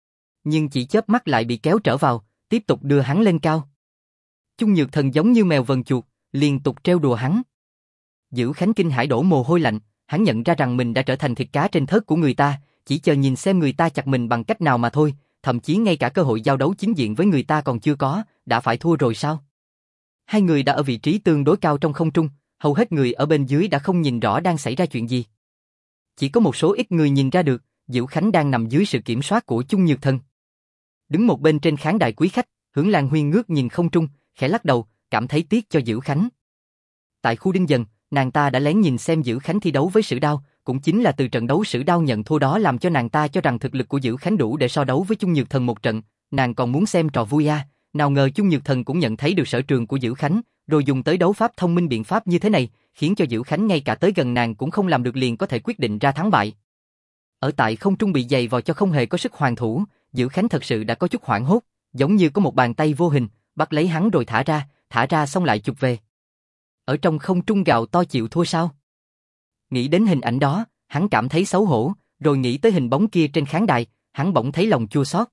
S1: Nhưng chỉ chớp mắt lại bị kéo trở vào, tiếp tục đưa hắn lên cao. Chung Nhược Thần giống như mèo vờn chuột, liên tục trêu đùa hắn. Dữ Khánh kinh hãi đổ mồ hôi lạnh, hắn nhận ra rằng mình đã trở thành thịt cá trên thớt của người ta, chỉ chờ nhìn xem người ta chặt mình bằng cách nào mà thôi, thậm chí ngay cả cơ hội giao đấu chính diện với người ta còn chưa có, đã phải thua rồi sao? Hai người đã ở vị trí tương đối cao trong không trung, hầu hết người ở bên dưới đã không nhìn rõ đang xảy ra chuyện gì. Chỉ có một số ít người nhìn ra được, Dữ Khánh đang nằm dưới sự kiểm soát của Chung Nhược Thần. Đứng một bên trên khán đài quý khách, Hưởng Lan Huyên ngước nhìn không trung, khẽ lắc đầu, cảm thấy tiếc cho Dữ Khánh. Tại khu Đinh Dần, nàng ta đã lén nhìn xem Dữ Khánh thi đấu với Sử Đao, cũng chính là từ trận đấu Sử Đao nhận thua đó làm cho nàng ta cho rằng thực lực của Dữ Khánh đủ để so đấu với Chung Nhược Thần một trận, nàng còn muốn xem trò vui à, nào ngờ Chung Nhược Thần cũng nhận thấy được sở trường của Dữ Khánh, rồi dùng tới đấu pháp thông minh biện pháp như thế này, khiến cho Dữ Khánh ngay cả tới gần nàng cũng không làm được liền có thể quyết định ra thắng bại. Ở tại không trung bị giày vò cho không hề có sức hoàn thủ, Dữ Khánh thật sự đã có chút hoảng hốt, giống như có một bàn tay vô hình bắt lấy hắn rồi thả ra xong lại chụp về. Ở trong không trung gào to chịu thua sao? Nghĩ đến hình ảnh đó, hắn cảm thấy xấu hổ, rồi nghĩ tới hình bóng kia trên khán đài, hắn bỗng thấy lòng chua xót.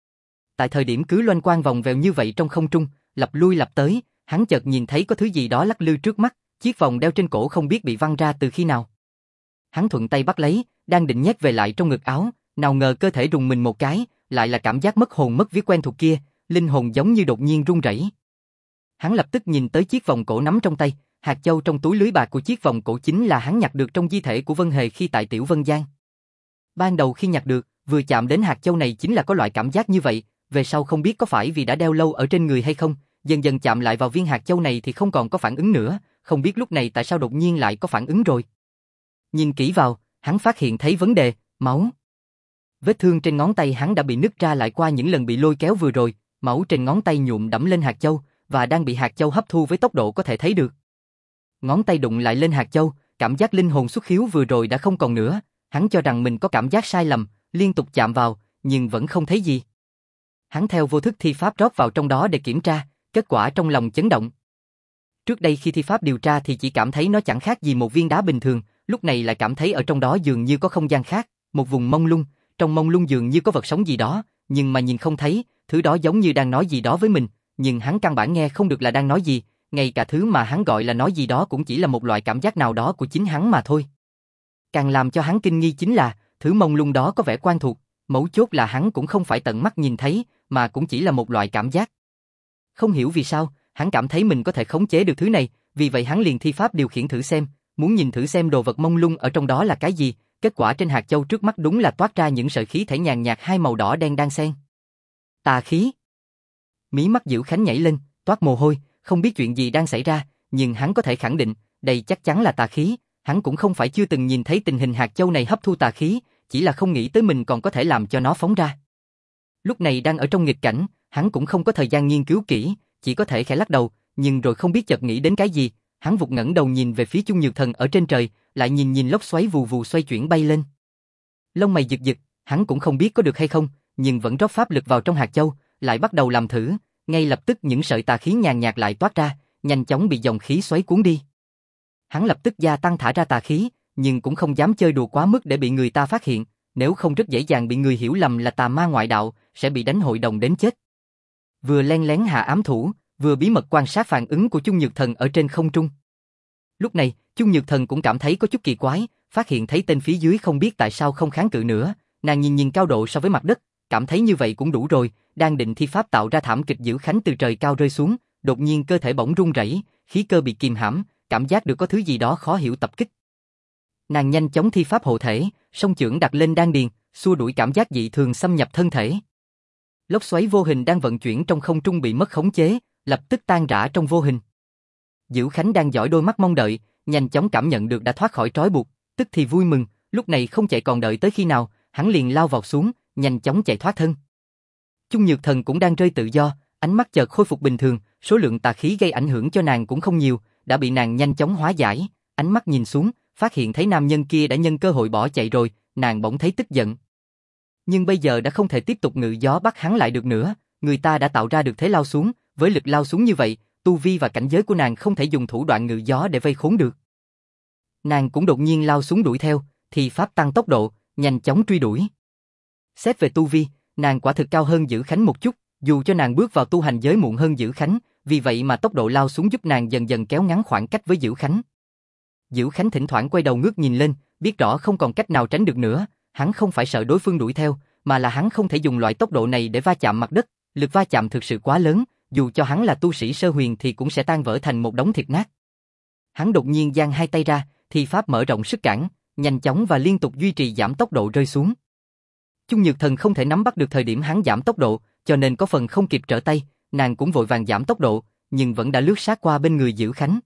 S1: Tại thời điểm cứ loanh quang vòng vèo như vậy trong không trung, lập lui lập tới, hắn chợt nhìn thấy có thứ gì đó lắc lư trước mắt, chiếc vòng đeo trên cổ không biết bị văng ra từ khi nào. Hắn thuận tay bắt lấy, đang định nhét về lại trong ngực áo, nào ngờ cơ thể rùng mình một cái, lại là cảm giác mất hồn mất vía quen thuộc kia, linh hồn giống như đột nhiên run rẩy. Hắn lập tức nhìn tới chiếc vòng cổ nắm trong tay, hạt châu trong túi lưới bạc của chiếc vòng cổ chính là hắn nhặt được trong di thể của Vân Hề khi tại Tiểu Vân Giang. Ban đầu khi nhặt được, vừa chạm đến hạt châu này chính là có loại cảm giác như vậy, về sau không biết có phải vì đã đeo lâu ở trên người hay không, dần dần chạm lại vào viên hạt châu này thì không còn có phản ứng nữa, không biết lúc này tại sao đột nhiên lại có phản ứng rồi. Nhìn kỹ vào, hắn phát hiện thấy vấn đề, máu. Vết thương trên ngón tay hắn đã bị nứt ra lại qua những lần bị lôi kéo vừa rồi, máu trên ngón tay nhuộm đẫm lên hạt châu, và đang bị hạt châu hấp thu với tốc độ có thể thấy được. Ngón tay đụng lại lên hạt châu, cảm giác linh hồn xuất khiếu vừa rồi đã không còn nữa, hắn cho rằng mình có cảm giác sai lầm, liên tục chạm vào, nhưng vẫn không thấy gì. Hắn theo vô thức thi pháp rót vào trong đó để kiểm tra, kết quả trong lòng chấn động. Trước đây khi thi pháp điều tra thì chỉ cảm thấy nó chẳng khác gì một viên đá bình thường, lúc này lại cảm thấy ở trong đó dường như có không gian khác, một vùng mông lung, trong mông lung dường như có vật sống gì đó, nhưng mà nhìn không thấy, thứ đó giống như đang nói gì đó với mình, nhưng hắn căn bản nghe không được là đang nói gì, ngay cả thứ mà hắn gọi là nói gì đó cũng chỉ là một loại cảm giác nào đó của chính hắn mà thôi. Càng làm cho hắn kinh nghi chính là, thứ mông lung đó có vẻ quen thuộc, mấu chốt là hắn cũng không phải tận mắt nhìn thấy, mà cũng chỉ là một loại cảm giác. Không hiểu vì sao, hắn cảm thấy mình có thể khống chế được thứ này, vì vậy hắn liền thi pháp điều khiển thử xem, muốn nhìn thử xem đồ vật mông lung ở trong đó là cái gì, kết quả trên hạt châu trước mắt đúng là toát ra những sợi khí thể nhàn nhạt hai màu đỏ đen đan xen. Tà khí. Mí mắt Dữ Khánh nhảy lên, toát mồ hôi, không biết chuyện gì đang xảy ra, nhưng hắn có thể khẳng định, đây chắc chắn là tà khí, hắn cũng không phải chưa từng nhìn thấy tình hình hạt châu này hấp thu tà khí, chỉ là không nghĩ tới mình còn có thể làm cho nó phóng ra. Lúc này đang ở trong nghịch cảnh, hắn cũng không có thời gian nghiên cứu kỹ, chỉ có thể khẽ lắc đầu, nhưng rồi không biết chợt nghĩ đến cái gì, hắn vụt ngẩng đầu nhìn về phía Chung Nhược Thần ở trên trời, lại nhìn lốc xoáy vù vù xoay chuyển bay lên. Lông mày giật giật, hắn cũng không biết có được hay không, nhưng vẫn rót pháp lực vào trong hạt châu, lại bắt đầu làm thử, ngay lập tức những sợi tà khí nhàn nhạt lại toát ra, nhanh chóng bị dòng khí xoáy cuốn đi. Hắn lập tức gia tăng thả ra tà khí, nhưng cũng không dám chơi đùa quá mức để bị người ta phát hiện, nếu không rất dễ dàng bị người hiểu lầm là tà ma ngoại đạo, sẽ bị đánh hội đồng đến chết. Vừa len lén hạ ám thủ, vừa bí mật quan sát phản ứng của Chung Nhược Thần ở trên không trung. Lúc này, Chung Nhược Thần cũng cảm thấy có chút kỳ quái, phát hiện thấy tên phía dưới không biết tại sao không kháng cự nữa, nàng nhìn cao độ so với mặt đất, cảm thấy như vậy cũng đủ rồi, đang định thi pháp tạo ra thảm kịch Dữ Khánh từ trời cao rơi xuống, đột nhiên cơ thể bỗng run rẩy, khí cơ bị kìm hãm, cảm giác được có thứ gì đó khó hiểu tập kích. Nàng nhanh chóng thi pháp hộ thể, song chưởng đặt lên đan điền, xua đuổi cảm giác dị thường xâm nhập thân thể. Lốc xoáy vô hình đang vận chuyển trong không trung bị mất khống chế, lập tức tan rã trong vô hình. Dữ Khánh đang dõi đôi mắt mong đợi, nhanh chóng cảm nhận được đã thoát khỏi trói buộc, tức thì vui mừng, lúc này không chạy còn đợi tới khi nào, hắn liền lao vào xuống, nhanh chóng chạy thoát thân. Chung Nhược Thần cũng đang rơi tự do, ánh mắt chợt khôi phục bình thường, số lượng tà khí gây ảnh hưởng cho nàng cũng không nhiều, đã bị nàng nhanh chóng hóa giải, ánh mắt nhìn xuống, phát hiện thấy nam nhân kia đã nhân cơ hội bỏ chạy rồi, nàng bỗng thấy tức giận. Nhưng bây giờ đã không thể tiếp tục ngự gió bắt hắn lại được nữa, người ta đã tạo ra được thế lao xuống, với lực lao xuống như vậy, tu vi và cảnh giới của nàng không thể dùng thủ đoạn ngự gió để vây khốn được. Nàng cũng đột nhiên lao xuống đuổi theo, thì pháp tăng tốc độ, nhanh chóng truy đuổi. Xét về tu vi, nàng quả thực cao hơn Dữ Khánh một chút, dù cho nàng bước vào tu hành giới muộn hơn Dữ Khánh, vì vậy mà tốc độ lao xuống giúp nàng dần dần kéo ngắn khoảng cách với Dữ Khánh. Dữ Khánh thỉnh thoảng quay đầu ngước nhìn lên, biết rõ không còn cách nào tránh được nữa, hắn không phải sợ đối phương đuổi theo, mà là hắn không thể dùng loại tốc độ này để va chạm mặt đất, lực va chạm thực sự quá lớn, dù cho hắn là tu sĩ sơ huyền thì cũng sẽ tan vỡ thành một đống thịt nát. Hắn đột nhiên giang hai tay ra, thì pháp mở rộng sức cản, nhanh chóng và liên tục duy trì giảm tốc độ rơi xuống. Chung Nhược Thần không thể nắm bắt được thời điểm hắn giảm tốc độ, cho nên có phần không kịp trở tay, nàng cũng vội vàng giảm tốc độ, nhưng vẫn đã lướt sát qua bên người Dữ Khánh.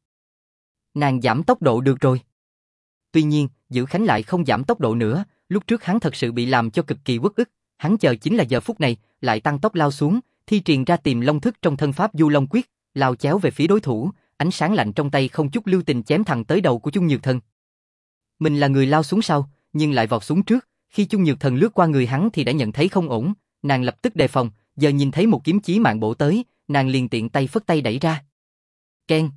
S1: Nàng giảm tốc độ được rồi. Tuy nhiên, Dữ Khánh lại không giảm tốc độ nữa, lúc trước hắn thật sự bị làm cho cực kỳ uất ức, hắn chờ chính là giờ phút này, lại tăng tốc lao xuống, thi triển ra Tiềm Long thức trong thân pháp Du Long Quyết, lao chéo về phía đối thủ, ánh sáng lạnh trong tay không chút lưu tình chém thẳng tới đầu của Chung Nhược Thần. Mình là người lao xuống sau, nhưng lại vọt xuống trước, khi Chung Nhược Thần lướt qua người hắn thì đã nhận thấy không ổn, nàng lập tức đề phòng, giờ nhìn thấy một kiếm chí mạng bổ tới, nàng liền tiện tay phất tay đẩy ra. Keng.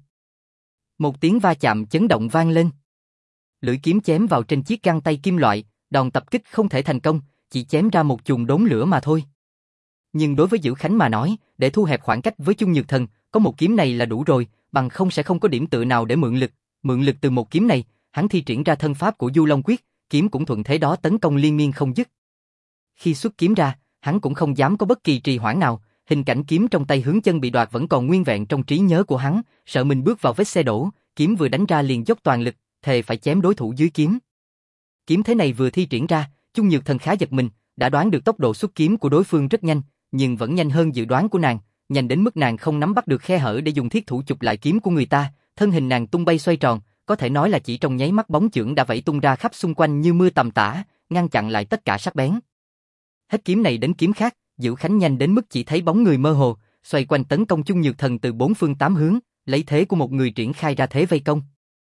S1: Một tiếng va chạm chấn động vang lên. Lưỡi kiếm chém vào trên chiếc găng tay kim loại, đòn tập kích không thể thành công, chỉ chém ra một chùm đốm lửa mà thôi. Nhưng đối với Dữ Khánh mà nói, để thu hẹp khoảng cách với Chung Nhược Thần, có một kiếm này là đủ rồi, bằng không sẽ không có điểm tựa nào để mượn lực từ một kiếm này, hắn thi triển ra thân pháp của Du Long Quyết, kiếm cũng thuận thế đó tấn công liên miên không dứt. Khi xuất kiếm ra, hắn cũng không dám có bất kỳ trì hoãn nào, hình cảnh kiếm trong tay hướng chân bị đoạt vẫn còn nguyên vẹn trong trí nhớ của hắn, sợ mình bước vào vết xe đổ, kiếm vừa đánh ra liền dốc toàn lực, thề phải chém đối thủ dưới kiếm. Kiếm thế này vừa thi triển ra, Chung Nhược Thần khá giật mình, đã đoán được tốc độ xuất kiếm của đối phương rất nhanh, nhưng vẫn nhanh hơn dự đoán của nàng, nhanh đến mức nàng không nắm bắt được khe hở để dùng thiết thủ chụp lại kiếm của người ta, thân hình nàng tung bay xoay tròn, có thể nói là chỉ trong nháy mắt bóng chưởng đã vẩy tung ra khắp xung quanh như mưa tầm tã, ngăn chặn lại tất cả sắc bén. Hết kiếm này đến kiếm khác, Dữ Khánh nhanh đến mức chỉ thấy bóng người mơ hồ, xoay quanh tấn công Chung Nhược Thần từ bốn phương tám hướng, lấy thế của một người triển khai ra thế vây công.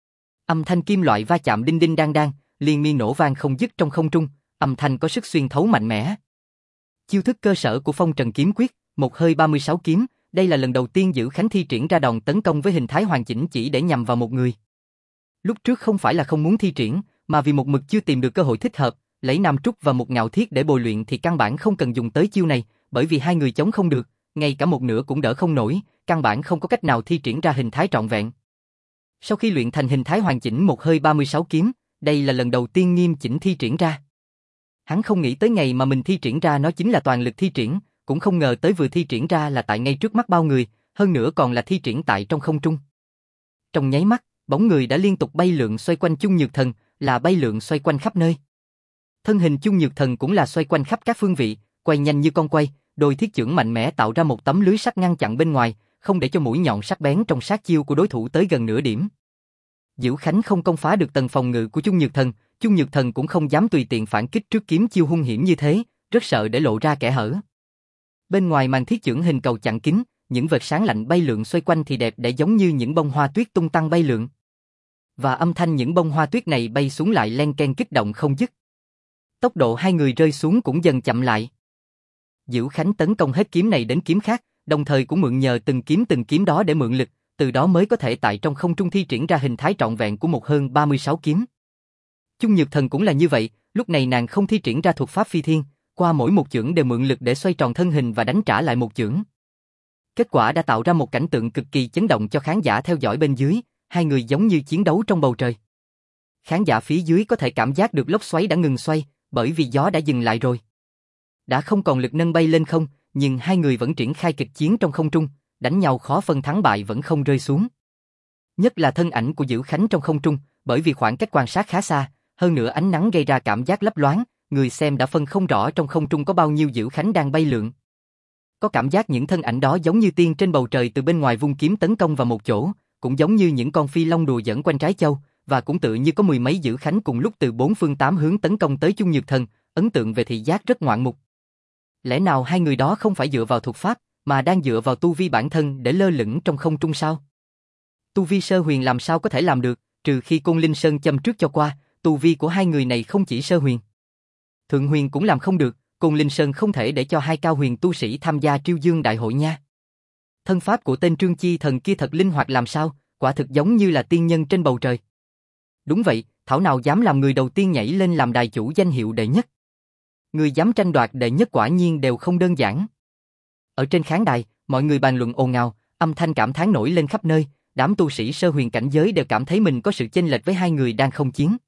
S1: Âm thanh kim loại va chạm đinh đinh đang đang, liên miên nổ vang không dứt trong không trung, âm thanh có sức xuyên thấu mạnh mẽ. Chiêu thức cơ sở của Phong Trần Kiếm Quyết, một hơi 36 kiếm, đây là lần đầu tiên Dữ Khánh thi triển ra đòn tấn công với hình thái hoàn chỉnh chỉ để nhằm vào một người. Lúc trước không phải là không muốn thi triển, mà vì một mực chưa tìm được cơ hội thích hợp, lấy Nam Trúc và một Ngạo Thiết để bồi luyện thì căn bản không cần dùng tới chiêu này, bởi vì hai người chống không được, ngay cả một nửa cũng đỡ không nổi, căn bản không có cách nào thi triển ra hình thái trọn vẹn. Sau khi luyện thành hình thái hoàn chỉnh một hơi 36 kiếm, đây là lần đầu tiên nghiêm chỉnh thi triển ra. Hắn không nghĩ tới ngày mà mình thi triển ra nó chính là toàn lực thi triển, cũng không ngờ tới vừa thi triển ra là tại ngay trước mắt bao người, hơn nữa còn là thi triển tại trong không trung. Trong nháy mắt, bóng người đã liên tục bay lượn xoay quanh Chung Nhược Thần, là bay lượn xoay quanh khắp nơi. Thân hình Chung Nhược Thần cũng là xoay quanh khắp các phương vị, quay nhanh như con quay, đôi thiết chưởng mạnh mẽ tạo ra một tấm lưới sắt ngăn chặn bên ngoài, không để cho mũi nhọn sắc bén trong sát chiêu của đối thủ tới gần nửa điểm. Dữ Khánh không công phá được tầng phòng ngự của Chung Nhược Thần cũng không dám tùy tiện phản kích trước kiếm chiêu hung hiểm như thế, rất sợ để lộ ra kẽ hở. Bên ngoài màn thiết chưởng hình cầu chặn kín, những vệt sáng lạnh bay lượn xoay quanh thì đẹp để giống như những bông hoa tuyết tung tăng bay lượn. Và âm thanh những bông hoa tuyết này bay xuống lại len ken kích động không dứt. Tốc độ hai người rơi xuống cũng dần chậm lại. Dữ Khánh tấn công hết kiếm này đến kiếm khác, đồng thời cũng mượn nhờ từng kiếm đó để mượn lực, từ đó mới có thể tại trong không trung thi triển ra hình thái trọn vẹn của một hơn 36 kiếm. Chung Nhược Thần cũng là như vậy, lúc này nàng không thi triển ra thuật pháp phi thiên, qua mỗi một chưởng đều mượn lực để xoay tròn thân hình và đánh trả lại một chưởng. Kết quả đã tạo ra một cảnh tượng cực kỳ chấn động cho khán giả theo dõi bên dưới, hai người giống như chiến đấu trong bầu trời. Khán giả phía dưới có thể cảm giác được lốc xoáy đã ngừng xoay, bởi vì gió đã dừng lại rồi. Đã không còn lực nâng bay lên không, nhưng hai người vẫn triển khai kịch chiến trong không trung, đánh nhau khó phân thắng bại vẫn không rơi xuống. Nhất là thân ảnh của Dữ Khánh trong không trung, bởi vì khoảng cách quan sát khá xa, hơn nữa ánh nắng gây ra cảm giác lấp loáng, người xem đã phân không rõ trong không trung có bao nhiêu Dữ Khánh đang bay lượn. Có cảm giác những thân ảnh đó giống như tiên trên bầu trời từ bên ngoài vung kiếm tấn công vào một chỗ, cũng giống như những con phi long đùa giỡn quanh trái châu, và cũng tự như có mười mấy Dữ Khánh cùng lúc từ bốn phương tám hướng tấn công tới Chung Nhược Thần, ấn tượng về thị giác rất ngoạn mục. Lẽ nào hai người đó không phải dựa vào thuật pháp, mà đang dựa vào tu vi bản thân để lơ lửng trong không trung sao? Tu vi sơ huyền làm sao có thể làm được, trừ khi Côn Linh Sơn châm trước cho qua, tu vi của hai người này không chỉ sơ huyền. Thượng huyền cũng làm không được, Côn Linh Sơn không thể để cho hai cao huyền tu sĩ tham gia Triêu Dương Đại hội nha. Thân pháp của tên Trương Chi Thần kia thật linh hoạt làm sao, quả thực giống như là tiên nhân trên bầu trời. Đúng vậy, thảo nào dám làm người đầu tiên nhảy lên làm đài chủ danh hiệu đệ nhất. Người dám tranh đoạt đệ nhất quả nhiên đều không đơn giản. Ở trên khán đài, mọi người bàn luận ồn ào, âm thanh cảm thán nổi lên khắp nơi, đám tu sĩ sơ huyền cảnh giới đều cảm thấy mình có sự chênh lệch với hai người đang không chiến.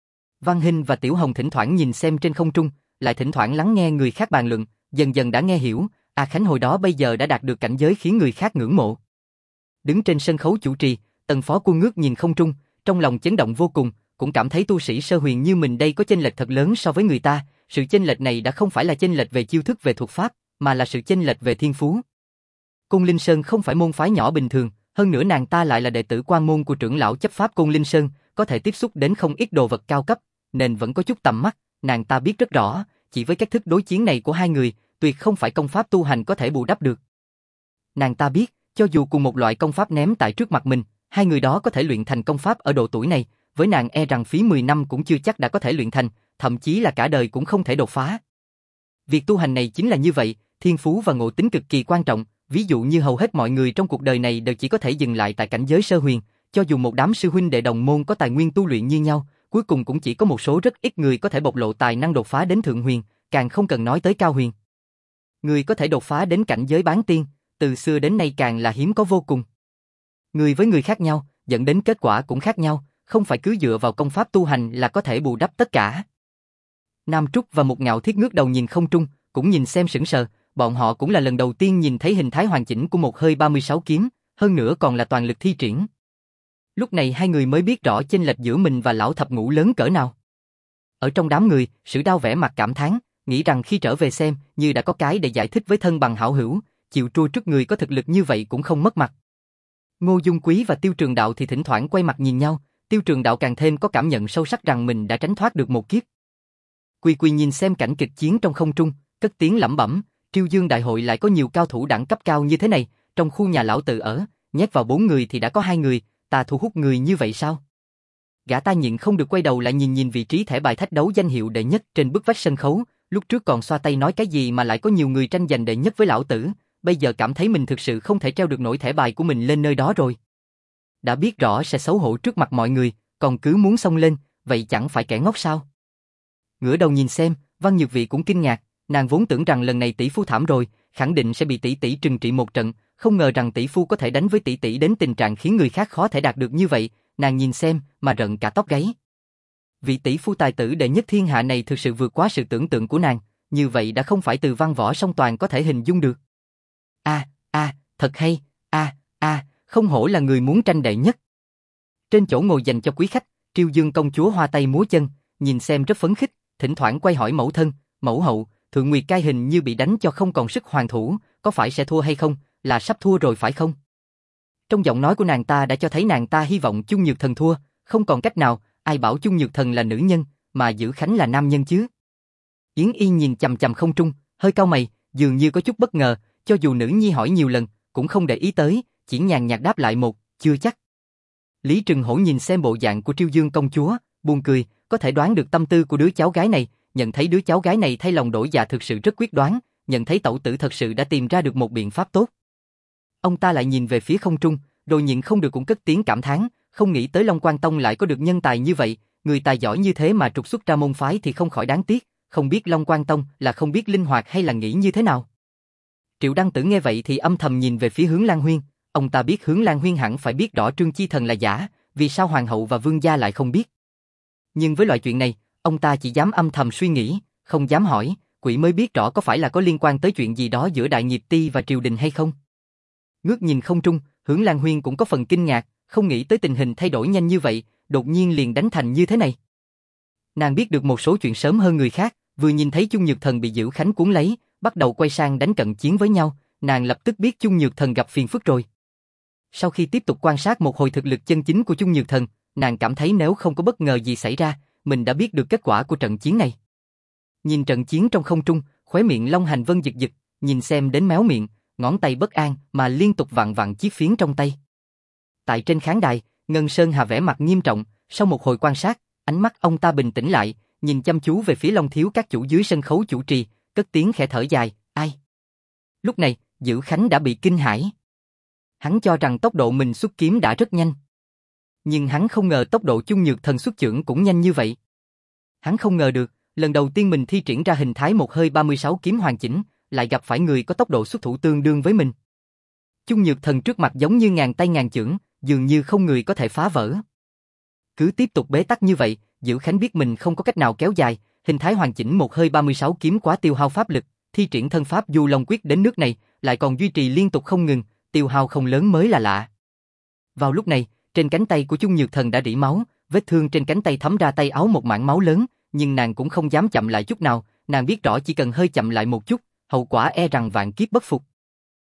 S1: Văn Hinh và Tiểu Hồng thỉnh thoảng nhìn xem trên không trung, lại thỉnh thoảng lắng nghe người khác bàn luận, dần dần đã nghe hiểu, A Khánh hồi đó bây giờ đã đạt được cảnh giới khiến người khác ngưỡng mộ. Đứng trên sân khấu chủ trì, Tần Phó Quân ngước nhìn không trung, trong lòng chấn động vô cùng, cũng cảm thấy tu sĩ sơ huyền như mình đây có chênh lệch thật lớn so với người ta, sự chênh lệch này đã không phải là chênh lệch về chiêu thức về thuật pháp, mà là sự chênh lệch về thiên phú. Côn Linh Sơn không phải môn phái nhỏ bình thường, hơn nữa nàng ta lại là đệ tử quan môn của trưởng lão chấp pháp Côn Linh Sơn, có thể tiếp xúc đến không ít đồ vật cao cấp, nên vẫn có chút tầm mắt, nàng ta biết rất rõ, chỉ với cách thức đối chiến này của hai người, tuyệt không phải công pháp tu hành có thể bù đắp được. Nàng ta biết, cho dù cùng một loại công pháp ném tại trước mặt mình, hai người đó có thể luyện thành công pháp ở độ tuổi này, với nàng e rằng phí 10 năm cũng chưa chắc đã có thể luyện thành, thậm chí là cả đời cũng không thể đột phá. Việc tu hành này chính là như vậy, thiên phú và ngộ tính cực kỳ quan trọng, ví dụ như hầu hết mọi người trong cuộc đời này đều chỉ có thể dừng lại tại cảnh giới sơ huyền, cho dù một đám sư huynh đệ đồng môn có tài nguyên tu luyện như nhau, cuối cùng cũng chỉ có một số rất ít người có thể bộc lộ tài năng đột phá đến thượng huyền, càng không cần nói tới cao huyền. Người có thể đột phá đến cảnh giới bán tiên, từ xưa đến nay càng là hiếm có vô cùng. Người với người khác nhau, dẫn đến kết quả cũng khác nhau, không phải cứ dựa vào công pháp tu hành là có thể bù đắp tất cả. Nam Trúc và Mục Ngạo Thiết ngước đầu nhìn không trung, cũng nhìn xem sững sờ, bọn họ cũng là lần đầu tiên nhìn thấy hình thái hoàn chỉnh của một hơi 36 kiếm, hơn nữa còn là toàn lực thi triển. Lúc này hai người mới biết rõ chênh lệch giữa mình và lão thập ngũ lớn cỡ nào. Ở trong đám người, Sử Đao vẻ mặt cảm thán, nghĩ rằng khi trở về xem, như đã có cái để giải thích với thân bằng hảo hữu, chịu tru trước người có thực lực như vậy cũng không mất mặt. Ngô Dung Quý và Tiêu Trường Đạo thì thỉnh thoảng quay mặt nhìn nhau, Tiêu Trường Đạo càng thêm có cảm nhận sâu sắc rằng mình đã tránh thoát được một kiếp. Quy Quy nhìn xem cảnh kịch chiến trong không trung, cất tiếng lẩm bẩm, Triêu Dương Đại hội lại có nhiều cao thủ đẳng cấp cao như thế này, trong khu nhà lão tự ở, nhét vào 4 người thì đã có 2 người, ta thu hút người như vậy sao? Gã ta nhịn không được quay đầu lại nhìn vị trí thẻ bài thách đấu danh hiệu đệ nhất trên bức vách sân khấu, lúc trước còn xoa tay nói cái gì mà lại có nhiều người tranh giành đệ nhất với lão tử, bây giờ cảm thấy mình thực sự không thể treo được nổi thẻ bài của mình lên nơi đó rồi. Đã biết rõ sẽ xấu hổ trước mặt mọi người, còn cứ muốn xông lên, vậy chẳng phải kẻ ngốc sao? Ngửa đầu nhìn xem, Văn Nhược Vị cũng kinh ngạc, nàng vốn tưởng rằng lần này tỷ phu thảm rồi, khẳng định sẽ bị tỷ tỷ trừng trị một trận, không ngờ rằng tỷ phu có thể đánh với tỷ tỷ đến tình trạng khiến người khác khó thể đạt được như vậy, nàng nhìn xem mà rợn cả tóc gáy. Vị tỷ phu tài tử đệ nhất thiên hạ này thực sự vượt quá sự tưởng tượng của nàng, như vậy đã không phải từ văn võ song toàn có thể hình dung được. Thật hay, không hổ là người muốn tranh đệ nhất. Trên chỗ ngồi dành cho quý khách, Triêu Dương công chúa hoa tay múa chân, nhìn xem rất phấn khích, thỉnh thoảng quay hỏi mẫu thân, mẫu hậu, Thượng Nguyệt Cai hình như bị đánh cho không còn sức hoàn thủ, có phải sẽ thua hay không, là sắp thua rồi phải không? Trong giọng nói của nàng ta đã cho thấy nàng ta hy vọng Chung Nhược Thần thua, không còn cách nào, ai bảo Chung Nhược Thần là nữ nhân, mà Giữ Khánh là nam nhân chứ? Yến Yên nhìn chằm chằm không trung, hơi cau mày, dường như có chút bất ngờ, cho dù nữ nhi hỏi nhiều lần, cũng không để ý tới, chỉ nhàn nhạt đáp lại một, chưa chắc. Lý Trừng Hổ nhìn xem bộ dạng của Triêu Dương công chúa, buồn cười, có thể đoán được tâm tư của đứa cháu gái này, nhận thấy đứa cháu gái này thay lòng đổi dạ thực sự rất quyết đoán, nhận thấy tẩu tử thật sự đã tìm ra được một biện pháp tốt. Ông ta lại nhìn về phía không trung, rồi nhịn không được cũng cất tiếng cảm thán, không nghĩ tới Long Quan Tông lại có được nhân tài như vậy, người tài giỏi như thế mà trục xuất ra môn phái thì không khỏi đáng tiếc, không biết Long Quan Tông là không biết linh hoạt hay là nghĩ như thế nào. Triệu Đăng Tử nghe vậy thì âm thầm nhìn về phía Hướng Lan Huyên, ông ta biết Hướng Lan Huyên hẳn phải biết rõ Trương Chi Thần là giả, vì sao hoàng hậu và vương gia lại không biết. Nhưng với loại chuyện này, ông ta chỉ dám âm thầm suy nghĩ, không dám hỏi, quỷ mới biết rõ có phải là có liên quan tới chuyện gì đó giữa Đại Nghiệp Ti và triều đình hay không. Ngước nhìn không trung, Hướng Lan Huyên cũng có phần kinh ngạc, không nghĩ tới tình hình thay đổi nhanh như vậy, đột nhiên liền đánh thành như thế này. Nàng biết được một số chuyện sớm hơn người khác, vừa nhìn thấy Chung Nhược Thần bị Giữ Khánh cuốn lấy, bắt đầu quay sang đánh cận chiến với nhau, nàng lập tức biết Chung Nhược Thần gặp phiền phức rồi. Sau khi tiếp tục quan sát một hồi thực lực chân chính của Chung Nhược Thần, nàng cảm thấy nếu không có bất ngờ gì xảy ra, mình đã biết được kết quả của trận chiến này. Nhìn trận chiến trong không trung, Khóe miệng Long Hành Vân giật giật, nhìn xem đến méo miệng, ngón tay bất an mà liên tục vặn vặn chiếc phiến trong tay. Tại trên khán đài, Ngân Sơn Hà vẻ mặt nghiêm trọng, sau một hồi quan sát, ánh mắt ông ta bình tĩnh lại, nhìn chăm chú về phía Long Thiếu các chủ dưới sân khấu chủ trì, cất tiếng khẽ thở dài, ai? Lúc này, Dữ Khánh đã bị kinh hãi. Hắn cho rằng tốc độ mình xuất kiếm đã rất nhanh. Nhưng hắn không ngờ tốc độ Chung Nhược Thần xuất chưởng cũng nhanh như vậy. Hắn không ngờ được, lần đầu tiên mình thi triển ra hình thái một hơi 36 kiếm hoàn chỉnh, lại gặp phải người có tốc độ xuất thủ tương đương với mình. Chung Nhược Thần trước mặt giống như ngàn tay ngàn chưởng, dường như không người có thể phá vỡ. Cứ tiếp tục bế tắc như vậy, Dữ Khánh biết mình không có cách nào kéo dài, hình thái hoàn chỉnh một hơi 36 kiếm quá tiêu hao pháp lực, thi triển thân pháp Du Long Quyết đến nước này, lại còn duy trì liên tục không ngừng, tiêu hao không lớn mới là lạ. Vào lúc này, trên cánh tay của Chung Nhược Thần đã rỉ máu, vết thương trên cánh tay thấm ra tay áo một mảng máu lớn, nhưng nàng cũng không dám chậm lại chút nào, nàng biết rõ chỉ cần hơi chậm lại một chút, hậu quả e rằng vạn kiếp bất phục.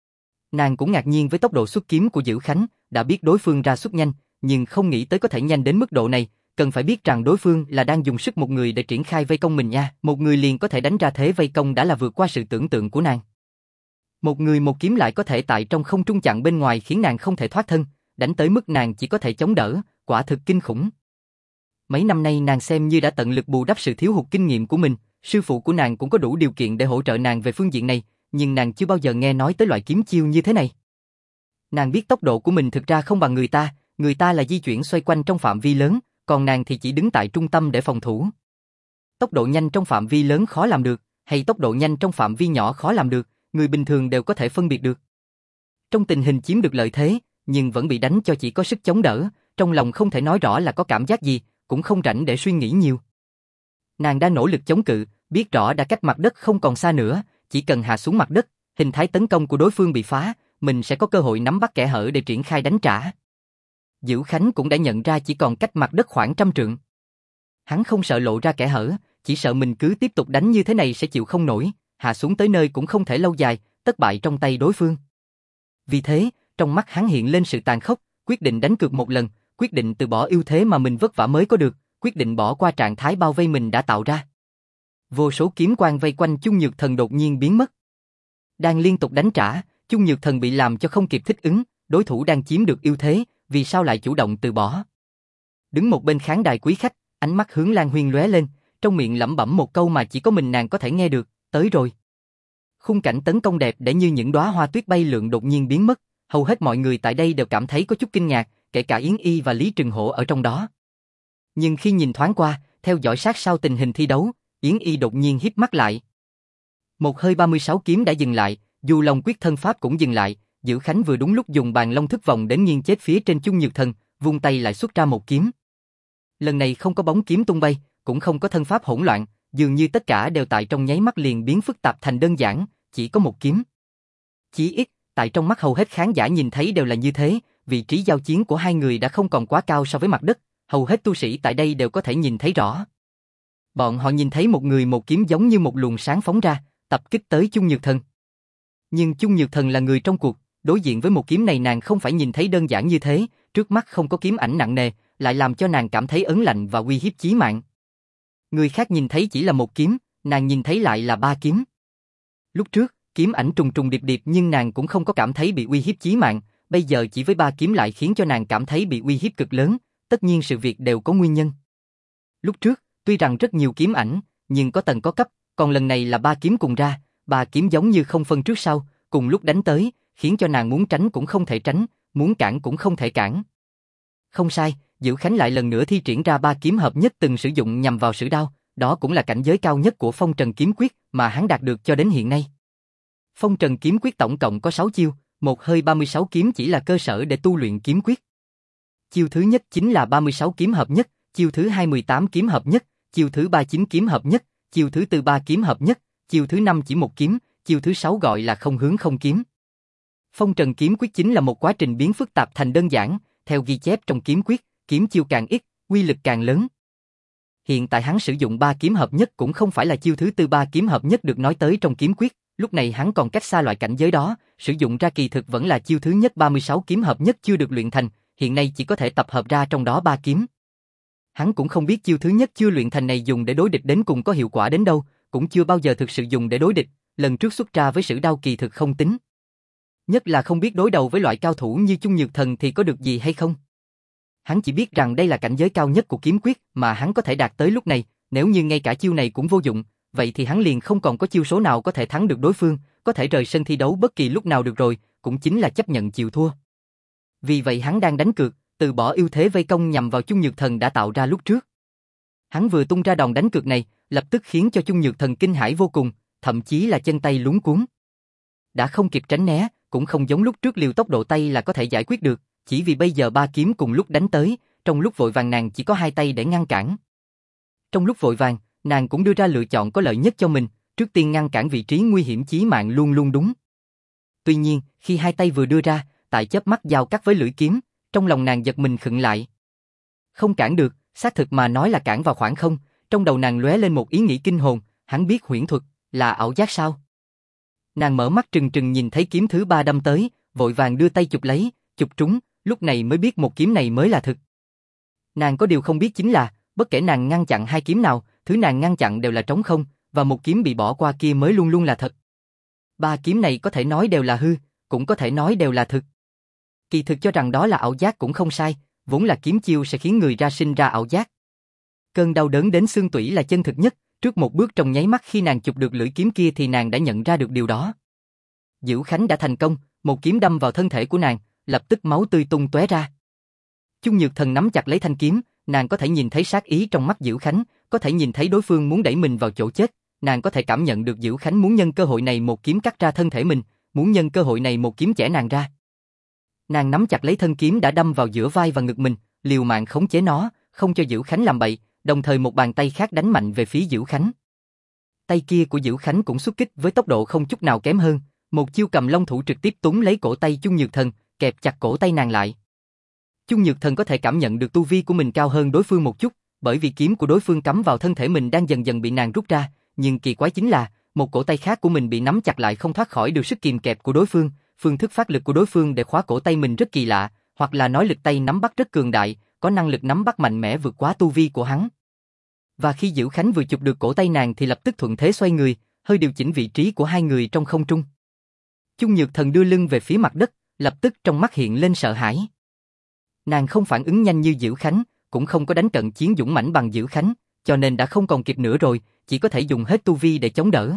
S1: Nàng cũng ngạc nhiên với tốc độ xuất kiếm của Dữ Khánh, đã biết đối phương ra xuất nhanh, nhưng không nghĩ tới có thể nhanh đến mức độ này, cần phải biết rằng đối phương là đang dùng sức một người để triển khai vây công mình nha, một người liền có thể đánh ra thế vây công đã là vượt qua sự tưởng tượng của nàng. Một người một kiếm lại có thể tại trong không trung chặn bên ngoài khiến nàng không thể thoát thân, đánh tới mức nàng chỉ có thể chống đỡ, quả thực kinh khủng. Mấy năm nay nàng xem như đã tận lực bù đắp sự thiếu hụt kinh nghiệm của mình, sư phụ của nàng cũng có đủ điều kiện để hỗ trợ nàng về phương diện này, nhưng nàng chưa bao giờ nghe nói tới loại kiếm chiêu như thế này. Nàng biết tốc độ của mình thực ra không bằng người ta là di chuyển xoay quanh trong phạm vi lớn, còn nàng thì chỉ đứng tại trung tâm để phòng thủ. Tốc độ nhanh trong phạm vi lớn khó làm được, hay tốc độ nhanh trong phạm vi nhỏ khó làm được, người bình thường đều có thể phân biệt được. Trong tình hình chiếm được lợi thế, nhưng vẫn bị đánh cho chỉ có sức chống đỡ, trong lòng không thể nói rõ là có cảm giác gì, cũng không rảnh để suy nghĩ nhiều. Nàng đã nỗ lực chống cự, biết rõ đã cách mặt đất không còn xa nữa, chỉ cần hạ xuống mặt đất, hình thái tấn công của đối phương bị phá, mình sẽ có cơ hội nắm bắt kẽ hở để triển khai đánh trả. Dữ Khánh cũng đã nhận ra chỉ còn cách mặt đất khoảng 100 trượng. Hắn không sợ lộ ra kẽ hở, chỉ sợ mình cứ tiếp tục đánh như thế này sẽ chịu không nổi, hạ xuống tới nơi cũng không thể lâu dài, tất bại trong tay đối phương. Vì thế, trong mắt hắn hiện lên sự tàn khốc, quyết định đánh cược một lần, quyết định từ bỏ ưu thế mà mình vất vả mới có được, quyết định bỏ qua trạng thái bao vây mình đã tạo ra. Vô số kiếm quang vây quanh Chung Nhược Thần đột nhiên biến mất. Đang liên tục đánh trả, Chung Nhược Thần bị làm cho không kịp thích ứng, đối thủ đang chiếm được ưu thế, vì sao lại chủ động từ bỏ. Đứng một bên khán đài quý khách, ánh mắt Hướng Lan Huyên lóe lên, trong miệng lẩm bẩm một câu mà chỉ có mình nàng có thể nghe được, tới rồi. Khung cảnh tấn công đẹp để như những đóa hoa tuyết bay lượn đột nhiên biến mất, hầu hết mọi người tại đây đều cảm thấy có chút kinh ngạc, kể cả Yến Y và Lý Trừng Hổ ở trong đó. Nhưng khi nhìn thoáng qua, theo dõi sát sao tình hình thi đấu, Yến Y đột nhiên híp mắt lại. Một hơi 36 kiếm đã dừng lại, Du Long Quyết thân pháp cũng dừng lại, Dữ Khánh vừa đúng lúc dùng bàn long thức vòng đến nghiêng chết phía trên Chung Nhược Thần, vung tay lại xuất ra một kiếm. Lần này không có bóng kiếm tung bay, cũng không có thân pháp hỗn loạn, dường như tất cả đều tại trong nháy mắt liền biến phức tạp thành đơn giản, chỉ có một kiếm. Chí ít, tại trong mắt hầu hết khán giả nhìn thấy đều là như thế, vị trí giao chiến của hai người đã không còn quá cao so với mặt đất, hầu hết tu sĩ tại đây đều có thể nhìn thấy rõ. Bọn họ nhìn thấy một người một kiếm giống như một luồng sáng phóng ra, tập kích tới Chung Nhược Thần. Nhưng Chung Nhược Thần là người trong cuộc, đối diện với một kiếm này nàng không phải nhìn thấy đơn giản như thế, trước mắt không có kiếm ảnh nặng nề, lại làm cho nàng cảm thấy ớn lạnh và uy hiếp chí mạng. Người khác nhìn thấy chỉ là một kiếm, nàng nhìn thấy lại là 3 kiếm. Lúc trước, kiếm ảnh trùng trùng điệp điệp nhưng nàng cũng không có cảm thấy bị uy hiếp chí mạng, bây giờ chỉ với 3 kiếm lại khiến cho nàng cảm thấy bị uy hiếp cực lớn, tất nhiên sự việc đều có nguyên nhân. Lúc trước, tuy rằng rất nhiều kiếm ảnh, nhưng có tầng có cấp, còn lần này là 3 kiếm cùng ra, 3 kiếm giống như không phân trước sau, cùng lúc đánh tới, khiến cho nàng muốn tránh cũng không thể tránh, muốn cản cũng không thể cản. Không sai, Dữ Khánh lại lần nữa thi triển ra 3 kiếm hợp nhất từng sử dụng nhằm vào sử đao, đó cũng là cảnh giới cao nhất của Phong Trần Kiếm Quyết mà hắn đạt được cho đến hiện nay. Phong Trần Kiếm Quyết tổng cộng có 6 chiêu, một hơi 36 kiếm chỉ là cơ sở để tu luyện kiếm quyết. Chiêu thứ nhất chính là 36 kiếm hợp nhất, chiêu thứ hai 18 kiếm hợp nhất, chiêu thứ ba 9 kiếm hợp nhất, chiêu thứ tư 3 kiếm hợp nhất, chiêu thứ năm chỉ một kiếm, chiêu thứ 6 gọi là không hướng không kiếm. Phong Trần Kiếm Quyết chính là một quá trình biến phức tạp thành đơn giản, theo ghi chép trong kiếm quyết, kiếm chiêu càng ít, uy lực càng lớn. Hiện tại hắn sử dụng 3 kiếm hợp nhất cũng không phải là chiêu thứ tư 3 kiếm hợp nhất được nói tới trong kiếm quyết, lúc này hắn còn cách xa loại cảnh giới đó, sử dụng ra kỳ thực vẫn là chiêu thứ nhất 36 kiếm hợp nhất chưa được luyện thành, hiện nay chỉ có thể tập hợp ra trong đó 3 kiếm. Hắn cũng không biết chiêu thứ nhất chưa luyện thành này dùng để đối địch đến cùng có hiệu quả đến đâu, cũng chưa bao giờ thực sự dùng để đối địch, lần trước xuất ra với Sử Đao kỳ thực không tính. Nhất là không biết đối đầu với loại cao thủ như Chung Nhược Thần thì có được gì hay không. Hắn chỉ biết rằng đây là cảnh giới cao nhất của kiếm quyết mà hắn có thể đạt tới lúc này, nếu như ngay cả chiêu này cũng vô dụng, vậy thì hắn liền không còn có chiêu số nào có thể thắng được đối phương, có thể rời sân thi đấu bất kỳ lúc nào được rồi, cũng chính là chấp nhận chịu thua. Vì vậy hắn đang đánh cược, từ bỏ ưu thế vây công nhằm vào Chung Nhược Thần đã tạo ra lúc trước. Hắn vừa tung ra đòn đánh cược này, lập tức khiến cho Chung Nhược Thần kinh hãi vô cùng, thậm chí là chân tay luống cuống. Đã không kịp tránh né, cũng không giống lúc trước liều tốc độ tay là có thể giải quyết được, chỉ vì bây giờ ba kiếm cùng lúc đánh tới, trong lúc vội vàng nàng chỉ có hai tay để ngăn cản. Trong lúc vội vàng, nàng cũng đưa ra lựa chọn có lợi nhất cho mình, trước tiên ngăn cản vị trí nguy hiểm chí mạng luôn luôn đúng. Tuy nhiên, khi hai tay vừa đưa ra, tại chớp mắt giao cắt với lưỡi kiếm, trong lòng nàng giật mình khựng lại. Không cản được, xác thực mà nói là cản vào khoảng không, trong đầu nàng lóe lên một ý nghĩ kinh hồn, hắn biết huyễn thuật, là ảo giác sao? Nàng mở mắt trừng trừng nhìn thấy kiếm thứ ba đâm tới, vội vàng đưa tay chụp lấy, chụp trúng, lúc này mới biết một kiếm này mới là thực. Nàng có điều không biết chính là, bất kể nàng ngăn chặn hai kiếm nào, thứ nàng ngăn chặn đều là trống không, và một kiếm bị bỏ qua kia mới luôn luôn là thật. Ba kiếm này có thể nói đều là hư, cũng có thể nói đều là thực. Kỳ thực cho rằng đó là ảo giác cũng không sai, vốn là kiếm chiêu sẽ khiến người sinh ra ảo giác. Cơn đau đớn đến xương tủy là chân thực nhất, trước một bước trong nháy mắt khi nàng chụp được lưỡi kiếm kia thì nàng đã nhận ra được điều đó. Dữ Khánh đã thành công, một kiếm đâm vào thân thể của nàng, lập tức máu tươi tung tóe ra. Chung Nhược Thần nắm chặt lấy thanh kiếm, nàng có thể nhìn thấy sát ý trong mắt Dữ Khánh, có thể nhìn thấy đối phương muốn đẩy mình vào chỗ chết, nàng có thể cảm nhận được Dữ Khánh muốn nhân cơ hội này một kiếm cắt ra thân thể mình, muốn nhân cơ hội này một kiếm chẻ nàng ra. Nàng nắm chặt lấy thân kiếm đã đâm vào giữa vai và ngực mình, liều mạng khống chế nó, không cho Dữ Khánh làm bậy, đồng thời một bàn tay khác đánh mạnh về phía Dữ Khánh. Tay kia của Dữ Khánh cũng xuất kích với tốc độ không chút nào kém hơn, một chiêu cầm long thủ trực tiếp túm lấy cổ tay Chung Nhược Thần, kẹp chặt cổ tay nàng lại. Chung Nhược Thần có thể cảm nhận được tu vi của mình cao hơn đối phương một chút, bởi vì kiếm của đối phương cắm vào thân thể mình đang dần dần bị nàng rút ra, nhưng kỳ quái chính là, một cổ tay khác của mình bị nắm chặt lại không thoát khỏi được sức kìm kẹp của đối phương, phương thức phát lực của đối phương để khóa cổ tay mình rất kỳ lạ, hoặc là nói lực tay nắm bắt rất cường đại, có năng lực nắm bắt mạnh mẽ vượt quá tu vi của hắn. Và khi Dữ Khánh vừa chụp được cổ tay nàng thì lập tức thuận thế xoay người, hơi điều chỉnh vị trí của hai người trong không trung. Chung Nhược Thần đưa lưng về phía mặt đất, lập tức trong mắt hiện lên sợ hãi. Nàng không phản ứng nhanh như Dữ Khánh, cũng không có đánh trận chiến dũng mãnh bằng Dữ Khánh, cho nên đã không còn kịp nữa rồi, chỉ có thể dùng hết tu vi để chống đỡ.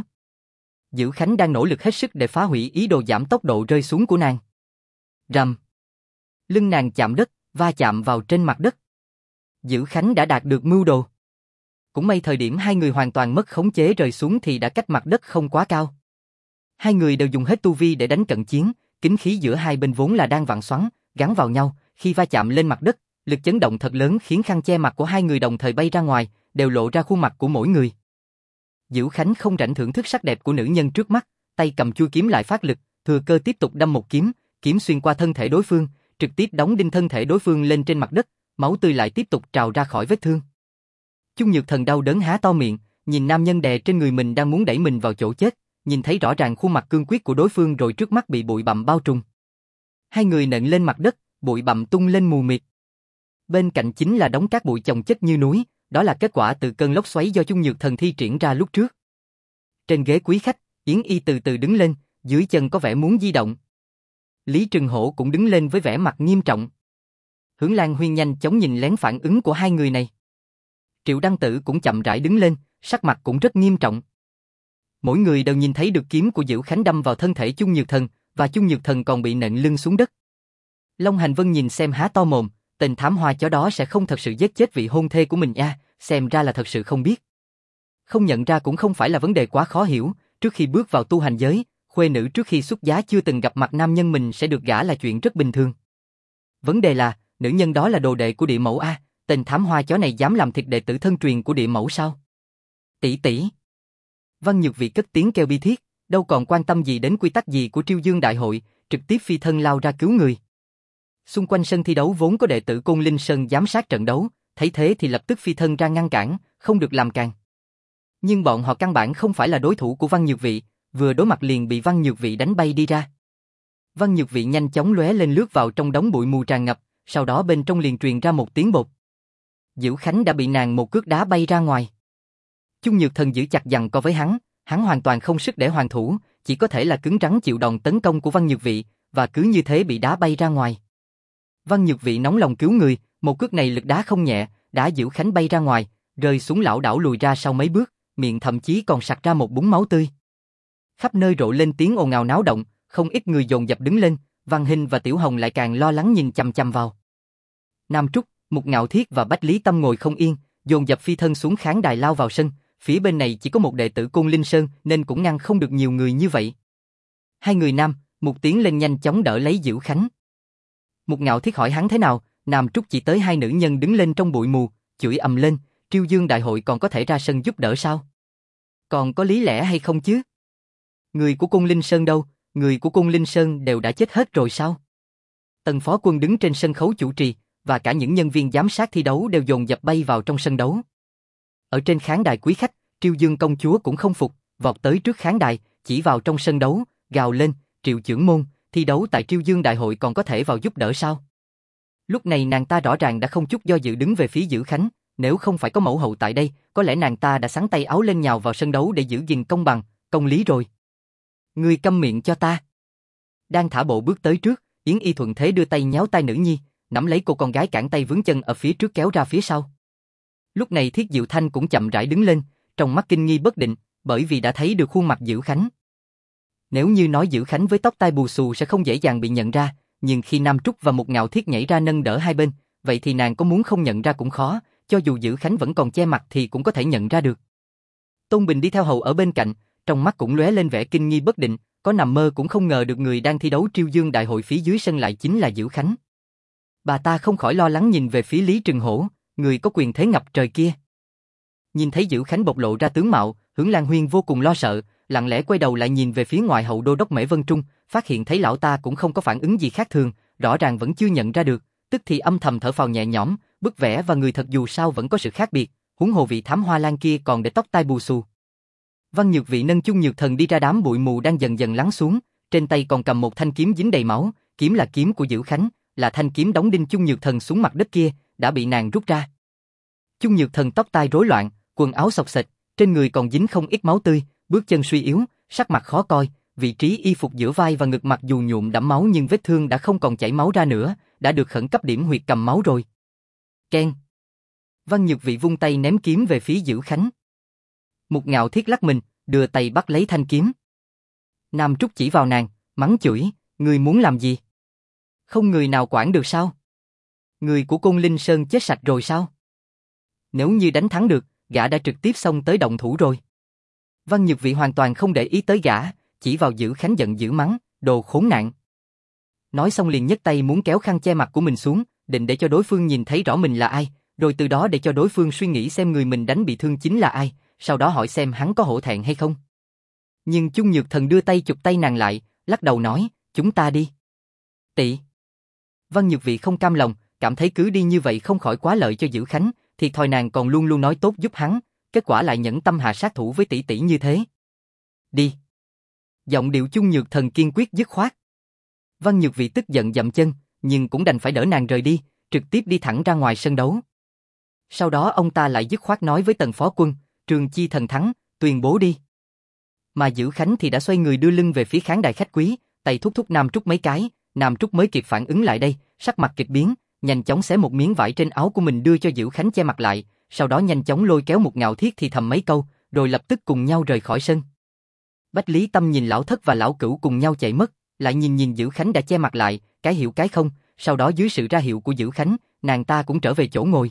S1: Dữ Khánh đang nỗ lực hết sức để phá hủy ý đồ giảm tốc độ rơi xuống của nàng. Rầm. Lưng nàng chạm đất, va chạm vào trên mặt đất. Dữ Khánh đã đạt được mưu đồ. Cũng may thời điểm hai người hoàn toàn mất khống chế rơi xuống thì đã cách mặt đất không quá cao. Hai người đều dùng hết tu vi để đánh cận chiến, kính khí giữa hai bên vốn là đang vặn xoắn, gắn vào nhau, khi va chạm lên mặt đất, lực chấn động thật lớn khiến khăn che mặt của hai người đồng thời bay ra ngoài, đều lộ ra khuôn mặt của mỗi người. Dữ Khánh không rảnh thưởng thức sắc đẹp của nữ nhân trước mắt, tay cầm chuôi kiếm lại phát lực, thừa cơ tiếp tục đâm một kiếm, kiếm xuyên qua thân thể đối phương, trực tiếp đóng đinh thân thể đối phương lên trên mặt đất, máu tươi lại tiếp tục trào ra khỏi vết thương. Chung Nhược Thần đau đớn há to miệng, nhìn nam nhân đè trên người mình đang muốn đẩy mình vào chỗ chết, nhìn thấy rõ ràng khuôn mặt cương quyết của đối phương rồi trước mắt bị bụi bặm bao trùm. Hai người nện lên mặt đất, bụi bặm tung lên mù mịt. Bên cạnh chính là đống cát bụi chồng chất như núi, đó là kết quả từ cơn lốc xoáy do Chung Nhược Thần thi triển ra lúc trước. Trên ghế quý khách, Yến Y từ từ đứng lên, dưới chân có vẻ muốn di động. Lý Trừng Hổ cũng đứng lên với vẻ mặt nghiêm trọng. Hướng Lan Huyên nhanh chóng nhìn lén phản ứng của hai người này. Triệu Đăng Tử cũng chậm rãi đứng lên, sắc mặt cũng rất nghiêm trọng. Mỗi người đều nhìn thấy được kiếm của Dữ Khánh đâm vào thân thể Chung Nhược Thần, và Chung Nhược Thần còn bị nện lưng xuống đất. Long Hành Vân nhìn xem há to mồm, tên thám hoa chó đó sẽ không thật sự giết chết vị hôn thê của mình nha, xem ra là thật sự không biết. Không nhận ra cũng không phải là vấn đề quá khó hiểu, trước khi bước vào tu hành giới, khuê nữ trước khi xuất giá chưa từng gặp mặt nam nhân mình sẽ được gả là chuyện rất bình thường. Vấn đề là, nữ nhân đó là đồ đệ của địa mẫu a, tên thám hoa chó này dám làm thịt đệ tử thân truyền của địa mẫu sao? Tỷ tỷ. Văn Nhược Vị cất tiếng kêu bi thiết, đâu còn quan tâm gì đến quy tắc gì của Triêu Dương Đại hội, trực tiếp phi thân lao ra cứu người. Xung quanh sân thi đấu vốn có đệ tử Côn Linh Sơn giám sát trận đấu, thấy thế thì lập tức phi thân ra ngăn cản, không được làm càn. Nhưng bọn họ căn bản không phải là đối thủ của Văn Nhược Vị, vừa đối mặt liền bị Văn Nhược Vị đánh bay đi ra. Văn Nhược Vị nhanh chóng lóe lên lướt vào trong đống bụi mù tràn ngập, sau đó bên trong liền truyền ra một tiếng bột. Dữ Khánh đã bị nàng một cước đá bay ra ngoài. Chung Nhược Thần giữ chặt giằng co với hắn, Hắn hoàn toàn không sức để hoàn thủ, chỉ có thể là cứng rắn chịu đòn tấn công của Văn Nhược Vị, và cứ như thế bị đá bay ra ngoài. Văn Nhược Vị nóng lòng cứu người, một cước này lực đá không nhẹ, đá Diệu Khánh bay ra ngoài, rơi xuống lảo đảo lùi ra sau mấy bước, miệng thậm chí còn sặc ra một búng máu tươi. Khắp nơi rộ lên tiếng ồn ào náo động, không ít người dồn dập đứng lên, Văn Hinh và Tiểu Hồng lại càng lo lắng nhìn chằm chằm vào. Nam Trúc, Mục Ngạo Thiết và Bách Lý Tâm ngồi không yên, dồn dập phi thân xuống khán đài lao vào sân, phía bên này chỉ có một đệ tử Côn Linh Sơn nên cũng ngăn không được nhiều người như vậy. Hai người nam, Mục tiến lên nhanh chóng đỡ lấy Diệu Khánh. Mục Ngạo Thiết hỏi hắn thế nào, Nam Trúc chỉ tới hai nữ nhân đứng lên trong bụi mù, chửi ầm lên, Triêu Dương đại hội còn có thể ra sân giúp đỡ sao? Còn có lý lẽ hay không chứ? Người của Côn Linh Sơn đâu, người của Côn Linh Sơn đều đã chết hết rồi sao? Tần Phó Quân đứng trên sân khấu chủ trì, và cả những nhân viên giám sát thi đấu đều dồn dập bay vào trong sân đấu. Ở trên khán đài quý khách, Triêu Dương công chúa cũng không phục, vọt tới trước khán đài, chỉ vào trong sân đấu, gào lên, Triệu trưởng môn, thi đấu tại Triêu Dương đại hội còn có thể vào giúp đỡ sao? Lúc này nàng ta rõ ràng đã không chút do dự đứng về phía Dữ Khánh, nếu không phải có mẫu hậu tại đây, có lẽ nàng ta đã xắn tay áo lên nhào vào sân đấu để giữ gìn công bằng, công lý rồi. Ngươi câm miệng cho ta. Đang thả bộ bước tới trước, Yến Y thuận thế đưa tay nhéo tay nữ nhi, nắm lấy cô con gái cản tay vướng chân ở phía trước kéo ra phía sau. Lúc này Thiết Diệu Thanh cũng chậm rãi đứng lên, trong mắt kinh nghi bất định, bởi vì đã thấy được khuôn mặt Dữ Khánh. Nếu như nói Dữ Khánh với tóc tai bù xù sẽ không dễ dàng bị nhận ra, nhưng khi Nam Trúc và Mục Ngạo Thiết nhảy ra nâng đỡ hai bên, vậy thì nàng có muốn không nhận ra cũng khó, cho dù Dữ Khánh vẫn còn che mặt thì cũng có thể nhận ra được. Tôn Bình đi theo hầu ở bên cạnh, trong mắt cũng lóe lên vẻ kinh nghi bất định, có nằm mơ cũng không ngờ được người đang thi đấu Triêu Dương đại hội phía dưới sân lại chính là Dữ Khánh. Bà ta không khỏi lo lắng nhìn về phía Lý Trừng Hổ, người có quyền thế ngập trời kia. Nhìn thấy Dữ Khánh bộc lộ ra tướng mạo, Hưởng Lan Huyên vô cùng lo sợ, lặng lẽ quay đầu lại nhìn về phía ngoại hậu đô đốc Mễ Vân Trung, phát hiện thấy lão ta cũng không có phản ứng gì khác thường, rõ ràng vẫn chưa nhận ra được, tức thì âm thầm thở phào nhẹ nhõm, bức vẽ và người thật dù sao vẫn có sự khác biệt, huống hồ vị thám hoa lan kia còn để tóc tai bù xù. Văn Nhược Vị nâng chung nhược thần đi ra đám bụi mù đang dần dần lắng xuống, trên tay còn cầm một thanh kiếm dính đầy máu, kiếm là kiếm của Dữ Khánh, là thanh kiếm đóng đinh chung nhược thần xuống mặt đất kia, đã bị nàng rút ra. Chung nhược thần tóc tai rối loạn, quần áo xộc xệch, trên người còn dính không ít máu tươi, bước chân suy yếu, sắc mặt khó coi, vị trí y phục giữa vai và ngực mặc dù nhuộm đẫm máu nhưng vết thương đã không còn chảy máu ra nữa, đã được khẩn cấp điểm huyệt cầm máu rồi. Keng. Văn Nhược Vị vung tay ném kiếm về phía Dữ Khánh. Mục Ngạo Thiết lắc mình, đưa tay bắt lấy thanh kiếm. Nam Trúc chỉ vào nàng, mắng chửi, ngươi muốn làm gì? Không người nào quản được sao? Người của Côn Linh Sơn chết sạch rồi sao? Nếu như đánh thắng được, gã đã trực tiếp xông tới động thủ rồi. Văn Nhược Vị hoàn toàn không để ý tới gã, chỉ vào Dữ Khánh giận dữ mắng, đồ khốn nạn. Nói xong liền nhấc tay muốn kéo khăn che mặt của mình xuống, định để cho đối phương nhìn thấy rõ mình là ai, rồi từ đó để cho đối phương suy nghĩ xem người mình đánh bị thương chính là ai, sau đó hỏi xem hắn có hổ thẹn hay không. Nhưng Chung Nhược Thần đưa tay chụp tay nàng lại, lắc đầu nói, chúng ta đi. Tị. Văn Nhược Vị không cam lòng, cảm thấy cứ đi như vậy không khỏi quá lợi cho Dữ Khánh, thiệt thòi nàng còn luôn luôn nói tốt giúp hắn, kết quả lại nhẫn tâm hạ sát thủ với tỷ tỷ như thế. Đi. Giọng điệu Chung Nhược Thần kiên quyết dứt khoát. Văn Nhược Vị tức giận dậm chân, nhưng cũng đành phải đỡ nàng rời đi, trực tiếp đi thẳng ra ngoài sân đấu. Sau đó ông ta lại dứt khoát nói với Tần Phó Quân, Trường Chi thần thắng, tuyên bố đi. Mà Dữ Khánh thì đã xoay người đưa lưng về phía khán đài khách quý, tay thúc thúc Nam Trúc mấy cái, Nam Trúc mới kịp phản ứng lại đây, sắc mặt kịch biến, nhanh chóng xé một miếng vải trên áo của mình đưa cho Dữ Khánh che mặt lại, sau đó nhanh chóng lôi kéo Mục Ngạo Thiết thì thầm mấy câu, rồi lập tức cùng nhau rời khỏi sân. Bách Lý Tâm nhìn lão thất và lão cửu cùng nhau chạy mất, lại nhìn Dữ Khánh đã che mặt lại, cái hiệu cái không, sau đó dưới sự ra hiệu của Dữ Khánh, nàng ta cũng trở về chỗ ngồi.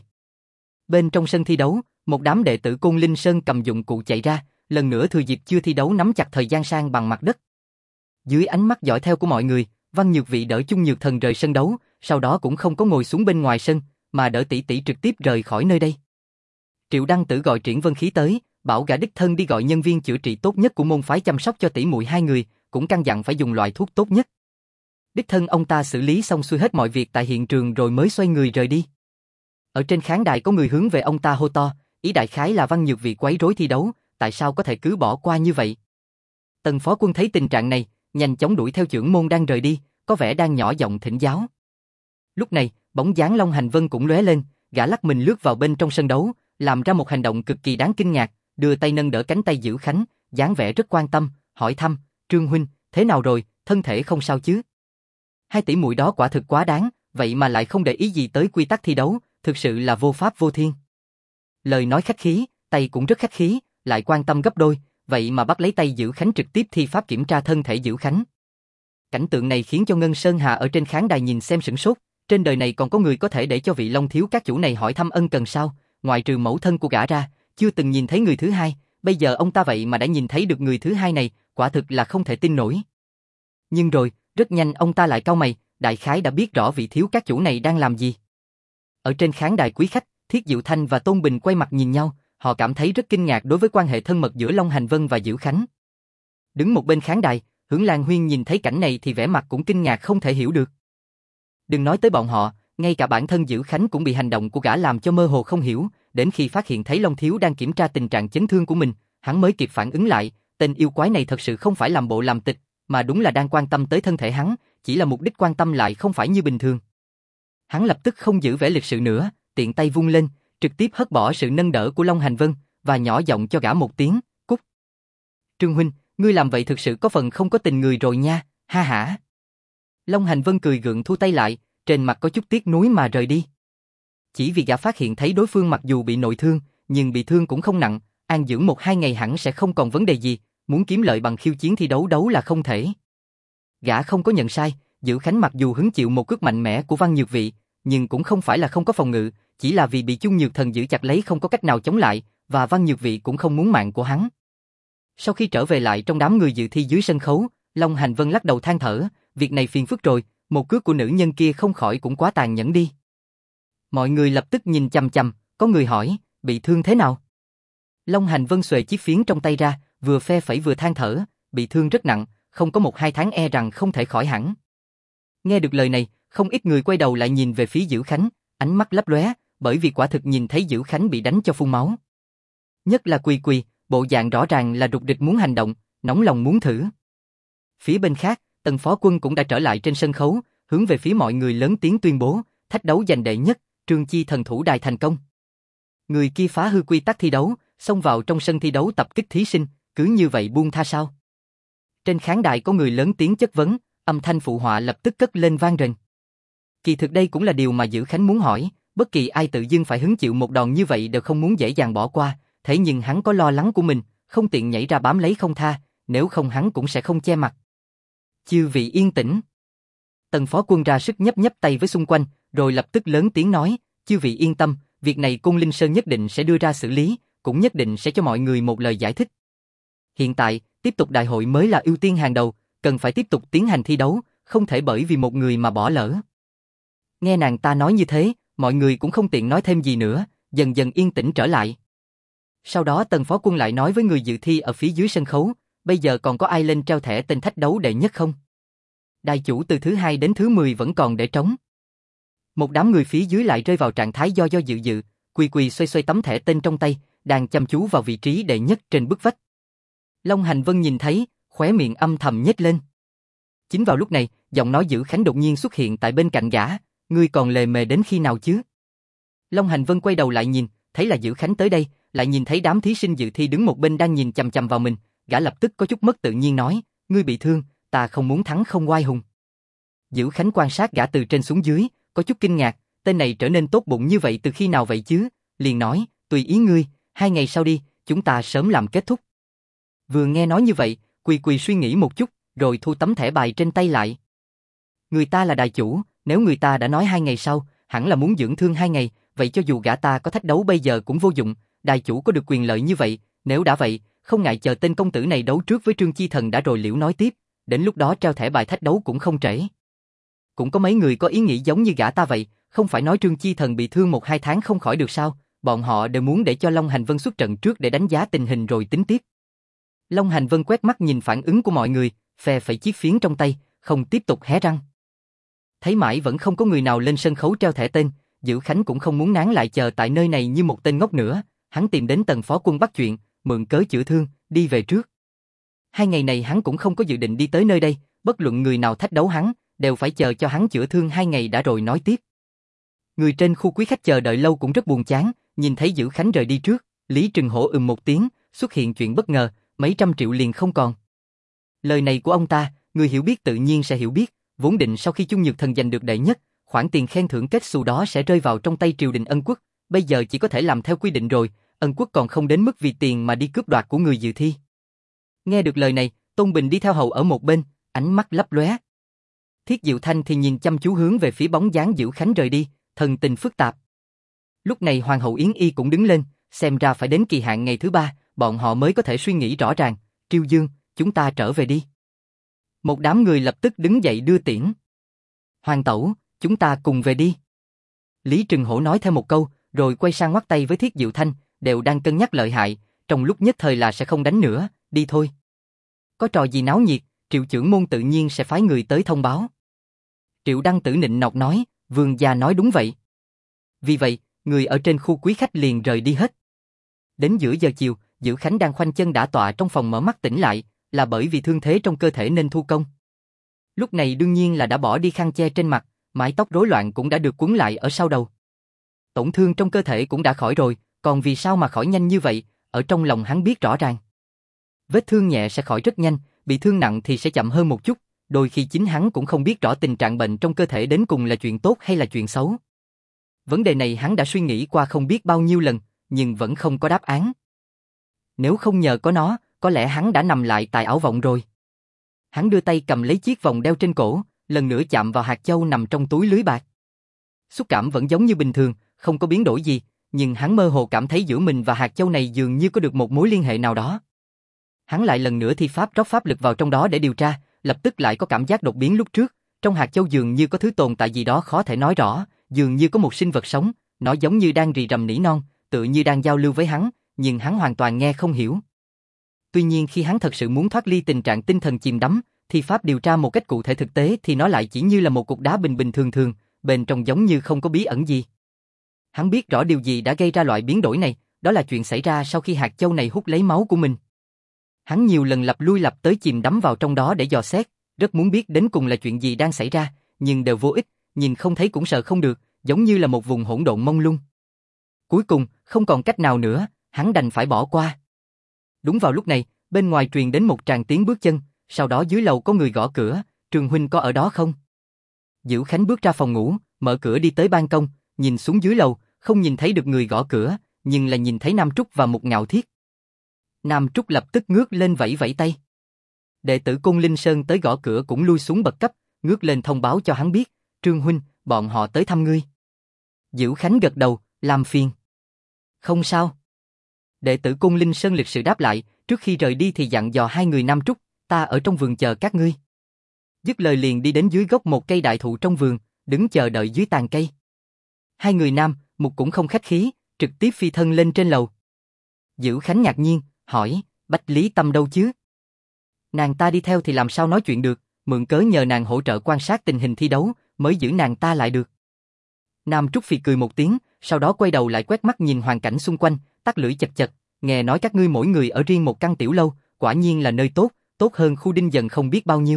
S1: Bên trong sân thi đấu, một đám đệ tử Côn Linh Sơn cầm dụng cụ chạy ra, lần nữa thừa dịp chưa thi đấu nắm chặt thời gian sang bằng mặt đất. Dưới ánh mắt dõi theo của mọi người, Văn Nhược Vị đỡ Chung Nhược Thần rời sân đấu, sau đó cũng không có ngồi xuống bên ngoài sân, mà đỡ tỷ tỷ trực tiếp rời khỏi nơi đây. Triệu Đăng Tử gọi Triển Vân Khí tới, bảo gã đích thân đi gọi nhân viên chữa trị tốt nhất của môn phái chăm sóc cho tỷ muội hai người, cũng căn dặn phải dùng loại thuốc tốt nhất. Đích thân ông ta xử lý xong xuôi hết mọi việc tại hiện trường rồi mới xoay người rời đi. Ở trên khán đài có người hướng về ông ta hô to, ý đại khái là Văn Nhược Vị quấy rối thi đấu, tại sao có thể cứ bỏ qua như vậy? Tần Phó Quân thấy tình trạng này, nhanh chóng đuổi theo trưởng môn đang rời đi, có vẻ đang nhỏ giọng thỉnh giáo. Lúc này, bóng dáng Long Hành Vân cũng lóe lên, gã lắc mình lướt vào bên trong sân đấu, làm ra một hành động cực kỳ đáng kinh ngạc, đưa tay nâng đỡ cánh tay Dữ Khánh, dáng vẻ rất quan tâm, hỏi thăm, Trương huynh, thế nào rồi, thân thể không sao chứ? Hai tỷ muội đó quả thực quá đáng, vậy mà lại không để ý gì tới quy tắc thi đấu, thực sự là vô pháp vô thiên. Lời nói khách khí, tay cũng rất khách khí, lại quan tâm gấp đôi, vậy mà bắt lấy tay Dữ Khánh trực tiếp thi pháp kiểm tra thân thể Dữ Khánh. Cảnh tượng này khiến cho Ngân Sơn Hà ở trên khán đài nhìn xem sửng sốt, trên đời này còn có người có thể để cho vị Long thiếu các chủ này hỏi thăm ân cần sao, ngoại trừ mẫu thân của gã ra, chưa từng nhìn thấy người thứ hai, bây giờ ông ta vậy mà đã nhìn thấy được người thứ hai này, quả thực là không thể tin nổi. Nhưng rồi, rất nhanh ông ta lại cau mày, đại khái đã biết rõ vị thiếu các chủ này đang làm gì. Ở trên khán đài quý khách, Thiết Diệu Thanh và Tôn Bình quay mặt nhìn nhau, họ cảm thấy rất kinh ngạc đối với quan hệ thân mật giữa Long Hành Vân và Dữ Khánh. Đứng một bên khán đài, Hưởng Lan Huyên nhìn thấy cảnh này thì vẻ mặt cũng kinh ngạc không thể hiểu được. Đừng nói tới bọn họ, ngay cả bản thân Dữ Khánh cũng bị hành động của gã làm cho mơ hồ không hiểu, đến khi phát hiện thấy Long thiếu đang kiểm tra tình trạng chấn thương của mình, hắn mới kịp phản ứng lại, tên yêu quái này thật sự không phải làm bộ làm tịch, mà đúng là đang quan tâm tới thân thể hắn, chỉ là mục đích quan tâm lại không phải như bình thường. Hắn lập tức không giữ vẻ lịch sự nữa, tiện tay vung lên, trực tiếp hất bỏ sự nâng đỡ của Long Hành Vân, và nhỏ giọng cho gã một tiếng, cút. Trương huynh, ngươi làm vậy thực sự có phần không có tình người rồi nha, ha hả. Long Hành Vân cười gượng thu tay lại, trên mặt có chút tiếc nuối mà rời đi. Chỉ vì gã phát hiện thấy đối phương mặc dù bị nội thương, nhưng bị thương cũng không nặng, an dưỡng 1-2 ngày hẳn sẽ không còn vấn đề gì, muốn kiếm lợi bằng khiêu chiến thi đấu là không thể. Gã không có nhận sai, Dữ Khánh mặc dù hứng chịu một cước mạnh mẽ của Văn Nhược Vị, nhưng cũng không phải là không có phòng ngự, chỉ là vì bị Chung Nhược Thần giữ chặt lấy không có cách nào chống lại, và Văn Nhược Vị cũng không muốn mạng của hắn. Sau khi trở về lại trong đám người dự thi dưới sân khấu, Long Hành Vân lắc đầu than thở, việc này phiền phức rồi, một cước của nữ nhân kia không khỏi cũng quá tàn nhẫn đi. Mọi người lập tức nhìn chằm chằm, có người hỏi, bị thương thế nào? Long Hành Vân xuề chiếc phiến trong tay ra, vừa phe phẩy vừa than thở, bị thương rất nặng, không có 1-2 tháng e rằng không thể khỏi hẳn. Nghe được lời này, không ít người quay đầu lại nhìn về phía Dữ Khánh, ánh mắt lấp lóe, bởi vì quả thực nhìn thấy Dữ Khánh bị đánh cho phun máu. Nhất là Quỳ Quỳ, bộ dạng rõ ràng là rục rịch muốn hành động, nóng lòng muốn thử. Phía bên khác, Tần Phó Quân cũng đã trở lại trên sân khấu, hướng về phía mọi người lớn tiếng tuyên bố, thách đấu giành đệ nhất, Trương Chi thần thủ đài thành công. Người kia phá hư quy tắc thi đấu, xông vào trong sân thi đấu tập kích thí sinh, cứ như vậy buông tha sao? Trên khán đài có người lớn tiếng chất vấn, âm thanh phụ họa lập tức cất lên vang rền. Kỳ thực đây cũng là điều mà Dữ Khánh muốn hỏi, bất kỳ ai tự dưng phải hứng chịu một đòn như vậy đều không muốn dễ dàng bỏ qua, thế nhưng hắn có lo lắng của mình, không tiện nhảy ra bám lấy không tha, nếu không hắn cũng sẽ không che mặt. Chư vị yên tĩnh. Tần Phó Quân ra sức nhấp nhấp tay với xung quanh, rồi lập tức lớn tiếng nói, chư vị yên tâm, việc này Côn Linh Sơn nhất định sẽ đưa ra xử lý, cũng nhất định sẽ cho mọi người một lời giải thích. Hiện tại, tiếp tục đại hội mới là ưu tiên hàng đầu, cần phải tiếp tục tiến hành thi đấu, không thể bởi vì một người mà bỏ lỡ. Nghe nàng ta nói như thế, mọi người cũng không tiện nói thêm gì nữa, dần dần yên tĩnh trở lại. Sau đó Tần Phó Quân lại nói với người dự thi ở phía dưới sân khấu, bây giờ còn có ai lên treo thẻ tên thách đấu đệ nhất không? Đài chủ từ thứ 2 đến thứ 10 vẫn còn để trống. Một đám người phía dưới lại rơi vào trạng thái do dự, Quỳ Quỳ xoay xoay tấm thẻ tên trong tay, đang chăm chú vào vị trí đệ nhất trên bức vách. Long Hành Vân nhìn thấy, khóe miệng âm thầm nhếch lên. Chính vào lúc này, giọng nói Dữ Khánh đột nhiên xuất hiện tại bên cạnh gã, ngươi còn lề mề đến khi nào chứ? Long Hành Vân quay đầu lại nhìn, thấy là Dữ Khánh tới đây, lại nhìn thấy đám thí sinh dự thi đứng một bên đang nhìn chằm chằm vào mình, gã lập tức có chút mất tự nhiên nói, ngươi bị thương, ta không muốn thắng không oai hùng. Dữ Khánh quan sát gã từ trên xuống dưới, có chút kinh ngạc, tên này trở nên tốt bụng như vậy từ khi nào vậy chứ? Liền nói, tùy ý ngươi, 2 ngày sau đi, chúng ta sớm làm kết thúc. Vừa nghe nói như vậy, Quỳ Quỳ suy nghĩ một chút, rồi thu tấm thẻ bài trên tay lại. Người ta là đài chủ, nếu người ta đã nói 2 ngày sau, hẳn là muốn dưỡng thương 2 ngày, vậy cho dù gã ta có thách đấu bây giờ cũng vô dụng, đài chủ có được quyền lợi như vậy, nếu đã vậy, không ngại chờ tên công tử này đấu trước với Trương Chi Thần đã rồi liễu nói tiếp, đến lúc đó treo thẻ bài thách đấu cũng không trễ. Cũng có mấy người có ý nghĩ giống như gã ta vậy, không phải nói Trương Chi Thần bị thương 1-2 tháng không khỏi được sao, bọn họ đều muốn để cho Long Hành Vân xuất trận trước để đánh giá tình hình rồi tính tiếp. Long Hành Vân quét mắt nhìn phản ứng của mọi người, phe phẩy chiếc phiến trong tay, không tiếp tục hé răng. Thấy mãi vẫn không có người nào lên sân khấu treo thẻ tên, Dữ Khánh cũng không muốn nán lại chờ tại nơi này như một tên ngốc nữa, hắn tìm đến Tần Phó Quân bắt chuyện, mượn cớ chữa thương, đi về trước. 2 ngày này hắn cũng không có dự định đi tới nơi đây, bất luận người nào thách đấu hắn, đều phải chờ cho hắn chữa thương 2 ngày đã rồi nói tiếp. Người trên khu quý khách chờ đợi lâu cũng rất buồn chán, nhìn thấy Dữ Khánh rời đi trước, Lý Trừng Hổ một tiếng, xuất hiện chuyện bất ngờ, mấy trăm triệu liền không còn. Lời này của ông ta, người hiểu biết tự nhiên sẽ hiểu biết, vốn định sau khi Chung Nhược Thần giành được đệ nhất, khoản tiền khen thưởng kết xù đó sẽ rơi vào trong tay triều đình Ân Quốc, bây giờ chỉ có thể làm theo quy định rồi, Ân Quốc còn không đến mức vì tiền mà đi cướp đoạt của người dự thi. Nghe được lời này, Tôn Bình đi theo hầu ở một bên, ánh mắt lấp lóe. Thiết Diệu Thanh thì nhìn chăm chú hướng về phía bóng dáng Dữ Khánh rời đi, thần tình phức tạp. Lúc này Hoàng hậu Yến Y cũng đứng lên, xem ra phải đến kỳ hạn ngày thứ 3, bọn họ mới có thể suy nghĩ rõ ràng. Triêu Dương, chúng ta trở về đi. Một đám người lập tức đứng dậy đưa tiễn. Hoàng tẩu, chúng ta cùng về đi. Lý Trừng Hổ nói thêm một câu, rồi quay sang ngoắc tay với Thiết Diệu Thanh, đều đang cân nhắc lợi hại, trong lúc nhất thời là sẽ không đánh nữa, đi thôi. Có trò gì náo nhiệt, Triệu Chưởng Môn tự nhiên sẽ phái người tới thông báo. Triệu Đăng Tử nịnh nọt nói, vương gia nói đúng vậy. Vì vậy, người ở trên khu quý khách liền rời đi hết. Đến giữa giờ chiều, Dữ Khánh đang khoanh chân đả tọa trong phòng mở mắt tỉnh lại, là bởi vì thương thế trong cơ thể nên thu công. Lúc này đương nhiên là đã bỏ đi khăn che trên mặt, mái tóc rối loạn cũng đã được quấn lại ở sau đầu. Tổn thương trong cơ thể cũng đã khỏi rồi, còn vì sao mà khỏi nhanh như vậy, ở trong lòng hắn biết rõ ràng. Vết thương nhẹ sẽ khỏi rất nhanh, bị thương nặng thì sẽ chậm hơn một chút, đôi khi chính hắn cũng không biết rõ tình trạng bệnh trong cơ thể đến cùng là chuyện tốt hay là chuyện xấu. Vấn đề này hắn đã suy nghĩ qua không biết bao nhiêu lần, nhưng vẫn không có đáp án. Nếu không nhờ có nó, có lẽ hắn đã nằm lại tại ảo vọng rồi. Hắn đưa tay cầm lấy chiếc vòng đeo trên cổ, lần nữa chạm vào hạt châu nằm trong túi lưới bạc. Xúc cảm vẫn giống như bình thường, không có biến đổi gì, nhưng hắn mơ hồ cảm thấy giữa mình và hạt châu này dường như có được một mối liên hệ nào đó. Hắn lại lần nữa thi pháp rót pháp lực vào trong đó để điều tra, lập tức lại có cảm giác đột biến lúc trước, trong hạt châu dường như có thứ tồn tại gì đó khó thể nói rõ, dường như có một sinh vật sống, nó giống như đang rì rầm nỉ non, tự như đang giao lưu với hắn, nhưng hắn hoàn toàn nghe không hiểu. Tuy nhiên khi hắn thật sự muốn thoát ly tình trạng tinh thần chìm đắm, thì pháp điều tra một cách cụ thể thực tế thì nó lại chỉ như là một cục đá bình bình thường thường, bên trong giống như không có bí ẩn gì. Hắn biết rõ điều gì đã gây ra loại biến đổi này, đó là chuyện xảy ra sau khi hạt châu này hút lấy máu của mình. Hắn nhiều lần lặp lui lặp tới chìm đắm vào trong đó để dò xét, rất muốn biết đến cùng là chuyện gì đang xảy ra, nhưng đều vô ích, nhìn không thấy cũng sợ không được, giống như là một vùng hỗn độn mông lung. Cuối cùng, không còn cách nào nữa, hắn đành phải bỏ qua. Đúng vào lúc này, bên ngoài truyền đến một tràng tiếng bước chân, sau đó dưới lầu có người gõ cửa, Trường huynh có ở đó không? Dữ Khánh bước ra phòng ngủ, mở cửa đi tới ban công, nhìn xuống dưới lầu, không nhìn thấy được người gõ cửa, nhưng là nhìn thấy Nam Trúc và Mục Ngạo Thiết. Nam Trúc lập tức ngước lên vẫy vẫy tay. Đệ tử Côn Linh Sơn tới gõ cửa cũng lui xuống bậc cấp, ngước lên thông báo cho hắn biết, Trương huynh, bọn họ tới thăm ngươi. Dữ Khánh gật đầu, làm phiền. Không sao. Đệ tử Côn Linh Sơn lịch sự đáp lại, trước khi rời đi thì dặn dò hai người Nam Trúc, ta ở trong vườn chờ các ngươi. Dứt lời liền đi đến dưới gốc một cây đại thụ trong vườn, đứng chờ đợi dưới tàn cây. Hai người Nam, Mục cũng không khách khí, trực tiếp phi thân lên trên lầu. Dữ Khánh ngạc nhiên, hỏi, Bách Lý Tâm đâu chứ? Nàng ta đi theo thì làm sao nói chuyện được, mượn cớ nhờ nàng hỗ trợ quan sát tình hình thi đấu, mới giữ nàng ta lại được. Nam Trúc Phi cười một tiếng, sau đó quay đầu lại quét mắt nhìn hoàn cảnh xung quanh, tắt lưỡi chật chật, nghe nói các ngươi mỗi người ở riêng một căn tiểu lâu, quả nhiên là nơi tốt, tốt hơn khu Đinh Dần không biết bao nhiêu.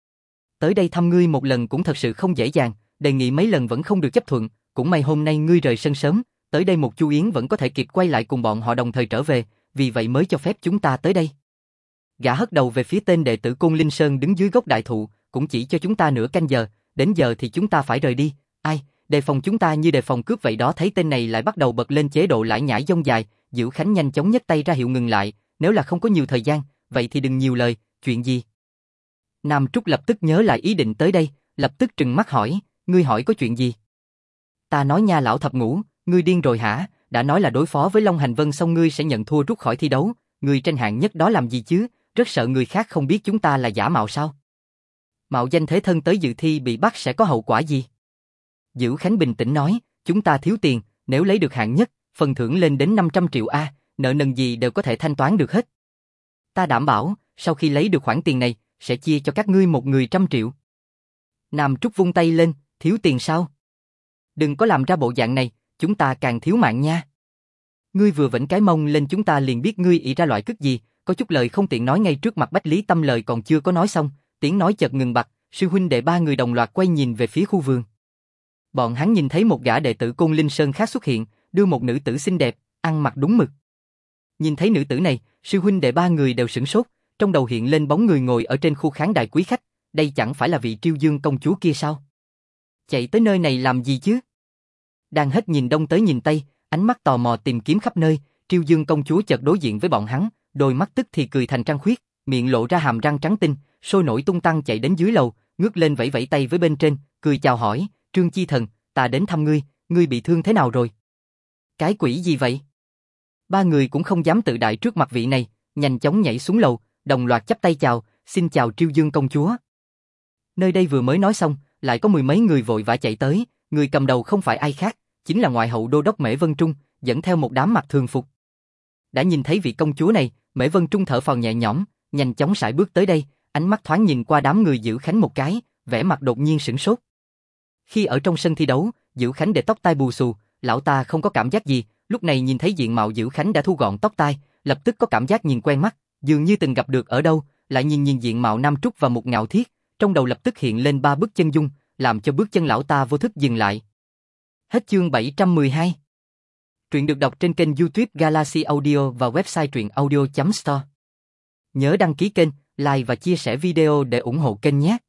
S1: Tới đây thăm ngươi một lần cũng thật sự không dễ dàng, đề nghị mấy lần vẫn không được chấp thuận, cũng may hôm nay ngươi rời sân sớm, tới đây một Chu Yến vẫn có thể kịp quay lại cùng bọn họ đồng thời trở về, vì vậy mới cho phép chúng ta tới đây. Gã hất đầu về phía tên đệ tử Côn Linh Sơn đứng dưới gốc đại thụ, cũng chỉ cho chúng ta nửa canh giờ, đến giờ thì chúng ta phải rời đi, ai, đề phòng chúng ta như đề phòng cướp vậy đó. Thấy tên này lại bắt đầu bật lên chế độ lải nhải dông dài, Dữ Khánh nhanh chóng nhấc tay ra hiệu ngừng lại, nếu là không có nhiều thời gian, vậy thì đừng nhiều lời, chuyện gì? Nam Trúc lập tức nhớ lại ý định tới đây, lập tức trừng mắt hỏi, ngươi hỏi có chuyện gì? Ta nói nha lão thập ngũ, ngươi điên rồi hả? Đã nói là đối phó với Long Hành Vân xong ngươi sẽ nhận thua rút khỏi thi đấu, ngươi tranh hạng nhất đó làm gì chứ? Rất sợ người khác không biết chúng ta là giả mạo sao? Mạo danh thế thân tới dự thi bị bắt sẽ có hậu quả gì? Dữ Khánh bình tĩnh nói, chúng ta thiếu tiền, nếu lấy được hạng nhất, phần thưởng lên đến 500 triệu A, nợ nần gì đều có thể thanh toán được hết. Ta đảm bảo, sau khi lấy được khoản tiền này, sẽ chia cho các ngươi một người 100 triệu. Nam Trúc vung tay lên, thiếu tiền sao? Đừng có làm ra bộ dạng này, chúng ta càng thiếu mạng nha. Ngươi vừa vểnh cái mông lên chúng ta liền biết ngươi ỷ ra loại cức gì, có chút lời không tiện nói ngay trước mặt Bách Lý Tâm. Lời còn chưa có nói xong, tiếng nói chợt ngừng bặt, sư huynh đệ ba người đồng loạt quay nhìn về phía khu vườn. Bọn hắn nhìn thấy một gã đệ tử Côn Linh Sơn khác xuất hiện, đưa một nữ tử xinh đẹp, ăn mặc đúng mực. Nhìn thấy nữ tử này, sư huynh đệ ba người đều sửng sốt, trong đầu hiện lên bóng người ngồi ở trên khu khán đài quý khách, đây chẳng phải là vị Triêu Dương công chúa kia sao? Chạy tới nơi này làm gì chứ? Đang hết nhìn đông tới nhìn tây, ánh mắt tò mò tìm kiếm khắp nơi, Triêu Dương công chúa chợt đối diện với bọn hắn, đôi mắt tức thì cười thành trăng khuyết, miệng lộ ra hàm răng trắng tinh, sôi nổi tung tăng chạy đến dưới lầu, ngước lên vẫy vẫy tay với bên trên, cười chào hỏi, Trương Chi Thần, ta đến thăm ngươi bị thương thế nào rồi? Cái quỷ gì vậy? Ba người cũng không dám tự đại trước mặt vị này, nhanh chóng nhảy xuống lầu, đồng loạt chắp tay chào, xin chào Triêu Dương công chúa. Nơi đây vừa mới nói xong, lại có mười mấy người vội vã chạy tới, người cầm đầu không phải ai khác, chính là ngoại hậu đô đốc Mễ Vân Trung, dẫn theo một đám mặc thường phục. Đã nhìn thấy vị công chúa này, Mễ Vân Trung thở phào nhẹ nhõm, nhanh chóng sải bước tới đây, ánh mắt thoáng nhìn qua đám người Dữ Khánh một cái, vẻ mặt đột nhiên sửng sốt. Khi ở trong sân thi đấu, Dữ Khánh để tóc tai bù xù, lão ta không có cảm giác gì, lúc này nhìn thấy diện mạo Dữ Khánh đã thu gọn tóc tai, lập tức có cảm giác nhìn quen mắt, dường như từng gặp được ở đâu, lại nhìn diện mạo Nam Trúc và Mục Ngạo Thiết, trong đầu lập tức hiện lên ba bước chân dung, làm cho bước chân lão ta vô thức dừng lại. Hết chương 712. Truyện được đọc trên kênh YouTube Galaxy Audio và website truyệnaudio.store. Nhớ đăng ký kênh, like và chia sẻ video để ủng hộ kênh nhé.